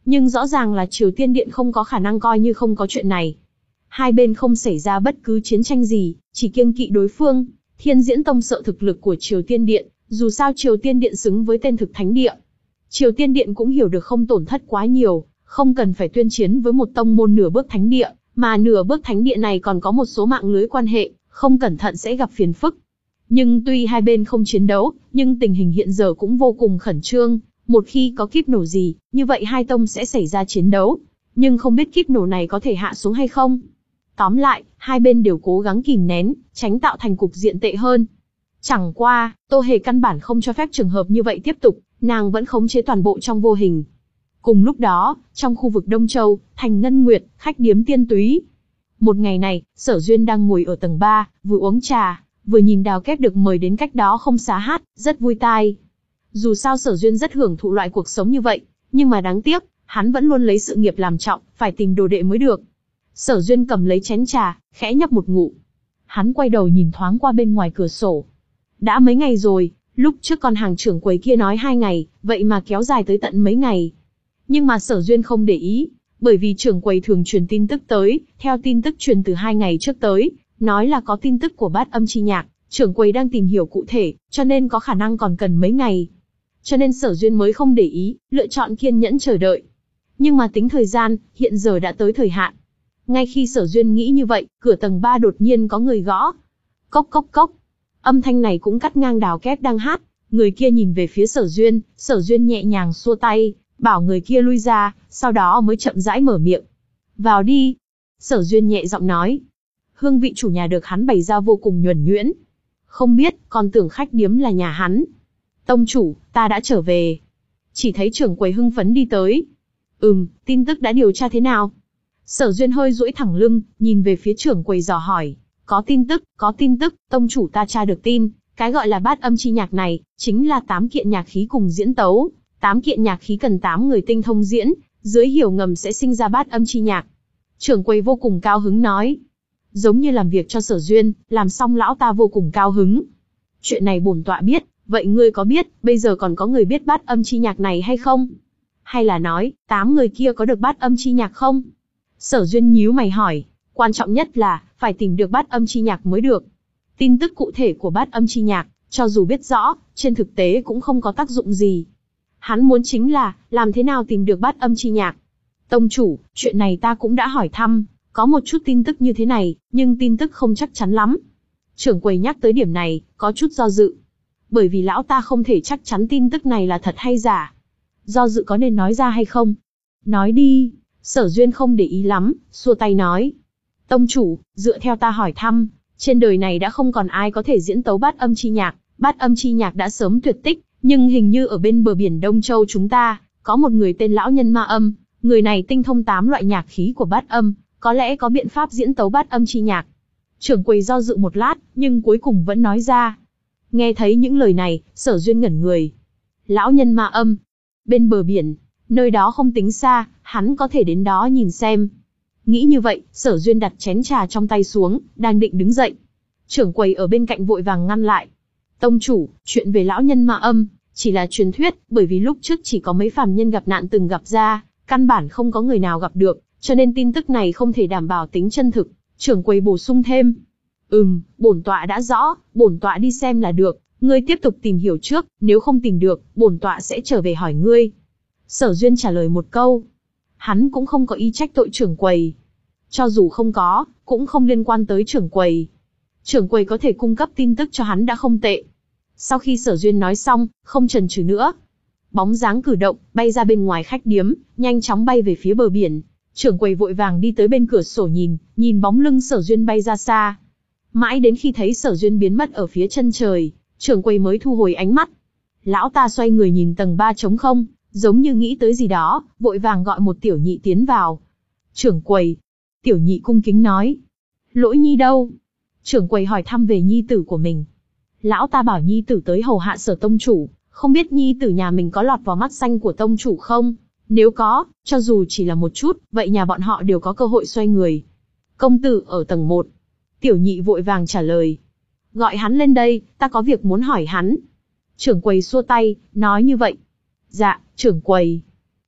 Nhưng rõ ràng là Triều Tiên Điện không có khả năng coi như không có chuyện này. Hai bên không xảy ra bất cứ chiến tranh gì, chỉ kiêng kỵ đối phương. Thiên Diễn Tông sợ thực lực của Triều Tiên Điện, dù sao Triều Tiên Điện xứng với tên thực thánh địa. Triều Tiên Điện cũng hiểu được không tổn thất quá nhiều, không cần phải tuyên chiến với một tông môn nửa bước thánh địa, mà nửa bước thánh địa này còn có một số mạng lưới quan hệ, không cẩn thận sẽ gặp phiền phức. Nhưng tuy hai bên không chiến đấu, nhưng tình hình hiện giờ cũng vô cùng khẩn trương. Một khi có kíp nổ gì, như vậy hai tông sẽ xảy ra chiến đấu. Nhưng không biết kíp nổ này có thể hạ xuống hay không. Tóm lại, hai bên đều cố gắng kìm nén, tránh tạo thành cục diện tệ hơn. Chẳng qua, Tô Hề căn bản không cho phép trường hợp như vậy tiếp tục, nàng vẫn khống chế toàn bộ trong vô hình. Cùng lúc đó, trong khu vực Đông Châu, thành Ngân Nguyệt, khách điếm Tiên Túy. Một ngày này, Sở Duyên đang ngồi ở tầng ba, vừa uống trà, vừa nhìn Đào Kép được mời đến cách đó không xa hát, rất vui tai. Dù sao Sở Duyên rất hưởng thụ loại cuộc sống như vậy, nhưng mà đáng tiếc, hắn vẫn luôn lấy sự nghiệp làm trọng, phải tìm đồ đệ mới được. Sở Duyên cầm lấy chén trà, khẽ nhấp một ngụm. Hắn quay đầu nhìn thoáng qua bên ngoài cửa sổ. Đã mấy ngày rồi, lúc trước con hàng trưởng quầy kia nói hai ngày, vậy mà kéo dài tới tận mấy ngày. Nhưng mà Sở Duyên không để ý, bởi vì trưởng quầy thường truyền tin tức tới, theo tin tức truyền từ hai ngày trước tới, nói là có tin tức của Bát Âm Chi Nhạc, trưởng quầy đang tìm hiểu cụ thể, cho nên có khả năng còn cần mấy ngày. Cho nên Sở Duyên mới không để ý, lựa chọn kiên nhẫn chờ đợi. Nhưng mà tính thời gian, hiện giờ đã tới thời hạn. Ngay khi Sở Duyên nghĩ như vậy, cửa tầng ba đột nhiên có người gõ. Cốc cốc cốc. Âm thanh này cũng cắt ngang Đào Kép đang hát. Người kia nhìn về phía Sở Duyên, Sở Duyên nhẹ nhàng xua tay, bảo người kia lui ra, sau đó mới chậm rãi mở miệng. Vào đi. Sở Duyên nhẹ giọng nói. Hương vị chủ nhà được hắn bày ra vô cùng nhuần nhuyễn. Không biết, còn tưởng khách điếm là nhà hắn. Tông chủ, ta đã trở về. Chỉ thấy trưởng quầy hưng phấn đi tới. Ừm, tin tức đã điều tra thế nào? Sở Duyên hơi duỗi thẳng lưng, nhìn về phía trưởng quầy dò hỏi. Có tin tức, có tin tức, tông chủ ta tra được tin. Cái gọi là Bát Âm Chi Nhạc này, chính là tám kiện nhạc khí cùng diễn tấu. Tám kiện nhạc khí cần tám người tinh thông diễn, dưới hiểu ngầm sẽ sinh ra Bát Âm Chi Nhạc. Trưởng quầy vô cùng cao hứng nói. Giống như làm việc cho Sở Duyên, làm xong lão ta vô cùng cao hứng. Chuyện này bổn tọa biết, vậy ngươi có biết, bây giờ còn có người biết Bát Âm Chi Nhạc này hay không? Hay là nói, tám người kia có được Bát Âm Chi Nhạc không? Sở Duyên nhíu mày hỏi, quan trọng nhất là, phải tìm được Bát Âm Chi Nhạc mới được. Tin tức cụ thể của Bát Âm Chi Nhạc, cho dù biết rõ, trên thực tế cũng không có tác dụng gì. Hắn muốn chính là, làm thế nào tìm được Bát Âm Chi Nhạc. Tông chủ, chuyện này ta cũng đã hỏi thăm, có một chút tin tức như thế này, nhưng tin tức không chắc chắn lắm. Trưởng quầy nhắc tới điểm này, có chút do dự. Bởi vì lão ta không thể chắc chắn tin tức này là thật hay giả. Do dự có nên nói ra hay không? Nói đi. Sở Duyên không để ý lắm, xua tay nói. Tông chủ, dựa theo ta hỏi thăm, trên đời này đã không còn ai có thể diễn tấu Bát Âm Chi Nhạc. Bát Âm Chi Nhạc đã sớm tuyệt tích, nhưng hình như ở bên bờ biển Đông Châu chúng ta, có một người tên Lão Nhân Ma Âm. Người này tinh thông tám loại nhạc khí của Bát Âm, có lẽ có biện pháp diễn tấu Bát Âm Chi Nhạc. Trưởng quầy do dự một lát, nhưng cuối cùng vẫn nói ra. Nghe thấy những lời này, Sở Duyên ngẩn người. Lão Nhân Ma Âm. Bên bờ biển, nơi đó không tính xa, hắn có thể đến đó nhìn xem. Nghĩ như vậy, Sở Duyên đặt chén trà trong tay xuống, đang định đứng dậy. Trưởng quầy ở bên cạnh vội vàng ngăn lại. Tông chủ, chuyện về Lão Nhân Ma Âm, chỉ là truyền thuyết, bởi vì lúc trước chỉ có mấy phàm nhân gặp nạn từng gặp ra, căn bản không có người nào gặp được, cho nên tin tức này không thể đảm bảo tính chân thực. Trưởng quầy bổ sung thêm. Ừm, bổn tọa đã rõ, bổn tọa đi xem là được, ngươi tiếp tục tìm hiểu trước, nếu không tìm được, bổn tọa sẽ trở về hỏi ngươi. Sở Duyên trả lời một câu. Hắn cũng không có ý trách tội trưởng quầy. Cho dù không có, cũng không liên quan tới trưởng quầy. Trưởng quầy có thể cung cấp tin tức cho hắn đã không tệ. Sau khi Sở Duyên nói xong, không chần chừ nữa. Bóng dáng cử động, bay ra bên ngoài khách điếm, nhanh chóng bay về phía bờ biển. Trưởng quầy vội vàng đi tới bên cửa sổ nhìn, nhìn bóng lưng Sở Duyên bay ra xa. Mãi đến khi thấy Sở Duyên biến mất ở phía chân trời, trưởng quầy mới thu hồi ánh mắt. Lão ta xoay người nhìn tầng ba trống không, giống như nghĩ tới gì đó, vội vàng gọi một tiểu nhị tiến vào. Trưởng quầy. Tiểu nhị cung kính nói. Lỗi nhi đâu? Trưởng quầy hỏi thăm về nhi tử của mình. Lão ta bảo nhi tử tới hầu hạ Sở tông chủ, không biết nhi tử nhà mình có lọt vào mắt xanh của tông chủ không? Nếu có, cho dù chỉ là một chút, vậy nhà bọn họ đều có cơ hội xoay người. Công tử ở tầng một. Tiểu nhị vội vàng trả lời. Gọi hắn lên đây, ta có việc muốn hỏi hắn. Trưởng quầy xua tay, nói như vậy. Dạ, trưởng quầy.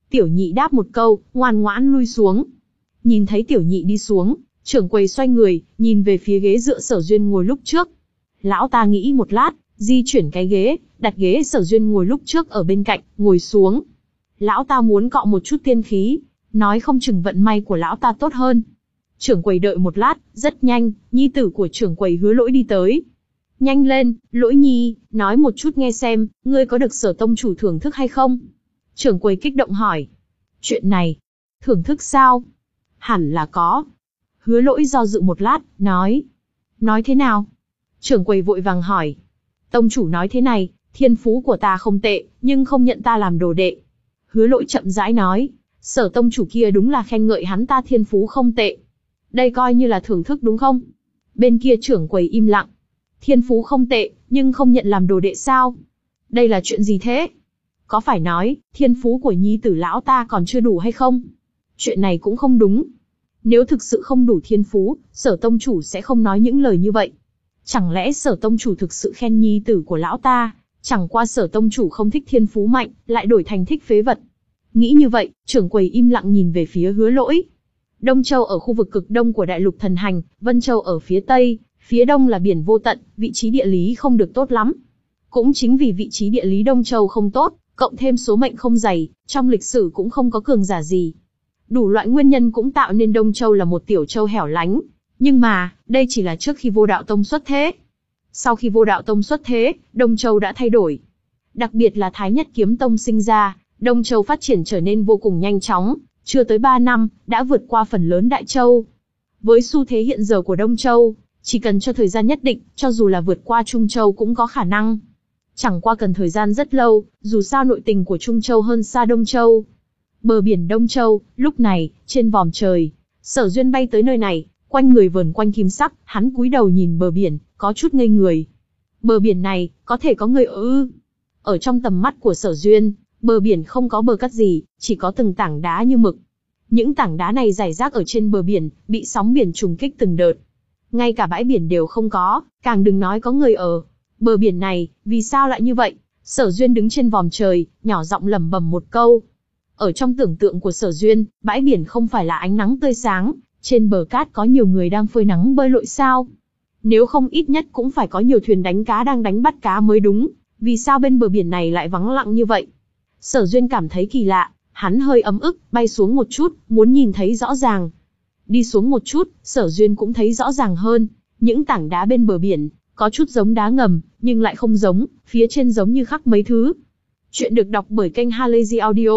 Tiểu nhị đáp một câu, ngoan ngoãn lui xuống. Nhìn thấy tiểu nhị đi xuống, trưởng quầy xoay người, nhìn về phía ghế dựa Sở Duyên ngồi lúc trước. Lão ta nghĩ một lát, di chuyển cái ghế, đặt ghế Sở Duyên ngồi lúc trước ở bên cạnh, ngồi xuống. Lão ta muốn cọ một chút tiên khí, nói không chừng vận may của lão ta tốt hơn. Trưởng quầy đợi một lát, rất nhanh, nhi tử của trưởng quầy Hứa Lỗi đi tới. Nhanh lên, Lỗi nhi, nói một chút nghe xem, ngươi có được Sở tông chủ thưởng thức hay không? Trưởng quầy kích động hỏi. Chuyện này, thưởng thức sao? Hẳn là có. Hứa Lỗi do dự một lát, nói. Nói thế nào? Trưởng quầy vội vàng hỏi. Tông chủ nói thế này, thiên phú của ta không tệ, nhưng không nhận ta làm đồ đệ. Hứa Lỗi chậm rãi nói. Sở tông chủ kia đúng là khen ngợi hắn ta thiên phú không tệ. Đây coi như là thưởng thức đúng không? Bên kia trưởng quầy im lặng. Thiên phú không tệ, nhưng không nhận làm đồ đệ sao? Đây là chuyện gì thế? Có phải nói, thiên phú của nhi tử lão ta còn chưa đủ hay không? Chuyện này cũng không đúng. Nếu thực sự không đủ thiên phú, Sở tông chủ sẽ không nói những lời như vậy. Chẳng lẽ Sở tông chủ thực sự khen nhi tử của lão ta, chẳng qua Sở tông chủ không thích thiên phú mạnh, lại đổi thành thích phế vật. Nghĩ như vậy, trưởng quầy im lặng nhìn về phía Hứa Lỗi. Đông Châu ở khu vực cực đông của đại lục thần hành, Vân Châu ở phía tây, phía đông là biển vô tận, vị trí địa lý không được tốt lắm. Cũng chính vì vị trí địa lý Đông Châu không tốt, cộng thêm số mệnh không dày, trong lịch sử cũng không có cường giả gì. Đủ loại nguyên nhân cũng tạo nên Đông Châu là một tiểu châu hẻo lánh. Nhưng mà, đây chỉ là trước khi Vô Đạo Tông xuất thế. Sau khi Vô Đạo Tông xuất thế, Đông Châu đã thay đổi. Đặc biệt là Thái Nhất Kiếm Tông sinh ra, Đông Châu phát triển trở nên vô cùng nhanh chóng, chưa tới ba năm, đã vượt qua phần lớn Đại Châu. Với xu thế hiện giờ của Đông Châu, chỉ cần cho thời gian nhất định, cho dù là vượt qua Trung Châu cũng có khả năng. Chẳng qua cần thời gian rất lâu, dù sao nội tình của Trung Châu hơn xa Đông Châu. Bờ biển Đông Châu, lúc này, trên vòm trời, Sở Duyên bay tới nơi này, quanh người vờn quanh kim sắc, hắn cúi đầu nhìn bờ biển, có chút ngây người. Bờ biển này, có thể có người ở ư? Ở trong tầm mắt của Sở Duyên, bờ biển không có bờ cát gì, chỉ có từng tảng đá như mực. Những tảng đá này rải rác ở trên bờ biển, bị sóng biển trùng kích từng đợt. Ngay cả bãi biển đều không có, càng đừng nói có người ở. Bờ biển này, vì sao lại như vậy? Sở Duyên đứng trên vòm trời, nhỏ giọng lẩm bẩm một câu. Ở trong tưởng tượng của Sở Duyên, bãi biển không phải là ánh nắng tươi sáng, trên bờ cát có nhiều người đang phơi nắng bơi lội sao? Nếu không ít nhất cũng phải có nhiều thuyền đánh cá đang đánh bắt cá mới đúng, vì sao bên bờ biển này lại vắng lặng như vậy? Sở Duyên cảm thấy kỳ lạ, hắn hơi ấm ức, bay xuống một chút, muốn nhìn thấy rõ ràng. Đi xuống một chút, Sở Duyên cũng thấy rõ ràng hơn, những tảng đá bên bờ biển, có chút giống đá ngầm, nhưng lại không giống, phía trên giống như khắc mấy thứ. Chuyện được đọc bởi kênh Halazy Audio.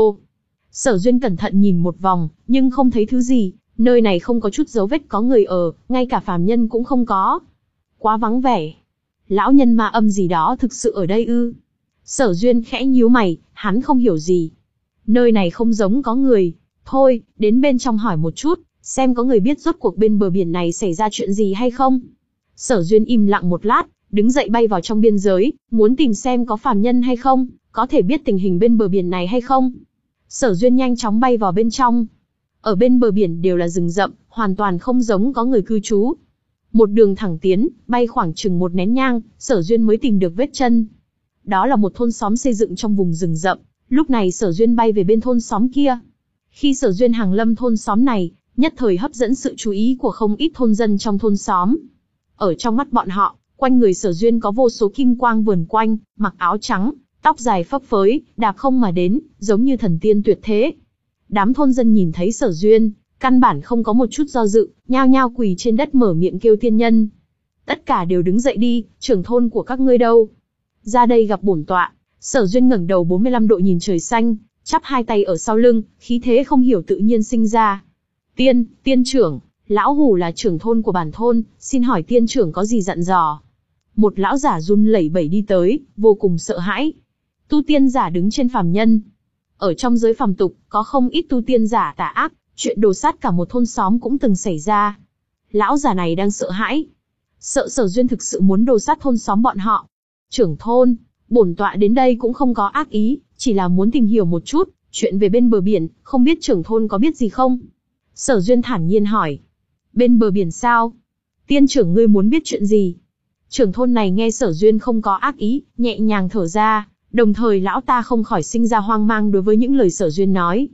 Sở Duyên cẩn thận nhìn một vòng, nhưng không thấy thứ gì, nơi này không có chút dấu vết có người ở, ngay cả phàm nhân cũng không có. Quá vắng vẻ. Lão nhân ma âm gì đó thực sự ở đây ư? Sở Duyên khẽ nhíu mày, hắn không hiểu gì. Nơi này không giống có người. Thôi, đến bên trong hỏi một chút, xem có người biết rốt cuộc bên bờ biển này xảy ra chuyện gì hay không. Sở Duyên im lặng một lát, đứng dậy bay vào trong biên giới, muốn tìm xem có phàm nhân hay không, có thể biết tình hình bên bờ biển này hay không. Sở Duyên nhanh chóng bay vào bên trong. Ở bên bờ biển đều là rừng rậm, hoàn toàn không giống có người cư trú. Một đường thẳng tiến, bay khoảng chừng một nén nhang, Sở Duyên mới tìm được vết chân. Đó là một thôn xóm xây dựng trong vùng rừng rậm. Lúc này Sở Duyên bay về bên thôn xóm kia. Khi Sở Duyên hàng lâm thôn xóm này, nhất thời hấp dẫn sự chú ý của không ít thôn dân trong thôn xóm. Ở trong mắt bọn họ, quanh người Sở Duyên có vô số kim quang vờn quanh, mặc áo trắng, tóc dài phấp phới, đạp không mà đến, giống như thần tiên tuyệt thế. Đám thôn dân nhìn thấy Sở Duyên, căn bản không có một chút do dự, nhao nhao quỳ trên đất mở miệng kêu tiên nhân. Tất cả đều đứng dậy đi, trưởng thôn của các ngươi đâu? Ra đây gặp bổn tọa. Sở Duyên ngẩng đầu bốn mươi lăm độ nhìn trời xanh, chắp hai tay ở sau lưng, khí thế không hiểu tự nhiên sinh ra. Tiên, tiên trưởng, lão hủ là trưởng thôn của bản thôn, xin hỏi tiên trưởng có gì dặn dò? Một lão giả run lẩy bẩy đi tới, vô cùng sợ hãi. Tu tiên giả đứng trên phàm nhân. Ở trong giới phàm tục, có không ít tu tiên giả tà ác, chuyện đồ sát cả một thôn xóm cũng từng xảy ra. Lão giả này đang sợ hãi. Sợ Sở Duyên thực sự muốn đồ sát thôn xóm bọn họ. Trưởng thôn, bổn tọa đến đây cũng không có ác ý, chỉ là muốn tìm hiểu một chút, chuyện về bên bờ biển, không biết trưởng thôn có biết gì không? Sở Duyên thản nhiên hỏi. Bên bờ biển sao? Tiên trưởng ngươi muốn biết chuyện gì? Trưởng thôn này nghe Sở Duyên không có ác ý, nhẹ nhàng thở ra, đồng thời lão ta không khỏi sinh ra hoang mang đối với những lời Sở Duyên nói.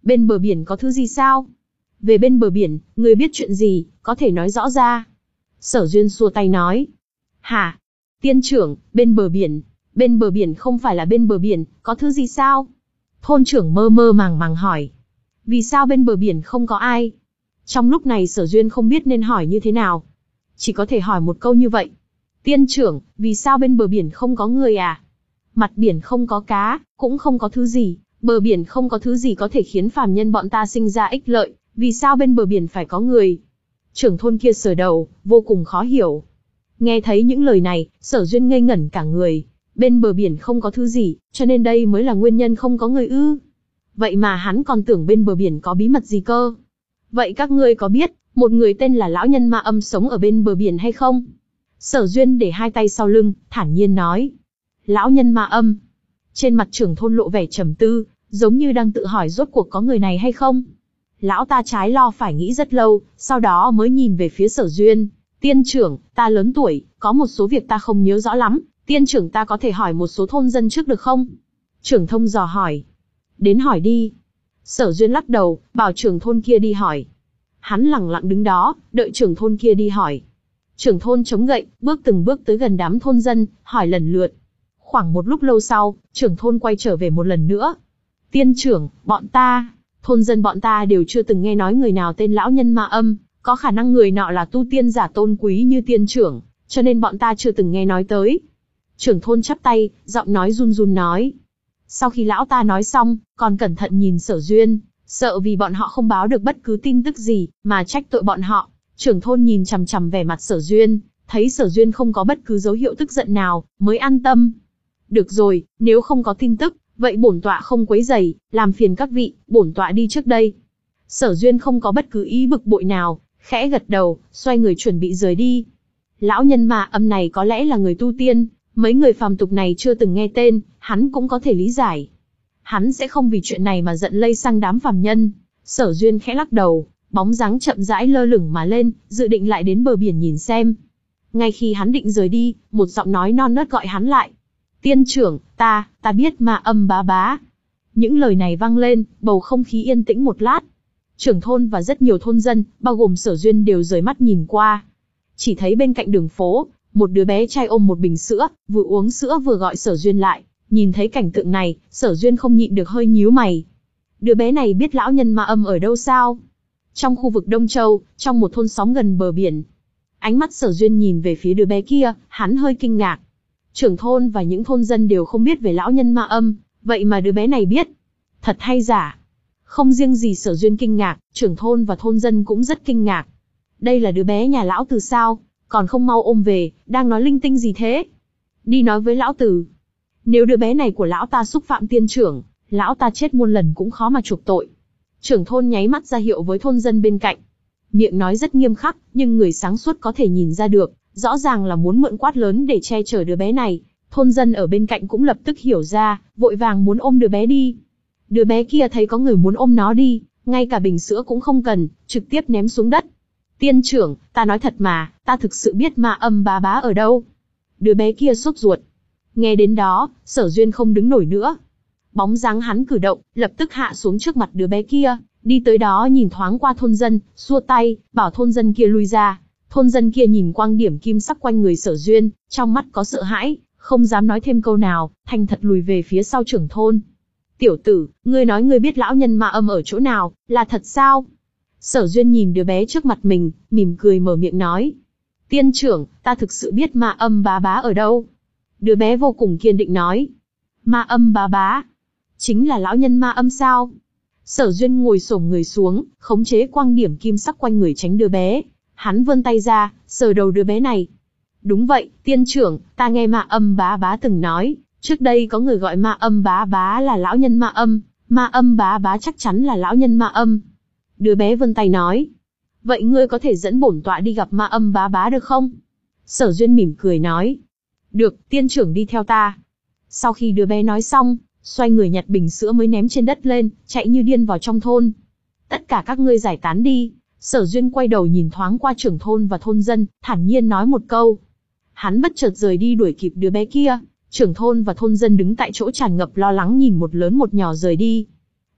Bên bờ biển có thứ gì sao? Về bên bờ biển, ngươi biết chuyện gì, có thể nói rõ ra. Sở Duyên xua tay nói. Hả? Tiên trưởng, bên bờ biển. Bên bờ biển không phải là bên bờ biển, có thứ gì sao? Thôn trưởng mơ mơ màng màng hỏi. Vì sao bên bờ biển không có ai? Trong lúc này Sở Duyên không biết nên hỏi như thế nào. Chỉ có thể hỏi một câu như vậy. Tiên trưởng, vì sao bên bờ biển không có người à? Mặt biển không có cá, cũng không có thứ gì. Bờ biển không có thứ gì có thể khiến phàm nhân bọn ta sinh ra ích lợi. Vì sao bên bờ biển phải có người? Trưởng thôn kia sờ đầu, vô cùng khó hiểu. Nghe thấy những lời này, Sở Duyên ngây ngẩn cả người. Bên bờ biển không có thứ gì, cho nên đây mới là nguyên nhân không có người ư? Vậy mà hắn còn tưởng bên bờ biển có bí mật gì cơ. Vậy các ngươi có biết, một người tên là lão nhân ma âm sống ở bên bờ biển hay không? Sở Duyên để hai tay sau lưng, thản nhiên nói. Lão nhân ma âm. Trên mặt trưởng thôn lộ vẻ trầm tư, giống như đang tự hỏi rốt cuộc có người này hay không. Lão ta trái lo phải nghĩ rất lâu, sau đó mới nhìn về phía Sở Duyên. Tiên trưởng, ta lớn tuổi, có một số việc ta không nhớ rõ lắm, tiên trưởng ta có thể hỏi một số thôn dân trước được không? Trưởng thôn dò hỏi. Đến hỏi đi. Sở Duyên lắc đầu, bảo trưởng thôn kia đi hỏi. Hắn lẳng lặng đứng đó, đợi trưởng thôn kia đi hỏi. Trưởng thôn chống gậy, bước từng bước tới gần đám thôn dân, hỏi lần lượt. Khoảng một lúc lâu sau, trưởng thôn quay trở về một lần nữa. Tiên trưởng, bọn ta, thôn dân bọn ta đều chưa từng nghe nói người nào tên lão nhân ma âm, có khả năng người nọ là tu tiên giả tôn quý như tiên trưởng, cho nên bọn ta chưa từng nghe nói tới. Trưởng thôn chắp tay, giọng nói run run nói. Sau khi lão ta nói xong, còn cẩn thận nhìn Sở Duyên, sợ vì bọn họ không báo được bất cứ tin tức gì, mà trách tội bọn họ. Trưởng thôn nhìn chằm chằm vẻ mặt Sở Duyên, thấy Sở Duyên không có bất cứ dấu hiệu tức giận nào, mới an tâm. Được rồi, nếu không có tin tức, vậy bổn tọa không quấy rầy, làm phiền các vị, bổn tọa đi trước đây. Sở Duyên không có bất cứ ý bực bội nào, khẽ gật đầu, xoay người chuẩn bị rời đi. Lão nhân ma âm này có lẽ là người tu tiên, mấy người phàm tục này chưa từng nghe tên, hắn cũng có thể lý giải. Hắn sẽ không vì chuyện này mà giận lây sang đám phàm nhân. Sở Duyên khẽ lắc đầu, bóng dáng chậm rãi lơ lửng mà lên, dự định lại đến bờ biển nhìn xem. Ngay khi hắn định rời đi, một giọng nói non nớt gọi hắn lại. Tiên trưởng, ta, ta biết ma âm bá bá. Những lời này vang lên, bầu không khí yên tĩnh một lát. Trưởng thôn và rất nhiều thôn dân, bao gồm Sở Duyên đều rời mắt nhìn qua. Chỉ thấy bên cạnh đường phố, một đứa bé trai ôm một bình sữa, vừa uống sữa vừa gọi Sở Duyên lại. Nhìn thấy cảnh tượng này, Sở Duyên không nhịn được hơi nhíu mày. Đứa bé này biết lão nhân ma âm ở đâu sao? Trong khu vực Đông Châu, trong một thôn xóm gần bờ biển. Ánh mắt Sở Duyên nhìn về phía đứa bé kia, hắn hơi kinh ngạc. Trưởng thôn và những thôn dân đều không biết về lão nhân ma âm, vậy mà đứa bé này biết. Thật hay giả? Không riêng gì Sở Duyên kinh ngạc, trưởng thôn và thôn dân cũng rất kinh ngạc. Đây là đứa bé nhà lão Từ sao, còn không mau ôm về, đang nói linh tinh gì thế? Đi nói với lão Từ. Nếu đứa bé này của lão ta xúc phạm tiên trưởng, lão ta chết muôn lần cũng khó mà chuộc tội. Trưởng thôn nháy mắt ra hiệu với thôn dân bên cạnh. Miệng nói rất nghiêm khắc, nhưng người sáng suốt có thể nhìn ra được, rõ ràng là muốn mượn quát lớn để che chở đứa bé này. Thôn dân ở bên cạnh cũng lập tức hiểu ra, vội vàng muốn ôm đứa bé đi. Đứa bé kia thấy có người muốn ôm nó đi, ngay cả bình sữa cũng không cần, trực tiếp ném xuống đất. Tiên trưởng, ta nói thật mà, ta thực sự biết ma âm bá bá ở đâu. Đứa bé kia sốt ruột. Nghe đến đó, Sở Duyên không đứng nổi nữa. Bóng dáng hắn cử động, lập tức hạ xuống trước mặt đứa bé kia, đi tới đó nhìn thoáng qua thôn dân, xua tay, bảo thôn dân kia lui ra. Thôn dân kia nhìn quang điểm kim sắc quanh người Sở Duyên, trong mắt có sợ hãi, không dám nói thêm câu nào, thành thật lùi về phía sau trưởng thôn. Tiểu tử, ngươi nói ngươi biết lão nhân ma âm ở chỗ nào, là thật sao? Sở Duyên nhìn đứa bé trước mặt mình, mỉm cười mở miệng nói. Tiên trưởng, ta thực sự biết ma âm bá bá ở đâu. Đứa bé vô cùng kiên định nói. Ma âm bá bá? Chính là lão nhân ma âm sao? Sở Duyên ngồi xổm người xuống, khống chế quang điểm kim sắc quanh người tránh đứa bé. Hắn vươn tay ra, sờ đầu đứa bé này. Đúng vậy, tiên trưởng, ta nghe ma âm bá bá từng nói, trước đây có người gọi ma âm bá bá là lão nhân ma âm, ma âm bá bá chắc chắn là lão nhân ma âm. Đứa bé vươn tay nói. Vậy ngươi có thể dẫn bổn tọa đi gặp ma âm bá bá được không? Sở Duyên mỉm cười nói. Được, tiên trưởng đi theo ta. Sau khi đứa bé nói xong, xoay người nhặt bình sữa mới ném trên đất lên, chạy như điên vào trong thôn. Tất cả các ngươi giải tán đi. Sở Duyên quay đầu nhìn thoáng qua trưởng thôn và thôn dân, thản nhiên nói một câu. Hắn bất chợt rời đi đuổi kịp đứa bé kia. Trưởng thôn và thôn dân đứng tại chỗ tràn ngập lo lắng nhìn một lớn một nhỏ rời đi.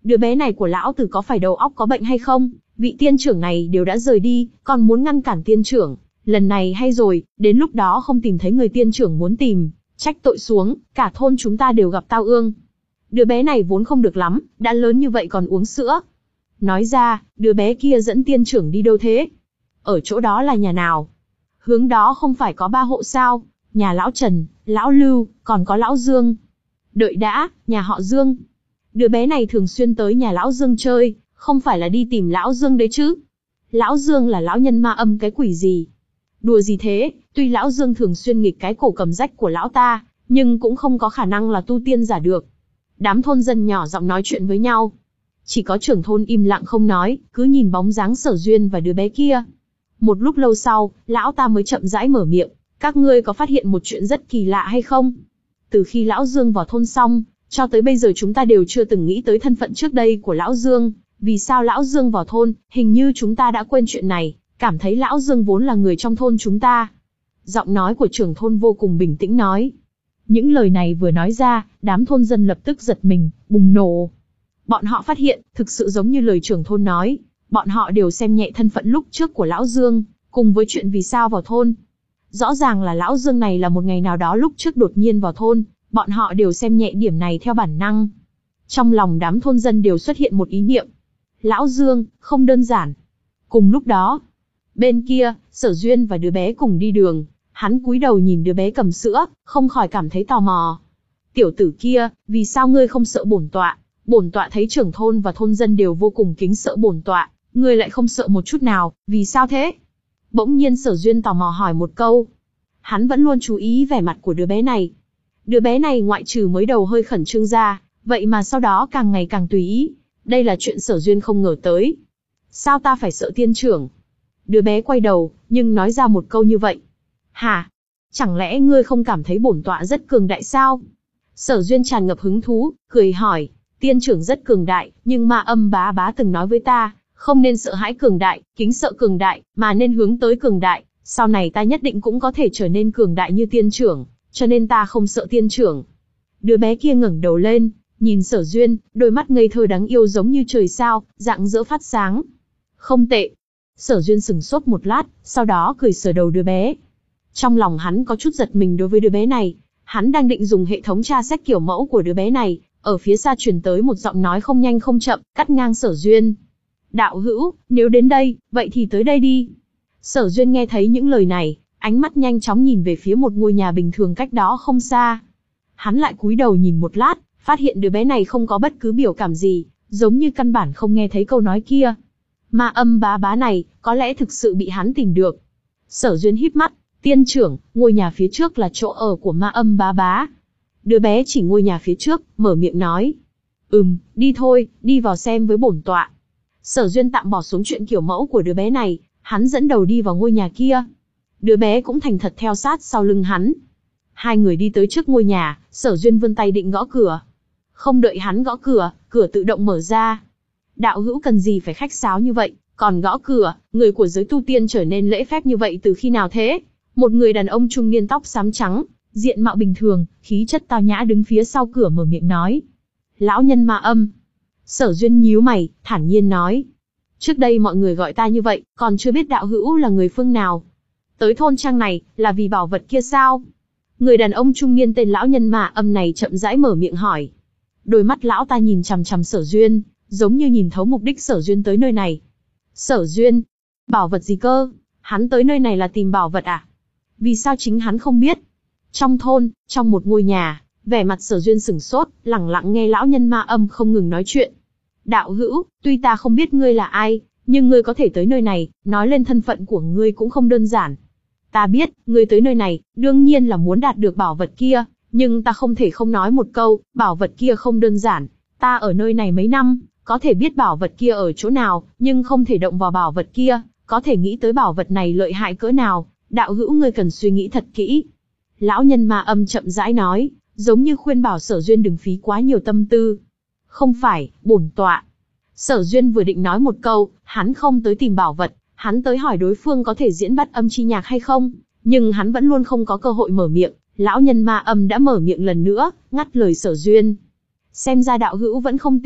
Đứa bé này của lão tử có phải đầu óc có bệnh hay không? Vị tiên trưởng này đều đã rời đi, còn muốn ngăn cản tiên trưởng. Lần này hay rồi, đến lúc đó không tìm thấy người tiên trưởng muốn tìm, trách tội xuống, cả thôn chúng ta đều gặp tao ương. Đứa bé này vốn không được lắm, đã lớn như vậy còn uống sữa. Nói ra, đứa bé kia dẫn tiên trưởng đi đâu thế? Ở chỗ đó là nhà nào? Hướng đó không phải có ba hộ sao? Nhà lão Trần, lão Lưu, còn có lão Dương. Đợi đã, nhà họ Dương. Đứa bé này thường xuyên tới nhà lão Dương chơi, không phải là đi tìm lão Dương đấy chứ? Lão Dương là lão nhân ma âm cái quỷ gì? Đùa gì thế, tuy lão Dương thường xuyên nghịch cái cổ cầm rách của lão ta, nhưng cũng không có khả năng là tu tiên giả được. Đám thôn dân nhỏ giọng nói chuyện với nhau. Chỉ có trưởng thôn im lặng không nói, cứ nhìn bóng dáng Sở Duyên và đứa bé kia. Một lúc lâu sau, lão ta mới chậm rãi mở miệng, các ngươi có phát hiện một chuyện rất kỳ lạ hay không? Từ khi lão Dương vào thôn xong, cho tới bây giờ chúng ta đều chưa từng nghĩ tới thân phận trước đây của lão Dương. Vì sao lão Dương vào thôn, hình như chúng ta đã quên chuyện này, cảm thấy lão Dương vốn là người trong thôn chúng ta. Giọng nói của trưởng thôn vô cùng bình tĩnh nói. Những lời này vừa nói ra, đám thôn dân lập tức giật mình, bùng nổ. Bọn họ phát hiện, thực sự giống như lời trưởng thôn nói, bọn họ đều xem nhẹ thân phận lúc trước của lão Dương, cùng với chuyện vì sao vào thôn. Rõ ràng là lão Dương này là một ngày nào đó lúc trước đột nhiên vào thôn, bọn họ đều xem nhẹ điểm này theo bản năng. Trong lòng đám thôn dân đều xuất hiện một ý niệm. Lão Dương, không đơn giản. Cùng lúc đó, bên kia, Sở Duyên và đứa bé cùng đi đường, hắn cúi đầu nhìn đứa bé cầm sữa, không khỏi cảm thấy tò mò. Tiểu tử kia, vì sao ngươi không sợ bổn tọa? Bổn tọa thấy trưởng thôn và thôn dân đều vô cùng kính sợ bổn tọa, ngươi lại không sợ một chút nào, vì sao thế? Bỗng nhiên Sở Duyên tò mò hỏi một câu. Hắn vẫn luôn chú ý vẻ mặt của đứa bé này. Đứa bé này ngoại trừ mới đầu hơi khẩn trương ra, vậy mà sau đó càng ngày càng tùy ý. Đây là chuyện Sở Duyên không ngờ tới. Sao ta phải sợ tiên trưởng? Đứa bé quay đầu, nhưng nói ra một câu như vậy. Hả? Chẳng lẽ ngươi không cảm thấy bổn tọa rất cường đại sao? Sở Duyên tràn ngập hứng thú, cười hỏi. Tiên trưởng rất cường đại, nhưng ma âm bá bá từng nói với ta, không nên sợ hãi cường đại, kính sợ cường đại, mà nên hướng tới cường đại. Sau này ta nhất định cũng có thể trở nên cường đại như tiên trưởng, cho nên ta không sợ tiên trưởng. Đứa bé kia ngẩng đầu lên, nhìn Sở Duyên, đôi mắt ngây thơ đáng yêu giống như trời sao, rạng rỡ phát sáng. Không tệ. Sở Duyên sừng sốt một lát, sau đó cười sờ đầu đứa bé. Trong lòng hắn có chút giật mình đối với đứa bé này, hắn đang định dùng hệ thống tra xét kiểu mẫu của đứa bé này, ở phía xa truyền tới một giọng nói không nhanh không chậm, cắt ngang Sở Duyên. Đạo hữu, nếu đến đây, vậy thì tới đây đi. Sở Duyên nghe thấy những lời này, ánh mắt nhanh chóng nhìn về phía một ngôi nhà bình thường cách đó không xa. Hắn lại cúi đầu nhìn một lát, phát hiện đứa bé này không có bất cứ biểu cảm gì, giống như căn bản không nghe thấy câu nói kia. Ma âm bá bá này, có lẽ thực sự bị hắn tìm được. Sở Duyên híp mắt, tiên trưởng, ngôi nhà phía trước là chỗ ở của ma âm bá bá. Đứa bé chỉ ngôi nhà phía trước, mở miệng nói. Ừm, đi thôi, đi vào xem với bổn tọa. Sở Duyên tạm bỏ xuống chuyện kiểu mẫu của đứa bé này, hắn dẫn đầu đi vào ngôi nhà kia. Đứa bé cũng thành thật theo sát sau lưng hắn. Hai người đi tới trước ngôi nhà, Sở Duyên vươn tay định gõ cửa. Không đợi hắn gõ cửa, cửa tự động mở ra. Đạo hữu cần gì phải khách sáo như vậy, còn gõ cửa, người của giới tu tiên trở nên lễ phép như vậy từ khi nào thế? Một người đàn ông trung niên tóc xám trắng, diện mạo bình thường, khí chất tao nhã đứng phía sau cửa mở miệng nói. Lão nhân ma âm. Sở Duyên nhíu mày, thản nhiên nói. Trước đây mọi người gọi ta như vậy, còn chưa biết đạo hữu là người phương nào. Tới thôn trang này, là vì bảo vật kia sao? Người đàn ông trung niên tên lão nhân ma âm này chậm rãi mở miệng hỏi. Đôi mắt lão ta nhìn chằm chằm Sở Duyên, giống như nhìn thấu mục đích Sở Duyên tới nơi này. Sở Duyên? Bảo vật gì cơ? Hắn tới nơi này là tìm bảo vật à? Vì sao chính hắn không biết? Trong thôn, trong một ngôi nhà, vẻ mặt Sở Duyên sửng sốt, lẳng lặng nghe lão nhân ma âm không ngừng nói chuyện. Đạo hữu, tuy ta không biết ngươi là ai, nhưng ngươi có thể tới nơi này, nói lên thân phận của ngươi cũng không đơn giản. Ta biết, ngươi tới nơi này, đương nhiên là muốn đạt được bảo vật kia, nhưng ta không thể không nói một câu, bảo vật kia không đơn giản. Ta ở nơi này mấy năm, có thể biết bảo vật kia ở chỗ nào, nhưng không thể động vào bảo vật kia, có thể nghĩ tới bảo vật này lợi hại cỡ nào, đạo hữu ngươi cần suy nghĩ thật kỹ. Lão nhân ma âm chậm rãi nói, giống như khuyên bảo Sở Duyên đừng phí quá nhiều tâm tư. Không phải, bổn tọa. Sở Duyên vừa định nói một câu, hắn không tới tìm bảo vật, hắn tới hỏi đối phương có thể diễn bắt âm chi nhạc hay không, nhưng hắn vẫn luôn không có cơ hội mở miệng. Lão nhân ma âm đã mở miệng lần nữa, ngắt lời Sở Duyên. Xem ra đạo hữu vẫn không tin,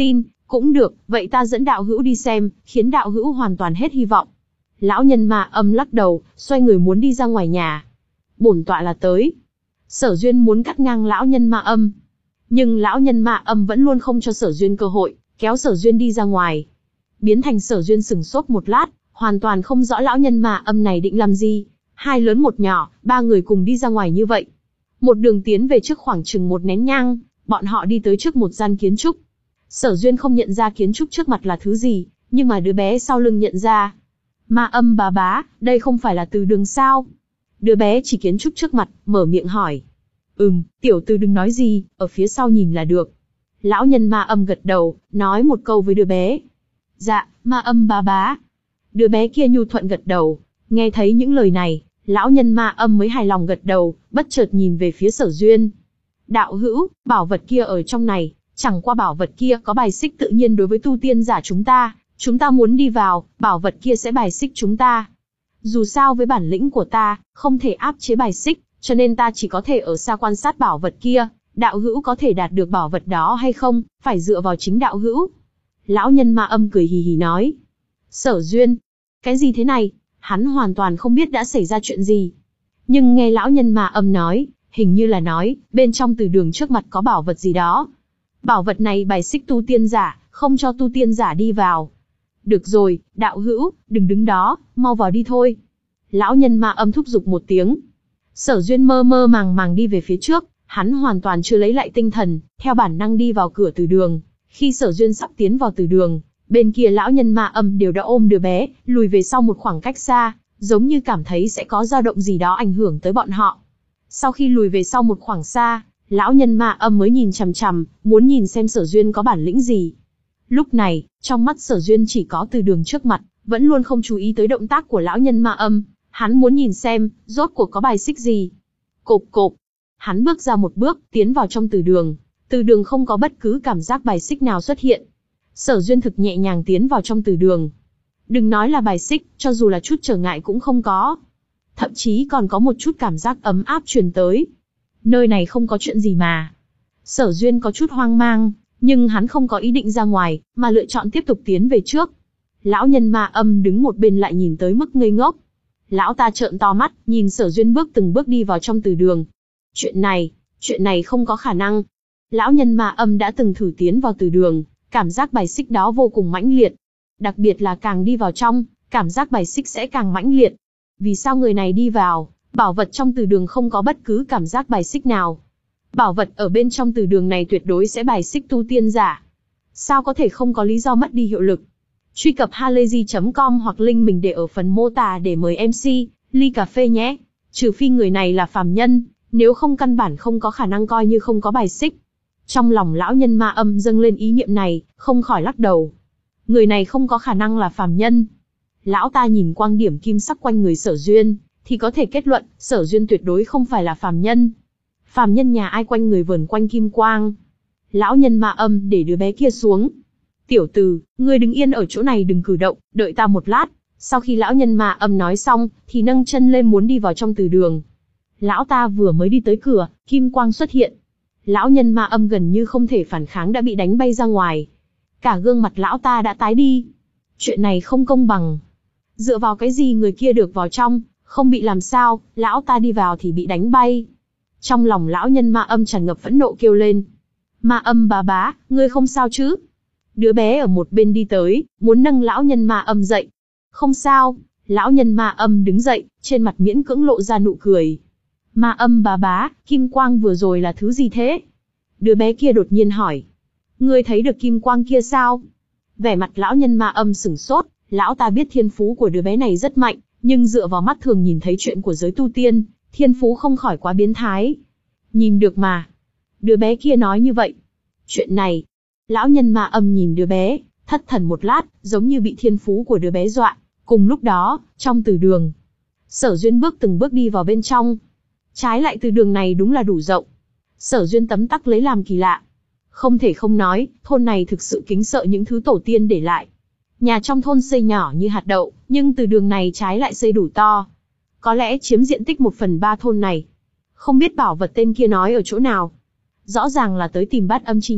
Cũng được, vậy ta dẫn đạo hữu đi xem, khiến đạo hữu hoàn toàn hết hy vọng. Lão nhân ma âm lắc đầu, xoay người muốn đi ra ngoài nhà. Bổn tọa là tới. Sở Duyên muốn cắt ngang lão nhân ma âm. Nhưng lão nhân ma âm vẫn luôn không cho Sở Duyên cơ hội, kéo Sở Duyên đi ra ngoài. Biến thành Sở Duyên sừng sốt một lát, hoàn toàn không rõ lão nhân ma âm này định làm gì. Hai lớn một nhỏ, ba người cùng đi ra ngoài như vậy. Một đường tiến về trước khoảng chừng một nén nhang, bọn họ đi tới trước một gian kiến trúc. Sở Duyên không nhận ra kiến trúc trước mặt là thứ gì, nhưng mà đứa bé sau lưng nhận ra. Ma âm bà bá, đây không phải là Từ Đường sao? Đứa bé chỉ kiến trúc trước mặt, mở miệng hỏi. Ừm, tiểu Từ đừng nói gì, ở phía sau nhìn là được. Lão nhân ma âm gật đầu, nói một câu với đứa bé. Dạ, ma âm bà bá. Đứa bé kia nhu thuận gật đầu, nghe thấy những lời này, lão nhân ma âm mới hài lòng gật đầu, bất chợt nhìn về phía Sở Duyên. Đạo hữu, bảo vật kia ở trong này, chẳng qua bảo vật kia có bài xích tự nhiên đối với tu tiên giả chúng ta, chúng ta muốn đi vào, bảo vật kia sẽ bài xích chúng ta. Dù sao với bản lĩnh của ta, không thể áp chế bài xích, cho nên ta chỉ có thể ở xa quan sát bảo vật kia, đạo hữu có thể đạt được bảo vật đó hay không, phải dựa vào chính đạo hữu. Lão nhân ma âm cười hì hì nói. Sở Duyên, cái gì thế này? Hắn hoàn toàn không biết đã xảy ra chuyện gì. Nhưng nghe lão nhân ma âm nói, hình như là nói, bên trong Từ Đường trước mặt có bảo vật gì đó. Bảo vật này bài xích tu tiên giả, không cho tu tiên giả đi vào. Được rồi, đạo hữu, đừng đứng đó, mau vào đi thôi. Lão nhân ma âm thúc giục một tiếng. Sở Duyên mơ mơ màng màng đi về phía trước, hắn hoàn toàn chưa lấy lại tinh thần, theo bản năng đi vào cửa Từ Đường. Khi Sở Duyên sắp tiến vào Từ Đường, bên kia lão nhân ma âm đều đã ôm đứa bé, lùi về sau một khoảng cách xa, giống như cảm thấy sẽ có dao động gì đó ảnh hưởng tới bọn họ. Sau khi lùi về sau một khoảng xa, lão nhân ma âm mới nhìn chằm chằm, muốn nhìn xem Sở Duyên có bản lĩnh gì. Lúc này, trong mắt Sở Duyên chỉ có Từ Đường trước mặt, vẫn luôn không chú ý tới động tác của lão nhân ma âm. Hắn muốn nhìn xem, rốt cuộc có bài xích gì. Cộp cộp. Hắn bước ra một bước, tiến vào trong Từ Đường. Từ Đường không có bất cứ cảm giác bài xích nào xuất hiện. Sở Duyên thực nhẹ nhàng tiến vào trong Từ Đường. Đừng nói là bài xích, cho dù là chút trở ngại cũng không có. Thậm chí còn có một chút cảm giác ấm áp truyền tới. Nơi này không có chuyện gì mà. Sở Duyên có chút hoang mang, nhưng hắn không có ý định ra ngoài, mà lựa chọn tiếp tục tiến về trước. Lão nhân ma âm đứng một bên lại nhìn tới mức ngây ngốc. Lão ta trợn to mắt, nhìn Sở Duyên bước từng bước đi vào trong Từ Đường. Chuyện này, chuyện này không có khả năng. Lão nhân ma âm đã từng thử tiến vào Từ Đường, cảm giác bài xích đó vô cùng mãnh liệt. Đặc biệt là càng đi vào trong, cảm giác bài xích sẽ càng mãnh liệt. Vì sao người này đi vào, bảo vật trong Từ Đường không có bất cứ cảm giác bài xích nào? Bảo vật ở bên trong Từ Đường này tuyệt đối sẽ bài xích tu tiên giả. Sao có thể không có lý do mất đi hiệu lực? Truy cập halayzi chấm com hoặc link mình để ở phần mô tả để mời em xê, ly cà phê nhé. Trừ phi người này là phàm nhân, nếu không căn bản không có khả năng coi như không có bài xích. Trong lòng lão nhân ma âm dâng lên ý niệm này, không khỏi lắc đầu. Người này không có khả năng là phàm nhân. Lão ta nhìn quang điểm kim sắc quanh người Sở Duyên, thì có thể kết luận, Sở Duyên tuyệt đối không phải là phàm nhân. Phàm nhân nhà ai quanh người vờn quanh kim quang. Lão nhân ma âm để đứa bé kia xuống. Tiểu Từ, ngươi đứng yên ở chỗ này đừng cử động, đợi ta một lát. Sau khi lão nhân ma âm nói xong, thì nâng chân lên muốn đi vào trong Từ Đường. Lão ta vừa mới đi tới cửa, kim quang xuất hiện. Lão nhân ma âm gần như không thể phản kháng đã bị đánh bay ra ngoài. Cả gương mặt lão ta đã tái đi. Chuyện này không công bằng. Dựa vào cái gì người kia được vào trong, không bị làm sao, lão ta đi vào thì bị đánh bay. Trong lòng lão nhân ma âm tràn ngập phẫn nộ kêu lên. Ma âm bà bá, ngươi không sao chứ? Đứa bé ở một bên đi tới, muốn nâng lão nhân ma âm dậy. Không sao, lão nhân ma âm đứng dậy, trên mặt miễn cưỡng lộ ra nụ cười. Ma âm bà bá, kim quang vừa rồi là thứ gì thế? Đứa bé kia đột nhiên hỏi. Ngươi thấy được kim quang kia sao? Vẻ mặt lão nhân ma âm sửng sốt, lão ta biết thiên phú của đứa bé này rất mạnh, nhưng dựa vào mắt thường nhìn thấy chuyện của giới tu tiên, thiên phú không khỏi quá biến thái. Nhìn được mà. Đứa bé kia nói như vậy. Chuyện này, lão nhân ma âm nhìn đứa bé, thất thần một lát, giống như bị thiên phú của đứa bé dọa. Cùng lúc đó, trong Từ Đường, Sở Duyên bước từng bước đi vào bên trong. Trái lại Từ Đường này đúng là đủ rộng. Sở Duyên tấm tắc lấy làm kỳ lạ. Không thể không nói, thôn này thực sự kính sợ những thứ tổ tiên để lại. Nhà trong thôn xây nhỏ như hạt đậu, nhưng Từ Đường này trái lại xây đủ to. Có lẽ chiếm diện tích một phần ba thôn này. Không biết bảo vật tên kia nói ở chỗ nào. Rõ ràng là tới tìm Bát Âm Chi Nhạc,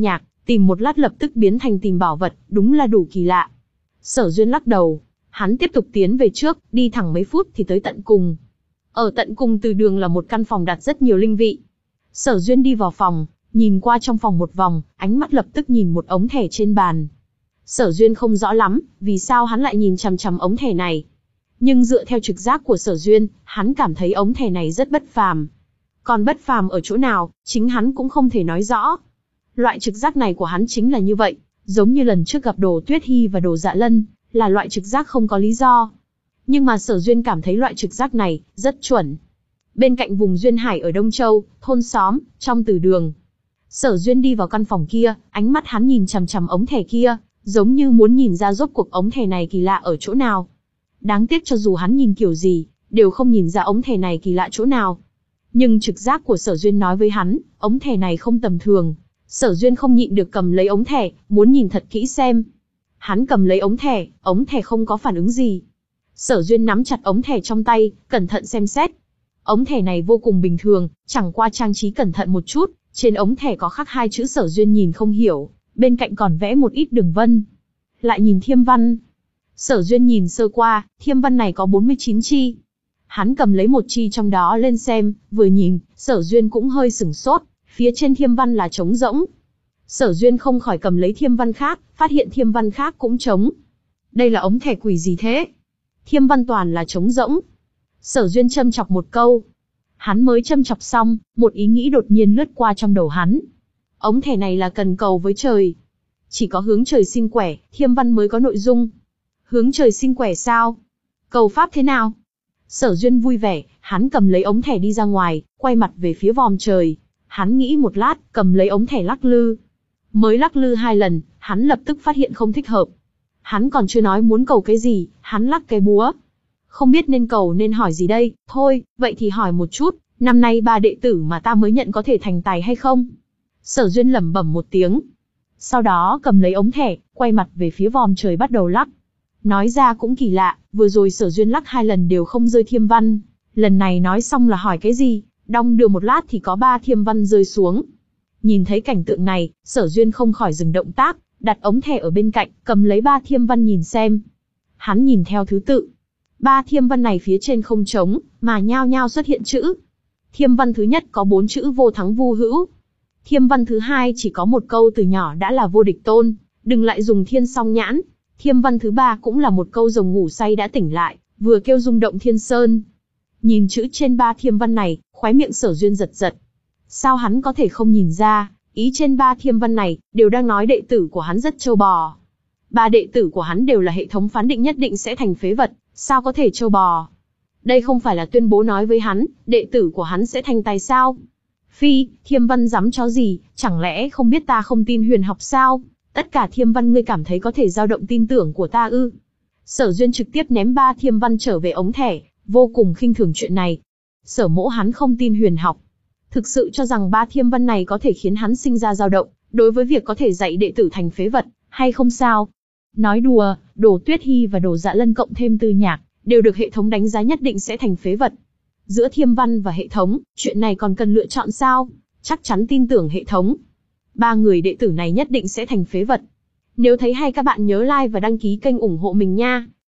Tìm một lát lập tức biến thành tìm bảo vật, đúng là đủ kỳ lạ. Sở Duyên lắc đầu, hắn tiếp tục tiến về trước, đi thẳng mấy phút thì tới tận cùng. Ở tận cùng từ đường là một căn phòng đặt rất nhiều linh vị. Sở Duyên đi vào phòng, nhìn qua trong phòng một vòng, ánh mắt lập tức nhìn một ống thẻ trên bàn. Sở Duyên không rõ lắm, vì sao hắn lại nhìn chằm chằm ống thẻ này. Nhưng dựa theo trực giác của Sở Duyên, hắn cảm thấy ống thẻ này rất bất phàm. Còn bất phàm ở chỗ nào, chính hắn cũng không thể nói rõ. Loại trực giác này của hắn chính là như vậy, giống như lần trước gặp Đồ Tuyết Hi và Đồ Dạ Lân, là loại trực giác không có lý do. Nhưng mà Sở Duyên cảm thấy loại trực giác này rất chuẩn. Bên cạnh vùng duyên hải ở Đông Châu, thôn xóm, trong từ đường. Sở Duyên đi vào căn phòng kia, ánh mắt hắn nhìn chằm chằm ống thẻ kia, giống như muốn nhìn ra rốt cuộc ống thẻ này kỳ lạ ở chỗ nào. Đáng tiếc cho dù hắn nhìn kiểu gì, đều không nhìn ra ống thẻ này kỳ lạ chỗ nào. Nhưng trực giác của Sở Duyên nói với hắn, ống thẻ này không tầm thường. Sở Duyên không nhịn được cầm lấy ống thẻ, muốn nhìn thật kỹ xem. Hắn cầm lấy ống thẻ, ống thẻ không có phản ứng gì. Sở Duyên nắm chặt ống thẻ trong tay, cẩn thận xem xét. Ống thẻ này vô cùng bình thường, chẳng qua trang trí cẩn thận một chút, trên ống thẻ có khắc hai chữ Sở Duyên nhìn không hiểu, bên cạnh còn vẽ một ít đường vân. Lại nhìn thiêm văn. Sở Duyên nhìn sơ qua, thiêm văn này có bốn mươi chín chi. Hắn cầm lấy một chi trong đó lên xem, vừa nhìn, Sở Duyên cũng hơi sửng sốt, phía trên thiêm văn là trống rỗng. Sở Duyên không khỏi cầm lấy thiêm văn khác, phát hiện thiêm văn khác cũng trống. Đây là ống thẻ quỷ gì thế? Thiêm văn toàn là trống rỗng. Sở Duyên châm chọc một câu. Hắn mới châm chọc xong, một ý nghĩ đột nhiên lướt qua trong đầu hắn. Ống thẻ này là cần cầu với trời. Chỉ có hướng trời xin quẻ, thiêm văn mới có nội dung. Hướng trời xin quẻ sao? Cầu pháp thế nào? Sở Duyên vui vẻ, hắn cầm lấy ống thẻ đi ra ngoài, quay mặt về phía vòm trời. Hắn nghĩ một lát, cầm lấy ống thẻ lắc lư. Mới lắc lư hai lần, hắn lập tức phát hiện không thích hợp. Hắn còn chưa nói muốn cầu cái gì, hắn lắc cái búa. Không biết nên cầu nên hỏi gì đây, thôi, vậy thì hỏi một chút, năm nay ba đệ tử mà ta mới nhận có thể thành tài hay không? Sở Duyên lẩm bẩm một tiếng. Sau đó cầm lấy ống thẻ, quay mặt về phía vòm trời bắt đầu lắc. Nói ra cũng kỳ lạ, vừa rồi Sở Duyên lắc hai lần đều không rơi thiêm văn. Lần này nói xong là hỏi cái gì, đong đưa một lát thì có ba thiêm văn rơi xuống. Nhìn thấy cảnh tượng này, Sở Duyên không khỏi dừng động tác, đặt ống thẻ ở bên cạnh, cầm lấy ba thiêm văn nhìn xem. Hắn nhìn theo thứ tự. Ba thiêm văn này phía trên không trống, mà nhao nhao xuất hiện chữ. Thiêm văn thứ nhất có bốn chữ vô thắng vô hữu. Thiêm văn thứ hai chỉ có một câu từ nhỏ đã là vô địch tôn, đừng lại dùng thiên song nhãn. Thiêm văn thứ ba cũng là một câu rồng ngủ say đã tỉnh lại, vừa kêu rung động thiên sơn. Nhìn chữ trên ba thiêm văn này, khóe miệng Sở Duyên giật giật. Sao hắn có thể không nhìn ra, ý trên ba thiêm văn này, đều đang nói đệ tử của hắn rất trâu bò. Ba đệ tử của hắn đều là hệ thống phán định nhất định sẽ thành phế vật, sao có thể trâu bò? Đây không phải là tuyên bố nói với hắn, đệ tử của hắn sẽ thành tài sao? Phi, thiêm văn dám chó gì, chẳng lẽ không biết ta không tin huyền học sao? Tất cả thiêm văn ngươi cảm thấy có thể dao động tin tưởng của ta ư? Sở Duyên trực tiếp ném ba thiêm văn trở về ống thẻ, vô cùng khinh thường chuyện này. Sở Mỗ hắn không tin huyền học. Thực sự cho rằng ba thiêm văn này có thể khiến hắn sinh ra dao động, đối với việc có thể dạy đệ tử thành phế vật, hay không sao? Nói đùa, Đồ Tuyết Hi và Đồ Dạ Lân cộng thêm Tư Nhạc, đều được hệ thống đánh giá nhất định sẽ thành phế vật. Giữa thiêm văn và hệ thống, chuyện này còn cần lựa chọn sao? Chắc chắn tin tưởng hệ thống. Ba người đệ tử này nhất định sẽ thành phế vật. Nếu thấy hay các bạn nhớ like và đăng ký kênh ủng hộ mình nha.